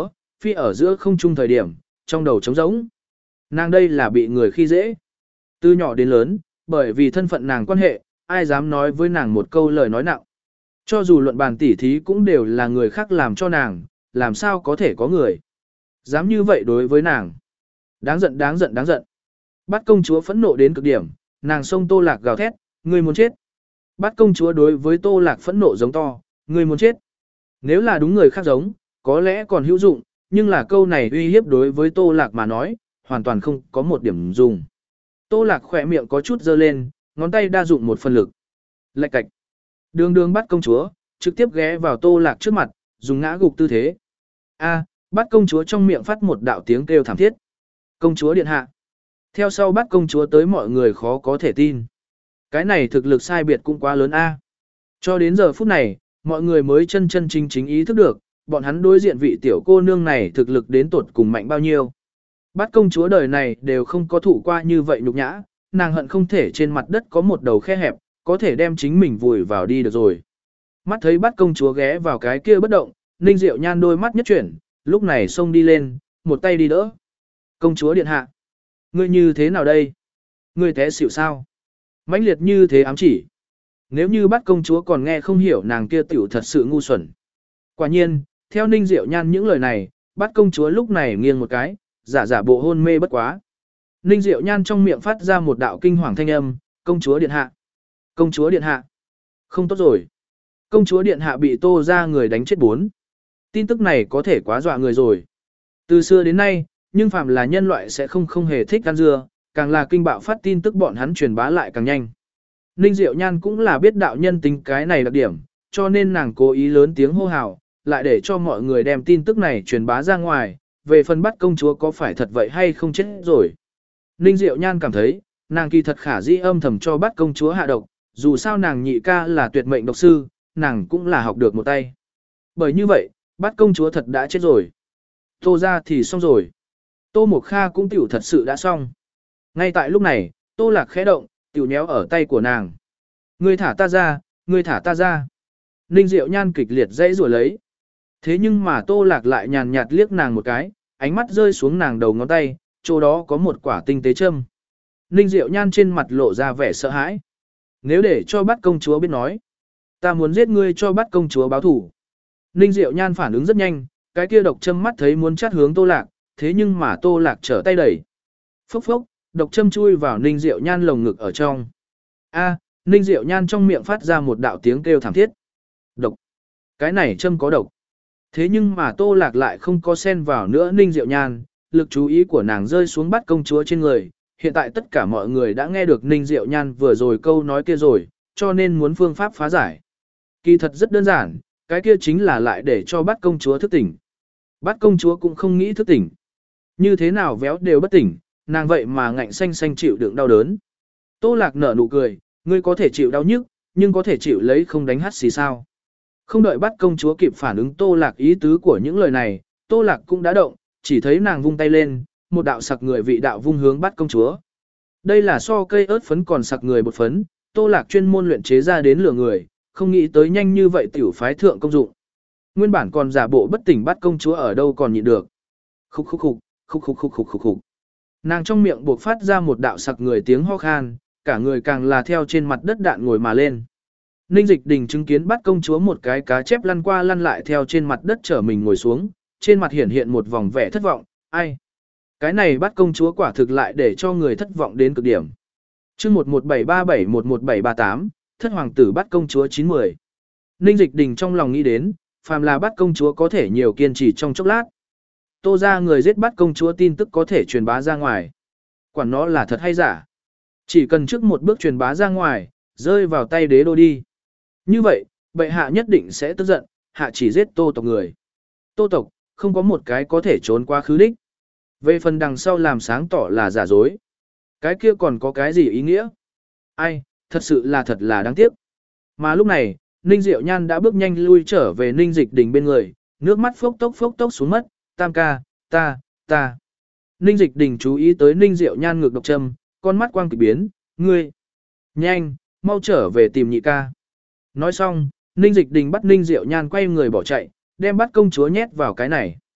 phi ở giữa không trung thời điểm, trong đầu trống rỗng. Nàng đây là bị người khi dễ. Từ nhỏ đến lớn, bởi vì thân phận nàng quan hệ, ai dám nói với nàng một câu lời nói nặng. Cho dù luận bàn tỉ thí cũng đều là người khác làm cho nàng, làm sao có thể có người dám như vậy đối với nàng. Đáng giận đáng giận đáng giận. Bát công chúa phẫn nộ đến cực điểm, nàng xông Tô Lạc gào thét, ngươi muốn chết. Bát công chúa đối với Tô Lạc phẫn nộ giống to, ngươi muốn chết. Nếu là đúng người khác giống, có lẽ còn hữu dụng, nhưng là câu này uy hiếp đối với Tô Lạc mà nói, hoàn toàn không có một điểm dùng. Tô Lạc khỏe miệng có chút dơ lên, ngón tay đa dụng một phần lực. Lạch cạch. Đường đường bắt công chúa, trực tiếp ghé vào Tô Lạc trước mặt, dùng ngã gục tư thế. A, bắt công chúa trong miệng phát một đạo tiếng kêu thảm thiết. Công chúa điện hạ. Theo sau bắt công chúa tới mọi người khó có thể tin. Cái này thực lực sai biệt cũng quá lớn a. Cho đến giờ phút này, mọi người mới chân chân chính chính ý thức được, bọn hắn đối diện vị tiểu cô nương này thực lực đến tột cùng mạnh bao nhiêu. Bát công chúa đời này đều không có thụ qua như vậy nhục nhã, nàng hận không thể trên mặt đất có một đầu khe hẹp, có thể đem chính mình vùi vào đi được rồi. Mắt thấy bát công chúa ghé vào cái kia bất động, Ninh Diệu Nhan đôi mắt nhất chuyển, lúc này xông đi lên, một tay đi đỡ. Công chúa điện hạ, ngươi như thế nào đây? Ngươi té xỉu sao? Mãnh liệt như thế ám chỉ. Nếu như bát công chúa còn nghe không hiểu nàng kia tiểu thật sự ngu xuẩn. Quả nhiên, theo Ninh Diệu Nhan những lời này, bát công chúa lúc này nghiêng một cái, giả giả bộ hôn mê bất quá. Ninh Diệu Nhan trong miệng phát ra một đạo kinh hoàng thanh âm, công chúa điện hạ. Công chúa điện hạ. Không tốt rồi. Công chúa điện hạ bị Tô ra người đánh chết bốn. Tin tức này có thể quá dọa người rồi. Từ xưa đến nay, nhưng phàm là nhân loại sẽ không không hề thích ăn dưa, càng là kinh bạo phát tin tức bọn hắn truyền bá lại càng nhanh. Ninh Diệu Nhan cũng là biết đạo nhân tính cái này đặc điểm, cho nên nàng cố ý lớn tiếng hô hào, lại để cho mọi người đem tin tức này truyền bá ra ngoài, về phần bắt công chúa có phải thật vậy hay không chết rồi. Ninh Diệu Nhan cảm thấy, nàng kỳ thật khả dĩ âm thầm cho bắt công chúa hạ độc, dù sao nàng nhị ca là tuyệt mệnh độc sư, nàng cũng là học được một tay. Bởi như vậy, bắt công chúa thật đã chết rồi. Tô ra thì xong rồi. Tô Mộc Kha cũng tiểu thật sự đã xong. Ngay tại lúc này, Tô Lạc khẽ động, tiểu nhéo ở tay của nàng. Ngươi thả ta ra, ngươi thả ta ra. Ninh Diệu Nhan kịch liệt dãy rủa lấy. Thế nhưng mà Tô Lạc lại nhàn nhạt liếc nàng một cái, ánh mắt rơi xuống nàng đầu ngón tay, chỗ đó có một quả tinh tế châm. Ninh Diệu Nhan trên mặt lộ ra vẻ sợ hãi. Nếu để cho bắt công chúa biết nói, ta muốn giết ngươi cho bắt công chúa báo thủ. Ninh Diệu Nhan phản ứng rất nhanh, cái kia độc châm mắt thấy muốn chát hướng Tô Lạc, thế nhưng mà Tô Lạc trở tay đẩy. Phốc phốc, độc châm chui vào Ninh Diệu Nhan lồng ngực ở trong. A, Ninh Diệu Nhan trong miệng phát ra một đạo tiếng kêu thảm thiết. Độc. Cái này châm có độc. Thế nhưng mà Tô Lạc lại không có xen vào nữa Ninh Diệu Nhan, lực chú ý của nàng rơi xuống bắt công chúa trên người. Hiện tại tất cả mọi người đã nghe được Ninh Diệu Nhan vừa rồi câu nói kia rồi, cho nên muốn phương pháp phá giải. Kỳ thật rất đơn giản, cái kia chính là lại để cho bắt công chúa thức tỉnh. Bắt công chúa cũng không nghĩ thức tỉnh. Như thế nào véo đều bất tỉnh, nàng vậy mà ngạnh xanh xanh chịu đựng đau đớn. Tô Lạc nở nụ cười, ngươi có thể chịu đau nhức, nhưng có thể chịu lấy không đánh hắt xì sao. Không đợi bắt công chúa kịp phản ứng Tô Lạc ý tứ của những lời này, Tô Lạc cũng đã động, chỉ thấy nàng vung tay lên, một đạo sặc người vị đạo vung hướng bắt công chúa. Đây là so cây ớt phấn còn sặc người bột phấn, Tô Lạc chuyên môn luyện chế ra đến lửa người, không nghĩ tới nhanh như vậy tiểu phái thượng công dụng. Nguyên bản còn giả bộ bất tỉnh bắt công chúa ở đâu còn nhịn được. Khúc khúc khúc, khúc khúc khúc khúc khúc khúc. Nàng trong miệng buộc phát ra một đạo sặc người tiếng ho khan, cả người càng là theo trên mặt đất đạn ngồi mà lên. Ninh Dịch Đình chứng kiến bắt công chúa một cái cá chép lăn qua lăn lại theo trên mặt đất trở mình ngồi xuống, trên mặt hiển hiện một vòng vẻ thất vọng, ai? Cái này bắt công chúa quả thực lại để cho người thất vọng đến cực điểm. chương một một bảy ba bảy một một bảy ba tám, thất hoàng tử bắt công chúa chín mười. Ninh Dịch Đình trong lòng nghĩ đến, phàm là bắt công chúa có thể nhiều kiên trì trong chốc lát. Tô ra người giết bắt công chúa tin tức có thể truyền bá ra ngoài. Quản nó là thật hay giả. Chỉ cần trước một bước truyền bá ra ngoài, rơi vào tay đế đô đi. Như vậy, bệ hạ nhất định sẽ tức giận, hạ chỉ giết tô tộc người. Tô tộc, không có một cái có thể trốn qua khứ đích. Về phần đằng sau làm sáng tỏ là giả dối. Cái kia còn có cái gì ý nghĩa? Ai, thật sự là thật là đáng tiếc. Mà lúc này, Ninh Diệu Nhan đã bước nhanh lui trở về Ninh Dịch Đình bên người, nước mắt phốc tốc phốc tốc xuống mất, tam ca, ta, ta. Ninh Dịch Đình chú ý tới Ninh Diệu Nhan ngược độc châm, con mắt quang kịch biến, ngươi. Nhanh, mau trở về tìm nhị ca. Nói xong, Ninh Dịch Đình bắt Ninh Diệu Nhan quay người bỏ chạy, đem bắt công chúa nhét vào cái này.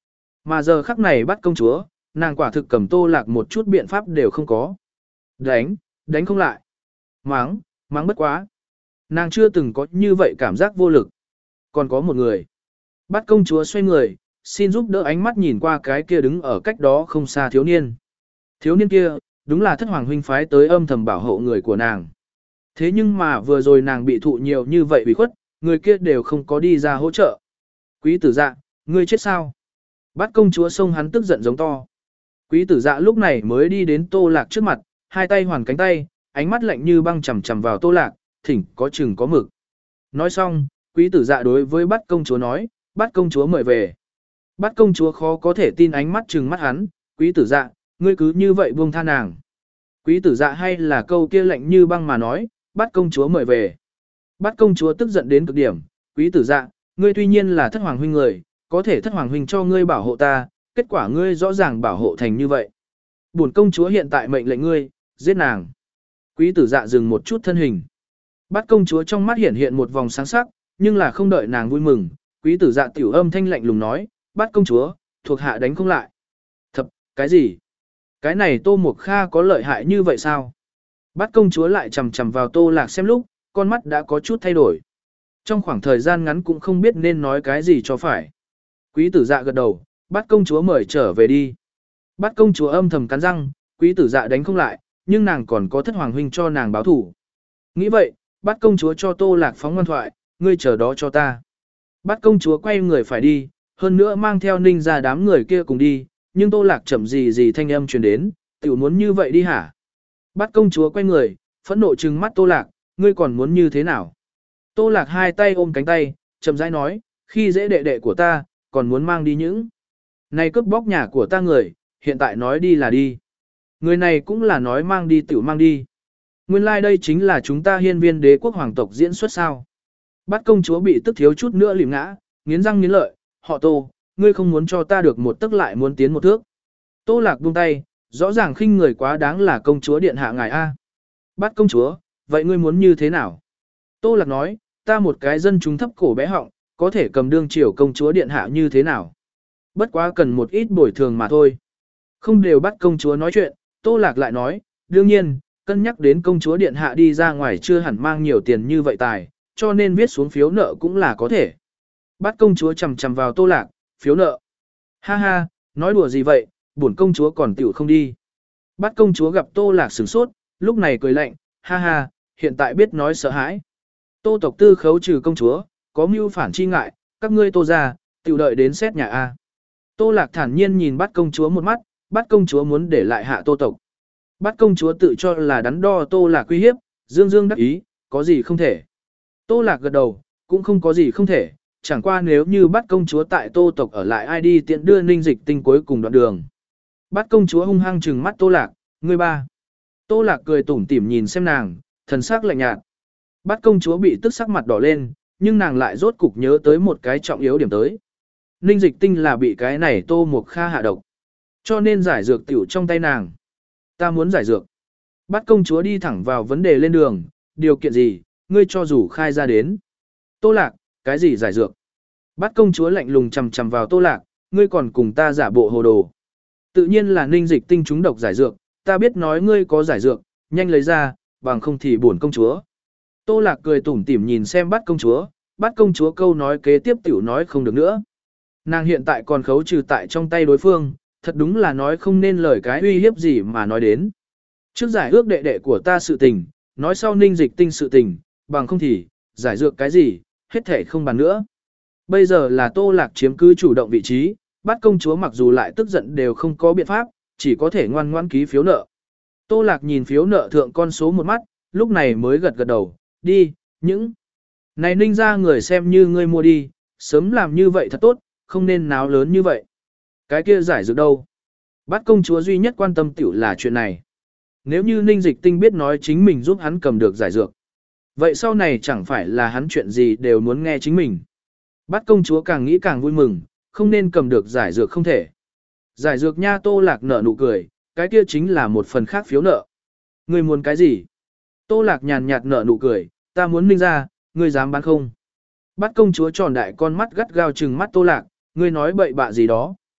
Mà giờ khắc này bắt công chúa, nàng quả thực cầm Tô Lạc một chút biện pháp đều không có. Đánh, đánh không lại. Mắng, mắng bất quá. Nàng chưa từng có như vậy cảm giác vô lực. Còn có một người. Bắt công chúa xoay người, xin giúp đỡ ánh mắt nhìn qua cái kia đứng ở cách đó không xa thiếu niên. Thiếu niên kia, đúng là thất hoàng huynh phái tới âm thầm bảo hộ người của nàng. Thế nhưng mà vừa rồi nàng bị thụ nhiều như vậy bị khuất, người kia đều không có đi ra hỗ trợ. Quý tử dạ, ngươi chết sao? Bắt công chúa xông hắn tức giận giống to. Quý tử dạ lúc này mới đi đến Tô Lạc trước mặt, hai tay hoàn cánh tay, ánh mắt lạnh như băng chằm chằm vào Tô Lạc, thỉnh có chừng có mực. Nói xong, quý tử dạ đối với bắt công chúa nói, bắt công chúa mời về. Bắt công chúa khó có thể tin ánh mắt trừng mắt hắn, quý tử dạ, ngươi cứ như vậy buông tha nàng. Quý tử dạ hay là câu kia lạnh như băng mà nói, bắt công chúa mời về. Bắt công chúa tức giận đến cực điểm, quý tử dạ, ngươi tuy nhiên là thất hoàng huynh người, có thể thất hoàng huynh cho ngươi bảo hộ ta, kết quả ngươi rõ ràng bảo hộ thành như vậy. Bổn công chúa hiện tại mệnh lệnh ngươi, giết nàng. Quý tử dạ dừng một chút thân hình. Bắt công chúa trong mắt hiện hiện một vòng sáng sắc, nhưng là không đợi nàng vui mừng, quý tử dạ tiểu âm thanh lạnh lùng nói, bắt công chúa, thuộc hạ đánh không lại. Thập, cái gì? Cái này Tô Mộc Kha có lợi hại như vậy sao? Bắt công chúa lại chầm chầm vào Tô Lạc xem lúc, con mắt đã có chút thay đổi. Trong khoảng thời gian ngắn cũng không biết nên nói cái gì cho phải. Quý tử dạ gật đầu, bắt công chúa mời trở về đi. Bắt công chúa âm thầm cắn răng, quý tử dạ đánh không lại, nhưng nàng còn có thất hoàng huynh cho nàng báo thủ. Nghĩ vậy, bắt công chúa cho Tô Lạc phóng ngoan thoại, ngươi chờ đó cho ta. Bắt công chúa quay người phải đi, hơn nữa mang theo ninh ra đám người kia cùng đi, nhưng Tô Lạc chậm gì gì thanh âm truyền đến, tiểu muốn như vậy đi hả? Bắt công chúa quay người, phẫn nộ trừng mắt Tô Lạc, ngươi còn muốn như thế nào? Tô Lạc hai tay ôm cánh tay, chậm rãi nói, khi dễ đệ đệ của ta, còn muốn mang đi những. Này cướp bóc nhà của ta người, hiện tại nói đi là đi. Người này cũng là nói mang đi tiểu mang đi. Nguyên lai like đây chính là chúng ta hiên viên đế quốc hoàng tộc diễn xuất sao. Bắt công chúa bị tức thiếu chút nữa lìm ngã, nghiến răng nghiến lợi, họ Tô, ngươi không muốn cho ta được một tức lại muốn tiến một thước. Tô Lạc buông tay, rõ ràng khinh người quá đáng là công chúa điện hạ ngài A. Bắt công chúa, vậy ngươi muốn như thế nào? Tô Lạc nói, ta một cái dân chúng thấp cổ bé họng, có thể cầm đương triều công chúa điện hạ như thế nào? Bất quá cần một ít bồi thường mà thôi. Không đều bắt công chúa nói chuyện, Tô Lạc lại nói, đương nhiên, cân nhắc đến công chúa điện hạ đi ra ngoài chưa hẳn mang nhiều tiền như vậy tài, cho nên viết xuống phiếu nợ cũng là có thể. Bắt công chúa chầm chầm vào Tô Lạc, phiếu nợ. Ha ha, nói đùa gì vậy, bổn công chúa còn tiểu không đi. Bắt công chúa gặp Tô Lạc sửng sốt, lúc này cười lạnh, ha ha, hiện tại biết nói sợ hãi. Tô tộc tư khấu trừ công chúa, có mưu phản chi ngại, các ngươi Tô ra, tiểu đợi đến xét nhà A. Tô Lạc thản nhiên nhìn bắt công chúa một mắt, bắt công chúa muốn để lại hạ Tô tộc. Bắt công chúa tự cho là đắn đo Tô Lạc uy hiếp, dương dương đắc ý, có gì không thể. Tô Lạc gật đầu, cũng không có gì không thể, chẳng qua nếu như bắt công chúa tại Tô tộc ở lại ai đi tiện đưa Ninh Dịch Tinh cuối cùng đoạn đường. Bắt công chúa hung hăng trừng mắt Tô Lạc, ngươi ba. Tô Lạc cười tủm tỉm nhìn xem nàng, thần sắc lạnh nhạt. Bắt công chúa bị tức sắc mặt đỏ lên, nhưng nàng lại rốt cục nhớ tới một cái trọng yếu điểm tới. Ninh Dịch Tinh là bị cái này Tô Mộc Kha hạ độc, cho nên giải dược tiểu trong tay nàng. Ta muốn giải dược. Bắt công chúa đi thẳng vào vấn đề lên đường, điều kiện gì, ngươi cho dù khai ra đến. Tô Lạc, cái gì giải dược? Bắt công chúa lạnh lùng chằm chằm vào Tô Lạc, ngươi còn cùng ta giả bộ hồ đồ. Tự nhiên là Ninh Dịch Tinh trúng độc giải dược, ta biết nói ngươi có giải dược, nhanh lấy ra, bằng không thì buồn công chúa. Tô Lạc cười tủm tỉm nhìn xem bắt công chúa, bắt công chúa câu nói kế tiếp tiểu nói không được nữa. Nàng hiện tại còn khấu trừ tại trong tay đối phương, thật đúng là nói không nên lời cái uy hiếp gì mà nói đến. Trước giải ước đệ đệ của ta sự tình, nói sau Ninh Dịch Tinh sự tình, bằng không thì, giải dược cái gì, hết thể không bàn nữa. Bây giờ là Tô Lạc chiếm cứ chủ động vị trí, bắt công chúa mặc dù lại tức giận đều không có biện pháp, chỉ có thể ngoan ngoãn ký phiếu nợ. Tô Lạc nhìn phiếu nợ thượng con số một mắt, lúc này mới gật gật đầu, đi, những này Ninh ra người xem như ngươi mua đi, sớm làm như vậy thật tốt, không nên náo lớn như vậy. Cái kia giải dược đâu? Bắt công chúa duy nhất quan tâm tiểu là chuyện này. Nếu như Ninh Dịch Tinh biết nói chính mình giúp hắn cầm được giải dược, vậy sau này chẳng phải là hắn chuyện gì đều muốn nghe chính mình. Bắt công chúa càng nghĩ càng vui mừng, không nên cầm được giải dược không thể. Giải dược nha. Tô Lạc nở nụ cười, cái kia chính là một phần khác phiếu nợ. Ngươi muốn cái gì? Tô Lạc nhàn nhạt nở nụ cười, ta muốn Ninh ra, ngươi dám bán không? Bắt công chúa tròn đại con mắt gắt gao trừng mắt Tô Lạc, ngươi nói bậy bạ gì đó.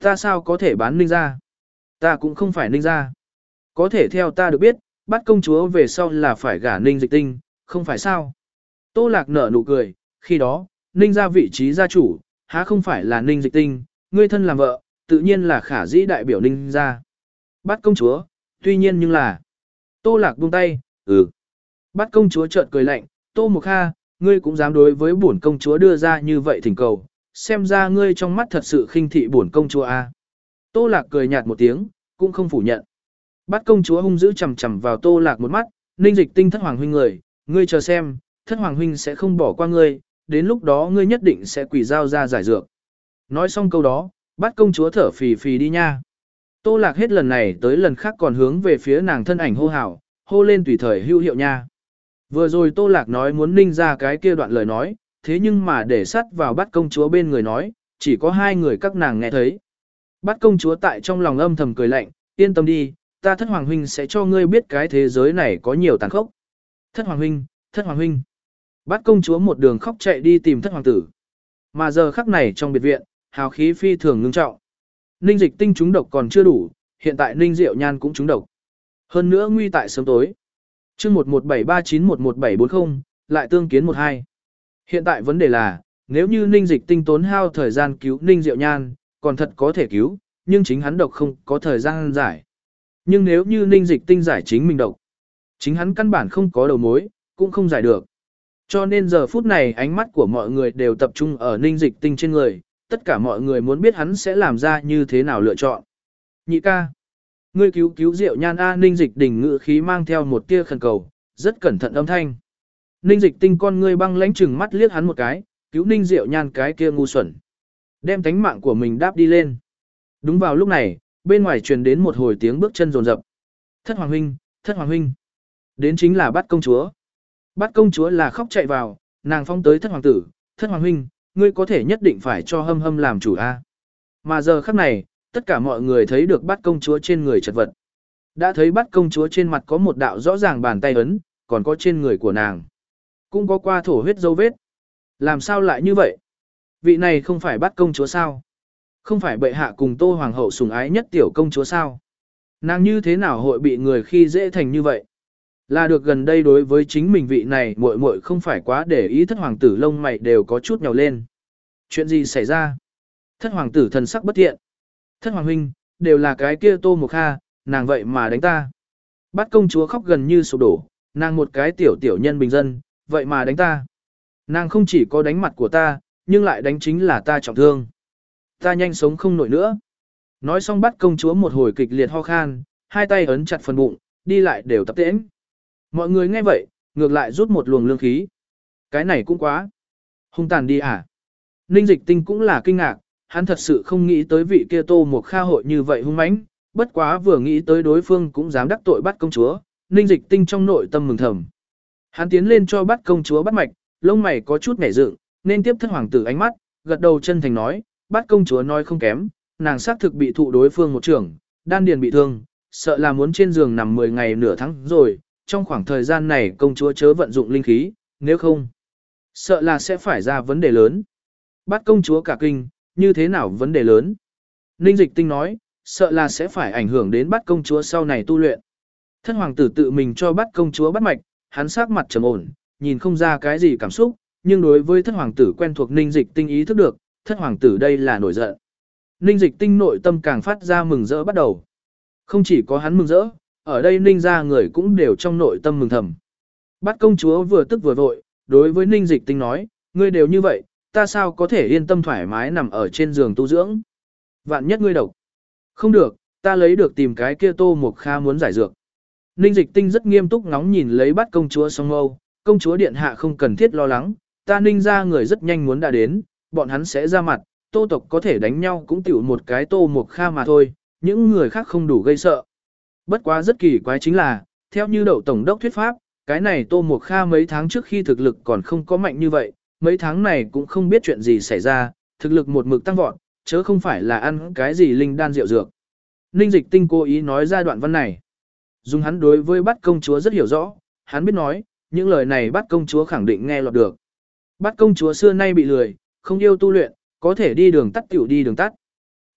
Ta sao có thể bán ninh gia? Ta cũng không phải ninh gia. Có thể theo ta được biết, bắt công chúa về sau là phải gả ninh dịch tinh, không phải sao? Tô Lạc nở nụ cười, khi đó, ninh gia vị trí gia chủ, há không phải là ninh dịch tinh, ngươi thân làm vợ, tự nhiên là khả dĩ đại biểu ninh gia. Bắt công chúa, tuy nhiên nhưng là... Tô Lạc buông tay, ừ. Bắt công chúa chợt cười lạnh, Tô Mộc Kha, ngươi cũng dám đối với bổn công chúa đưa ra như vậy thỉnh cầu, xem ra ngươi trong mắt thật sự khinh thị bổn công chúa a. Tô Lạc cười nhạt một tiếng, cũng không phủ nhận. Bắt công chúa hung dữ chằm chằm vào Tô Lạc một mắt, ninh dịch tinh thất hoàng huynh người, ngươi chờ xem, thất hoàng huynh sẽ không bỏ qua ngươi, đến lúc đó ngươi nhất định sẽ quỳ giao ra giải dược. Nói xong câu đó, bắt công chúa thở phì phì đi nha. Tô Lạc hết lần này tới lần khác còn hướng về phía nàng thân ảnh hô hào, hô lên tùy thời hữu hiệu nha. Vừa rồi Tô Lạc nói muốn ninh ra cái kia đoạn lời nói, thế nhưng mà để sắt vào bắt công chúa bên người nói, chỉ có hai người các nàng nghe thấy. Bắt công chúa tại trong lòng âm thầm cười lạnh, yên tâm đi, ta thất hoàng huynh sẽ cho ngươi biết cái thế giới này có nhiều tàn khốc. Thất hoàng huynh, thất hoàng huynh. Bắt công chúa một đường khóc chạy đi tìm thất hoàng tử. Mà giờ khắc này trong biệt viện, hào khí phi thường ngưng trọng. Ninh dịch tinh trúng độc còn chưa đủ, hiện tại Ninh Diệu Nhan cũng trúng độc. Hơn nữa nguy tại sớm tối. Chương một một bảy ba chín một một bảy bốn không, lại tương kiến một hai. Hiện tại vấn đề là, nếu như Ninh dịch tinh tốn hao thời gian cứu Ninh Diệu Nhan, còn thật có thể cứu, nhưng chính hắn độc không có thời gian giải. Nhưng nếu như Ninh dịch tinh giải chính mình độc, chính hắn căn bản không có đầu mối, cũng không giải được. Cho nên giờ phút này ánh mắt của mọi người đều tập trung ở Ninh dịch tinh trên người, tất cả mọi người muốn biết hắn sẽ làm ra như thế nào lựa chọn. Nhị ca, ngươi cứu cứu Diệu Nhan a. Ninh dịch đỉnh ngự khí mang theo một tia khẩn cầu, rất cẩn thận âm thanh. Ninh dịch tinh con ngươi băng lãnh chừng mắt liếc hắn một cái, cứu Ninh Diệu Nhan cái kia ngu xuẩn. Đem tánh mạng của mình đáp đi lên. Đúng vào lúc này, bên ngoài truyền đến một hồi tiếng bước chân rồn rập. Thất hoàng huynh, thất hoàng huynh. Đến chính là bắt công chúa. Bắt công chúa là khóc chạy vào, nàng phong tới thất hoàng tử, thất hoàng huynh, ngươi có thể nhất định phải cho hâm hâm làm chủ a. Mà giờ khắc này, tất cả mọi người thấy được bắt công chúa trên người chật vật. Đã thấy bắt công chúa trên mặt có một đạo rõ ràng bàn tay ấn, còn có trên người của nàng. Cũng có qua thổ huyết dấu vết. Làm sao lại như vậy? Vị này không phải bắt công chúa sao? Không phải bệ hạ cùng Tô Hoàng hậu sủng ái nhất tiểu công chúa sao? Nàng như thế nào hội bị người khi dễ thành như vậy? Là được gần đây đối với chính mình vị này muội muội không phải quá để ý thất hoàng tử lông mày đều có chút nhào lên. Chuyện gì xảy ra? Thất hoàng tử thần sắc bất thiện. Thất hoàng huynh, đều là cái kia Tô Mộc Kha, nàng vậy mà đánh ta. Bắt công chúa khóc gần như sụp đổ, nàng một cái tiểu tiểu nhân bình dân, vậy mà đánh ta. Nàng không chỉ có đánh mặt của ta, nhưng lại đánh chính là ta trọng thương. Ta nhanh sống không nổi nữa. Nói xong bắt công chúa một hồi kịch liệt ho khan, hai tay ấn chặt phần bụng, đi lại đều tập tễnh. Mọi người nghe vậy, ngược lại rút một luồng lương khí. Cái này cũng quá. Hung tàn đi à? Ninh dịch tinh cũng là kinh ngạc, hắn thật sự không nghĩ tới vị kia Tô Mộc Kha hội như vậy hung mãnh, bất quá vừa nghĩ tới đối phương cũng dám đắc tội bắt công chúa, Ninh dịch tinh trong nội tâm mừng thầm. Hắn tiến lên cho bắt công chúa bắt mạch, lông mày có chút nhảy dựng, nên tiếp thất hoàng tử ánh mắt, gật đầu chân thành nói, bắt công chúa nói không kém, nàng xác thực bị thụ đối phương một trưởng, đan điền bị thương, sợ là muốn trên giường nằm mười ngày nửa tháng rồi, trong khoảng thời gian này công chúa chớ vận dụng linh khí, nếu không, sợ là sẽ phải ra vấn đề lớn. Bắt công chúa cả kinh, như thế nào vấn đề lớn? Ninh dịch tinh nói, sợ là sẽ phải ảnh hưởng đến bắt công chúa sau này tu luyện. Thất hoàng tử tự mình cho bắt công chúa bắt mạch, hắn sắc mặt trầm ổn, nhìn không ra cái gì cảm xúc, nhưng đối với thất hoàng tử quen thuộc Ninh dịch tinh ý thức được, thất hoàng tử đây là nổi giận. Ninh dịch tinh nội tâm càng phát ra mừng rỡ bắt đầu. Không chỉ có hắn mừng rỡ, ở đây Ninh ra người cũng đều trong nội tâm mừng thầm. Bắt công chúa vừa tức vừa vội, đối với Ninh dịch tinh nói, ngươi đều như vậy, ta sao có thể yên tâm thoải mái nằm ở trên giường tu dưỡng. Vạn nhất ngươi độc. Không được, ta lấy được tìm cái kia Tô Mộc Kha muốn giải dược. Ninh dịch tinh rất nghiêm túc ngóng nhìn lấy bắt công chúa song âu, công chúa điện hạ không cần thiết lo lắng, ta Ninh ra người rất nhanh muốn đã đến, bọn hắn sẽ ra mặt, Tô tộc có thể đánh nhau cũng tiểu một cái Tô Mộc Kha mà thôi, những người khác không đủ gây sợ. Bất quá rất kỳ quái chính là, theo như đậu tổng đốc thuyết pháp, cái này Tô Mộc Kha mấy tháng trước khi thực lực còn không có mạnh như vậy, mấy tháng này cũng không biết chuyện gì xảy ra, thực lực một mực tăng vọt, chớ không phải là ăn cái gì linh đan rượu dược. Ninh dịch tinh cố ý nói ra đoạn văn này. Dùng hắn đối với bắt công chúa rất hiểu rõ, hắn biết nói, những lời này bắt công chúa khẳng định nghe lọt được. Bắt công chúa xưa nay bị lười, không yêu tu luyện, có thể đi đường tắt tiểu đi đường tắt.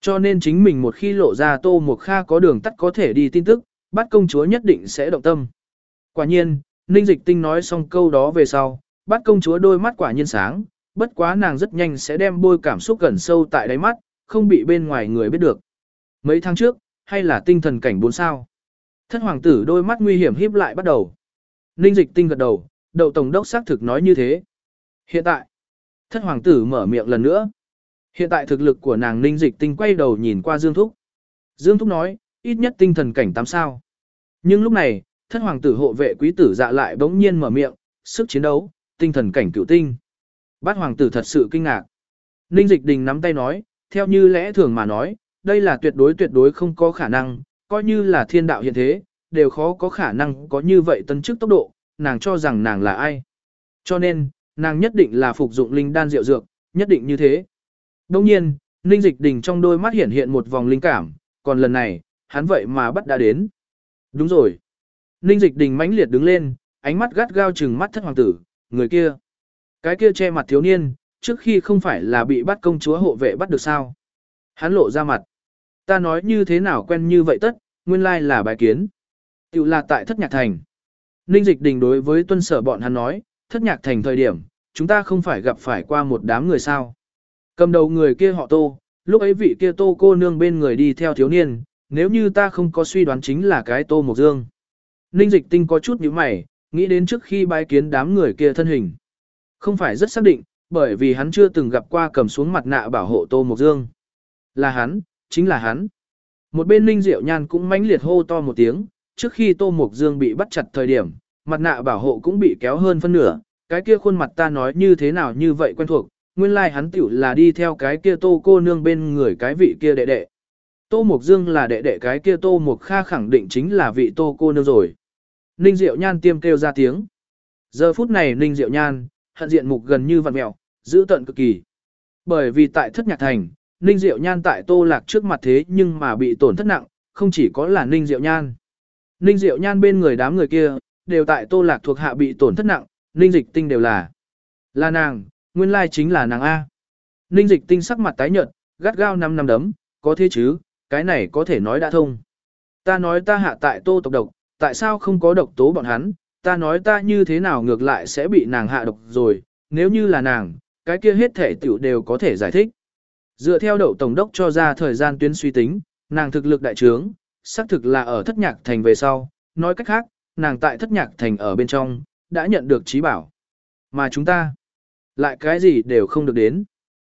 Cho nên chính mình một khi lộ ra Tô Mộc Kha có đường tắt có thể đi tin tức, Bát công chúa nhất định sẽ động tâm. Quả nhiên, Ninh Dịch Tinh nói xong câu đó về sau, Bát công chúa đôi mắt quả nhiên sáng, bất quá nàng rất nhanh sẽ đem bôi cảm xúc gần sâu tại đáy mắt, không bị bên ngoài người biết được. Mấy tháng trước, hay là tinh thần cảnh bốn sao. Thất hoàng tử đôi mắt nguy hiểm híp lại bắt đầu. Ninh Dịch Tinh gật đầu, Đậu tổng đốc xác thực nói như thế. Hiện tại, thất hoàng tử mở miệng lần nữa. Hiện tại thực lực của nàng Ninh Dịch Tinh quay đầu nhìn qua Dương Thúc. Dương Thúc nói, ít nhất tinh thần cảnh tám sao. Nhưng lúc này, thất hoàng tử hộ vệ quý tử dạ lại bỗng nhiên mở miệng, sức chiến đấu, tinh thần cảnh cửu tinh. Bát hoàng tử thật sự kinh ngạc. Ninh Dịch Đình nắm tay nói, theo như lẽ thường mà nói, đây là tuyệt đối tuyệt đối không có khả năng, coi như là thiên đạo hiện thế, đều khó có khả năng có như vậy tấn chức tốc độ, nàng cho rằng nàng là ai. Cho nên, nàng nhất định là phục dụng linh đan rượu dược, nhất định như thế. Đồng nhiên, Ninh Dịch Đình trong đôi mắt hiện hiện một vòng linh cảm, còn lần này, hắn vậy mà bắt đã đến. Đúng rồi. Ninh Dịch Đình mãnh liệt đứng lên, ánh mắt gắt gao trừng mắt thất hoàng tử, người kia. Cái kia che mặt thiếu niên, trước khi không phải là bị bắt công chúa hộ vệ bắt được sao. Hắn lộ ra mặt. Ta nói như thế nào quen như vậy tất, nguyên lai là bài kiến. Tiểu là tại thất nhạc thành. Ninh Dịch Đình đối với tuân sở bọn hắn nói, thất nhạc thành thời điểm, chúng ta không phải gặp phải qua một đám người sao. Cầm đầu người kia họ Tô, lúc ấy vị kia Tô cô nương bên người đi theo thiếu niên, nếu như ta không có suy đoán chính là cái Tô Mộc Dương. Ninh Dịch Tinh có chút nhíu mày, nghĩ đến trước khi bái kiến đám người kia thân hình. Không phải rất xác định, bởi vì hắn chưa từng gặp qua cầm xuống mặt nạ bảo hộ Tô Mộc Dương. Là hắn, chính là hắn. Một bên Ninh Diệu Nhan cũng mãnh liệt hô to một tiếng, trước khi Tô Mộc Dương bị bắt chặt thời điểm, mặt nạ bảo hộ cũng bị kéo hơn phân nửa, cái kia khuôn mặt ta nói như thế nào như vậy quen thuộc, nguyên lai like hắn tiểu là đi theo cái kia Tô cô nương bên người cái vị kia đệ đệ. Tô Mộc Dương là đệ đệ cái kia Tô Mộc Kha khẳng định chính là vị Tô cô nương rồi. Ninh Diệu Nhan tiêm kêu ra tiếng. Giờ phút này Ninh Diệu Nhan, hận diện mục gần như vặn mẹo, giữ tận cực kỳ. Bởi vì tại thất nhạc thành, Ninh Diệu Nhan tại Tô Lạc trước mặt thế nhưng mà bị tổn thất nặng, không chỉ có là Ninh Diệu Nhan. Ninh Diệu Nhan bên người đám người kia, đều tại Tô Lạc thuộc hạ bị tổn thất nặng, Ninh Dịch Tinh đều là. Là nàng, nguyên lai chính là nàng A. Ninh Dịch Tinh sắc mặt tái nhợt, gắt gao năm năm đấm, có thế chứ, cái này có thể nói đã thông. Ta nói ta hạ tại Tô tộc độc, tại sao không có độc tố bọn hắn, ta nói ta như thế nào ngược lại sẽ bị nàng hạ độc rồi, nếu như là nàng, cái kia hết thể tiểu đều có thể giải thích. Dựa theo Đậu tổng đốc cho ra thời gian tuyến suy tính, nàng thực lực đại trướng, xác thực là ở thất nhạc thành về sau, nói cách khác, nàng tại thất nhạc thành ở bên trong, đã nhận được trí bảo. Mà chúng ta, lại cái gì đều không được đến.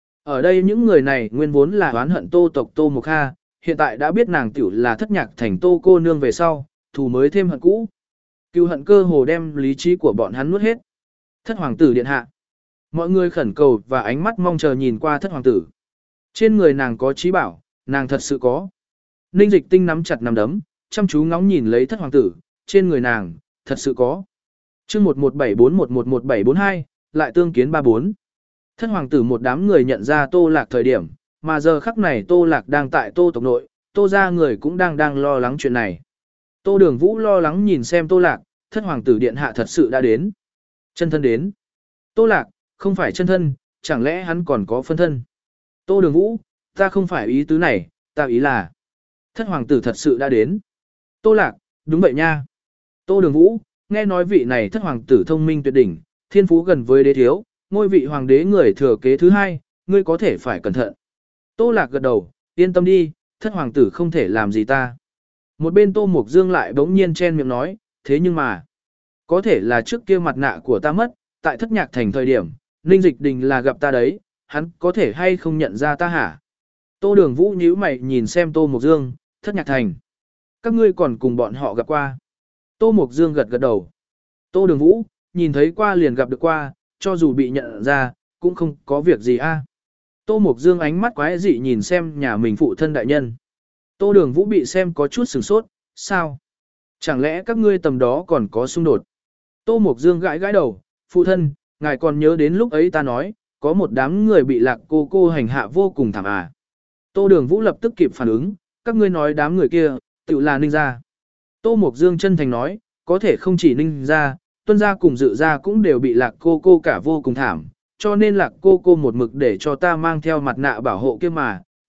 Ở đây những người này nguyên vốn là oán hận Tô tộc Tô Mộc Kha, hiện tại đã biết nàng tiểu là thất nhạc thành Tô cô nương về sau, thù mới thêm hận cũ. Cựu hận cơ hồ đem lý trí của bọn hắn nuốt hết. Thất hoàng tử điện hạ. Mọi người khẩn cầu và ánh mắt mong chờ nhìn qua thất hoàng tử. Trên người nàng có trí bảo, nàng thật sự có. Ninh Dịch Tinh nắm chặt nắm đấm, chăm chú ngóng nhìn lấy thất hoàng tử, trên người nàng, thật sự có. chương một một bảy bốn một một một bảy bốn hai, lại tương kiến ba bốn. Thất hoàng tử một đám người nhận ra Tô Lạc thời điểm, mà giờ khắc này Tô Lạc đang tại Tô tộc nội, Tô gia người cũng đang đang lo lắng chuyện này. Tô Đường Vũ lo lắng nhìn xem Tô Lạc, thất hoàng tử điện hạ thật sự đã đến. Chân thân đến. Tô Lạc, không phải chân thân, chẳng lẽ hắn còn có phân thân? Tô Đường Vũ, ta không phải ý tứ này, ta ý là thất hoàng tử thật sự đã đến. Tô Lạc, đúng vậy nha. Tô Đường Vũ, nghe nói vị này thất hoàng tử thông minh tuyệt đỉnh, thiên phú gần với đế thiếu, ngôi vị hoàng đế người thừa kế thứ hai, ngươi có thể phải cẩn thận. Tô Lạc gật đầu, yên tâm đi, thất hoàng tử không thể làm gì ta. Một bên Tô Mộc Dương lại bỗng nhiên chen miệng nói, thế nhưng mà, có thể là trước kia mặt nạ của ta mất, tại thất nhạc thành thời điểm, Ninh Dịch Đình là gặp ta đấy, hắn có thể hay không nhận ra ta hả? Tô Đường Vũ nhíu mày nhìn xem Tô Mộc Dương, thất nhạc thành. Các ngươi còn cùng bọn họ gặp qua. Tô Mộc Dương gật gật đầu. Tô Đường Vũ, nhìn thấy qua liền gặp được qua, cho dù bị nhận ra, cũng không có việc gì a. Tô Mộc Dương ánh mắt quái dị nhìn xem nhà mình phụ thân đại nhân. Tô Đường Vũ bị xem có chút sửng sốt, sao? Chẳng lẽ các ngươi tầm đó còn có xung đột? Tô Mộc Dương gãi gãi đầu, phụ thân, ngài còn nhớ đến lúc ấy ta nói, có một đám người bị lạc cô cô hành hạ vô cùng thảm à. Tô Đường Vũ lập tức kịp phản ứng, các ngươi nói đám người kia, tự là Ninh gia. Tô Mộc Dương chân thành nói, có thể không chỉ Ninh gia, Tuân gia cùng Dự gia cũng đều bị lạc cô cô cả vô cùng thảm, cho nên lạc cô cô một mực để cho ta mang theo mặt nạ bảo hộ kia mà,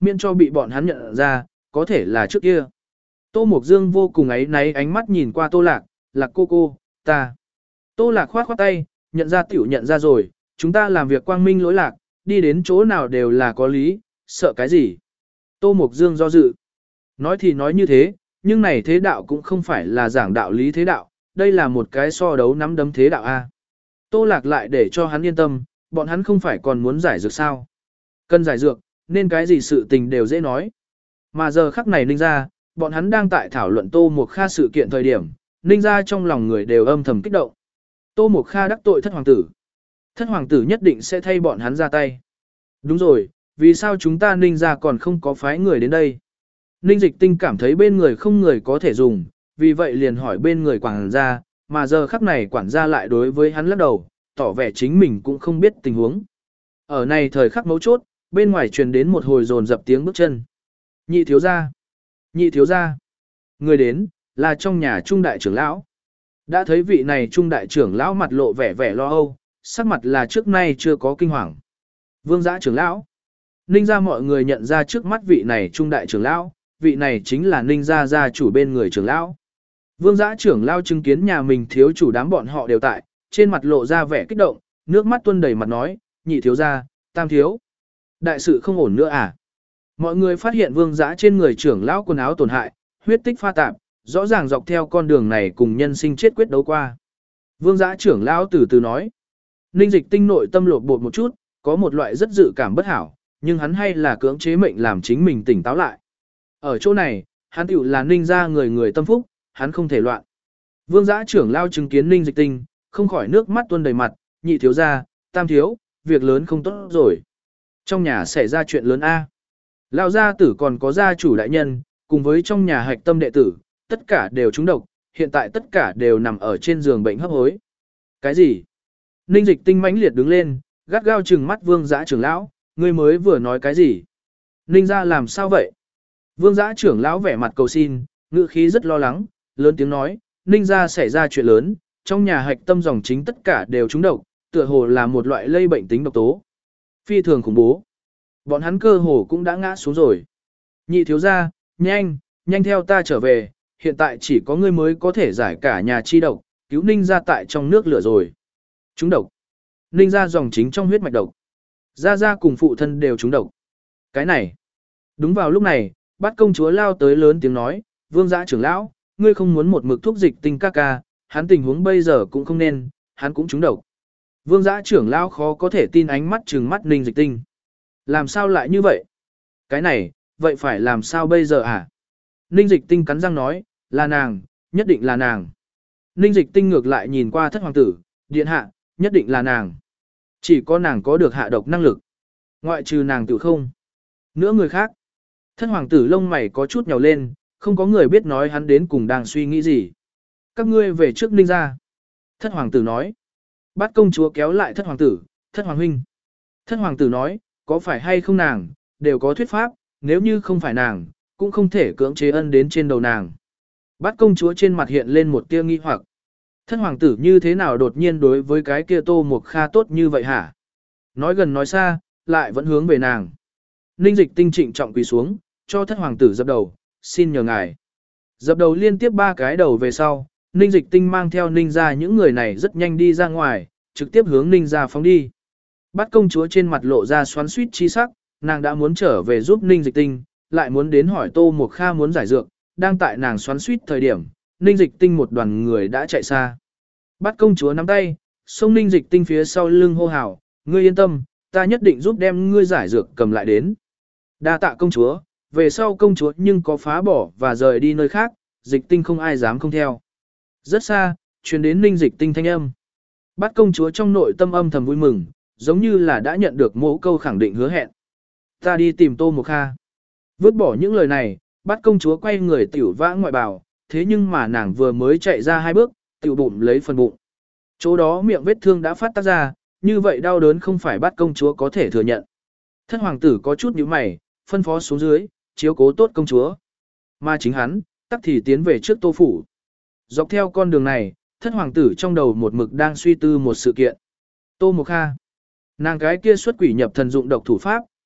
miễn cho bị bọn hắn nhận ra, có thể là trước kia. Tô Mộc Dương vô cùng ấy náy ánh mắt nhìn qua Tô Lạc, Lạc cô cô, ta. Tô Lạc khoát khoát tay, nhận ra tiểu nhận ra rồi, chúng ta làm việc quang minh lỗi lạc, đi đến chỗ nào đều là có lý, sợ cái gì. Tô Mộc Dương do dự. Nói thì nói như thế, nhưng này thế đạo cũng không phải là giảng đạo lý thế đạo, đây là một cái so đấu nắm đấm thế đạo A. Tô Lạc lại để cho hắn yên tâm, bọn hắn không phải còn muốn giải dược sao. Cần giải dược, nên cái gì sự tình đều dễ nói. Mà giờ khắc này Ninh ra, bọn hắn đang tại thảo luận Tô Mộc Kha sự kiện thời điểm, Ninh ra trong lòng người đều âm thầm kích động. Tô Mộc Kha đắc tội thất hoàng tử. Thất hoàng tử nhất định sẽ thay bọn hắn ra tay. Đúng rồi, vì sao chúng ta Ninh ra còn không có phái người đến đây? Ninh Dịch Tinh cảm thấy bên người không người có thể dùng, vì vậy liền hỏi bên người quản gia, mà giờ khắc này quản gia lại đối với hắn lắc đầu, tỏ vẻ chính mình cũng không biết tình huống. Ở này thời khắc mấu chốt, bên ngoài truyền đến một hồi dồn dập tiếng bước chân. Nhị thiếu gia, nhị thiếu gia. Người đến, là trong nhà trung đại trưởng lão. Đã thấy vị này trung đại trưởng lão mặt lộ vẻ vẻ lo âu, sắc mặt là trước nay chưa có kinh hoàng. Vương giã trưởng lão. Ninh gia mọi người nhận ra trước mắt vị này trung đại trưởng lão, vị này chính là Ninh gia gia chủ bên người trưởng lão. Vương giã trưởng lão chứng kiến nhà mình thiếu chủ đám bọn họ đều tại, trên mặt lộ ra vẻ kích động, nước mắt tuôn đầy mặt nói, nhị thiếu gia, tam thiếu. Đại sự không ổn nữa à? Mọi người phát hiện vương giã trên người trưởng lão quần áo tổn hại, huyết tích pha tạp, rõ ràng dọc theo con đường này cùng nhân sinh chết quyết đấu qua. Vương giã trưởng lão từ từ nói. Ninh Dịch Tinh nội tâm lột bột một chút, có một loại rất dự cảm bất hảo, nhưng hắn hay là cưỡng chế mệnh làm chính mình tỉnh táo lại. Ở chỗ này, hắn tiểu là Ninh gia người người tâm phúc, hắn không thể loạn. Vương giã trưởng lão chứng kiến Ninh Dịch Tinh, không khỏi nước mắt tuôn đầy mặt, nhị thiếu gia, tam thiếu, việc lớn không tốt rồi. Trong nhà xảy ra chuyện lớn A. Lão gia tử còn có gia chủ đại nhân, cùng với trong nhà hạch tâm đệ tử, tất cả đều trúng độc, hiện tại tất cả đều nằm ở trên giường bệnh hấp hối. Cái gì? Ninh Dịch Tinh mãnh liệt đứng lên, gắt gao trừng mắt Vương Giã trưởng lão, ngươi mới vừa nói cái gì? Ninh gia làm sao vậy? Vương Giã trưởng lão vẻ mặt cầu xin, ngữ khí rất lo lắng, lớn tiếng nói, Ninh gia xảy ra chuyện lớn, trong nhà hạch tâm dòng chính tất cả đều trúng độc, tựa hồ là một loại lây bệnh tính độc tố. Phi thường khủng bố. Bọn hắn cơ hồ cũng đã ngã xuống rồi. Nhị thiếu gia, nhanh, nhanh theo ta trở về, hiện tại chỉ có ngươi mới có thể giải cả nhà chi độc, cứu Ninh gia tại trong nước lửa rồi. Trúng độc. Ninh gia dòng chính trong huyết mạch độc. Gia gia cùng phụ thân đều trúng độc. Cái này. Đúng vào lúc này, Bát công chúa lao tới lớn tiếng nói, Vương Giã trưởng lão, ngươi không muốn một mực thuốc Dịch Tinh ca ca, hắn tình huống bây giờ cũng không nên, hắn cũng trúng độc. Vương Giã trưởng lão khó có thể tin ánh mắt trừng mắt Ninh Dịch Tinh. Làm sao lại như vậy? Cái này, vậy phải làm sao bây giờ hả? Ninh Dịch Tinh cắn răng nói, là nàng, nhất định là nàng. Ninh Dịch Tinh ngược lại nhìn qua thất hoàng tử, điện hạ, nhất định là nàng. Chỉ có nàng có được hạ độc năng lực. Ngoại trừ nàng tự không. Nữa người khác. Thất hoàng tử lông mày có chút nhào lên, không có người biết nói hắn đến cùng đang suy nghĩ gì. Các ngươi về trước Ninh ra. Thất hoàng tử nói. Bát công chúa kéo lại thất hoàng tử, thất hoàng huynh. Thất hoàng tử nói, có phải hay không nàng, đều có thuyết pháp, nếu như không phải nàng, cũng không thể cưỡng chế ân đến trên đầu nàng. Bát công chúa trên mặt hiện lên một tia nghi hoặc. Thất hoàng tử như thế nào đột nhiên đối với cái kia Tô Mộc Kha tốt như vậy hả? Nói gần nói xa, lại vẫn hướng về nàng. Ninh Dịch Tinh trịnh trọng quỳ xuống, cho thất hoàng tử dập đầu, xin nhờ ngài. Dập đầu liên tiếp ba cái đầu về sau, Ninh Dịch Tinh mang theo Ninh ra những người này rất nhanh đi ra ngoài, trực tiếp hướng Ninh ra phóng đi. Bát công chúa trên mặt lộ ra xoắn xuýt chi sắc, nàng đã muốn trở về giúp Ninh Dịch Tinh, lại muốn đến hỏi Tô Mộc Kha muốn giải dược, đang tại nàng xoắn xuýt thời điểm, Ninh Dịch Tinh một đoàn người đã chạy xa. Bát công chúa nắm tay, xông Ninh Dịch Tinh phía sau lưng hô hào, ngươi yên tâm, ta nhất định giúp đem ngươi giải dược cầm lại đến. Đa tạ công chúa, về sau công chúa nhưng có phá bỏ và rời đi nơi khác, Dịch Tinh không ai dám không theo. Rất xa, truyền đến Ninh Dịch Tinh thanh âm. Bát công chúa trong nội tâm âm thầm vui mừng, giống như là đã nhận được mẫu câu khẳng định hứa hẹn. Ta đi tìm Tô Mộc Kha. Vứt bỏ những lời này, Bát công chúa quay người tiểu vã ngoại bào, thế nhưng mà nàng vừa mới chạy ra hai bước, tiểu bụng lấy phần bụng. Chỗ đó miệng vết thương đã phát tác ra, như vậy đau đớn không phải Bát công chúa có thể thừa nhận. Thất hoàng tử có chút nhíu mày, phân phó xuống dưới, chiếu cố tốt công chúa. Mà chính hắn, tắc thì tiến về trước Tô phủ. Dọc theo con đường này, thất hoàng tử trong đầu một mực đang suy tư một sự kiện. Tô Mộc Kha. Nàng cái kia xuất quỷ nhập thần dụng độc thủ pháp,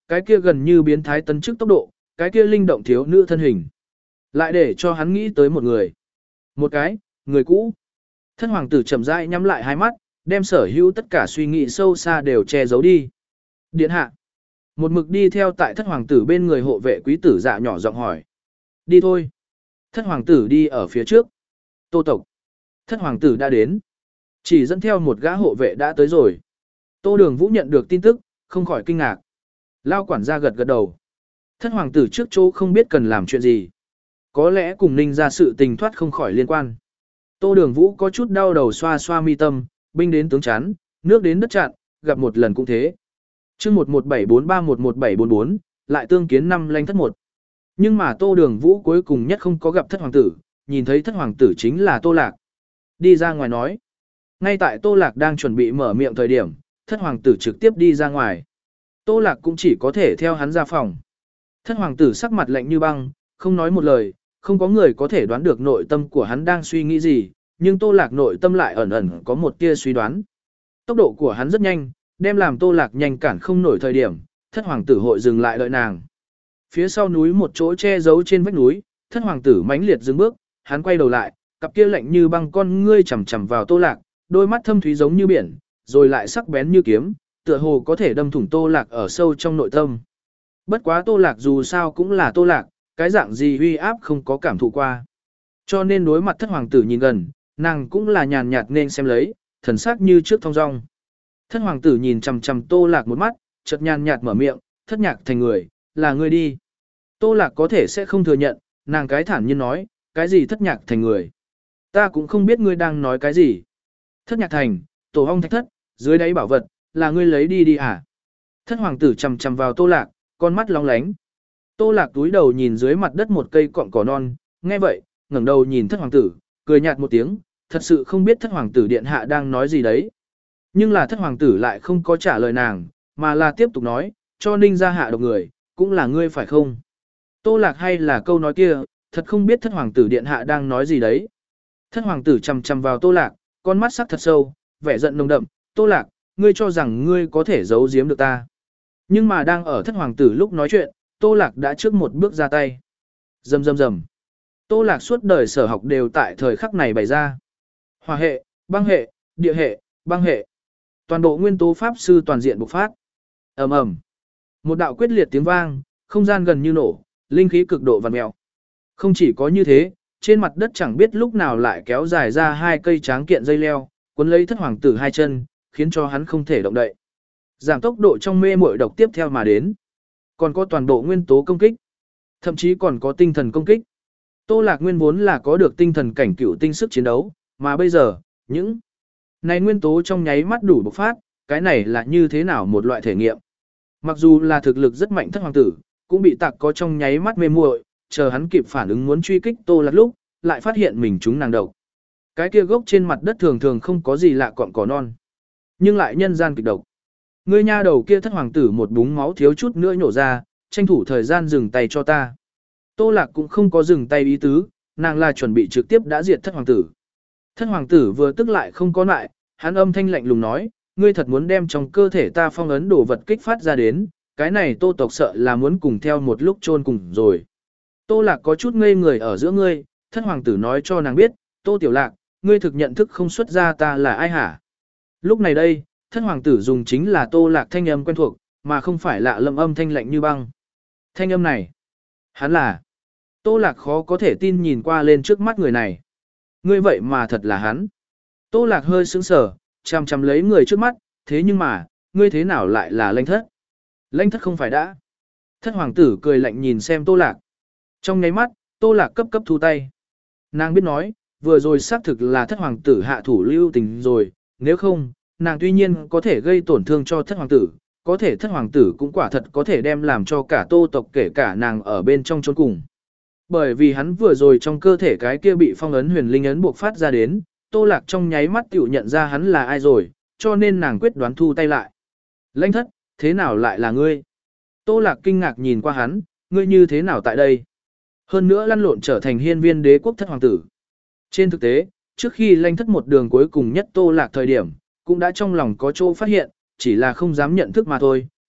cái kia gần như biến thái tấn chức tốc độ, cái kia linh động thiếu nữ thân hình. Lại để cho hắn nghĩ tới một người. Một cái, người cũ. Thất hoàng tử chậm rãi nhắm lại hai mắt, đem sở hữu tất cả suy nghĩ sâu xa đều che giấu đi. Điện hạ. Một mực đi theo tại thất hoàng tử bên người hộ vệ quý tử dạ nhỏ giọng hỏi. Đi thôi. Thất hoàng tử đi ở phía trước. Tô tộc. Thất hoàng tử đã đến. Chỉ dẫn theo một gã hộ vệ đã tới rồi. Tô Đường Vũ nhận được tin tức, không khỏi kinh ngạc. Lao quản gia gật gật đầu. Thất hoàng tử trước chỗ không biết cần làm chuyện gì. Có lẽ cùng Ninh ra sự tình thoát không khỏi liên quan. Tô Đường Vũ có chút đau đầu xoa xoa mi tâm, binh đến tướng chán, nước đến đất chặn, gặp một lần cũng thế. Chương một một bảy bốn ba một một bảy bốn bốn, lại tương kiến năm lanh thất một. Nhưng mà Tô Đường Vũ cuối cùng nhất không có gặp thất hoàng tử, nhìn thấy thất hoàng tử chính là Tô Lạc. Đi ra ngoài nói. Ngay tại Tô Lạc đang chuẩn bị mở miệng thời điểm, thất hoàng tử trực tiếp đi ra ngoài. Tô Lạc cũng chỉ có thể theo hắn ra phòng. Thất hoàng tử sắc mặt lạnh như băng, không nói một lời, không có người có thể đoán được nội tâm của hắn đang suy nghĩ gì, nhưng Tô Lạc nội tâm lại ẩn ẩn có một tia suy đoán. Tốc độ của hắn rất nhanh, đem làm Tô Lạc nhanh cản không nổi thời điểm, thất hoàng tử hội dừng lại đợi nàng. Phía sau núi một chỗ che giấu trên vách núi, thất hoàng tử mãnh liệt dừng bước, hắn quay đầu lại, cặp kia lạnh như băng con ngươi chằm chằm vào Tô Lạc, đôi mắt thâm thúy giống như biển, rồi lại sắc bén như kiếm, tựa hồ có thể đâm thủng Tô Lạc ở sâu trong nội tâm. Bất quá Tô Lạc dù sao cũng là Tô Lạc, cái dạng gì uy áp không có cảm thụ qua. Cho nên đối mặt thất hoàng tử nhìn gần, nàng cũng là nhàn nhạt nên xem lấy, thần sắc như trước thong dong. Thất hoàng tử nhìn chằm chằm Tô Lạc một mắt, chợt nhàn nhạt mở miệng, thất nhạc thành người, là ngươi đi. Tô Lạc có thể sẽ không thừa nhận, nàng cái thản nhiên nói, cái gì thất nhạc thành người. Ta cũng không biết ngươi đang nói cái gì. Thất nhạc thành, tổ hong thạch thất, dưới đáy bảo vật, là ngươi lấy đi đi à. Thất hoàng tử chằm chằm vào Tô Lạc, con mắt lóng lánh. Tô Lạc túi đầu nhìn dưới mặt đất một cây cọng cỏ non, nghe vậy, ngẩng đầu nhìn thất hoàng tử, cười nhạt một tiếng, thật sự không biết thất hoàng tử điện hạ đang nói gì đấy. Nhưng là thất hoàng tử lại không có trả lời nàng, mà là tiếp tục nói, cho Ninh gia hạ độc người, cũng là ngươi phải không? Tô Lạc hay là câu nói kia, thật không biết thất hoàng tử điện hạ đang nói gì đấy. Thất hoàng tử chằm chằm vào Tô Lạc, con mắt sắc thật sâu, vẻ giận nồng đậm, Tô Lạc, ngươi cho rằng ngươi có thể giấu giếm được ta. Nhưng mà đang ở thất hoàng tử lúc nói chuyện, Tô Lạc đã trước một bước ra tay. Rầm rầm rầm. Tô Lạc suốt đời sở học đều tại thời khắc này bày ra. Hỏa hệ, băng hệ, địa hệ, băng hệ. Toàn bộ nguyên tố pháp sư toàn diện bộc phát. Ầm ầm. Một đạo quyết liệt tiếng vang, không gian gần như nổ, linh khí cực độ vặn mèo. Không chỉ có như thế, trên mặt đất chẳng biết lúc nào lại kéo dài ra hai cây tráng kiện dây leo, cuốn lấy thất hoàng tử hai chân, khiến cho hắn không thể động đậy. Giảm tốc độ trong mê muội độc tiếp theo mà đến. Còn có toàn bộ nguyên tố công kích, thậm chí còn có tinh thần công kích. Tô Lạc nguyên vốn là có được tinh thần cảnh cửu tinh sức chiến đấu, mà bây giờ, những này nguyên tố trong nháy mắt đủ bộc phát, cái này là như thế nào một loại thể nghiệm. Mặc dù là thực lực rất mạnh thất hoàng tử, cũng bị tạc có trong nháy mắt mê muội, chờ hắn kịp phản ứng muốn truy kích Tô Lạc lúc, lại phát hiện mình trúng nàng độc. Cái kia gốc trên mặt đất thường thường không có gì lạ cọng cỏ non, nhưng lại nhân gian kịch độc. Ngươi nha đầu kia thất hoàng tử một búng máu thiếu chút nữa nhổ ra, tranh thủ thời gian dừng tay cho ta. Tô Lạc cũng không có dừng tay ý tứ, nàng là chuẩn bị trực tiếp đã diệt thất hoàng tử. Thất hoàng tử vừa tức lại không có lại, hắn âm thanh lạnh lùng nói, ngươi thật muốn đem trong cơ thể ta phong ấn đồ vật kích phát ra đến, cái này Tô tộc sợ là muốn cùng theo một lúc chôn cùng rồi. Tô Lạc có chút ngây người ở giữa ngươi, thất hoàng tử nói cho nàng biết, Tô Tiểu Lạc, ngươi thực nhận thức không xuất ra ta là ai hả? Lúc này đây, thất hoàng tử dùng chính là Tô Lạc thanh âm quen thuộc, mà không phải lạ lẫm âm thanh lạnh như băng. Thanh âm này, hắn là. Tô Lạc khó có thể tin nhìn qua lên trước mắt người này. Ngươi vậy mà thật là hắn. Tô Lạc hơi sững sờ, chằm chằm lấy người trước mắt, thế nhưng mà, ngươi thế nào lại là Lãnh Thất? Lãnh Thất không phải đã. Thất hoàng tử cười lạnh nhìn xem Tô Lạc. Trong nháy mắt, Tô Lạc cấp cấp thu tay. Nàng biết nói, vừa rồi xác thực là thất hoàng tử hạ thủ lưu tình rồi, nếu không, nàng tuy nhiên có thể gây tổn thương cho thất hoàng tử, có thể thất hoàng tử cũng quả thật có thể đem làm cho cả Tô tộc kể cả nàng ở bên trong chốn cùng. Bởi vì hắn vừa rồi trong cơ thể cái kia bị phong ấn huyền linh ấn buộc phát ra đến, Tô Lạc trong nháy mắt tiểu nhận ra hắn là ai rồi, cho nên nàng quyết đoán thu tay lại. Lãnh Thất, thế nào lại là ngươi? Tô Lạc kinh ngạc nhìn qua hắn, ngươi như thế nào tại đây? Hơn nữa lăn lộn trở thành hiên viên đế quốc thất hoàng tử. Trên thực tế, trước khi Lãnh Thất một đường cuối cùng nhất Tô Lạc thời điểm, cũng đã trong lòng có chỗ phát hiện, chỉ là không dám nhận thức mà thôi,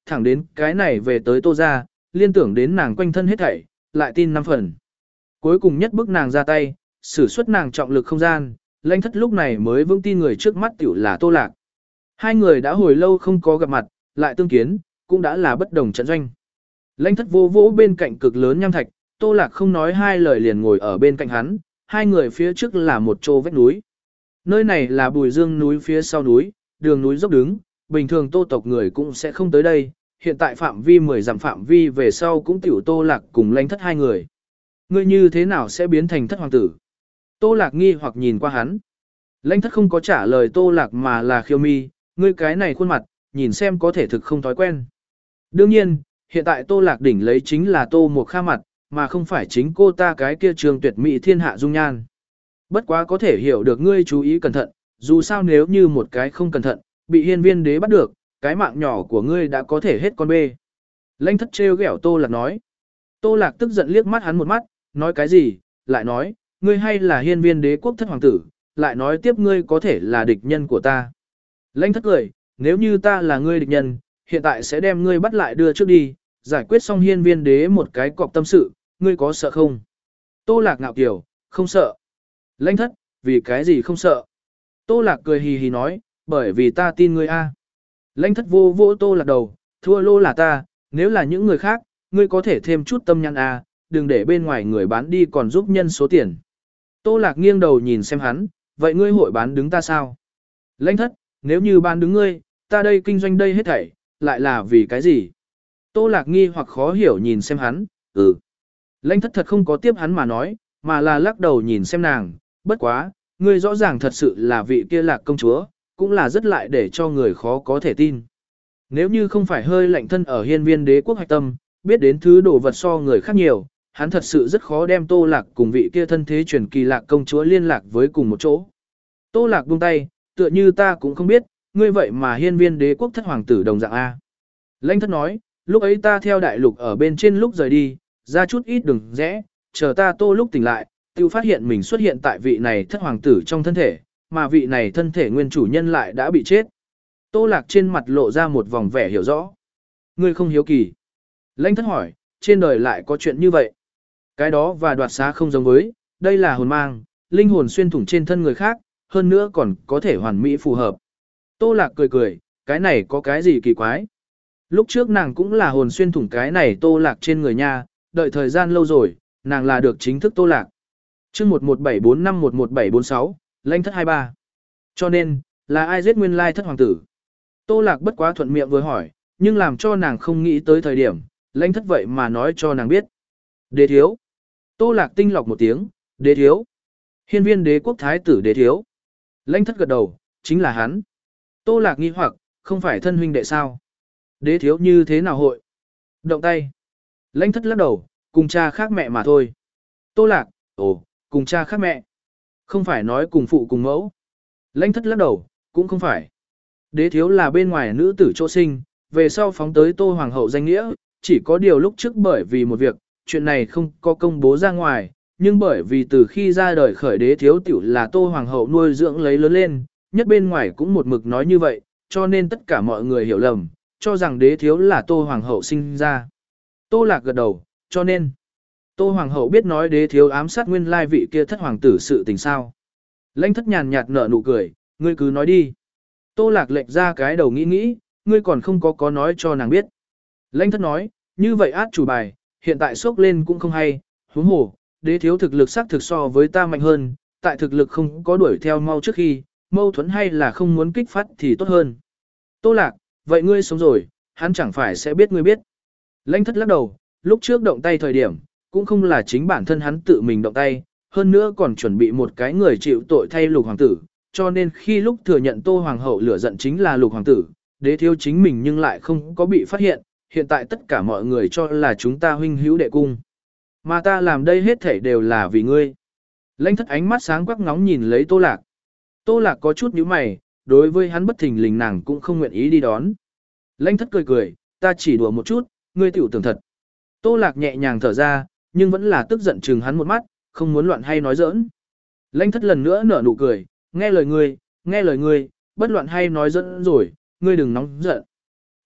thẳng đến cái này về tới Tô gia, liên tưởng đến nàng quanh thân hết thảy, lại tin năm phần. Cuối cùng nhất bức nàng ra tay, sử xuất nàng trọng lực không gian, Lãnh Thất lúc này mới vững tin người trước mắt tiểu là Tô Lạc. Hai người đã hồi lâu không có gặp mặt, lại tương kiến, cũng đã là bất đồng trận doanh. Lãnh Thất vô vỗ bên cạnh cực lớn nham thạch, Tô Lạc không nói hai lời liền ngồi ở bên cạnh hắn, hai người phía trước là một chỗ vách núi. Nơi này là Bùi Dương núi phía sau núi, đường núi dốc đứng, bình thường Tô tộc người cũng sẽ không tới đây, hiện tại phạm vi mười dặm phạm vi về sau cũng tiểu Tô Lạc cùng Lãnh Thất hai người. Ngươi như thế nào sẽ biến thành thất hoàng tử? Tô Lạc nghi hoặc nhìn qua hắn. Lãnh Thất không có trả lời Tô Lạc mà là khiêu mi, ngươi cái này khuôn mặt, nhìn xem có thể thực không thói quen. Đương nhiên, hiện tại Tô Lạc đỉnh lấy chính là Tô Mộc Kha mặt, mà không phải chính cô ta cái kia trường tuyệt mỹ thiên hạ dung nhan. Bất quá có thể hiểu được ngươi chú ý cẩn thận, dù sao nếu như một cái không cẩn thận, bị hiên viên đế bắt được, cái mạng nhỏ của ngươi đã có thể hết con bê. Lãnh Thất trêu ghẹo Tô Lạc nói. Tô Lạc tức giận liếc mắt hắn một mắt, nói cái gì, lại nói, ngươi hay là hiên viên đế quốc thất hoàng tử, lại nói tiếp ngươi có thể là địch nhân của ta. Lãnh Thất cười, nếu như ta là ngươi địch nhân, hiện tại sẽ đem ngươi bắt lại đưa trước đi, giải quyết xong hiên viên đế một cái cọc tâm sự, ngươi có sợ không? Tô Lạc ngạo kiều, không sợ. Lãnh Thất, vì cái gì không sợ? Tô Lạc cười hì hì nói, bởi vì ta tin ngươi a. Lãnh Thất vô vô Tô Lạc đầu, thua lô là ta, nếu là những người khác, ngươi có thể thêm chút tâm nhãn a, đừng để bên ngoài người bán đi còn giúp nhân số tiền. Tô Lạc nghiêng đầu nhìn xem hắn, vậy ngươi hội bán đứng ta sao? Lãnh Thất, nếu như bán đứng ngươi, ta đây kinh doanh đây hết thảy, lại là vì cái gì? Tô Lạc nghi hoặc khó hiểu nhìn xem hắn, ừ. Lãnh Thất thật không có tiếp hắn mà nói, mà là lắc đầu nhìn xem nàng, bất quá, ngươi rõ ràng thật sự là vị kia Lạc công chúa, cũng là rất lại để cho người khó có thể tin. Nếu như không phải hơi lạnh thân ở hiên viên đế quốc hạch tâm, biết đến thứ đồ vật so người khác nhiều, hắn thật sự rất khó đem Tô Lạc cùng vị kia thân thế truyền kỳ Lạc công chúa liên lạc với cùng một chỗ. Tô Lạc buông tay, tựa như ta cũng không biết, ngươi vậy mà hiên viên đế quốc thất hoàng tử đồng dạng A. Lãnh Thất nói, lúc ấy ta theo đại lục ở bên trên lúc rời đi, ra chút ít đường rẽ, chờ ta Tô lúc tỉnh lại, tiêu phát hiện mình xuất hiện tại vị này thất hoàng tử trong thân thể, mà vị này thân thể nguyên chủ nhân lại đã bị chết. Tô Lạc trên mặt lộ ra một vòng vẻ hiểu rõ. Ngươi không hiếu kỳ. Lãnh Thất hỏi, trên đời lại có chuyện như vậy. Cái đó và đoạt xá không giống với, đây là hồn mang, linh hồn xuyên thủng trên thân người khác, hơn nữa còn có thể hoàn mỹ phù hợp. Tô Lạc cười cười, cái này có cái gì kỳ quái. Lúc trước nàng cũng là hồn xuyên thủng cái này Tô Lạc trên người nha, đợi thời gian lâu rồi, nàng là được chính thức Tô Lạc. chương một một bảy bốn năm một một bảy bốn sáu, Lãnh Thất hai ba. Cho nên, là ai giết nguyên lai thất hoàng tử? Tô Lạc bất quá thuận miệng vừa hỏi, nhưng làm cho nàng không nghĩ tới thời điểm, Lãnh Thất vậy mà nói cho nàng biết. Đế thiếu. Tô Lạc tinh lọc một tiếng, đế thiếu. Hiên viên đế quốc thái tử đế thiếu. Lãnh Thất gật đầu, chính là hắn. Tô Lạc nghi hoặc, không phải thân huynh đệ sao? Đế thiếu như thế nào hội? Động tay. Lãnh Thất lắc đầu, cùng cha khác mẹ mà thôi. Tô Lạc, ồ, cùng cha khác mẹ. Không phải nói cùng phụ cùng mẫu. Lãnh Thất lắc đầu, cũng không phải. Đế thiếu là bên ngoài nữ tử chỗ sinh, về sau phóng tới Tô Hoàng hậu danh nghĩa, chỉ có điều lúc trước bởi vì một việc, chuyện này không có công bố ra ngoài, nhưng bởi vì từ khi ra đời khởi đế thiếu tiểu là Tô Hoàng hậu nuôi dưỡng lấy lớn lên, nhất bên ngoài cũng một mực nói như vậy, cho nên tất cả mọi người hiểu lầm, cho rằng đế thiếu là Tô Hoàng hậu sinh ra. Tô Lạc gật đầu, cho nên, Tô Hoàng hậu biết nói đế thiếu ám sát nguyên lai vị kia thất hoàng tử sự tình sao. Lãnh Thất nhàn nhạt nở nụ cười, ngươi cứ nói đi. Tô Lạc lệch ra cái đầu nghĩ nghĩ, ngươi còn không có có nói cho nàng biết. Lãnh Thất nói, như vậy át chủ bài, hiện tại sốc lên cũng không hay, huống hồ, đế thiếu thực lực xác thực so với ta mạnh hơn, tại thực lực không có đuổi theo mau trước khi, mâu thuẫn hay là không muốn kích phát thì tốt hơn. Tô Lạc, vậy ngươi sống rồi, hắn chẳng phải sẽ biết ngươi biết. Lãnh Thất lắc đầu, lúc trước động tay thời điểm, cũng không là chính bản thân hắn tự mình động tay, hơn nữa còn chuẩn bị một cái người chịu tội thay lục hoàng tử, cho nên khi lúc thừa nhận Tô Hoàng hậu lửa giận chính là lục hoàng tử, đế thiếu chính mình nhưng lại không có bị phát hiện, hiện tại tất cả mọi người cho là chúng ta huynh hữu đệ cung. Mà ta làm đây hết thảy đều là vì ngươi. Lãnh Thất ánh mắt sáng quắc ngóng nhìn lấy Tô Lạc. Tô Lạc có chút nhíu mày, đối với hắn bất thình lình nàng cũng không nguyện ý đi đón. Lãnh Thất cười cười, ta chỉ đùa một chút, ngươi tiểu tưởng thật. Tô Lạc nhẹ nhàng thở ra, nhưng vẫn là tức giận chừng hắn một mắt, không muốn loạn hay nói giỡn. Lãnh Thất lần nữa nở nụ cười, nghe lời ngươi, nghe lời ngươi, bất loạn hay nói giỡn rồi, ngươi đừng nóng giận.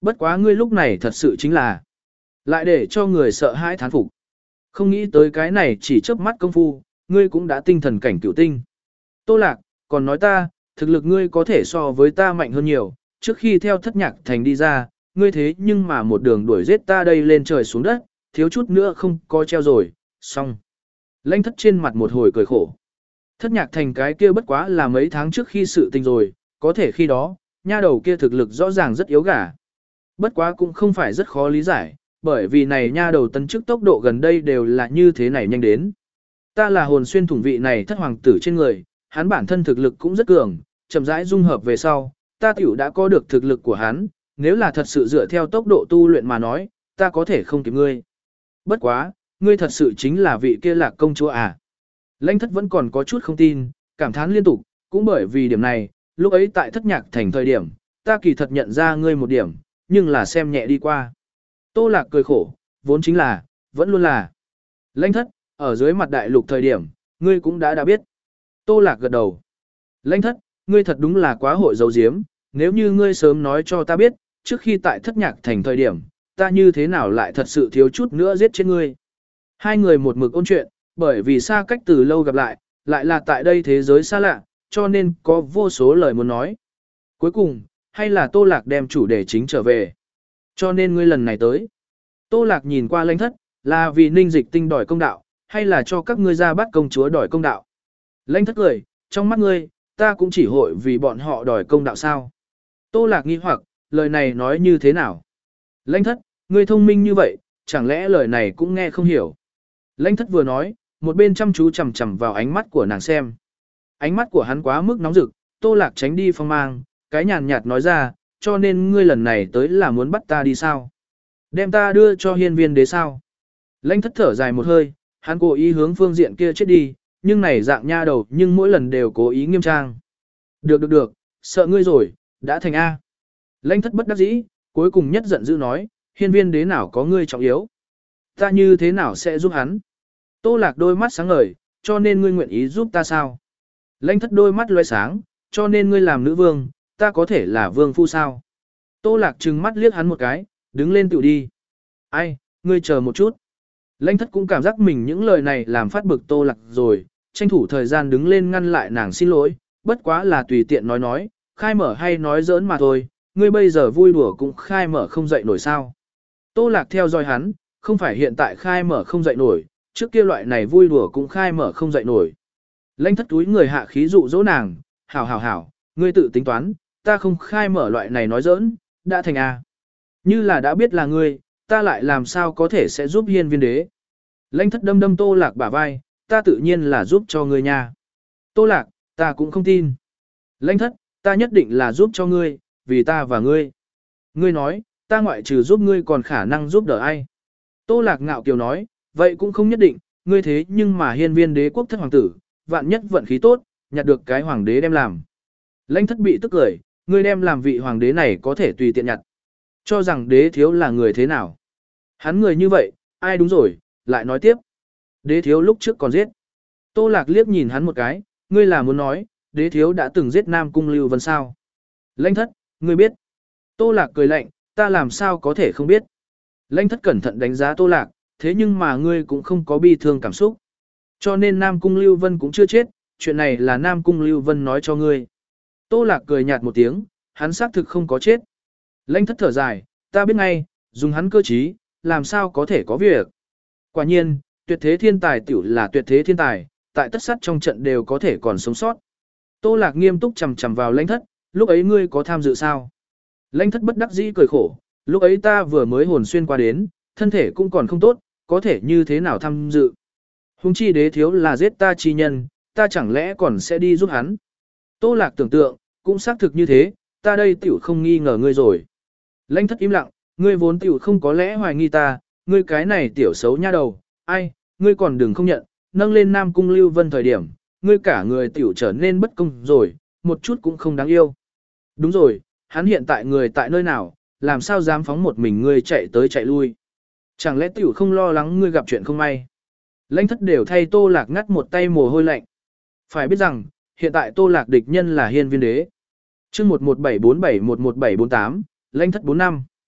Bất quá ngươi lúc này thật sự chính là lại để cho người sợ hãi thán phục. Không nghĩ tới cái này chỉ chớp mắt công phu, ngươi cũng đã tinh thần cảnh cửu tinh. Tô Lạc, còn nói ta, thực lực ngươi có thể so với ta mạnh hơn nhiều, trước khi theo thất nhạc thành đi ra, ngươi thế nhưng mà một đường đuổi giết ta đây lên trời xuống đất, thiếu chút nữa không có treo rồi, xong. Lãnh thất trên mặt một hồi cười khổ. Thất nhạc thành cái kia bất quá là mấy tháng trước khi sự tình rồi, có thể khi đó, nha đầu kia thực lực rõ ràng rất yếu gà. Bất quá cũng không phải rất khó lý giải, bởi vì này nha đầu tấn chức tốc độ gần đây đều là như thế này nhanh đến. Ta là hồn xuyên thủng vị này thất hoàng tử trên người, hắn bản thân thực lực cũng rất cường, chậm rãi dung hợp về sau, ta tiểu đã có được thực lực của hắn, nếu là thật sự dựa theo tốc độ tu luyện mà nói, ta có thể không kịp ngươi. Bất quá, ngươi thật sự chính là vị kia Lạc công chúa à? Lãnh thất vẫn còn có chút không tin, cảm thán liên tục, cũng bởi vì điểm này, lúc ấy tại thất nhạc thành thời điểm, ta kỳ thật nhận ra ngươi một điểm, nhưng là xem nhẹ đi qua. Tô Lạc cười khổ, vốn chính là, vẫn luôn là. Lãnh thất, ở dưới mặt đại lục thời điểm, ngươi cũng đã đã biết. Tô Lạc gật đầu. Lãnh thất, ngươi thật đúng là quá hội dấu diếm, nếu như ngươi sớm nói cho ta biết, trước khi tại thất nhạc thành thời điểm, ta như thế nào lại thật sự thiếu chút nữa giết chết ngươi. Hai người một mực ôn chuyện, bởi vì xa cách từ lâu gặp lại, lại là tại đây thế giới xa lạ, cho nên có vô số lời muốn nói. Cuối cùng, hay là Tô Lạc đem chủ đề chính trở về. Cho nên ngươi lần này tới. Tô Lạc nhìn qua Lãnh thất, là vì Ninh Dịch Tinh đòi công đạo, hay là cho các ngươi ra bắt công chúa đòi công đạo. Lãnh thất cười, trong mắt ngươi, ta cũng chỉ hội vì bọn họ đòi công đạo sao. Tô Lạc nghi hoặc, lời này nói như thế nào? Lãnh thất, ngươi thông minh như vậy, chẳng lẽ lời này cũng nghe không hiểu. Lãnh thất vừa nói, một bên chăm chú chằm chằm vào ánh mắt của nàng xem. Ánh mắt của hắn quá mức nóng rực, Tô Lạc tránh đi phong mang, cái nhàn nhạt nói ra, cho nên ngươi lần này tới là muốn bắt ta đi sao? Đem ta đưa cho hiên viên đế sao? Lãnh thất thở dài một hơi, hắn cố ý hướng phương diện kia chết đi, nhưng này dạng nha đầu nhưng mỗi lần đều cố ý nghiêm trang. Được được được, sợ ngươi rồi, đã thành A. Lãnh thất bất đắc dĩ, cuối cùng nhất giận dữ nói, hiên viên đế nào có ngươi trọng yếu. Ta như thế nào sẽ giúp hắn? Tô Lạc đôi mắt sáng ngời, cho nên ngươi nguyện ý giúp ta sao? Lãnh thất đôi mắt loe sáng, cho nên ngươi làm nữ vương, ta có thể là vương phu sao? Tô Lạc trừng mắt liếc hắn một cái, đứng lên tự đi. Ai, ngươi chờ một chút. Lãnh thất cũng cảm giác mình những lời này làm phát bực Tô Lạc rồi, tranh thủ thời gian đứng lên ngăn lại nàng xin lỗi, bất quá là tùy tiện nói nói, khai mở hay nói giỡn mà thôi, ngươi bây giờ vui đùa cũng khai mở không dậy nổi sao. Tô Lạc theo dõi hắn, không phải hiện tại khai mở không dậy nổi, trước kia loại này vui đùa cũng khai mở không dậy nổi. Lãnh thất túi người hạ khí dụ dỗ nàng, hảo hảo hảo, ngươi tự tính toán, ta không khai mở loại này nói giỡn, đã thành A. Như là đã biết là ngươi, ta lại làm sao có thể sẽ giúp hiên viên đế. Lãnh thất đâm đâm Tô Lạc bả vai, ta tự nhiên là giúp cho ngươi nha. Tô Lạc, ta cũng không tin. Lãnh thất, ta nhất định là giúp cho ngươi, vì ta và ngươi. Ngươi nói, ta ngoại trừ giúp ngươi còn khả năng giúp đỡ ai. Tô Lạc ngạo kiều nói, vậy cũng không nhất định, ngươi thế nhưng mà hiên viên đế quốc thất hoàng tử, vạn nhất vận khí tốt, nhặt được cái hoàng đế đem làm. Lãnh thất bị tức cười, ngươi đem làm vị hoàng đế này có thể tùy tiện nhặt. Cho rằng đế thiếu là người thế nào. Hắn người như vậy, ai đúng rồi, lại nói tiếp. Đế thiếu lúc trước còn giết. Tô Lạc liếc nhìn hắn một cái, ngươi là muốn nói, đế thiếu đã từng giết Nam Cung Lưu Vân sao. Lãnh thất, ngươi biết. Tô Lạc cười lạnh, ta làm sao có thể không biết. Lãnh thất cẩn thận đánh giá Tô Lạc, thế nhưng mà ngươi cũng không có bi thương cảm xúc. Cho nên Nam Cung Lưu Vân cũng chưa chết, chuyện này là Nam Cung Lưu Vân nói cho ngươi. Tô Lạc cười nhạt một tiếng, hắn xác thực không có chết. Lãnh thất thở dài, ta biết ngay, dùng hắn cơ trí, làm sao có thể có việc. Quả nhiên, tuyệt thế thiên tài tiểu là tuyệt thế thiên tài, tại tất sắt trong trận đều có thể còn sống sót. Tô Lạc nghiêm túc chằm chằm vào lãnh thất, lúc ấy ngươi có tham dự sao? Lãnh thất bất đắc dĩ cười khổ, lúc ấy ta vừa mới hồn xuyên qua đến, thân thể cũng còn không tốt, có thể như thế nào tham dự. Hùng chi đế thiếu là giết ta chi nhân, ta chẳng lẽ còn sẽ đi giúp hắn. Tô Lạc tưởng tượng, cũng xác thực như thế, ta đây tiểu không nghi ngờ ngươi rồi. Lãnh thất im lặng, ngươi vốn tiểu không có lẽ hoài nghi ta, ngươi cái này tiểu xấu nha đầu, ai, ngươi còn đừng không nhận, nâng lên Nam Cung Lưu Vân thời điểm, ngươi cả người tiểu trở nên bất công rồi, một chút cũng không đáng yêu. Đúng rồi, hắn hiện tại người tại nơi nào, làm sao dám phóng một mình ngươi chạy tới chạy lui. Chẳng lẽ tiểu không lo lắng ngươi gặp chuyện không may. Lãnh thất đều thay Tô Lạc ngắt một tay mồ hôi lạnh. Phải biết rằng, hiện tại Tô Lạc địch nhân là hiên viên đế. chương một một bảy bốn bảy một một bảy bốn tám, lãnh thất bốn năm.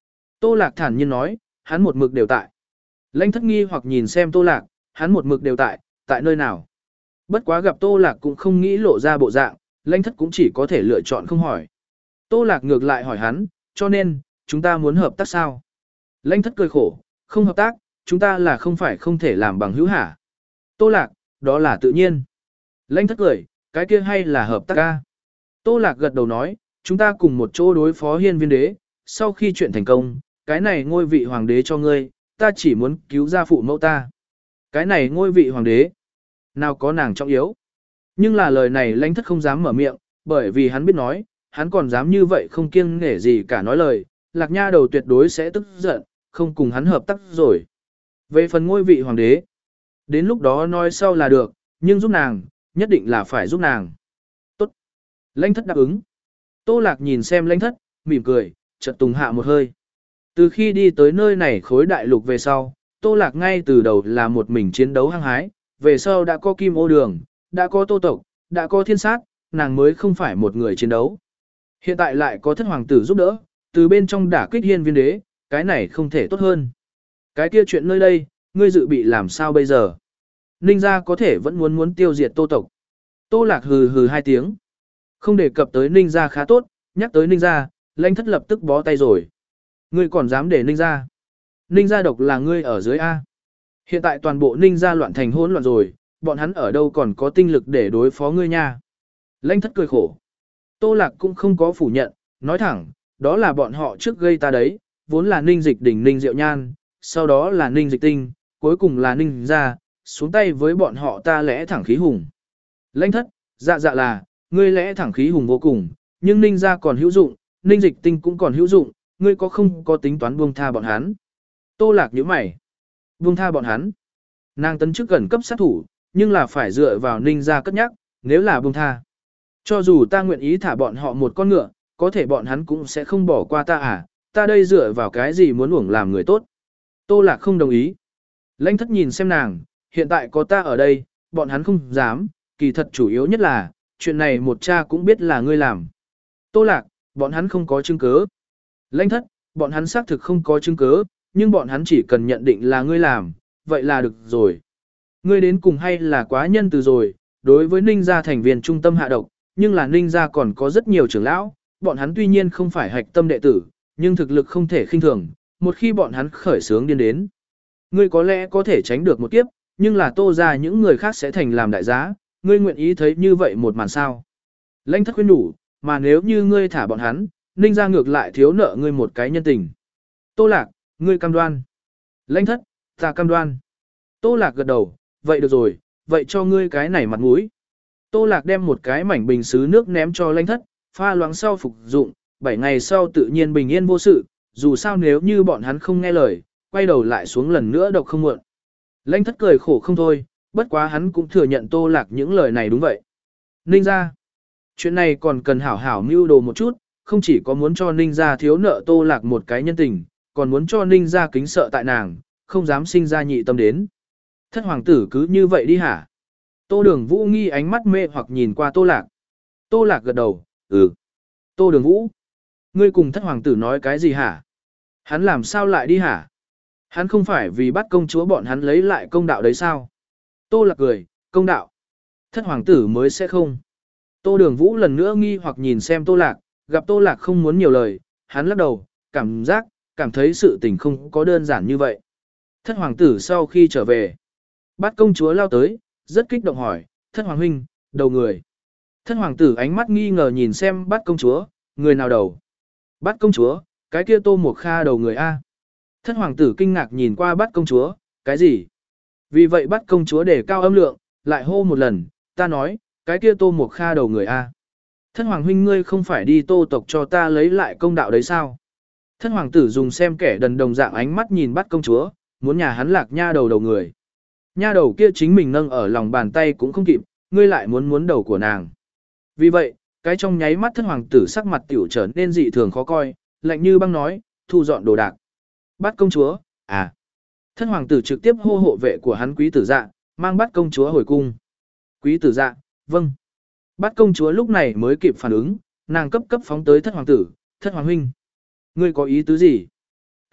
Tô Lạc thản nhiên nói, hắn một mực đều tại. Lãnh thất nghi hoặc nhìn xem Tô Lạc, hắn một mực đều tại, tại nơi nào. Bất quá gặp Tô Lạc cũng không nghĩ lộ ra bộ dạng, lãnh thất cũng chỉ có thể lựa chọn không hỏi. Tô Lạc ngược lại hỏi hắn, cho nên, chúng ta muốn hợp tác sao? Lãnh thất cười khổ, không hợp tác, chúng ta là không phải không thể làm bằng hữu hả? Tô Lạc, đó là tự nhiên. Lãnh thất cười, cái kia hay là hợp tác ca? Tô Lạc gật đầu nói, chúng ta cùng một chỗ đối phó hiên viên đế, sau khi chuyện thành công, cái này ngôi vị hoàng đế cho ngươi, ta chỉ muốn cứu ra phụ mẫu ta. Cái này ngôi vị hoàng đế, nào có nàng trọng yếu. Nhưng là lời này lãnh thất không dám mở miệng, bởi vì hắn biết nói, hắn còn dám như vậy không kiêng nể gì cả nói lời, Lạc Nha đầu tuyệt đối sẽ tức giận, không cùng hắn hợp tác rồi. Về phần ngôi vị hoàng đế, đến lúc đó nói sau là được, nhưng giúp nàng, nhất định là phải giúp nàng. Tốt. Lãnh thất đáp ứng. Tô Lạc nhìn xem lãnh thất, mỉm cười, chợt tùng hạ một hơi. Từ khi đi tới nơi này khối đại lục về sau, Tô Lạc ngay từ đầu là một mình chiến đấu hăng hái, về sau đã có kim ô đường, đã có tô tộc, đã có thiên sát, nàng mới không phải một người chiến đấu. Hiện tại lại có thất hoàng tử giúp đỡ, từ bên trong đả kích hiên viên đế, cái này không thể tốt hơn. Cái kia chuyện nơi đây, ngươi dự bị làm sao bây giờ? Ninh gia có thể vẫn muốn muốn tiêu diệt tô tộc. Tô Lạc hừ hừ hai tiếng. Không đề cập tới Ninh gia khá tốt, nhắc tới Ninh gia, lãnh thất lập tức bó tay rồi. Ngươi còn dám để Ninh gia? Ninh gia độc là ngươi ở dưới A. Hiện tại toàn bộ Ninh gia loạn thành hỗn loạn rồi, bọn hắn ở đâu còn có tinh lực để đối phó ngươi nha. Lãnh thất cười khổ. Tô Lạc cũng không có phủ nhận, nói thẳng, đó là bọn họ trước gây ta đấy, vốn là Ninh Dịch Đỉnh Ninh Diệu Nhan, sau đó là Ninh Dịch Tinh, cuối cùng là Ninh gia, xuống tay với bọn họ ta lẽ thẳng khí hùng. Lãnh thất, dạ dạ là, ngươi lẽ thẳng khí hùng vô cùng, nhưng Ninh gia còn hữu dụng, Ninh Dịch Tinh cũng còn hữu dụng, ngươi có không có tính toán buông tha bọn hắn. Tô Lạc nhíu mày. Buông tha bọn hắn. Nàng tấn chức gần cấp sát thủ, nhưng là phải dựa vào Ninh gia cất nhắc, nếu là buông tha. Cho dù ta nguyện ý thả bọn họ một con ngựa, có thể bọn hắn cũng sẽ không bỏ qua ta à, ta đây dựa vào cái gì muốn uổng làm người tốt. Tô Lạc không đồng ý. Lãnh thất nhìn xem nàng, hiện tại có ta ở đây, bọn hắn không dám, kỳ thật chủ yếu nhất là, chuyện này một cha cũng biết là ngươi làm. Tô Lạc, bọn hắn không có chứng cứ. Lãnh thất, bọn hắn xác thực không có chứng cứ, nhưng bọn hắn chỉ cần nhận định là ngươi làm, vậy là được rồi. Ngươi đến cùng hay là quá nhân từ rồi, đối với Ninh gia thành viên trung tâm hạ độc, nhưng là Ninh gia còn có rất nhiều trưởng lão, bọn hắn tuy nhiên không phải hạch tâm đệ tử, nhưng thực lực không thể khinh thường, một khi bọn hắn khởi sướng điên đến. Ngươi có lẽ có thể tránh được một kiếp, nhưng là Tô gia những người khác sẽ thành làm đại giá, ngươi nguyện ý thấy như vậy một màn sao. Lãnh thất khuyên đủ, mà nếu như ngươi thả bọn hắn, Ninh gia ngược lại thiếu nợ ngươi một cái nhân tình. Tô Lạc, ngươi cam đoan. Lãnh thất, ta cam đoan. Tô Lạc gật đầu, vậy được rồi, vậy cho ngươi cái này mặt mũi. Tô Lạc đem một cái mảnh bình sứ nước ném cho lãnh thất, pha loãng sau phục dụng, bảy ngày sau tự nhiên bình yên vô sự, dù sao nếu như bọn hắn không nghe lời, quay đầu lại xuống lần nữa độc không muộn. Lãnh thất cười khổ không thôi, bất quá hắn cũng thừa nhận Tô Lạc những lời này đúng vậy. Ninh gia, chuyện này còn cần hảo hảo mưu đồ một chút, không chỉ có muốn cho Ninh gia thiếu nợ Tô Lạc một cái nhân tình, còn muốn cho Ninh gia kính sợ tại nàng, không dám sinh ra nhị tâm đến. Thất hoàng tử cứ như vậy đi hả? Tô Đường Vũ nghi ánh mắt mê hoặc nhìn qua Tô Lạc. Tô Lạc gật đầu, ừ. Tô Đường Vũ, ngươi cùng thất hoàng tử nói cái gì hả? Hắn làm sao lại đi hả? Hắn không phải vì bắt công chúa bọn hắn lấy lại công đạo đấy sao? Tô Lạc cười, công đạo. Thất hoàng tử mới sẽ không. Tô Đường Vũ lần nữa nghi hoặc nhìn xem Tô Lạc, gặp Tô Lạc không muốn nhiều lời, hắn lắc đầu, cảm giác, cảm thấy sự tình không có đơn giản như vậy. Thất hoàng tử sau khi trở về, bắt công chúa lao tới, rất kích động hỏi, thất hoàng huynh, đầu người. Thất hoàng tử ánh mắt nghi ngờ nhìn xem bắt công chúa, người nào đầu? Bắt công chúa, cái kia Tô Mộc Kha đầu người A. Thất hoàng tử kinh ngạc nhìn qua bắt công chúa, cái gì? Vì vậy bắt công chúa để cao âm lượng, lại hô một lần, ta nói, cái kia Tô Mộc Kha đầu người A. Thất hoàng huynh ngươi không phải đi Tô tộc cho ta lấy lại công đạo đấy sao? Thất hoàng tử dùng xem kẻ đần đồng dạng ánh mắt nhìn bắt công chúa, muốn nhà hắn Lạc Nha đầu đầu người. Nha đầu kia chính mình nâng ở lòng bàn tay cũng không kịp, ngươi lại muốn muốn đầu của nàng. Vì vậy, cái trong nháy mắt thất hoàng tử sắc mặt tiểu trở nên dị thường khó coi, lạnh như băng nói, thu dọn đồ đạc. Bắt công chúa, à. Thất hoàng tử trực tiếp hô hộ vệ của hắn quý tử dạ, mang bắt công chúa hồi cung. Quý tử dạ, vâng. Bắt công chúa lúc này mới kịp phản ứng, nàng cấp cấp phóng tới thất hoàng tử, thất hoàng huynh. Ngươi có ý tứ gì?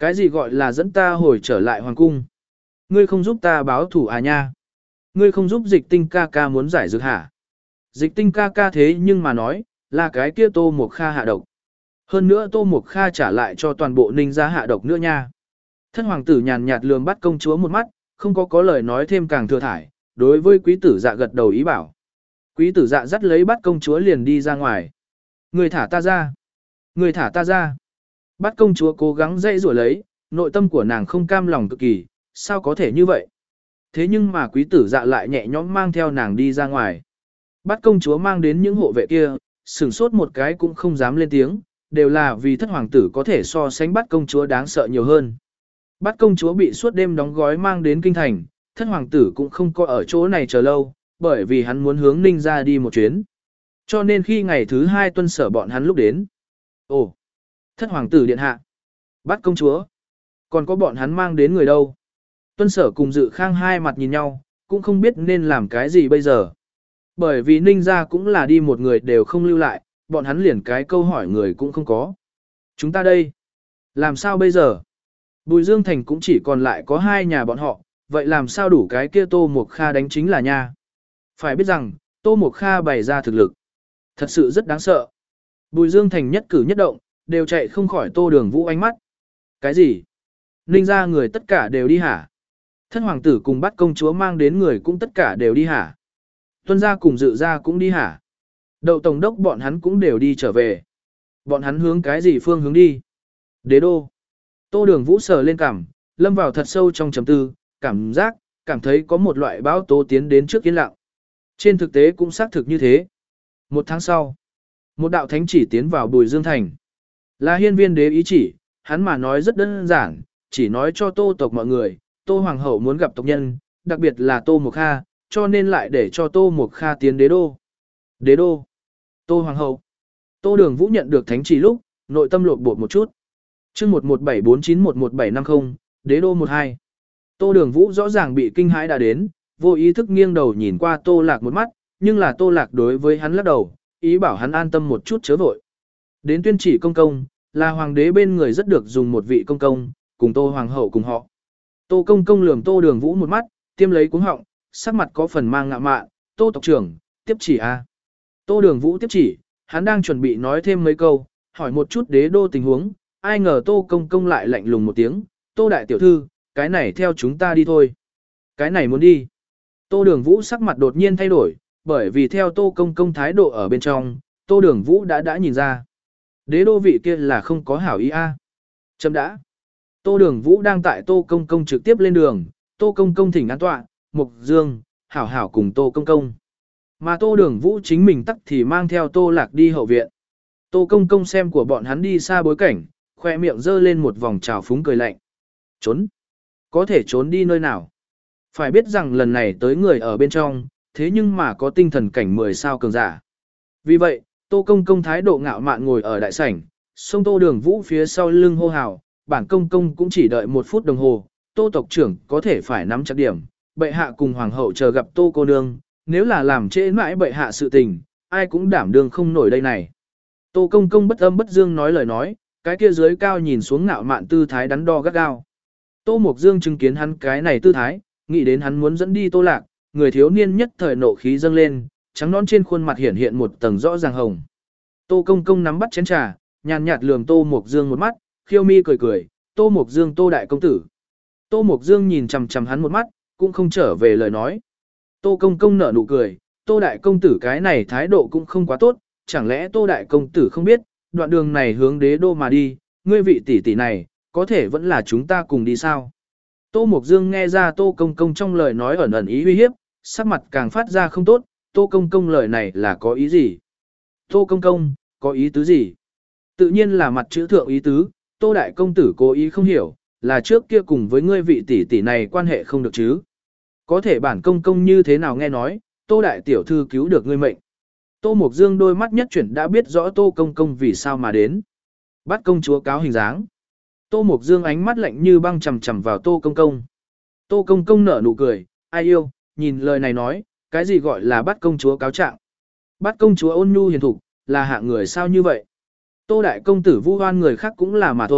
Cái gì gọi là dẫn ta hồi trở lại hoàng cung? Ngươi không giúp ta báo thủ à nha? Ngươi không giúp dịch tinh ca ca muốn giải dược hả? Dịch tinh ca ca thế nhưng mà nói, là cái kia Tô Mộc Kha hạ độc. Hơn nữa Tô Mộc Kha trả lại cho toàn bộ Ninh gia hạ độc nữa nha. Thân hoàng tử nhàn nhạt lườm bắt công chúa một mắt, không có có lời nói thêm càng thừa thải, đối với quý tử dạ gật đầu ý bảo. Quý tử dạ dắt lấy bắt công chúa liền đi ra ngoài. Người thả ta ra. Người thả ta ra. Bắt công chúa cố gắng dây rủa lấy, nội tâm của nàng không cam lòng cực kỳ, sao có thể như vậy? Thế nhưng mà quý tử dạ lại nhẹ nhõm mang theo nàng đi ra ngoài. Bắt công chúa mang đến những hộ vệ kia, sửng sốt một cái cũng không dám lên tiếng, đều là vì thất hoàng tử có thể so sánh bắt công chúa đáng sợ nhiều hơn. Bắt công chúa bị suốt đêm đóng gói mang đến kinh thành, thất hoàng tử cũng không có ở chỗ này chờ lâu, bởi vì hắn muốn hướng Ninh ra đi một chuyến. Cho nên khi ngày thứ hai tuân sở bọn hắn lúc đến. Ồ, thất hoàng tử điện hạ, bắt công chúa, còn có bọn hắn mang đến người đâu? Tuân sở cùng Dự Khang hai mặt nhìn nhau, cũng không biết nên làm cái gì bây giờ. Bởi vì Ninh ra cũng là đi một người đều không lưu lại, bọn hắn liền cái câu hỏi người cũng không có. Chúng ta đây, làm sao bây giờ? Bùi Dương Thành cũng chỉ còn lại có hai nhà bọn họ, vậy làm sao đủ cái kia Tô Mộc Kha đánh chính là nha. Phải biết rằng, Tô Mộc Kha bày ra thực lực. Thật sự rất đáng sợ. Bùi Dương Thành nhất cử nhất động, đều chạy không khỏi Tô Đường Vũ ánh mắt. Cái gì? Ninh ra người tất cả đều đi hả? Thân hoàng tử cùng bắt công chúa mang đến người cũng tất cả đều đi hả? Tuân gia cùng Dự gia cũng đi hả? Đậu tổng đốc bọn hắn cũng đều đi trở về. Bọn hắn hướng cái gì phương hướng đi? Đế đô. Tô Đường Vũ sờ lên cằm, lâm vào thật sâu trong trầm tư, cảm giác, cảm thấy có một loại bão tố tiến đến trước yên lặng. Trên thực tế cũng xác thực như thế. Một tháng sau, một đạo thánh chỉ tiến vào Bùi Dương Thành. Là hiên viên đế ý chỉ, hắn mà nói rất đơn giản, chỉ nói cho Tô tộc mọi người, Tô Hoàng hậu muốn gặp tộc nhân, đặc biệt là Tô Mộc Kha, cho nên lại để cho Tô Mộc Kha tiến đế đô. Đế đô. Tô Hoàng hậu. Tô Đường Vũ nhận được thánh chỉ lúc, nội tâm lột bột một chút. Chương một một bảy bốn chín một một bảy năm không, đế đô một hai. Tô Đường Vũ rõ ràng bị kinh hãi đã đến, vô ý thức nghiêng đầu nhìn qua Tô Lạc một mắt, nhưng là Tô Lạc đối với hắn lắc đầu, ý bảo hắn an tâm một chút chớ vội. Đến tuyên chỉ công công, là hoàng đế bên người rất được dùng một vị công công, cùng Tô Hoàng hậu cùng họ. Tô công công lườm Tô Đường Vũ một mắt, tiêm lấy cuống họng, sắc mặt có phần mang ngạo mạn, Tô tộc trưởng, tiếp chỉ a. Tô Đường Vũ tiếp chỉ, hắn đang chuẩn bị nói thêm mấy câu, hỏi một chút đế đô tình huống, ai ngờ Tô công công lại lạnh lùng một tiếng, Tô đại tiểu thư, cái này theo chúng ta đi thôi. Cái này muốn đi. Tô Đường Vũ sắc mặt đột nhiên thay đổi, bởi vì theo Tô công công thái độ ở bên trong, Tô Đường Vũ đã đã nhìn ra. Đế đô vị kia là không có hảo ý a. Chấm đã. Tô Đường Vũ đang tại Tô công công trực tiếp lên đường, Tô công công thỉnh an tọa, Mục Dương, hảo hảo cùng Tô công công. Mà Tô Đường Vũ chính mình tắc thì mang theo Tô Lạc đi hậu viện. Tô công công xem của bọn hắn đi xa bối cảnh, khoe miệng giơ lên một vòng trào phúng cười lạnh. Trốn. Có thể trốn đi nơi nào. Phải biết rằng lần này tới người ở bên trong, thế nhưng mà có tinh thần cảnh mười sao cường giả. Vì vậy, Tô công công thái độ ngạo mạn ngồi ở đại sảnh, xông Tô Đường Vũ phía sau lưng hô hào, bản công công cũng chỉ đợi một phút đồng hồ, Tô tộc trưởng có thể phải nắm chắc điểm, bệ hạ cùng hoàng hậu chờ gặp Tô cô nương, nếu là làm trễ mãi bệ hạ sự tình, ai cũng đảm đương không nổi đây này. Tô công công bất âm bất dương nói lời nói, cái kia dưới cao nhìn xuống ngạo mạn tư thái đắn đo gắt gao. Tô Mộc Dương chứng kiến hắn cái này tư thái, nghĩ đến hắn muốn dẫn đi Tô Lạc, người thiếu niên nhất thời nộ khí dâng lên, trắng nõn trên khuôn mặt hiện hiện một tầng rõ ràng hồng. Tô công công nắm bắt chén trà, nhàn nhạt lườm Tô Mộc Dương một mắt, khiêu mi cười cười, Tô Mộc Dương Tô đại công tử. Tô Mộc Dương nhìn chằm chằm hắn một mắt, cũng không trở về lời nói. Tô công công nở nụ cười, Tô đại công tử cái này thái độ cũng không quá tốt, chẳng lẽ Tô đại công tử không biết, đoạn đường này hướng đế đô mà đi, ngươi vị tỷ tỷ này, có thể vẫn là chúng ta cùng đi sao? Tô Mộc Dương nghe ra Tô công công trong lời nói ẩn ẩn ý uy hiếp, sắc mặt càng phát ra không tốt, Tô công công lời này là có ý gì? Tô công công, có ý tứ gì? Tự nhiên là mặt chữ thượng ý tứ, Tô đại công tử cố ý không hiểu, là trước kia cùng với ngươi vị tỷ tỷ này quan hệ không được chứ? Có thể bản công công như thế nào nghe nói, Tô đại tiểu thư cứu được ngươi mệnh. Tô Mộc Dương đôi mắt nhất chuyển đã biết rõ Tô công công vì sao mà đến. Bắt công chúa cáo hình dáng. Tô Mộc Dương ánh mắt lạnh như băng chằm chằm vào Tô công công. Tô công công nở nụ cười, ai yêu, nhìn lời này nói, cái gì gọi là bắt công chúa cáo trạng? Bắt công chúa ôn nhu hiền thục, là hạng người sao như vậy? Tô đại công tử vu oan người khác cũng là mà thôi,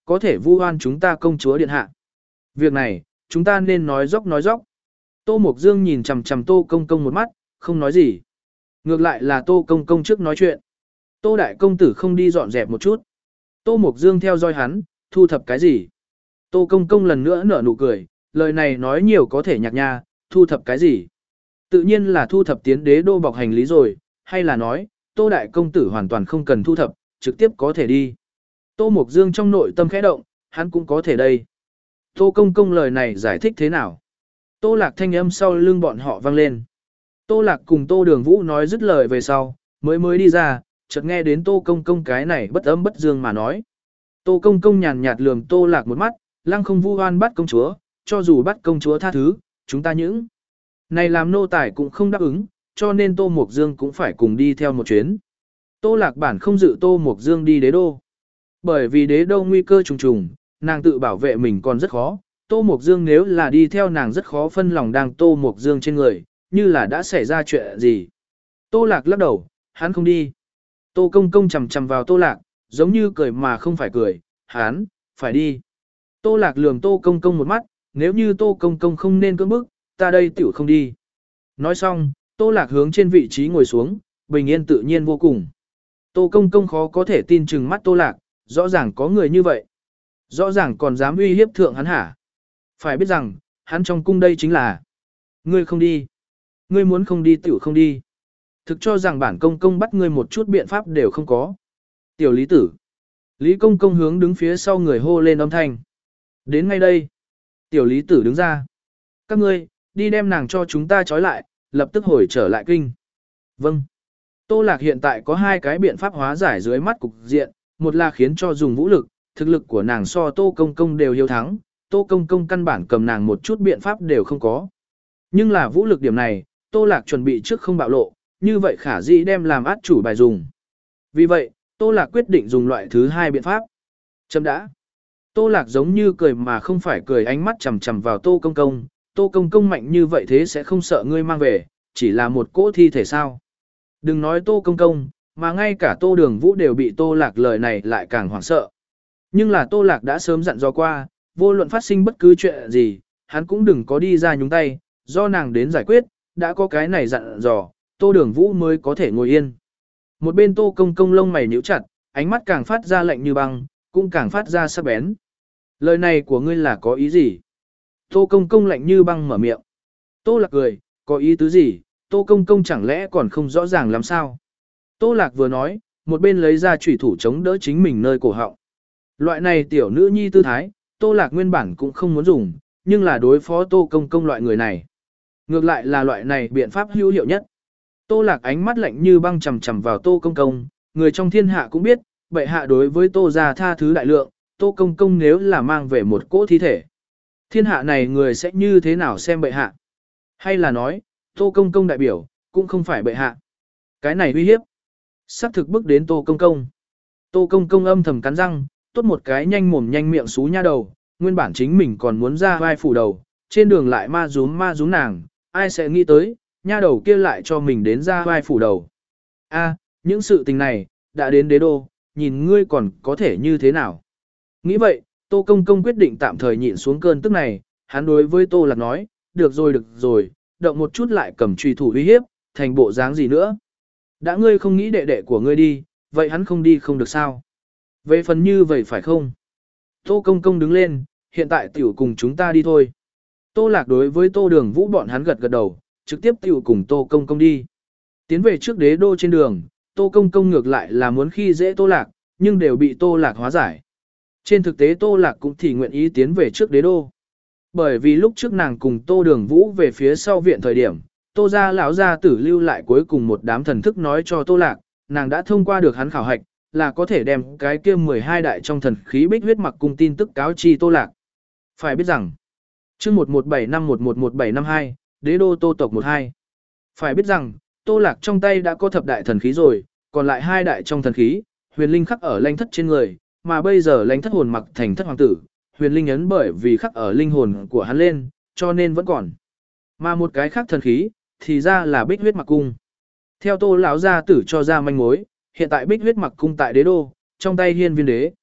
có thể vu oan chúng ta công chúa điện hạ. Việc này, chúng ta nên nói dốc nói dốc. Tô Mộc Dương nhìn chằm chằm Tô Công Công một mắt, không nói gì. Ngược lại là Tô Công Công trước nói chuyện. Tô đại công tử không đi dọn dẹp một chút. Tô Mộc Dương theo dõi hắn, thu thập cái gì? Tô Công Công lần nữa nở nụ cười, lời này nói nhiều có thể nhạc nha, thu thập cái gì? Tự nhiên là thu thập tiến đế đô bọc hành lý rồi, hay là nói, Tô đại công tử hoàn toàn không cần thu thập, trực tiếp có thể đi. Tô Mộc Dương trong nội tâm khẽ động, hắn cũng có thể đây. Tô Công Công lời này giải thích thế nào? Tô Lạc thanh âm sau lưng bọn họ vang lên. Tô Lạc cùng Tô Đường Vũ nói dứt lời về sau, mới mới đi ra, chợt nghe đến Tô Công Công cái này bất âm bất dương mà nói. Tô Công Công nhàn nhạt lườm Tô Lạc một mắt, lăng không vu oan bắt công chúa, cho dù bắt công chúa tha thứ, chúng ta những này làm nô tài cũng không đáp ứng, cho nên Tô Mộc Dương cũng phải cùng đi theo một chuyến. Tô Lạc bản không dự Tô Mộc Dương đi đế đô. Bởi vì đế đô nguy cơ trùng trùng, nàng tự bảo vệ mình còn rất khó. Tô Mộc Dương nếu là đi theo nàng rất khó phân lòng đang Tô Mộc Dương trên người, như là đã xảy ra chuyện gì. Tô Lạc lắc đầu, hắn không đi. Tô Công Công chầm chầm vào Tô Lạc, giống như cười mà không phải cười, hắn, phải đi. Tô Lạc lườm Tô Công Công một mắt, nếu như Tô Công Công không nên cưỡng bức, ta đây tiểu không đi. Nói xong, Tô Lạc hướng trên vị trí ngồi xuống, bình yên tự nhiên vô cùng. Tô Công Công khó có thể tin chừng mắt Tô Lạc, rõ ràng có người như vậy. Rõ ràng còn dám uy hiếp thượng hắn hả? Phải biết rằng, hắn trong cung đây chính là ngươi không đi. Ngươi muốn không đi tiểu không đi. Thực cho rằng bản công công bắt ngươi một chút biện pháp đều không có. Tiểu Lý Tử. Lý Công Công hướng đứng phía sau người hô lên âm thanh. Đến ngay đây. Tiểu Lý Tử đứng ra. Các ngươi, đi đem nàng cho chúng ta trói lại, lập tức hồi trở lại kinh. Vâng. Tô Lạc hiện tại có hai cái biện pháp hóa giải dưới mắt cục diện, một là khiến cho dùng vũ lực, thực lực của nàng so Tô Công Công đều hiếu thắng, Tô Công Công căn bản cầm nàng một chút biện pháp đều không có. Nhưng là vũ lực điểm này, Tô Lạc chuẩn bị trước không bạo lộ, như vậy khả dĩ đem làm át chủ bài dùng. Vì vậy, Tô Lạc quyết định dùng loại thứ hai biện pháp. Chấm đã. Tô Lạc giống như cười mà không phải cười, ánh mắt chằm chằm vào Tô Công Công. Tô Công Công mạnh như vậy thế sẽ không sợ ngươi mang về, chỉ là một cỗ thi thể sao. Đừng nói Tô Công Công, mà ngay cả Tô Đường Vũ đều bị Tô Lạc lời này lại càng hoảng sợ. Nhưng là Tô Lạc đã sớm dặn dò qua, vô luận phát sinh bất cứ chuyện gì, hắn cũng đừng có đi ra nhúng tay, do nàng đến giải quyết, đã có cái này dặn dò, Tô Đường Vũ mới có thể ngồi yên. Một bên Tô Công Công lông mày nhíu chặt, ánh mắt càng phát ra lạnh như băng, cũng càng phát ra sắc bén. Lời này của ngươi là có ý gì? Tô Công Công lạnh như băng mở miệng. Tô Lạc cười, có ý tứ gì? Tô Công Công chẳng lẽ còn không rõ ràng làm sao? Tô Lạc vừa nói, một bên lấy ra chủy thủ chống đỡ chính mình nơi cổ họng. Loại này tiểu nữ nhi tư thái, Tô Lạc nguyên bản cũng không muốn dùng, nhưng là đối phó Tô Công Công loại người này. Ngược lại là loại này biện pháp hữu hiệu nhất. Tô Lạc ánh mắt lạnh như băng chằm chằm vào Tô Công Công, người trong thiên hạ cũng biết, bệ hạ đối với Tô gia tha thứ đại lượng, Tô Công Công nếu là mang về một cỗ thi thể. Thiên hạ này người sẽ như thế nào xem bệ hạ? Hay là nói, Tô Công Công đại biểu, cũng không phải bệ hạ. Cái này uy hiếp. Sắc thực bức đến Tô Công Công. Tô Công Công âm thầm cắn răng, tốt một cái nhanh mồm nhanh miệng xú nha đầu, nguyên bản chính mình còn muốn ra vai phủ đầu, trên đường lại ma rúm ma rúm nàng, ai sẽ nghĩ tới, nha đầu kia lại cho mình đến ra vai phủ đầu. A, những sự tình này, đã đến đế đô, nhìn ngươi còn có thể như thế nào. Nghĩ vậy, Tô Công Công quyết định tạm thời nhịn xuống cơn tức này, hắn đối với Tô Lạc nói, được rồi được rồi, động một chút lại cầm truy thủ uy hiếp, thành bộ dáng gì nữa. Đã ngươi không nghĩ đệ đệ của ngươi đi, vậy hắn không đi không được sao. Về phần như vậy phải không? Tô Công Công đứng lên, hiện tại tiểu cùng chúng ta đi thôi. Tô Lạc đối với Tô Đường Vũ bọn hắn gật gật đầu, trực tiếp tiểu cùng Tô Công Công đi. Tiến về trước đế đô trên đường, Tô Công Công ngược lại là muốn khi dễ Tô Lạc, nhưng đều bị Tô Lạc hóa giải. Trên thực tế Tô Lạc cũng thì nguyện ý tiến về trước đế đô. Bởi vì lúc trước nàng cùng Tô Đường Vũ về phía sau viện thời điểm, Tô gia lão gia tử lưu lại cuối cùng một đám thần thức nói cho Tô Lạc, nàng đã thông qua được hắn khảo hạch, là có thể đem cái kia mười hai đại trong thần khí bích huyết mặc cung tin tức cáo chi Tô Lạc. Phải biết rằng, chương một một bảy năm một một một bảy năm hai, đế đô Tô tộc một hai. Phải biết rằng, Tô Lạc trong tay đã có thập đại thần khí rồi, còn lại hai đại trong thần khí, huyền linh khắc ở lãnh thất trên người, mà bây giờ lãnh thất hồn mặc thành thất hoàng tử, huyền linh ấn bởi vì khắc ở linh hồn của hắn lên, cho nên vẫn còn. Mà một cái khác thần khí, thì ra là bích huyết mặc cung. Theo Tô lão gia tử cho ra manh mối, hiện tại bích huyết mặc cung tại đế đô, trong tay hiên viên đế.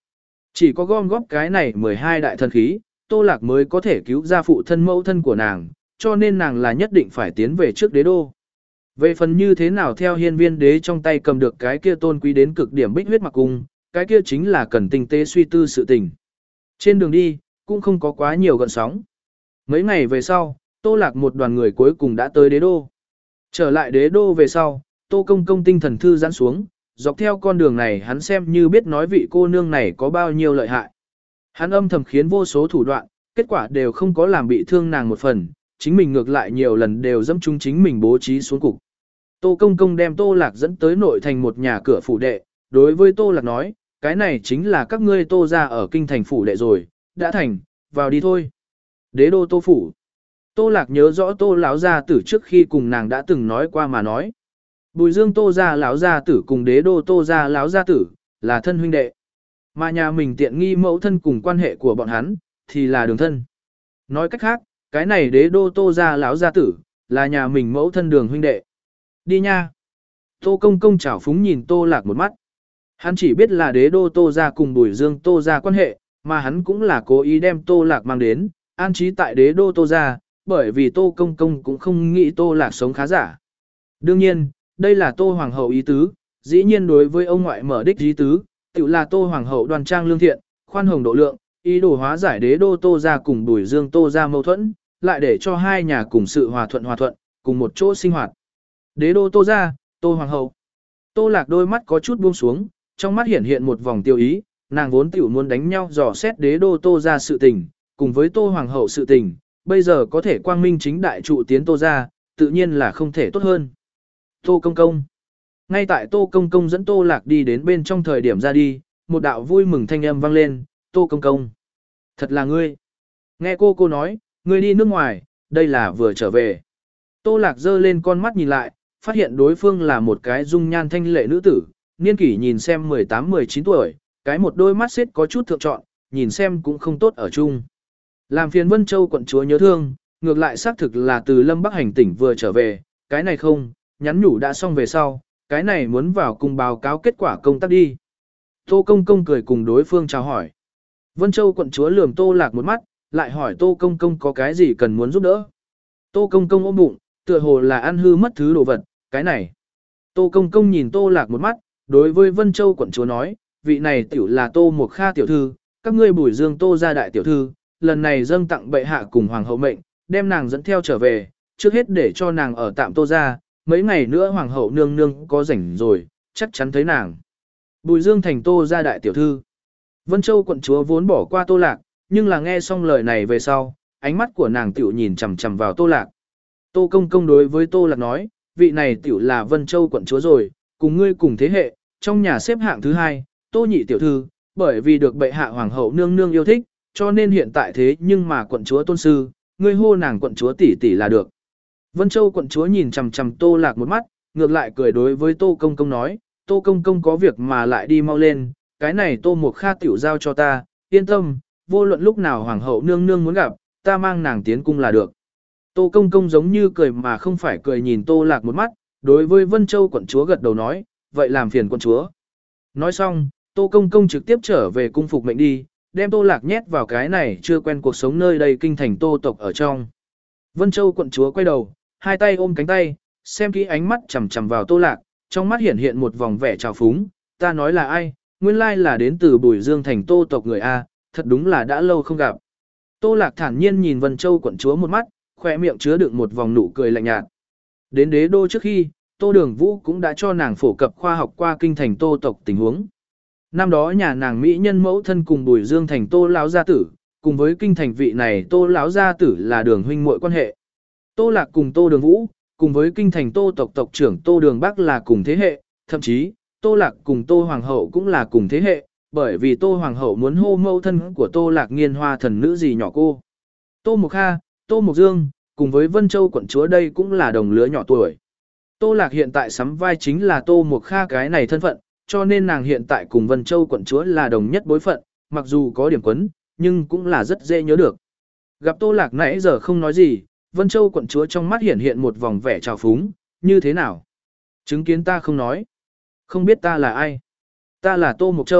Chỉ có gom góp cái này mười hai đại thần khí, Tô Lạc mới có thể cứu ra phụ thân mẫu thân của nàng, cho nên nàng là nhất định phải tiến về trước đế đô. Về phần như thế nào theo hiên viên đế trong tay cầm được cái kia tôn quý đến cực điểm bích huyết mặc cung, cái kia chính là cần tinh tế suy tư sự tình. Trên đường đi, cũng không có quá nhiều gợn sóng. Mấy ngày về sau, Tô Lạc một đoàn người cuối cùng đã tới đế đô. Trở lại đế đô về sau, Tô Công Công tinh thần thư giãn xuống, dọc theo con đường này hắn xem như biết nói vị cô nương này có bao nhiêu lợi hại. Hắn âm thầm khiến vô số thủ đoạn, kết quả đều không có làm bị thương nàng một phần, chính mình ngược lại nhiều lần đều dẫm trúng chính mình bố trí xuống cục. Tô Công Công đem Tô Lạc dẫn tới nội thành một nhà cửa phủ đệ, đối với Tô Lạc nói, cái này chính là các ngươi Tô gia ở kinh thành phủ đệ rồi, đã thành, vào đi thôi. Đế đô Tô phủ. Tô Lạc nhớ rõ Tô lão gia tử trước khi cùng nàng đã từng nói qua mà nói. Bùi Dương Tô gia lão gia tử cùng đế đô Tô gia lão gia tử là thân huynh đệ. Mà nhà mình tiện nghi mẫu thân cùng quan hệ của bọn hắn thì là đường thân. Nói cách khác, cái này đế đô Tô gia lão gia tử là nhà mình mẫu thân đường huynh đệ. Đi nha. Tô Công Công chảo phúng nhìn Tô Lạc một mắt. Hắn chỉ biết là đế đô Tô gia cùng Bùi Dương Tô gia quan hệ, mà hắn cũng là cố ý đem Tô Lạc mang đến, an trí tại đế đô Tô gia, bởi vì Tô Công Công cũng không nghĩ Tô Lạc sống khá giả. Đương nhiên, đây là Tô Hoàng hậu ý tứ, dĩ nhiên đối với ông ngoại mở đích ý tứ, tự là Tô Hoàng hậu đoan trang lương thiện, khoan hồng độ lượng, ý đồ hóa giải đế đô Tô gia cùng Bùi Dương Tô gia mâu thuẫn, lại để cho hai nhà cùng sự hòa thuận hòa thuận, cùng một chỗ sinh hoạt. Đế đô Tô gia, Tô Hoàng hậu. Tô Lạc đôi mắt có chút buông xuống, trong mắt hiện hiện một vòng tiêu ý, nàng vốn tiểu muốn đánh nhau dò xét đế đô Tô gia sự tình, cùng với Tô Hoàng hậu sự tình, bây giờ có thể quang minh chính đại trụ tiến Tô gia, tự nhiên là không thể tốt hơn. Tô Công Công. Ngay tại Tô Công Công dẫn Tô Lạc đi đến bên trong thời điểm ra đi, một đạo vui mừng thanh âm vang lên, Tô Công Công. Thật là ngươi. Nghe cô cô nói, ngươi đi nước ngoài, đây là vừa trở về. Tô Lạc giơ lên con mắt nhìn lại, phát hiện đối phương là một cái dung nhan thanh lệ nữ tử, niên kỷ nhìn xem mười tám mười chín tuổi, cái một đôi mắt xếp có chút thượng trọn, nhìn xem cũng không tốt ở chung. Làm phiền Vân Châu quận chúa nhớ thương, ngược lại xác thực là từ Lâm Bắc hành tỉnh vừa trở về, cái này không, nhắn nhủ đã xong về sau, cái này muốn vào cùng báo cáo kết quả công tác đi. Tô Công Công cười cùng đối phương chào hỏi. Vân Châu quận chúa lườm Tô Lạc một mắt, lại hỏi Tô Công Công có cái gì cần muốn giúp đỡ. Tô Công Công ôm bụng, tựa hồ là ăn hư mất thứ đồ vật, cái này. Tô Công Công nhìn Tô Lạc một mắt, đối với Vân Châu quận chúa nói, vị này tiểu là Tô Mộc Kha tiểu thư, các ngươi Bùi Dương Tô gia đại tiểu thư, lần này dâng tặng bệ hạ cùng hoàng hậu mệnh, đem nàng dẫn theo trở về, trước hết để cho nàng ở tạm Tô gia, mấy ngày nữa hoàng hậu nương nương có rảnh rồi, chắc chắn thấy nàng. Bùi Dương thành Tô gia đại tiểu thư. Vân Châu quận chúa vốn bỏ qua Tô Lạc, nhưng là nghe xong lời này về sau, ánh mắt của nàng tiểu nhìn chằm chằm vào Tô Lạc. Tô Công Công đối với Tô Lạc nói, vị này tiểu là Vân Châu quận chúa rồi, cùng ngươi cùng thế hệ, trong nhà xếp hạng thứ hai, Tô nhị tiểu thư, bởi vì được bệ hạ hoàng hậu nương nương yêu thích, cho nên hiện tại thế nhưng mà quận chúa tôn sư, ngươi hô nàng quận chúa tỷ tỷ là được. Vân Châu quận chúa nhìn chằm chằm Tô Lạc một mắt, ngược lại cười đối với Tô Công Công nói, Tô Công Công có việc mà lại đi mau lên, cái này Tô Mộc Kha tiểu giao cho ta, yên tâm, vô luận lúc nào hoàng hậu nương nương muốn gặp, ta mang nàng tiến cung là được. Tô Công Công giống như cười mà không phải cười nhìn Tô Lạc một mắt, đối với Vân Châu quận chúa gật đầu nói, vậy làm phiền quận chúa. Nói xong, Tô Công Công trực tiếp trở về cung phục mệnh đi, đem Tô Lạc nhét vào cái này chưa quen cuộc sống nơi đây kinh thành Tô tộc ở trong. Vân Châu quận chúa quay đầu, hai tay ôm cánh tay, xem kỹ ánh mắt chằm chằm vào Tô Lạc, trong mắt hiện hiện một vòng vẻ trào phúng, ta nói là ai, nguyên lai là đến từ Bùi Dương thành Tô tộc người A, thật đúng là đã lâu không gặp. Tô Lạc thản nhiên nhìn Vân Châu quận chúa một mắt, khỏe miệng chứa đựng một vòng nụ cười lạnh nhạt. Đến đế đô trước khi, Tô Đường Vũ cũng đã cho nàng phổ cập khoa học qua kinh thành Tô tộc tình huống. Năm đó nhà nàng mỹ nhân mẫu thân cùng Bùi Dương thành Tô lão gia tử, cùng với kinh thành vị này Tô lão gia tử là đường huynh muội quan hệ. Tô Lạc cùng Tô Đường Vũ, cùng với kinh thành Tô tộc tộc trưởng Tô Đường Bắc là cùng thế hệ, thậm chí, Tô Lạc cùng Tô Hoàng hậu cũng là cùng thế hệ, bởi vì Tô Hoàng hậu muốn hô mẫu thân của Tô Lạc nghiên hoa thần nữ gì nhỏ cô. Tô Mộc Kha, Tô Mộc Dương, cùng với Vân Châu quận chúa đây cũng là đồng lứa nhỏ tuổi. Tô Lạc hiện tại sắm vai chính là Tô Mộc Kha cái này thân phận, cho nên nàng hiện tại cùng Vân Châu quận chúa là đồng nhất bối phận, mặc dù có điểm quấn, nhưng cũng là rất dễ nhớ được. Gặp Tô Lạc nãy giờ không nói gì, Vân Châu quận chúa trong mắt hiện hiện một vòng vẻ trào phúng, như thế nào? Chứng kiến ta không nói. Không biết ta là ai? Ta là Tô Mộc Châu,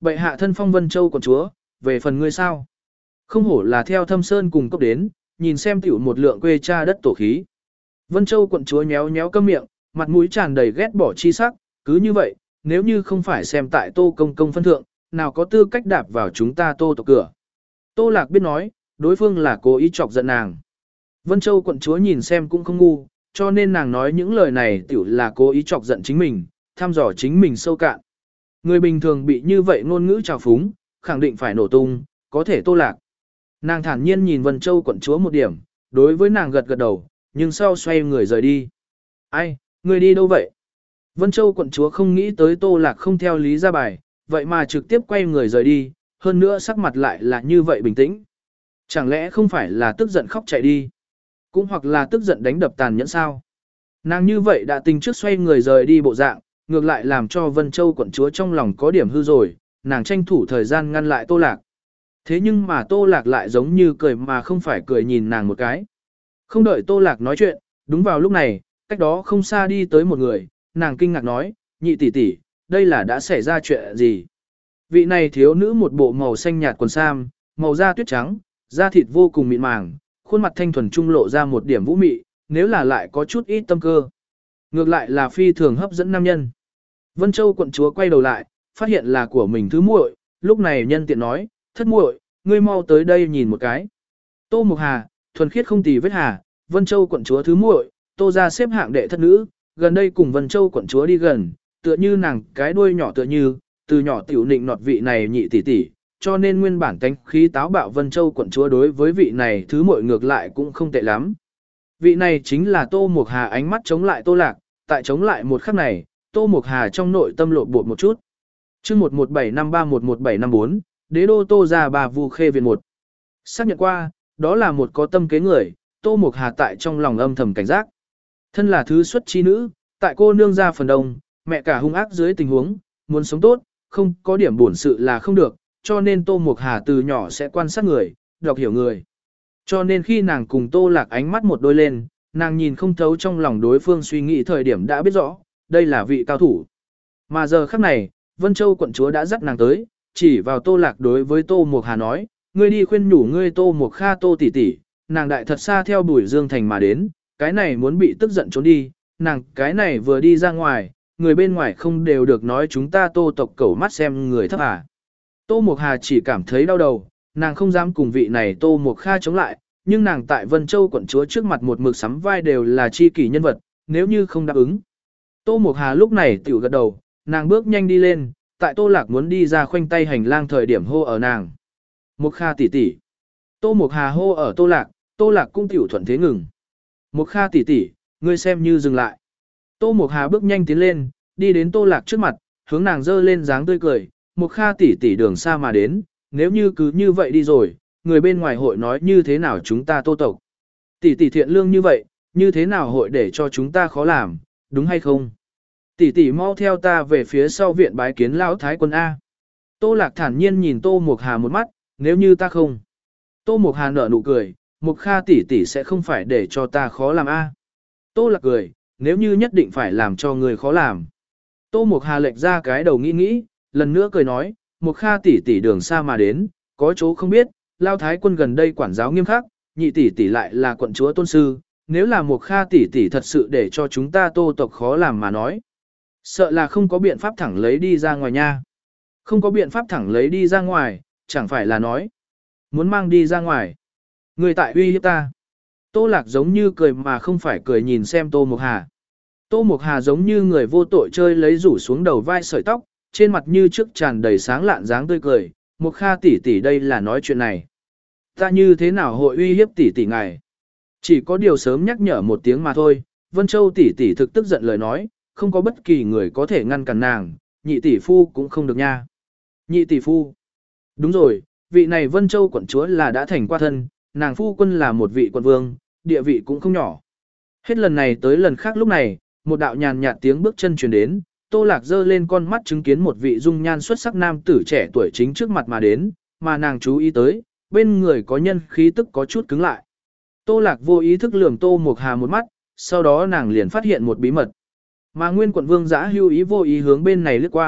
bệ hạ thân phong Vân Châu quận chúa, về phần ngươi sao? Không hổ là theo Thâm Sơn cùng cốc đến, nhìn xem tiểu một lượng quê cha đất tổ khí. Vân Châu quận chúa nhéo nhéo câm miệng, mặt mũi tràn đầy ghét bỏ chi sắc, cứ như vậy, nếu như không phải xem tại Tô công công phân thượng, nào có tư cách đạp vào chúng ta Tô tộc cửa. Tô Lạc biết nói, đối phương là cố ý chọc giận nàng. Vân Châu quận chúa nhìn xem cũng không ngu, cho nên nàng nói những lời này tiểu là cố ý chọc giận chính mình, thăm dò chính mình sâu cạn. Người bình thường bị như vậy ngôn ngữ trào phúng, khẳng định phải nổ tung, có thể Tô Lạc. Nàng thản nhiên nhìn Vân Châu quận chúa một điểm, đối với nàng gật gật đầu, nhưng sau xoay người rời đi. Ai, người đi đâu vậy? Vân Châu quận chúa không nghĩ tới Tô Lạc không theo lý ra bài, vậy mà trực tiếp quay người rời đi, hơn nữa sắc mặt lại là như vậy bình tĩnh. Chẳng lẽ không phải là tức giận khóc chạy đi? Cũng hoặc là tức giận đánh đập tàn nhẫn sao? Nàng như vậy đã tình trước xoay người rời đi bộ dạng, ngược lại làm cho Vân Châu quận chúa trong lòng có điểm hư rồi, nàng tranh thủ thời gian ngăn lại Tô Lạc. Thế nhưng mà Tô Lạc lại giống như cười mà không phải cười nhìn nàng một cái. Không đợi Tô Lạc nói chuyện, đúng vào lúc này, cách đó không xa đi tới một người, nàng kinh ngạc nói, nhị tỷ tỷ, đây là đã xảy ra chuyện gì? Vị này thiếu nữ một bộ màu xanh nhạt quần sam, màu da tuyết trắng, da thịt vô cùng mịn màng, khuôn mặt thanh thuần trung lộ ra một điểm vũ mị, nếu là lại có chút ít tâm cơ. Ngược lại là phi thường hấp dẫn nam nhân. Vân Châu quận chúa quay đầu lại, phát hiện là của mình thứ muội, lúc này nhân tiện nói, thất muội, ngươi mau tới đây nhìn một cái. Tô Mục Hà, thuần khiết không tì vết hà, Vân Châu quận chúa thứ muội, Tô gia xếp hạng đệ thất nữ, gần đây cùng Vân Châu quận chúa đi gần, tựa như nàng cái đuôi nhỏ tựa như, từ nhỏ tiểu nịnh nọt vị này nhị tỷ tỷ, cho nên nguyên bản tánh khí táo bạo Vân Châu quận chúa đối với vị này thứ muội ngược lại cũng không tệ lắm. Vị này chính là Tô Mục Hà, ánh mắt chống lại Tô Lạc, tại chống lại một khắc này, Tô Mục Hà trong nội tâm lộn bột một chút. Chương một một bảy năm ba một một bảy năm bốn, Đế đô Tô gia bà Vu Khê viện một. Xác nhận qua, đó là một có tâm kế người, Tô Mục Hà tại trong lòng âm thầm cảnh giác. Thân là thứ xuất chi nữ, tại cô nương gia phần đông, mẹ cả hung ác dưới tình huống, muốn sống tốt, không có điểm bổn sự là không được, cho nên Tô Mục Hà từ nhỏ sẽ quan sát người, đọc hiểu người. Cho nên khi nàng cùng Tô Lạc ánh mắt một đôi lên, nàng nhìn không thấu trong lòng đối phương suy nghĩ thời điểm đã biết rõ, đây là vị cao thủ. Mà giờ khắc này, Vân Châu quận chúa đã dắt nàng tới, chỉ vào Tô Lạc đối với Tô Mục Hà nói, ngươi đi khuyên nhủ ngươi Tô Mục Kha Tô tỷ tỷ, nàng đại thật xa theo Bùi Dương Thành mà đến, cái này muốn bị tức giận trốn đi, nàng cái này vừa đi ra ngoài, người bên ngoài không đều được nói chúng ta Tô tộc cẩu mắt xem người thấp à. Tô Mục Hà chỉ cảm thấy đau đầu, nàng không dám cùng vị này Tô Mục Kha chống lại, nhưng nàng tại Vân Châu quận chúa trước mặt một mực sắm vai đều là chi kỷ nhân vật, nếu như không đáp ứng. Tô Mục Hà lúc này tiểu gật đầu, nàng bước nhanh đi lên, tại Tô Lạc muốn đi ra khoanh tay hành lang thời điểm hô ở nàng. Mục Kha tỷ tỷ. Tô Mục Hà hô ở Tô Lạc, Tô Lạc cũng tiểu thuận thế ngừng. Mục Kha tỷ tỷ, ngươi xem như dừng lại. Tô Mục Hà bước nhanh tiến lên, đi đến Tô Lạc trước mặt, hướng nàng dơ lên dáng tươi cười, Mục Kha tỷ tỷ đường xa mà đến, nếu như cứ như vậy đi rồi, người bên ngoài hội nói như thế nào chúng ta Tô tộc. Tỷ tỷ thiện lương như vậy, như thế nào hội để cho chúng ta khó làm, đúng hay không? Tỷ tỷ mau theo ta về phía sau viện bái kiến lão thái quân A. Tô Lạc thản nhiên nhìn Tô Mục Hà một mắt, nếu như ta không. Tô Mục Hà nở nụ cười, Mục Kha tỷ tỷ sẽ không phải để cho ta khó làm A. Tô Lạc cười, nếu như nhất định phải làm cho người khó làm. Tô Mục Hà lệch ra cái đầu nghĩ nghĩ, lần nữa cười nói, Mục Kha tỷ tỷ đường xa mà đến, có chỗ không biết, Lao Thái quân gần đây quản giáo nghiêm khắc, nhị tỷ tỷ lại là quận chúa tôn sư, nếu là Mục Kha tỷ tỷ thật sự để cho chúng ta Tô tộc khó làm mà nói. Sợ là không có biện pháp thẳng lấy đi ra ngoài nha. Không có biện pháp thẳng lấy đi ra ngoài, chẳng phải là nói. Muốn mang đi ra ngoài. Người tại uy hiếp ta. Tô Lạc giống như cười mà không phải cười nhìn xem Tô Mục Hà. Tô Mục Hà giống như người vô tội chơi lấy rủ xuống đầu vai sợi tóc, trên mặt như trước tràn đầy sáng lạn dáng tươi cười. Mục Kha tỷ tỷ đây là nói chuyện này. Ta như thế nào hội uy hiếp tỷ tỷ ngài? Chỉ có điều sớm nhắc nhở một tiếng mà thôi. Vân Châu tỷ tỷ thực tức giận lời nói, không có bất kỳ người có thể ngăn cản nàng, nhị tỷ phu cũng không được nha. Nhị tỷ phu. Đúng rồi, vị này Vân Châu quận chúa là đã thành qua thân, nàng phu quân là một vị quận vương, địa vị cũng không nhỏ. Hết lần này tới lần khác lúc này, một đạo nhàn nhạt tiếng bước chân truyền đến, Tô Lạc giơ lên con mắt chứng kiến một vị dung nhan xuất sắc nam tử trẻ tuổi chính trước mặt mà đến, mà nàng chú ý tới, bên người có nhân khí tức có chút cứng lại. Tô Lạc vô ý thức lườm Tô Mục Hà một mắt, sau đó nàng liền phát hiện một bí mật. Mà nguyên quận vương giã hưu ý vô ý hướng bên này lướt qua,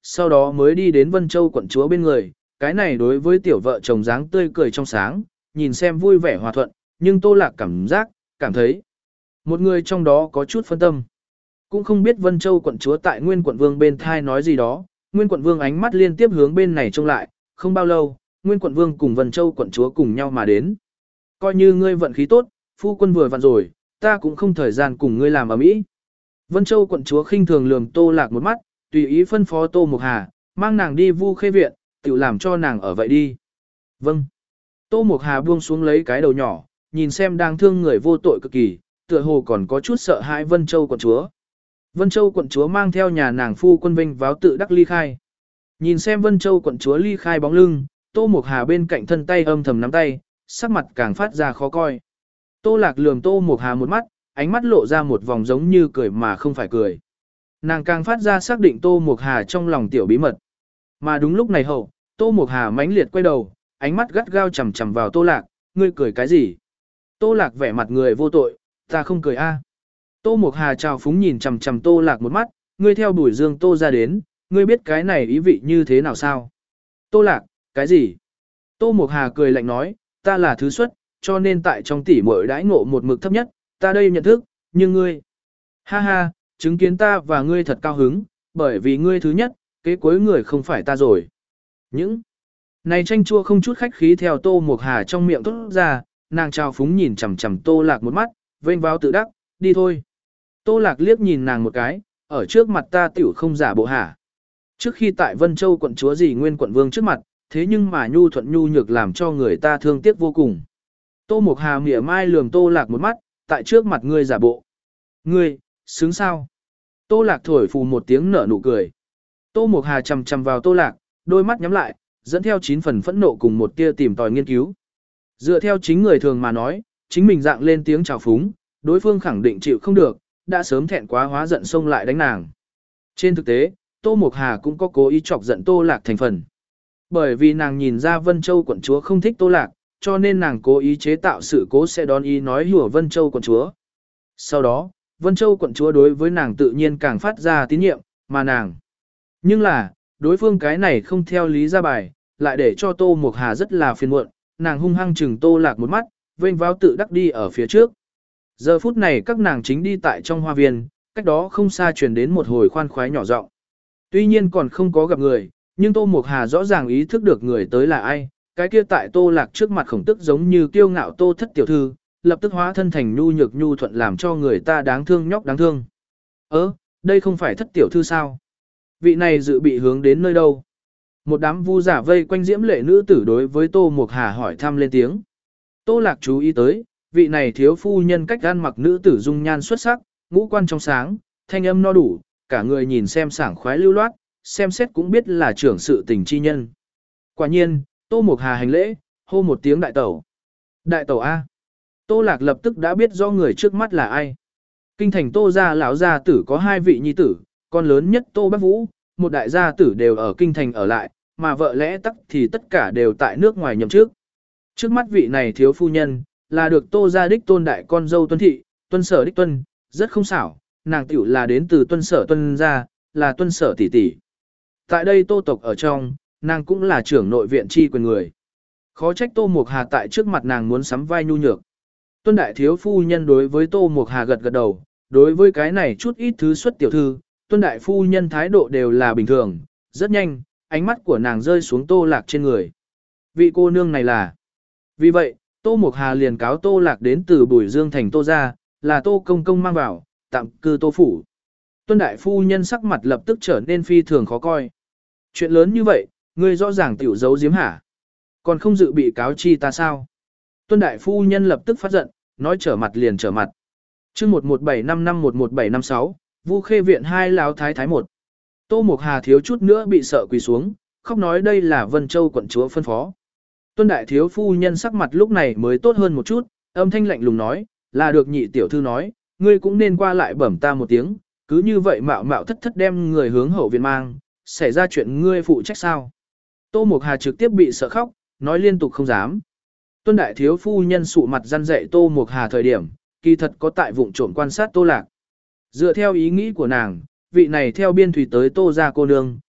sau đó mới đi đến Vân Châu quận chúa bên người, cái này đối với tiểu vợ chồng dáng tươi cười trong sáng, nhìn xem vui vẻ hòa thuận, nhưng Tô Lạc cảm giác, cảm thấy một người trong đó có chút phân tâm. Cũng không biết Vân Châu quận chúa tại Nguyên quận vương bên thai nói gì đó, Nguyên quận vương ánh mắt liên tiếp hướng bên này trông lại, không bao lâu, Nguyên quận vương cùng Vân Châu quận chúa cùng nhau mà đến. Coi như ngươi vận khí tốt, phu quân vừa vặn rồi, ta cũng không thời gian cùng ngươi làm ở mỹ. Vân Châu quận chúa khinh thường lườm Tô Lạc một mắt, tùy ý phân phó Tô Mục Hà, mang nàng đi Vu Khê viện, tự làm cho nàng ở vậy đi. Vâng. Tô Mục Hà buông xuống lấy cái đầu nhỏ, nhìn xem đang thương người vô tội cực kỳ, tựa hồ còn có chút sợ hãi Vân Châu quận chúa. Vân Châu quận chúa mang theo nhà nàng phu quân vinh váo tự đắc ly khai. Nhìn xem Vân Châu quận chúa ly khai bóng lưng, Tô Mục Hà bên cạnh thân tay âm thầm nắm tay, sắc mặt càng phát ra khó coi. Tô Lạc lườm Tô Mục Hà một mắt, ánh mắt lộ ra một vòng giống như cười mà không phải cười. Nàng càng phát ra xác định Tô Mục Hà trong lòng tiểu bí mật. Mà đúng lúc này hậu, Tô Mục Hà mãnh liệt quay đầu, ánh mắt gắt gao chằm chằm vào Tô Lạc, ngươi cười cái gì? Tô Lạc vẻ mặt người vô tội, ta không cười a. Tô Mục Hà trào phúng nhìn chằm chằm Tô Lạc một mắt, ngươi theo đuổi Dương Tô ra đến, ngươi biết cái này ý vị như thế nào sao? Tô Lạc, cái gì? Tô Mục Hà cười lạnh nói, ta là thứ xuất, cho nên tại trong tỷ muội đãi ngộ một mực thấp nhất, ta đây nhận thức, nhưng ngươi... Ha ha, chứng kiến ta và ngươi thật cao hứng, bởi vì ngươi thứ nhất, kế cuối người không phải ta rồi. Những này tranh chua không chút khách khí theo Tô Mục Hà trong miệng tốt ra, nàng trao phúng nhìn chằm chằm Tô Lạc một mắt, vênh vào tự đắc, đi thôi. Tô Lạc liếc nhìn nàng một cái, ở trước mặt ta tiểu không giả bộ hả. Trước khi tại Vân Châu quận chúa gì Nguyên quận vương trước mặt, thế nhưng mà nhu thuận nhu nhược làm cho người ta thương tiếc vô cùng. Tô Mục Hà mỉa mai lườm Tô Lạc một mắt, tại trước mặt ngươi giả bộ. Ngươi, xứng sao? Tô Lạc thổi phù một tiếng nở nụ cười. Tô Mục Hà chầm chầm vào Tô Lạc, đôi mắt nhắm lại, dẫn theo chín phần phẫn nộ cùng một tia tìm tòi nghiên cứu. Dựa theo chính người thường mà nói, chính mình dạng lên tiếng chào phúng, đối phương khẳng định chịu không được, đã sớm thẹn quá hóa giận xông lại đánh nàng. Trên thực tế, Tô Mục Hà cũng có cố ý chọc giận Tô Lạc thành phần. Bởi vì nàng nhìn ra Vân Châu quận chúa không thích Tô Lạc, cho nên nàng cố ý chế tạo sự cố sẽ đón ý nói hùa Vân Châu quận chúa. Sau đó, Vân Châu quận chúa đối với nàng tự nhiên càng phát ra tín nhiệm, mà nàng. Nhưng là, đối phương cái này không theo lý ra bài, lại để cho Tô Mục Hà rất là phiền muộn, nàng hung hăng chừng Tô Lạc một mắt, vênh váo tự đắc đi ở phía trước. Giờ phút này các nàng chính đi tại trong hoa viên, cách đó không xa truyền đến một hồi khoan khoái nhỏ giọng. Tuy nhiên còn không có gặp người, nhưng Tô Mục Hà rõ ràng ý thức được người tới là ai, cái kia tại Tô Lạc trước mặt khổng tức giống như kiêu ngạo Tô thất tiểu thư, lập tức hóa thân thành nhu nhược nhu thuận làm cho người ta đáng thương nhóc đáng thương. Ơ, đây không phải thất tiểu thư sao? Vị này dự bị hướng đến nơi đâu? Một đám vu giả vây quanh diễm lệ nữ tử đối với Tô Mục Hà hỏi thăm lên tiếng. Tô Lạc chú ý tới, vị này thiếu phu nhân cách ăn mặc nữ tử dung nhan xuất sắc, ngũ quan trong sáng, thanh âm no đủ, cả người nhìn xem sảng khoái lưu loát, xem xét cũng biết là trưởng sự tình chi nhân. Quả nhiên, Tô Mục Hà hành lễ, hô một tiếng đại tẩu. Đại tẩu A. Tô Lạc lập tức đã biết do người trước mắt là ai. Kinh thành Tô gia lão gia tử có hai vị nhi tử, con lớn nhất Tô Bắc Vũ, một đại gia tử đều ở kinh thành ở lại, mà vợ lẽ tắc thì tất cả đều tại nước ngoài nhậm trước. Trước mắt vị này thiếu phu nhân, là được Tô gia đích tôn đại con dâu Tuân thị, Tuân sở đích Tuân, rất không xảo, nàng tiểu là đến từ Tuân sở Tuân gia, là Tuân sở tỷ tỷ. Tại đây Tô tộc ở trong, nàng cũng là trưởng nội viện chi quyền người. Khó trách Tô Mục Hà tại trước mặt nàng muốn sắm vai nhu nhược. Tuân đại thiếu phu nhân đối với Tô Mục Hà gật gật đầu, đối với cái này chút ít thứ xuất tiểu thư, Tuân đại phu nhân thái độ đều là bình thường, rất nhanh, ánh mắt của nàng rơi xuống Tô Lạc trên người. Vị cô nương này là... Vì vậy, Tô Mục Hà liền cáo Tô Lạc đến từ Bùi Dương thành Tô gia, là Tô công công mang vào, tạm cư Tô phủ. Tuân đại phu nhân sắc mặt lập tức trở nên phi thường khó coi. Chuyện lớn như vậy, ngươi rõ ràng tiểu giấu giếm hả? Còn không dự bị cáo chi ta sao? Tuân đại phu nhân lập tức phát giận, nói trở mặt liền trở mặt. Chương một một bảy năm năm một một bảy năm sáu, Vu Khê viện hai lão thái thái một. Tô Mục Hà thiếu chút nữa bị sợ quỳ xuống, khóc nói đây là Vân Châu quận chúa phân phó. Tuân đại thiếu phu nhân sắc mặt lúc này mới tốt hơn một chút, âm thanh lạnh lùng nói, là được nhị tiểu thư nói, ngươi cũng nên qua lại bẩm ta một tiếng, cứ như vậy mạo mạo thất thất đem người hướng hậu viện mang, xảy ra chuyện ngươi phụ trách sao? Tô Mục Hà trực tiếp bị sợ khóc, nói liên tục không dám. Tuân đại thiếu phu nhân sụ mặt răn dạy Tô Mục Hà thời điểm, kỳ thật có tại vụng trộm quan sát Tô Lạc. Dựa theo ý nghĩ của nàng, vị này theo biên thủy tới Tô gia cô nương,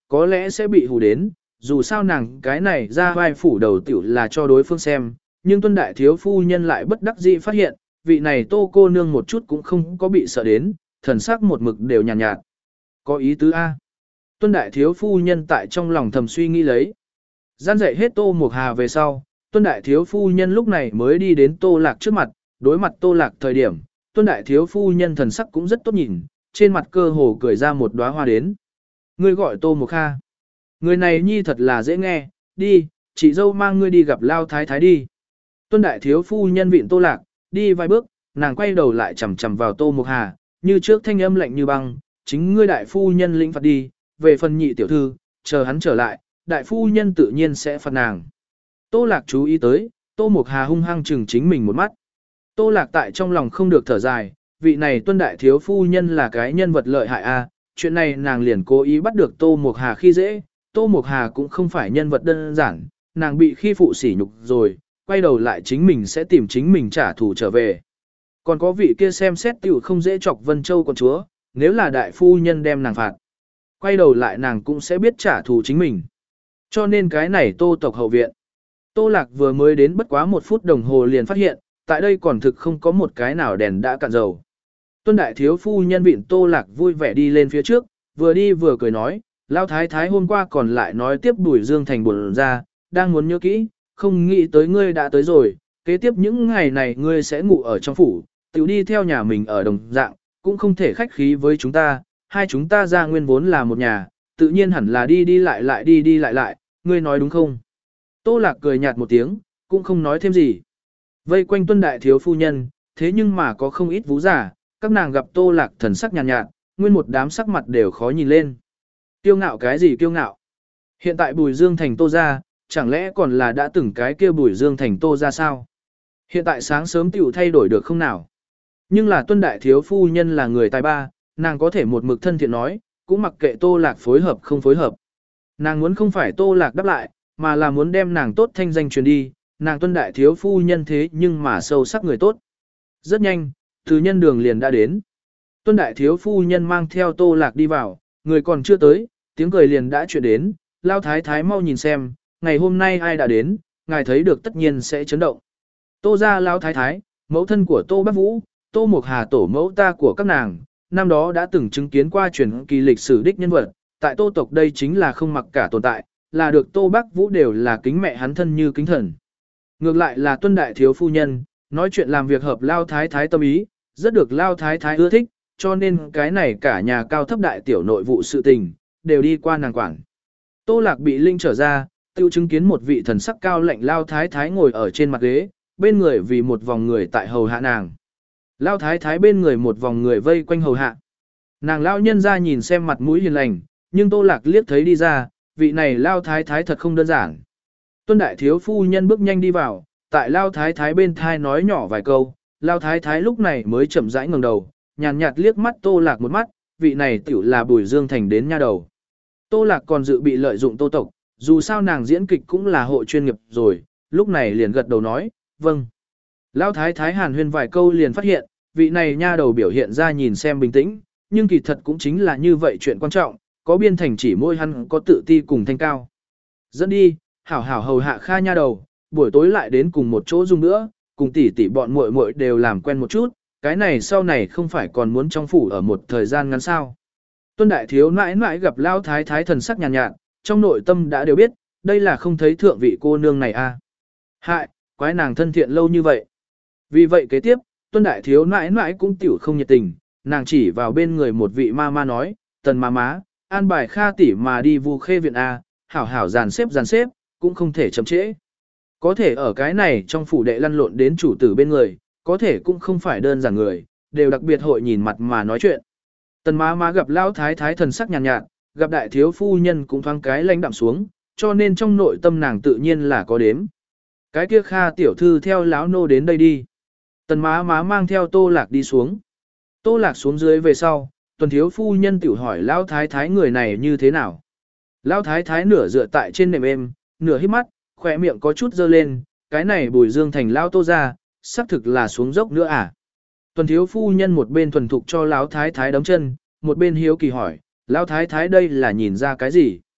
Có lẽ sẽ bị hù đến, dù sao nàng cái này ra vai phủ đầu tiểu là cho đối phương xem, nhưng tuân đại thiếu phu nhân lại bất đắc dĩ phát hiện, vị này tô cô nương một chút cũng không có bị sợ đến, thần sắc một mực đều nhàn nhạt, nhạt. Có ý tứ A. Tuân đại thiếu phu nhân tại trong lòng thầm suy nghĩ lấy. Gian dạy hết tô mục hà về sau, tuân đại thiếu phu nhân lúc này mới đi đến tô lạc trước mặt, đối mặt tô lạc thời điểm, tuân đại thiếu phu nhân thần sắc cũng rất tốt nhìn, trên mặt cơ hồ cười ra một đóa hoa đến. Ngươi gọi tô mục kha. Người này nhi thật là dễ nghe, đi, chị dâu mang ngươi đi gặp lao thái thái đi. Tuân đại thiếu phu nhân vịn tô lạc, đi vài bước, nàng quay đầu lại chầm chầm vào tô mục hà, như trước thanh âm lạnh như băng, chính ngươi đại phu nhân lĩnh phạt đi, về phần nhị tiểu thư, chờ hắn trở lại, đại phu nhân tự nhiên sẽ phạt nàng. Tô lạc chú ý tới, tô mục hà hung hăng chừng chính mình một mắt. Tô lạc tại trong lòng không được thở dài, vị này tuân đại thiếu phu nhân là cái nhân vật lợi hại a, chuyện này nàng liền cố ý bắt được tô mục hà khi dễ, tô mục hà cũng không phải nhân vật đơn giản, nàng bị khi phụ sỉ nhục rồi, quay đầu lại chính mình sẽ tìm chính mình trả thù trở về. Còn có vị kia xem xét tiểu không dễ chọc Vân Châu con chúa, nếu là đại phu nhân đem nàng phạt, quay đầu lại nàng cũng sẽ biết trả thù chính mình. Cho nên cái này tô tộc hậu viện. Tô lạc vừa mới đến bất quá một phút đồng hồ liền phát hiện, tại đây còn thực không có một cái nào đèn đã cạn dầu. Tuân đại thiếu phu nhân vịn tô lạc vui vẻ đi lên phía trước, vừa đi vừa cười nói, lao thái thái hôm qua còn lại nói tiếp đuổi Dương Thành buồn ra, đang muốn nhớ kỹ, không nghĩ tới ngươi đã tới rồi, kế tiếp những ngày này ngươi sẽ ngủ ở trong phủ, tiểu đi theo nhà mình ở đồng dạng, cũng không thể khách khí với chúng ta, hai chúng ta ra nguyên vốn là một nhà, tự nhiên hẳn là đi đi lại lại đi đi lại lại, ngươi nói đúng không? Tô lạc cười nhạt một tiếng, cũng không nói thêm gì. Vây quanh tuân đại thiếu phu nhân, thế nhưng mà có không ít vũ giả, các nàng gặp tô lạc thần sắc nhàn nhạt, nhạt, nguyên một đám sắc mặt đều khó nhìn lên. Kiêu ngạo cái gì kiêu ngạo? Hiện tại Bùi Dương Thành Tô ra, chẳng lẽ còn là đã từng cái kia Bùi Dương Thành Tô ra sao? Hiện tại sáng sớm tiểu thay đổi được không nào? Nhưng là tuân đại thiếu phu nhân là người tài ba, nàng có thể một mực thân thiện nói, cũng mặc kệ tô lạc phối hợp không phối hợp. Nàng muốn không phải tô lạc đáp lại, mà là muốn đem nàng tốt thanh danh truyền đi, nàng tuân đại thiếu phu nhân thế nhưng mà sâu sắc người tốt. Rất nhanh, từ nhân đường liền đã đến. Tuân đại thiếu phu nhân mang theo tô lạc đi vào, người còn chưa tới, tiếng cười liền đã chuyển đến, lao thái thái mau nhìn xem, ngày hôm nay ai đã đến, ngài thấy được tất nhiên sẽ chấn động. Tô ra lao thái thái, mẫu thân của tô bác vũ, tô mục hà tổ mẫu ta của các nàng, năm đó đã từng chứng kiến qua truyền kỳ lịch sử đích nhân vật, tại tô tộc đây chính là không mặc cả tồn tại, là được tô bác vũ đều là kính mẹ hắn thân như kính thần. Ngược lại là tuân đại thiếu phu nhân, nói chuyện làm việc hợp lao thái thái tâm ý, rất được lao thái thái ưa thích, cho nên cái này cả nhà cao thấp đại tiểu nội vụ sự tình, đều đi qua nàng quản. Tô lạc bị linh trở ra, tiêu chứng kiến một vị thần sắc cao lạnh lao thái thái ngồi ở trên mặt ghế, bên người vì một vòng người tại hầu hạ nàng. Lao thái thái bên người một vòng người vây quanh hầu hạ. Nàng lao nhân ra nhìn xem mặt mũi hiền lành, nhưng tô lạc liếc thấy đi ra, vị này lao thái thái thật không đơn giản. Tuân đại thiếu phu nhân bước nhanh đi vào, tại lao thái thái bên thai nói nhỏ vài câu, lao thái thái lúc này mới chậm rãi ngẩng đầu, nhàn nhạt liếc mắt tô lạc một mắt, vị này tiểu là Bùi Dương Thành đến nha đầu. Tô lạc còn dự bị lợi dụng tô tộc, dù sao nàng diễn kịch cũng là hộ chuyên nghiệp rồi, lúc này liền gật đầu nói, vâng. Lao thái thái hàn huyên vài câu liền phát hiện, vị này nha đầu biểu hiện ra nhìn xem bình tĩnh, nhưng kỳ thật cũng chính là như vậy chuyện quan trọng, có biên thành chỉ môi hắn có tự ti cùng thanh cao. Dẫn đi, hảo hảo hầu hạ Kha nha đầu, buổi tối lại đến cùng một chỗ dùng nữa, cùng tỷ tỷ bọn muội muội đều làm quen một chút, cái này sau này không phải còn muốn trong phủ ở một thời gian ngắn sao. Tuân đại thiếu nãi nãi gặp Lao thái thái thần sắc nhàn nhạt, nhạt, trong nội tâm đã đều biết, đây là không thấy thượng vị cô nương này a. À. Hại, quái nàng thân thiện lâu như vậy. Vì vậy kế tiếp, Tuân đại thiếu nãi nãi cũng tiểu không nhiệt tình, nàng chỉ vào bên người một vị ma ma nói, tần ma má, an bài Kha tỷ mà đi Vu Khê viện a, hảo hảo dàn xếp dàn xếp, cũng không thể chậm trễ. Có thể ở cái này trong phủ đệ lăn lộn đến chủ tử bên người, có thể cũng không phải đơn giản người, đều đặc biệt hội nhìn mặt mà nói chuyện. Tần má má gặp Lão thái thái thần sắc nhàn nhạt, nhạt, gặp đại thiếu phu nhân cũng thoáng cái lãnh đạm xuống, cho nên trong nội tâm nàng tự nhiên là có đếm. Cái kia Kha tiểu thư theo lão nô đến đây đi. Tần má má mang theo Tô Lạc đi xuống. Tô Lạc xuống dưới về sau, tuần thiếu phu nhân tiểu hỏi Lão thái thái người này như thế nào. Lão thái thái nửa dựa tại trên nệm êm, nửa híp mắt, khỏe miệng có chút dơ lên, cái này Bùi Dương Thành Lão Tô ra, xác thực là xuống dốc nữa à. Tuần thiếu phu nhân một bên thuần thục cho Lão thái thái đấm chân, một bên hiếu kỳ hỏi, Lão thái thái đây là nhìn ra cái gì?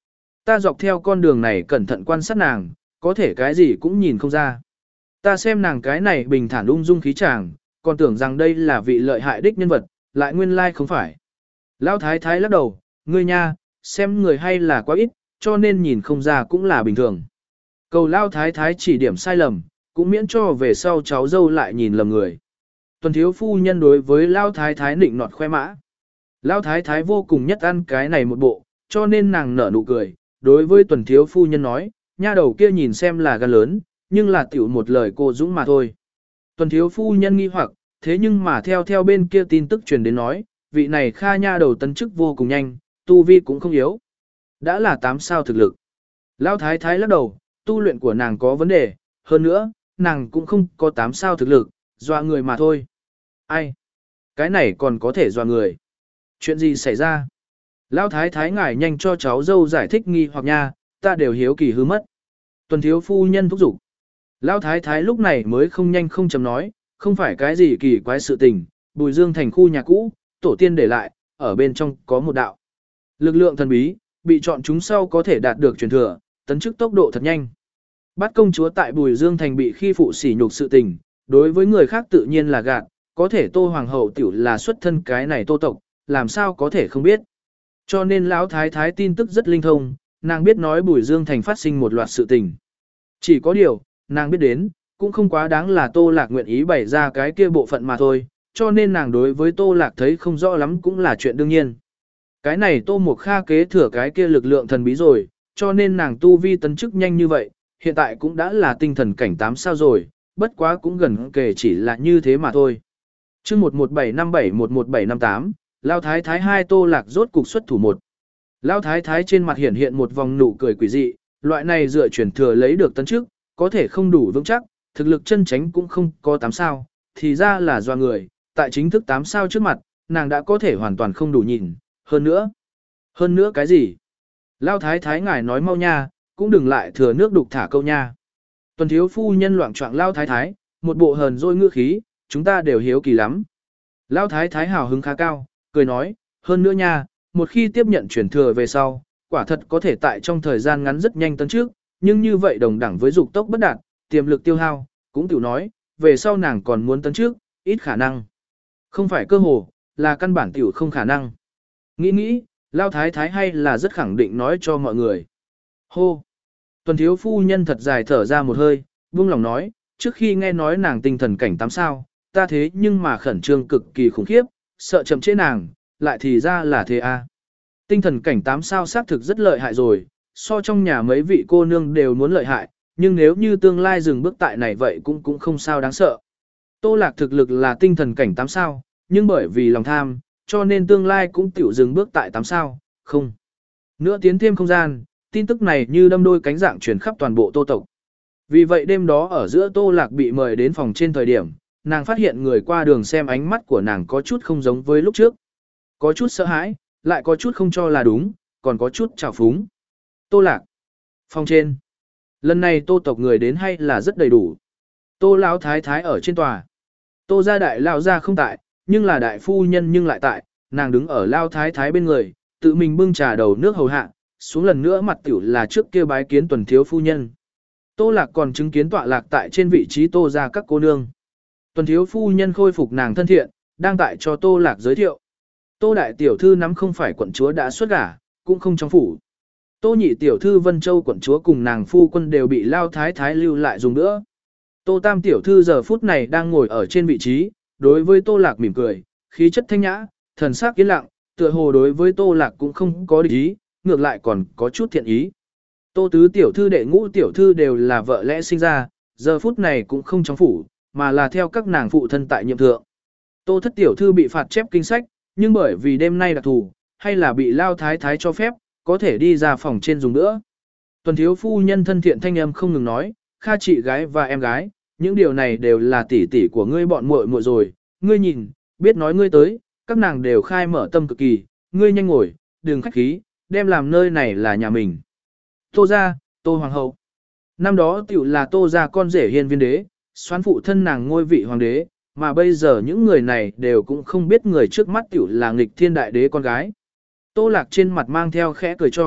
Ta dọc theo con đường này cẩn thận quan sát nàng, có thể cái gì cũng nhìn không ra. Ta xem nàng cái này bình thản ung dung khí chàng, còn tưởng rằng đây là vị lợi hại đích nhân vật, lại nguyên lai không phải. Lão thái thái lắc đầu, ngươi nha, xem người hay là quá ít, cho nên nhìn không ra cũng là bình thường. Cầu Lão thái thái chỉ điểm sai lầm, cũng miễn cho về sau cháu dâu lại nhìn lầm người. Tuần thiếu phu nhân đối với Lão thái thái nịnh nọt khoe mã. Lão thái thái vô cùng nhất ăn cái này một bộ, cho nên nàng nở nụ cười, đối với tuần thiếu phu nhân nói, nha đầu kia nhìn xem là gan lớn, nhưng là tiểu một lời cô dũng mà thôi. Tuần thiếu phu nhân nghi hoặc, thế nhưng mà theo theo bên kia tin tức truyền đến nói, vị này Kha nha đầu tấn chức vô cùng nhanh, tu vi cũng không yếu. Đã là tám sao thực lực. Lão thái thái lắc đầu, tu luyện của nàng có vấn đề, hơn nữa, nàng cũng không có tám sao thực lực, dọa người mà thôi. Ai? Cái này còn có thể dọa người. Chuyện gì xảy ra? Lão thái thái ngài nhanh cho cháu dâu giải thích nghi hoặc nha, ta đều hiếu kỳ hư mất. Tuần thiếu phu nhân thúc giục. Lão thái thái lúc này mới không nhanh không chậm nói, không phải cái gì kỳ quái sự tình, Bùi Dương thành khu nhà cũ, tổ tiên để lại, ở bên trong có một đạo. Lực lượng thần bí, bị chọn chúng sau có thể đạt được truyền thừa, tấn chức tốc độ thật nhanh. Bát công chúa tại Bùi Dương thành bị khi phụ sỉ nhục sự tình, đối với người khác tự nhiên là gạt, có thể Tô hoàng hậu tiểu là xuất thân cái này Tô tộc, làm sao có thể không biết. Cho nên lão thái thái tin tức rất linh thông, nàng biết nói Bùi Dương thành phát sinh một loạt sự tình. Chỉ có điều, nàng biết đến, cũng không quá đáng là Tô Lạc nguyện ý bày ra cái kia bộ phận mà thôi, cho nên nàng đối với Tô Lạc thấy không rõ lắm cũng là chuyện đương nhiên. Cái này Tô Mộc Kha kế thừa cái kia lực lượng thần bí rồi, cho nên nàng tu vi tấn chức nhanh như vậy, hiện tại cũng đã là tinh thần cảnh tám sao rồi, bất quá cũng gần kể chỉ là như thế mà thôi. Chương một một bảy năm bảy một một bảy năm tám, Lão thái thái hai Tô Lạc rốt cục xuất thủ một. Lão thái thái trên mặt hiện hiện một vòng nụ cười quỷ dị, loại này dựa chuyển thừa lấy được tấn chức, có thể không đủ vững chắc, thực lực chân chánh cũng không có tám sao, thì ra là do người, tại chính thức tám sao trước mặt, nàng đã có thể hoàn toàn không đủ nhìn, hơn nữa. Hơn nữa cái gì? Lão thái thái ngài nói mau nha, cũng đừng lại thừa nước đục thả câu nha. Tuần thiếu phu nhân loạn trọng Lão thái thái, một bộ hờn dỗi ngữ khí, chúng ta đều hiếu kỳ lắm. Lão thái thái hào hứng khá cao, cười nói, hơn nữa nha, một khi tiếp nhận chuyển thừa về sau, quả thật có thể tại trong thời gian ngắn rất nhanh tấn trước, nhưng như vậy đồng đẳng với dục tốc bất đạt, tiềm lực tiêu hao, cũng tiểu nói, về sau nàng còn muốn tấn trước, ít khả năng. Không phải cơ hồ, là căn bản tiểu không khả năng. Nghĩ nghĩ, Lão thái thái hay là rất khẳng định nói cho mọi người. Hô! Tuần thiếu phu nhân thật dài thở ra một hơi, buông lòng nói, trước khi nghe nói nàng tinh thần cảnh tám sao, ta thế nhưng mà khẩn trương cực kỳ khủng khiếp, sợ chậm trễ nàng, lại thì ra là thế a. Tinh thần cảnh tám sao xác thực rất lợi hại rồi, so trong nhà mấy vị cô nương đều muốn lợi hại, nhưng nếu như tương lai dừng bước tại này vậy cũng cũng không sao đáng sợ. Tô Lạc thực lực là tinh thần cảnh tám sao, nhưng bởi vì lòng tham, cho nên tương lai cũng tiểu dừng bước tại tám sao, không. Nữa tiến thêm không gian, tin tức này như đâm đôi cánh dạng truyền khắp toàn bộ Tô tộc. Vì vậy đêm đó ở giữa Tô Lạc bị mời đến phòng trên thời điểm, nàng phát hiện người qua đường xem ánh mắt của nàng có chút không giống với lúc trước. Có chút sợ hãi, lại có chút không cho là đúng, còn có chút trào phúng. Tô Lạc. Phòng trên. Lần này Tô tộc người đến hay là rất đầy đủ. Tô Lão thái thái ở trên tòa. Tô gia đại lão gia không tại, nhưng là đại phu nhân nhưng lại tại, nàng đứng ở Lão thái thái bên người, tự mình bưng trà đầu nước hầu hạ, xuống lần nữa mặt tiểu là trước kia bái kiến tuần thiếu phu nhân. Tô Lạc còn chứng kiến tọa lạc tại trên vị trí Tô gia các cô nương. Tuần thiếu phu nhân khôi phục nàng thân thiện, đang tại cho Tô Lạc giới thiệu. Tô đại tiểu thư nắm không phải quận chúa đã xuất gả, cũng không trong phủ. Tô nhị tiểu thư Vân Châu quận chúa cùng nàng phu quân đều bị Lao thái thái lưu lại dùng nữa. Tô tam tiểu thư giờ phút này đang ngồi ở trên vị trí, đối với Tô Lạc mỉm cười, khí chất thanh nhã, thần sắc yên lặng, tựa hồ đối với Tô Lạc cũng không có địch ý, ngược lại còn có chút thiện ý. Tô tứ tiểu thư đệ ngũ tiểu thư đều là vợ lẽ sinh ra, giờ phút này cũng không trong phủ, mà là theo các nàng phụ thân tại nhiệm thượng. Tô thất tiểu thư bị phạt chép kinh sách, nhưng bởi vì đêm nay đặc thù, hay là bị Lao thái thái cho phép, có thể đi ra phòng trên dùng nữa. Tuần thiếu phu nhân thân thiện thanh âm không ngừng nói, Kha chị gái và em gái, những điều này đều là tỷ tỷ của ngươi bọn muội muội rồi, ngươi nhìn, biết nói ngươi tới, các nàng đều khai mở tâm cực kỳ, ngươi nhanh ngồi, đừng khách khí, đem làm nơi này là nhà mình. Tô gia, Tô hoàng hậu. Năm đó tiểu là Tô gia con rể hiên viên đế, xoán phụ thân nàng ngôi vị hoàng đế, mà bây giờ những người này đều cũng không biết người trước mắt tiểu là nghịch thiên đại đế con gái. Tô Lạc trên mặt mang theo khẽ cười cho,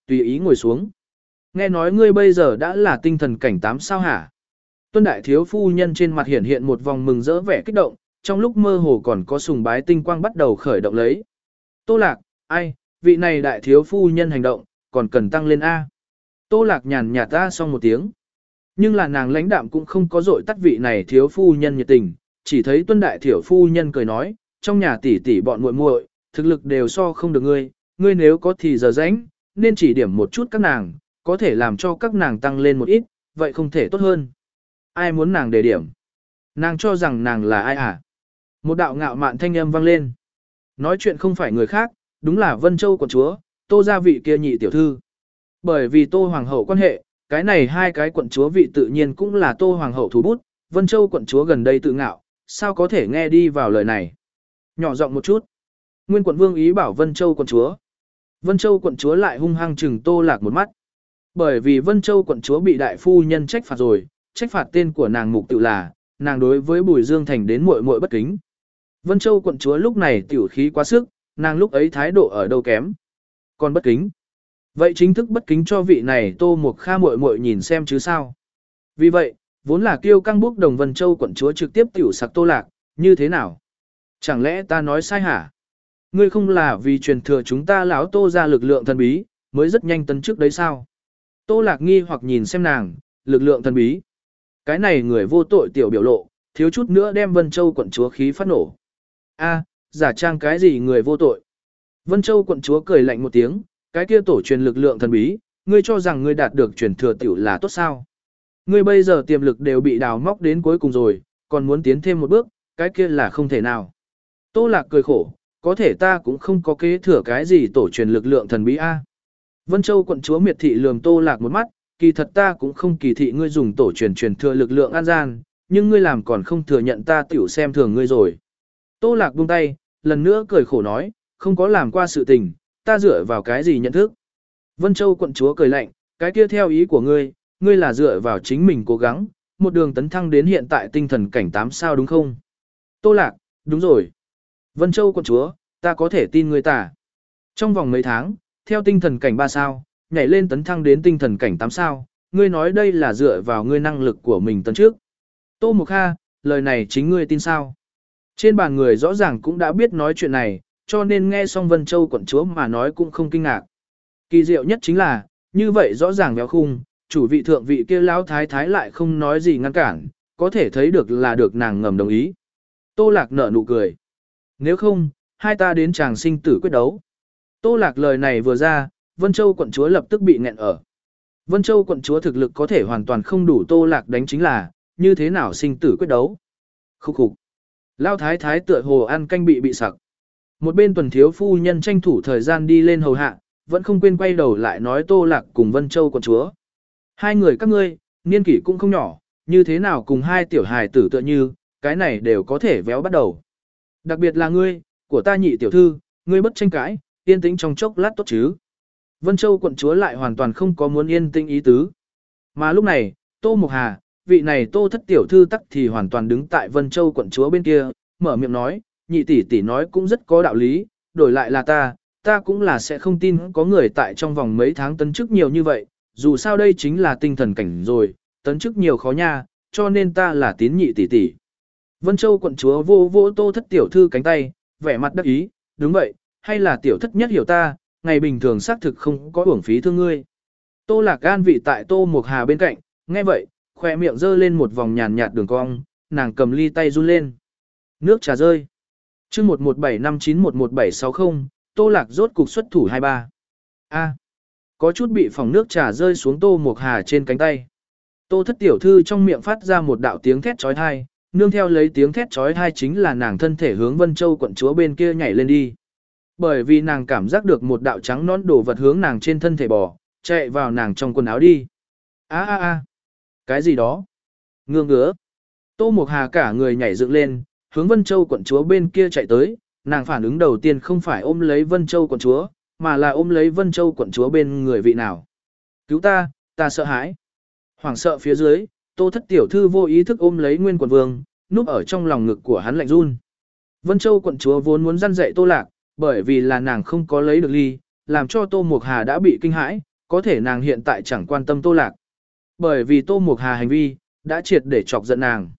Tùy ý ngồi xuống. Nghe nói ngươi bây giờ đã là tinh thần cảnh tám sao hả? Tuân đại thiếu phu nhân trên mặt hiện hiện một vòng mừng rỡ vẻ kích động, trong lúc mơ hồ còn có sùng bái tinh quang bắt đầu khởi động lấy. Tô Lạc, ai, vị này đại thiếu phu nhân hành động, còn cần tăng lên A. Tô Lạc nhàn nhạt ta xong một tiếng. Nhưng là nàng lãnh đạm cũng không có dội tắt vị này thiếu phu nhân nhiệt tình, chỉ thấy tuân đại thiếu phu nhân cười nói, trong nhà tỷ tỷ bọn muội muội, thực lực đều so không được ngươi, ngươi nếu có thì giờ rảnh, nên chỉ điểm một chút các nàng, có thể làm cho các nàng tăng lên một ít, vậy không thể tốt hơn. Ai muốn nàng đề điểm? Nàng cho rằng nàng là ai à? Một đạo ngạo mạn thanh âm vang lên. Nói chuyện không phải người khác, đúng là Vân Châu quận chúa, Tô gia vị kia nhị tiểu thư. Bởi vì Tô Hoàng hậu quan hệ, cái này hai cái quận chúa vị tự nhiên cũng là Tô Hoàng hậu thủ bút, Vân Châu quận chúa gần đây tự ngạo, sao có thể nghe đi vào lời này. Nhỏ giọng một chút. Nguyên quận vương ý bảo Vân Châu quận chúa. Vân Châu quận chúa lại hung hăng chừng Tô Lạc một mắt. Bởi vì Vân Châu quận chúa bị đại phu nhân trách phạt rồi, trách phạt tên của nàng mục tự là, nàng đối với Bùi Dương Thành đến muội muội bất kính. Vân Châu quận chúa lúc này tiểu khí quá sức, nàng lúc ấy thái độ ở đâu kém. Còn bất kính. Vậy chính thức bất kính cho vị này Tô Mục Kha muội muội nhìn xem chứ sao. Vì vậy, vốn là kiêu căng bốc đồng Vân Châu quận chúa trực tiếp tiểu sặc Tô Lạc, như thế nào? Chẳng lẽ ta nói sai hả? Ngươi không là vì truyền thừa chúng ta lão Tô ra lực lượng thần bí, mới rất nhanh tấn trước đấy sao? Tô Lạc nghi hoặc nhìn xem nàng, lực lượng thần bí. Cái này người vô tội tiểu biểu lộ, thiếu chút nữa đem Vân Châu quận chúa khí phát nổ. A, giả trang cái gì người vô tội? Vân Châu quận chúa cười lạnh một tiếng, cái kia tổ truyền lực lượng thần bí, ngươi cho rằng ngươi đạt được truyền thừa tiểu là tốt sao? Ngươi bây giờ tiềm lực đều bị đào móc đến cuối cùng rồi, còn muốn tiến thêm một bước, cái kia là không thể nào. Tô Lạc cười khổ, có thể ta cũng không có kế thừa cái gì tổ truyền lực lượng thần bí a. Vân Châu quận chúa miệt thị lườm Tô Lạc một mắt, kỳ thật ta cũng không kỳ thị ngươi dùng tổ truyền truyền thừa lực lượng an gian, nhưng ngươi làm còn không thừa nhận ta tiểu xem thường ngươi rồi. Tô Lạc buông tay, lần nữa cười khổ nói, không có làm qua sự tình, ta dựa vào cái gì nhận thức. Vân Châu quận chúa cười lạnh, cái kia theo ý của ngươi, ngươi là dựa vào chính mình cố gắng, một đường tấn thăng đến hiện tại tinh thần cảnh tám sao đúng không? Tô Lạc, đúng rồi. Vân Châu quận chúa, ta có thể tin ngươi ta. Trong vòng mấy tháng, theo tinh thần cảnh ba sao, nhảy lên tấn thăng đến tinh thần cảnh tám sao, ngươi nói đây là dựa vào ngươi năng lực của mình tấn trước. Tô Mục Kha, lời này chính ngươi tin sao? Trên bàn người rõ ràng cũng đã biết nói chuyện này, cho nên nghe xong Vân Châu quận chúa mà nói cũng không kinh ngạc. Kỳ diệu nhất chính là, như vậy rõ ràng béo khung, chủ vị thượng vị kia lão thái thái lại không nói gì ngăn cản, có thể thấy được là được nàng ngầm đồng ý. Tô Lạc nở nụ cười. Nếu không, hai ta đến chàng sinh tử quyết đấu. Tô Lạc lời này vừa ra, Vân Châu quận chúa lập tức bị nghẹn ở. Vân Châu quận chúa thực lực có thể hoàn toàn không đủ Tô Lạc đánh chính là, như thế nào sinh tử quyết đấu. Khúc khục. Lão thái thái tựa hồ ăn canh bị bị sặc. Một bên tuần thiếu phu nhân tranh thủ thời gian đi lên hầu hạ, vẫn không quên quay đầu lại nói Tô Lạc cùng Vân Châu quận chúa. Hai người các ngươi, niên kỷ cũng không nhỏ, như thế nào cùng hai tiểu hài tử tựa như, cái này đều có thể véo bắt đầu. Đặc biệt là ngươi, của ta nhị tiểu thư, ngươi bất tranh cãi, yên tĩnh trong chốc lát tốt chứ. Vân Châu quận chúa lại hoàn toàn không có muốn yên tĩnh ý tứ. Mà lúc này, Tô Mục Hà, vị này Tô thất tiểu thư tắc thì hoàn toàn đứng tại Vân Châu quận chúa bên kia, mở miệng nói, nhị tỷ tỷ nói cũng rất có đạo lý, đổi lại là ta, ta cũng là sẽ không tin có người tại trong vòng mấy tháng tấn chức nhiều như vậy, dù sao đây chính là tinh thần cảnh rồi, tấn chức nhiều khó nha, cho nên ta là tín nhị tỷ tỷ. Vân Châu quận chúa vô vô Tô thất tiểu thư cánh tay, vẻ mặt đắc ý, đúng vậy, hay là tiểu thất nhất hiểu ta, ngày bình thường xác thực không có uổng phí thương ngươi. Tô Lạc an vị tại Tô Mục Hà bên cạnh, nghe vậy, khỏe miệng dơ lên một vòng nhàn nhạt đường cong, nàng cầm ly tay run lên. Nước trà rơi. chương một một bảy năm chín một một bảy sáu không, Tô Lạc rốt cục xuất thủ hai ba. A. Có chút bị phòng nước trà rơi xuống Tô Mục Hà trên cánh tay. Tô thất tiểu thư trong miệng phát ra một đạo tiếng thét trói thai, nương theo lấy tiếng thét trói thai chính là nàng thân thể hướng Vân Châu quận chúa bên kia nhảy lên đi. Bởi vì nàng cảm giác được một đạo trắng nón đồ vật hướng nàng trên thân thể bò, chạy vào nàng trong quần áo đi. A a a. Cái gì đó? Ngương ngứa. Tô Mục Hà cả người nhảy dựng lên, hướng Vân Châu quận chúa bên kia chạy tới, nàng phản ứng đầu tiên không phải ôm lấy Vân Châu quận chúa, mà là ôm lấy Vân Châu quận chúa bên người vị nào. Cứu ta, ta sợ hãi. Hoảng sợ phía dưới, Tô thất tiểu thư vô ý thức ôm lấy Nguyên quận vương, núp ở trong lòng ngực của hắn lạnh run. Vân Châu quận chúa vốn muốn răn dạy Tô Lạc, bởi vì là nàng không có lấy được ly, làm cho Tô Mục Hà đã bị kinh hãi, Có thể nàng hiện tại chẳng quan tâm Tô Lạc. Bởi vì Tô Mục Hà hành vi, đã triệt để chọc giận nàng.